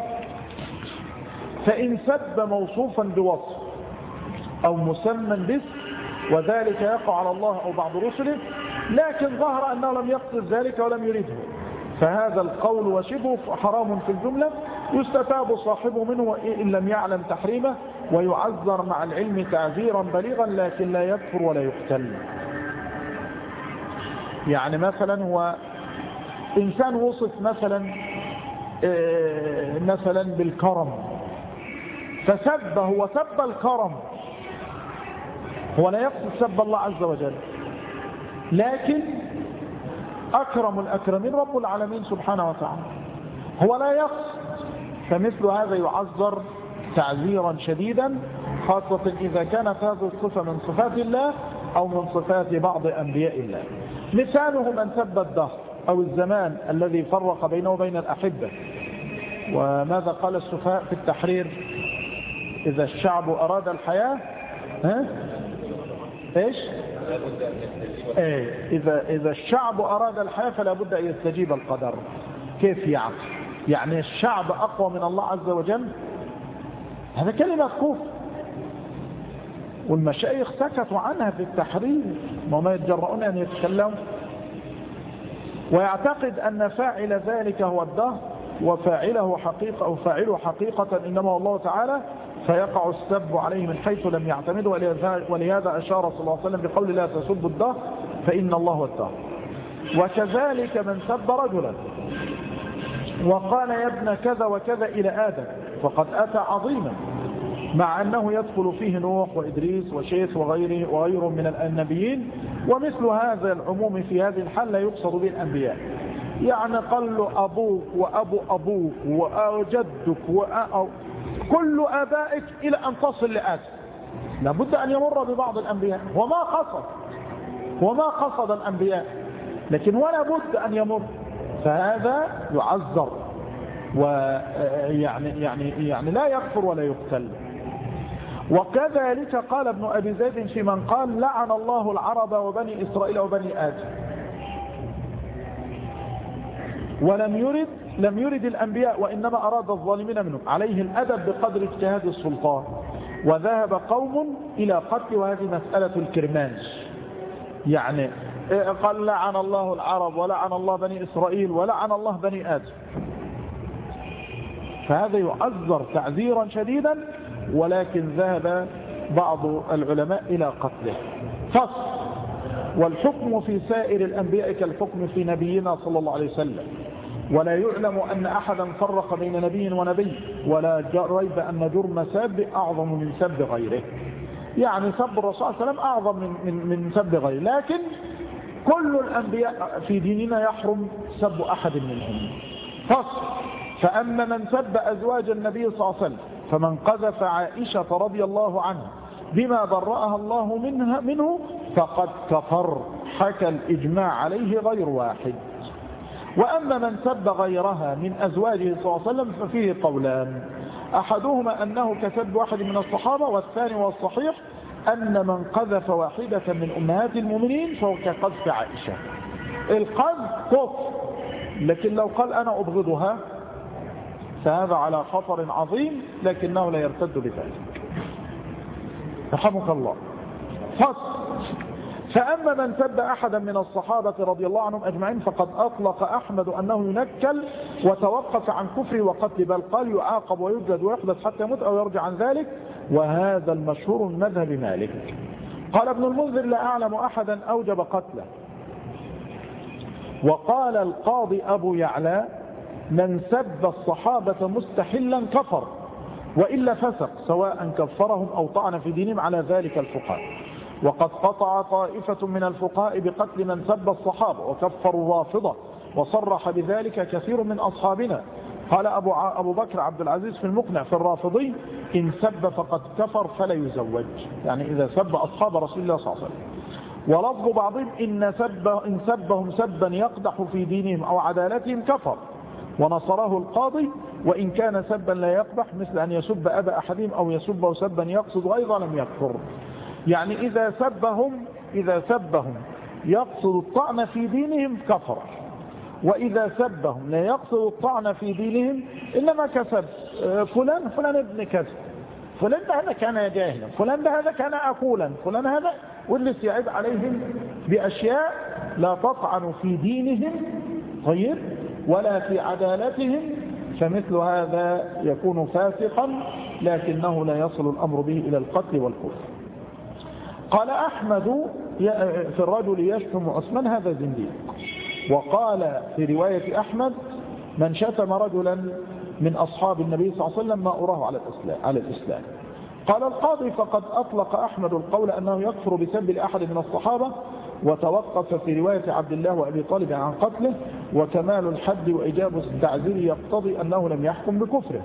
فإن سب موصوفا بوصف أو مسمى باسم، وذلك يقع على الله أو بعض رسله، لكن ظهر أنه لم يقصد ذلك ولم يريده، فهذا القول وشبه حرام في الجملة، يستتاب صاحبه منه إن لم يعلم تحريمه، ويعذر مع العلم تعذيرا بليغا، لكن لا يكفر ولا يقتل. يعني مثلا هو إنسان وصف مثلا مثلا بالكرم، فسبه وسب الكرم، هو لا يقصد سب الله عز وجل، لكن أكرم الأكرمين رب العالمين سبحانه وتعالى، هو لا يقصد، فمثل هذا يعذر تعذيرا شديدا، خاصة إذا كانت هذه الصفة من صفات الله أو من صفات بعض أنبياء الله. مثاله من سب الدهر أو الزمان الذي فرق بينه وبين الأحبة. وماذا قال السفهاء في التحرير؟ إذا الشعب أراد الحياة ها؟ إيش؟ إيه؟ إذا, إذا الشعب أراد الحياة فلا بد أن يستجيب القدر. كيف يعني؟ يعني الشعب أقوى من الله عز وجل؟ هذا كلمة كفر، والمشايخ سكتوا عنها في التحرير وما يتجرؤون أن يتكلموا. ويعتقد أن فاعل ذلك هو الدهر، وفاعله حقيقة أو فاعله حقيقة إنما الله تعالى، فيقع السب عليه من حيث لم يعتمده. ولهذا أشار صلى الله عليه وسلم بقول لا تسبوا الدهر فإن الله هو الدهر. وكذلك من سب رجلا وقال يا ابن كذا وكذا إلى آدم فقد أتى عظيما، مع أنه يدخل فيه نوح وإدريس وشيث وغيره وغيرهم من النبيين. ومثل هذا العموم في هذه الحال لا يقصد به الأنبياء، يعني قال له أبوك وأبو أبوك وجدك وكل آبائك إلى أن تصل لآدم، لابد أن يمر ببعض الأنبياء، وما قصد وما قصد الأنبياء، لكن ولا بد أن يمر، فهذا يعذر ويعني يعني يعني لا يكفر ولا يقتل. وكذلك قال ابن أبي زيد في من قال لعن الله العرب وبني إسرائيل وبني آدم، ولم يرد لم يرد الأنبياء وإنما أراد الظالمين منهم، عليه الأدب بقدر اجتهاد السلطان. وذهب قوم إلى قتل، وهذه مسألة الكرمانش، يعني قال لعن الله العرب ولعن الله بني إسرائيل ولعن الله بني آدم، فهذا يعذر تعذيرا شديدا، ولكن ذهب بعض العلماء إلى قتله. فصل: والحكم في سائر الأنبياء كالحكم في نبينا صلى الله عليه وسلم، ولا يعلم أن أحدا فرق بين نبي ونبي، ولا ريب أن جرم سب أعظم من سب غيره، يعني سب الرسول صلى الله عليه وسلم أعظم من, من, من سب غيره، لكن كل الأنبياء في ديننا يحرم سب أحد منهم. فصل: فأما من سب أزواج النبي صلى الله عليه وسلم فمن قذف عائشة رضي الله عنها بما برأها الله منها منه فقد كفر، حكى الإجماع عليه غير واحد. وأما من سب غيرها من أزواجه صلى الله عليه وسلم ففيه قولان، أحدهما أنه كسب واحد من الصحابة، والثاني والصحيح أن من قذف واحدة من أمهات المؤمنين فهو كقذف عائشة. القذف كفر، لكن لو قال أنا أبغضها فهذا على خطر عظيم، لكنه لا يرتد بذلك. رحمك الله. فصل: فأما من سب أحدا من الصحابة رضي الله عنهم أجمعين فقد أطلق أحمد أنه ينكل وتوقف عن كفره وقتل، بل قال يعاقب ويجلد ويحبس حتى يموت أو يرجع عن ذلك، وهذا المشهور من مذهب مالك. قال ابن المنذر: لا أعلم أحدا أوجب قتله. وقال القاضي أبو يعلى: من سب الصحابة مستحلا كفر، وإلا فسق، سواء كفرهم أو طعن في دينهم، على ذلك الفقهاء. وقد قطع طائفة من الفقهاء بقتل من سب الصحابة وكفروا الرافضة، وصرح بذلك كثير من أصحابنا. قال أبو, ع... أبو بكر عبد العزيز في المقنع في الرافضي: إن سب فقد كفر فلا يزوج، يعني إذا سب أصحاب رسول الله صلى الله عليه وسلم. ولفظ بعضهم إن, سب... إن سبهم سبا يقدح في دينهم أو عدالتهم كفر، ونصره القاضي: وإن كان سبا لا يقبح مثل أن يسب أبا أحدهم أو يسبه سبا يقصد غيظا لم يكفر. يعني إذا سبهم إذا سبهم يقصد الطعن في دينهم كفر، وإذا سبهم لا يقصد الطعن في دينهم إنما كسب فلان فلان ابن كذا، فلان هذا كان جاهلا، فلان هذا كان أقولا، فلان هذا، واللي سيعيب عليهم بأشياء لا تطعن في دينهم طيب ولا في عدالتهم، فمثل هذا يكون فاسقا، لكنه لا يصل الأمر به إلى القتل والكفر. قال أحمد في الرجل يشتم عثمان هذا زنديق. وقال في رواية أحمد: من شتم رجلا من أصحاب النبي صلى الله عليه وسلم ما أراه على الإسلام, على الإسلام. قال القاضي: فقد أطلق أحمد القول أنه يكفر بسب لأحد من الصحابة، وتوقف في رواية عبد الله وأبي طالب عن قتله، وكمال الحد وإجابة التعزير يقتضي أنه لم يحكم بكفره.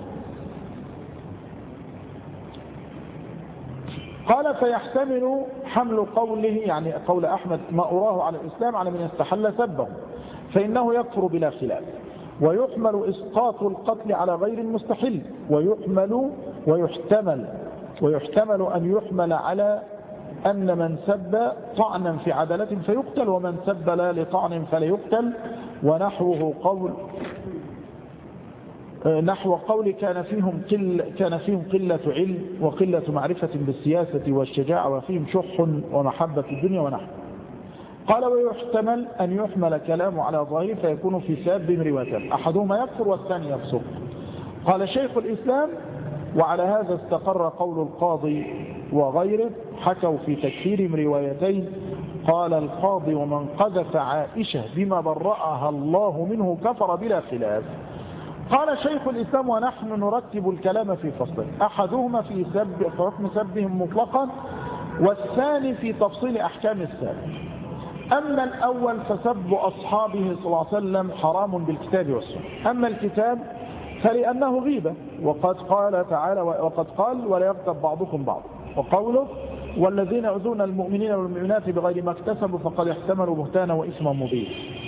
قال: فيحتمل حمل قوله، يعني قول أحمد ما أراه على الإسلام، على من استحل سبه، فإنه يكفر بلا خلاف. ويحمل إسقاط القتل على غير المستحل، ويحمل ويحتمل ويحتمل أن يحمل على أن من سب طعنا في عدالة فيقتل، ومن سب لا لطعن فلا يقتل، ونحوه قول نحو قول كان فيهم قل كان فيهم قلة علم وقلة معرفة بالسياسة والشجاعة وفيهم شح ومحبة الدنيا ونحو. قال ويحتمل أن يحمل كلامه على ظاهره فيكون في سابهم روايتان أحدهما يكفر والثاني يفسق. قال شيخ الإسلام وعلى هذا استقر قول القاضي وغيره حكوا في تكفيرهم روايتين. قال القاضي ومن قذف عائشة بما برأها الله منه كفر بلا خلاف. قال شيخ الإسلام ونحن نرتب الكلام في فصل أحدهما في سب في حكم سبهم مطلقا والثاني في تفصيل أحكام السب. أما الأول فسب أصحابه صلى الله عليه وسلم حرام بالكتاب والسنة. أما الكتاب فلأنه غيبة وقد قال تعالى وقد قال ولا يغتب بعضكم بعض وقوله والذين يؤذون المؤمنين والمؤمنات بغير ما اكتسبوا فقد احتملوا بهتانا وإثما مبينا.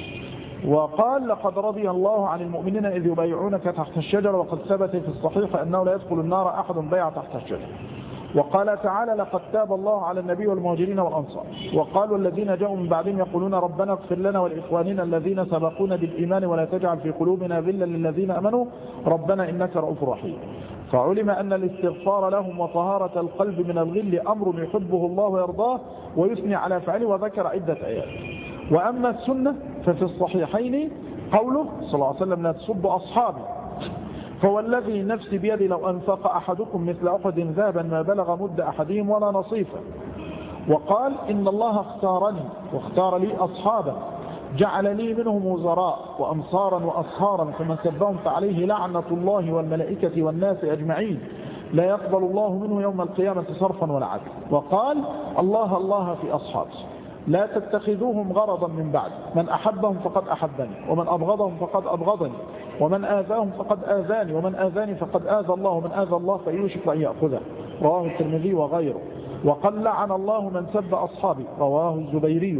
وقال لقد رضي الله عن المؤمنين إذ يبايعونك تحت الشجرة وقد ثبت في الصحيح أنه لا يدخل النار أحد بايع تحت الشجرة. وقال تعالى لقد تاب الله على النبي والمهاجرين والأنصار. وقالوا الذين جاءوا من بعدهم يقولون ربنا اغفر لنا ولإخواننا الذين سبقونا بالإيمان ولا تجعل في قلوبنا غلا للذين أمنوا ربنا إنك رؤوف رحيم. فعلم أن الاستغفار لهم وطهارة القلب من الغل أمر يحبه الله ويرضاه ويثني على فعله وذكر عدة آيات. وأما السنة ففي الصحيحين قوله صلى الله عليه وسلم لا تسبوا أصحابي فهو الذي نفسي بيدي لو أنفق أحدكم مثل أحد ذهبا ما بلغ مد أحدهم ولا نصيفا. وقال إن الله اختارني واختار لي أصحابا جعل لي منهم وزراء وأنصارا وأصهارا فمن سبهم فعليه لعنة الله والملائكة والناس أجمعين لا يقبل الله منه يوم القيامة صرفا ولا عدل. وقال الله الله في أصحابه لا تتخذوهم غرضا من بعد من أحبهم فقد أحبني ومن أبغضهم فقد أبغضني ومن آذاهم فقد آذاني ومن آذاني فقد آذى الله ومن آذى الله فيوشك أن يأخذه. رواه الترمذي وغيره. وقال لعن الله من سب أصحابي رواه الزبيري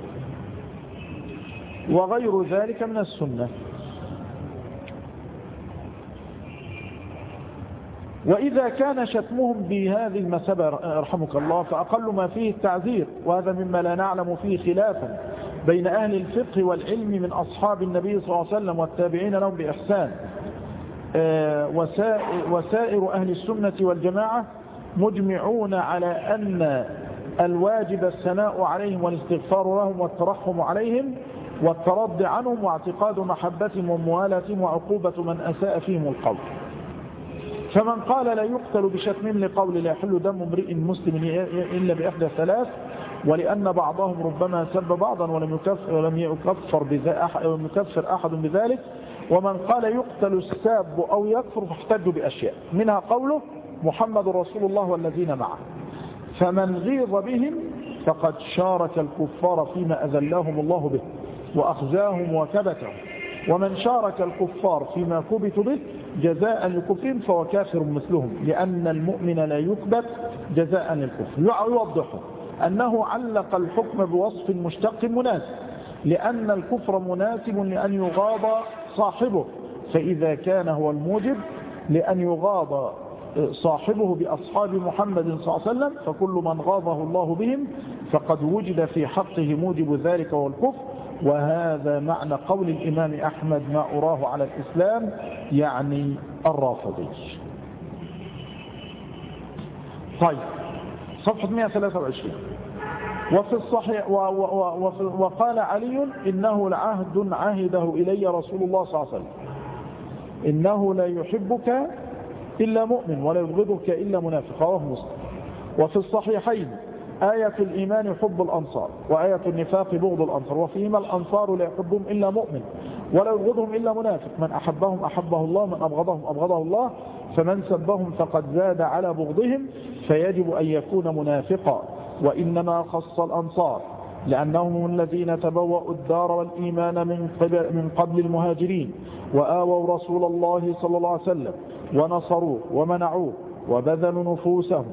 وغير ذلك من السنة. وإذا كان شتمهم بهذه المثابة رحمك الله فأقل ما فيه التعذير وهذا مما لا نعلم فيه خلافا بين أهل الفقه والعلم من أصحاب النبي صلى الله عليه وسلم والتابعين لهم بإحسان. وسائر أهل السنة والجماعة مجمعون على أن الواجب الثناء عليهم والاستغفار لهم والترحم عليهم والترضي عنهم واعتقاد محبتهم وموالاتهم وعقوبة من أساء فيهم القول. فمن قال لا يقتل بشتمهم لقول لا يحل دم امرئ مسلم إلا بإحدى ثلاث ولأن بعضهم ربما سب بعضا ولم يكفر, ولم يكفر, يكفر أحد بذلك. ومن قال يقتل الساب أو يكفر فاحتجوا بأشياء منها قوله محمد رسول الله والذين معه فمن غيظ بهم فقد شارك الكفار فيما أذلهم الله به وأخزاهم وكبتهم ومن شارك الكفار فيما كبتوا به جزاء لكفرهم فهو كافر مثلهم لأن المؤمن لا يكبت جزاء للكفر. يوضحه أنه علق الحكم بوصف مشتق مناسب لأن الكفر مناسب لأن يغاض صاحبه فإذا كان هو الموجب لأن يغاض صاحبه بأصحاب محمد صلى الله عليه وسلم فكل من غاضه الله بهم فقد وجد في حقه موجب ذلك والكفر. وهذا معنى قول الإمام أحمد ما أراه على الإسلام يعني الرافضي. طيب صفحة مئة وثلاثة وعشرين. وفي الصحيح و و و وقال علي إنه لعهد عهده إلي رسول الله صلى الله عليه وسلم إنه لا يحبك إلا مؤمن ولا يبغضك إلا منافق رواه مسلم. وفي الصحيحين آية الإيمان حب الأنصار وآية النفاق بغض الأنصار وفيهما الأنصار لا يحبهم إلا مؤمن ولا يبغضهم إلا منافق من أحبهم أحبه الله من أبغضهم أبغضه الله فمن سبهم فقد زاد على بغضهم فيجب أن يكون منافقا. وإنما خص الأنصار لأنهم الذين تبوأوا الدار والإيمان من قبل, من قبل المهاجرين وآووا رسول الله صلى الله عليه وسلم ونصروه ومنعوه وبذلوا نفوسهم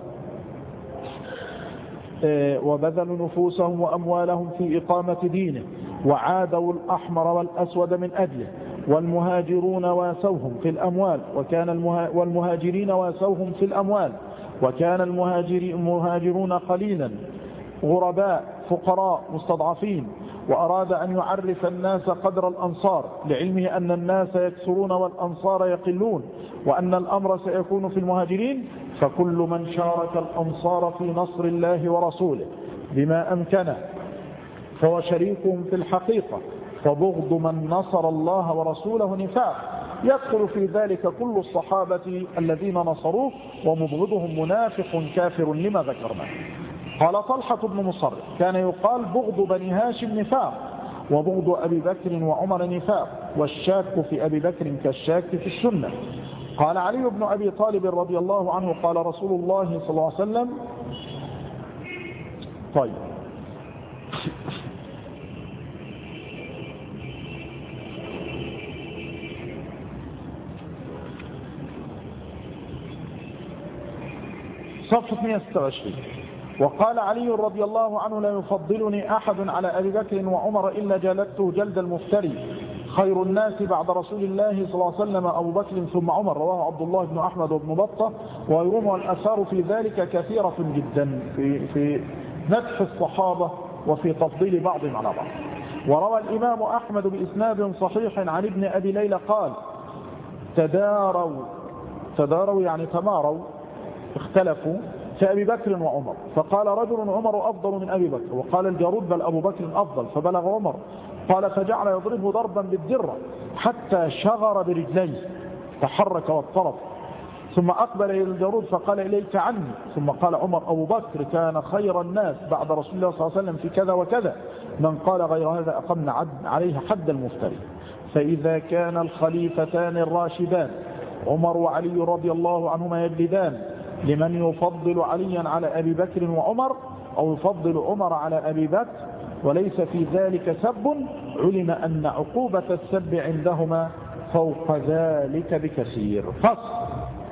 وبذلوا نفوسهم وأموالهم في إقامة دينه وعادوا الأحمر والأسود من أجله والمهاجرون واسوهم في الأموال وكان المها والمهاجرين واسوهم في الأموال وكان المهاجرون قليلا غرباء فقراء مستضعفين وأراد أن يعرف الناس قدر الأنصار لعلمه أن الناس يكثرون والأنصار يقلون، وأن الأمر سيكون في المهاجرين، فكل من شارك الأنصار في نصر الله ورسوله بما أمكنه فهو شريكهم في الحقيقة، فبغض من نصر الله ورسوله نفاق، يدخل في ذلك كل الصحابة الذين نصروه، ومبغضهم منافق كافر لما ذكرنا. قال طلحة بن مصرف كان يقال بغض بني هاشم نفاق، وبغض أبي بكر وعمر نفاق، والشاك في أبي بكر كالشاك في السنة. قال علي بن أبي طالب رضي الله عنه قال رسول الله صلى الله عليه وسلم. طيب صفحة مئة وستة وعشرين. وقال علي رضي الله عنه لا يفضلني أحد على أبي بكر وعمر إلا جلدته جلد المفتري، خير الناس بعد رسول الله صلى الله عليه وسلم أبو بكر ثم عمر. رواه عبد الله بن أحمد وابن بطة وغيرهم، والآثار في ذلك كثيرة جدا في, في مدح الصحابة وفي تفضيل بعضهم على بعض. وروى الإمام أحمد بإسناد صحيح عن ابن أبي ليلى قال تداروا تداروا يعني تماروا اختلفوا في أبي بكر وعمر، فقال رجل عمر أفضل من أبي بكر، وقال الجارود بل أبو بكر أفضل، فبلغ عمر قال فجعل يضربه ضربا بالدرة حتى شغر برجليه تحرك واضطرب، ثم أقبل إلى الجارود فقال إليك عني، ثم قال عمر أبو بكر كان خير الناس بعد رسول الله صلى الله عليه وسلم في كذا وكذا، من قال غير هذا أقمنا عليه حد المفتري. فإذا كان الخليفتان الراشدان عمر وعلي رضي الله عنهما يجلدان لمن يفضل عليا على أبي بكر وعمر أو يفضل عمر على أبي بكر وليس في ذلك سب، علم أن عقوبة السب عندهما فوق ذلك بكثير. فصل.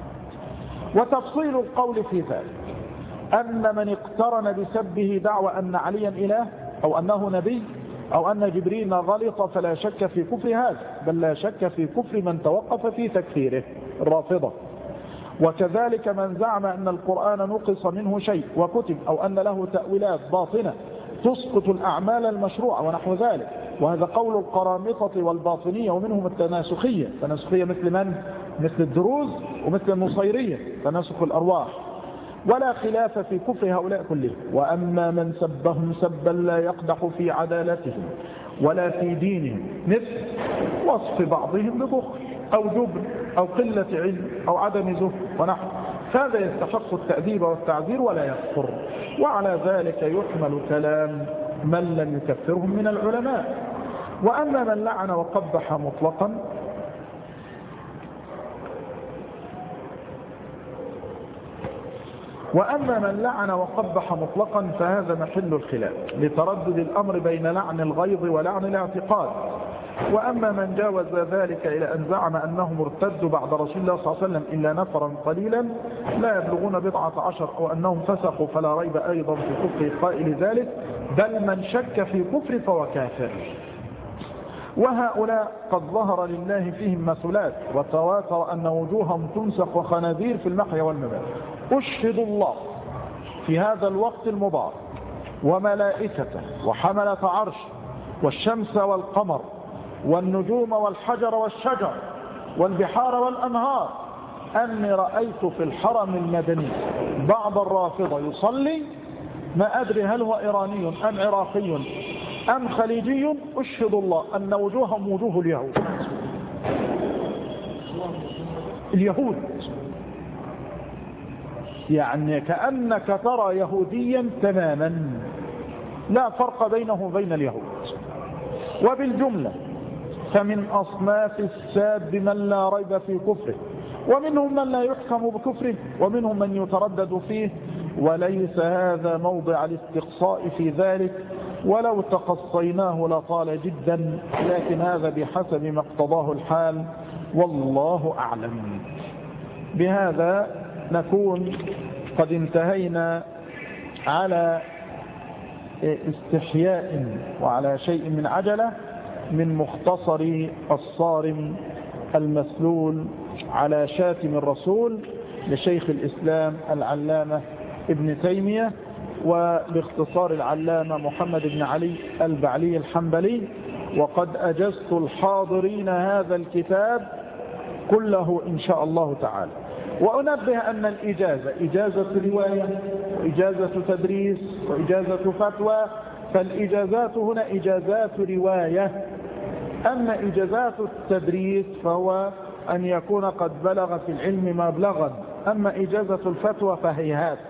وتفصيل القول في ذلك أن من اقترن بسبه دعوى أن عليا إله أو أنه نبي أو أن جبريل غلط فلا شك في كفر هذا، بل لا شك في كفر من توقف في تكفيره الرافضة. وكذلك من زعم أن القرآن نقص منه شيء وكتب أو أن له تأويلات باطنة تسقط الأعمال المشروعة ونحو ذلك، وهذا قول القرامطة والباطنية ومنهم التناسخية. التناسخية مثل من؟ مثل الدروز ومثل النصيرية تناسخ الأرواح، ولا خلاف في كفر هؤلاء كلهم. وأما من سبهم سبا لا يقدح في عدالتهم ولا في دينهم، مثل وصف بعضهم ببخل أو جبن أو قلة علم أو عدم زهد ونحو، هذا يستحق التأديب والتعذير ولا يكفر. وعلى ذلك يحمل كلام من لم يكفرهم من العلماء. وأما من لعن وقبح مطلقا وأما من لعن وقبح مطلقا فهذا محل الخلاف لتردد الأمر بين لعن الغيظ ولعن الاعتقاد. وأما من جاوز ذلك إلى أن زعم أنهم ارتدوا بعد رسول الله صلى الله عليه وسلم إلا نفرا قليلا لا يبلغون بضعة عشر أو أنهم فسقوا فلا ريب أيضا في كفر قائل ذلك، بل من شك في كفر فهو كافر. وهؤلاء قد ظهر لله فيهم مثلات، وتواتر أن وجوههم تمسخ وخنازير في المحيا والممات. أشهد الله في هذا الوقت المبارك وملائكته وحملة عرش والشمس والقمر والنجوم والحجر والشجر والبحار والأنهار أني رأيت في الحرم المدني بعض الرافضة يصلي، ما أدري هل هو إيراني أم عراقي أم خليجي، أشهد الله أن وجوههم وجوه اليهود اليهود يعني كأنك ترى يهوديا تماما، لا فرق بينه وبين اليهود. وبالجملة فمن أصناف الساب من لا ريب في كفره، ومنهم من لا يحكم بكفره، ومنهم من يتردد فيه، وليس هذا موضع الاستقصاء في ذلك، ولو تقصيناه لطال جدا، لكن هذا بحسب ما اقتضاه الحال والله أعلم. بهذا نكون قد انتهينا على استحياء وعلى شيء من عجلة من مختصر الصارم المسلول على شاتم الرسول لشيخ الإسلام العلامة ابن تيمية وباختصار العلامة محمد بن علي البعلي الحنبلي. وقد أجزت الحاضرين هذا الكتاب كله إن شاء الله تعالى. وأنبه أن الإجازة إجازة رواية وإجازة تدريس وإجازة فتوى، فالإجازات هنا إجازات رواية. أما إجازات التدريس فهو أن يكون قد بلغ في العلم ما بلغ، أما إجازة الفتوى فهيهات.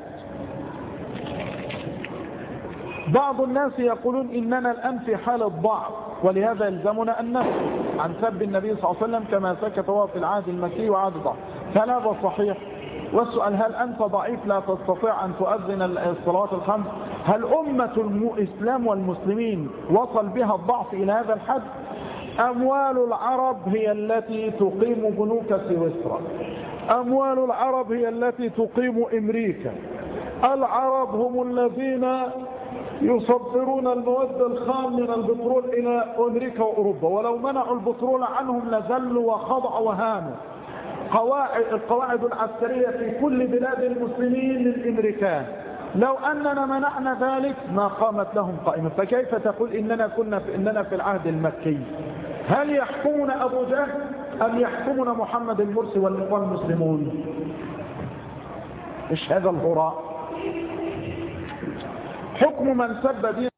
بعض الناس يقولون إننا الآن في حالة ضعف، ولهذا يلزمنا أن نسكت عن سب النبي صلى الله عليه وسلم كما سكت هو في العهد المكي وعهد ضعف، فهذا صحيح. والسؤال: هل أنت ضعيف لا تستطيع أن تؤذن الصلوات الخمس؟ هل أمة الإسلام والمسلمين وصل بها الضعف إلى هذا الحد؟ أموال العرب هي التي تقيم بنوك سويسرا، أموال العرب هي التي تقيم أمريكا، العرب هم الذين يصدرون المواد الخام من البترول إلى أمريكا وأوروبا، ولو منعوا البترول عنهم لذلوا وخضعوا وهانوا. قواعد القواعد العسكرية في كل بلاد المسلمين للأمريكان، لو أننا منعنا ذلك ما قامت لهم قائمة. فكيف تقول إننا كنا في إننا في العهد المكي؟ هل يحكمنا أبو جهل أم يحكمنا محمد المرسي والإخوان المسلمون؟ إيش هذا الهراء؟ حكم من سب دين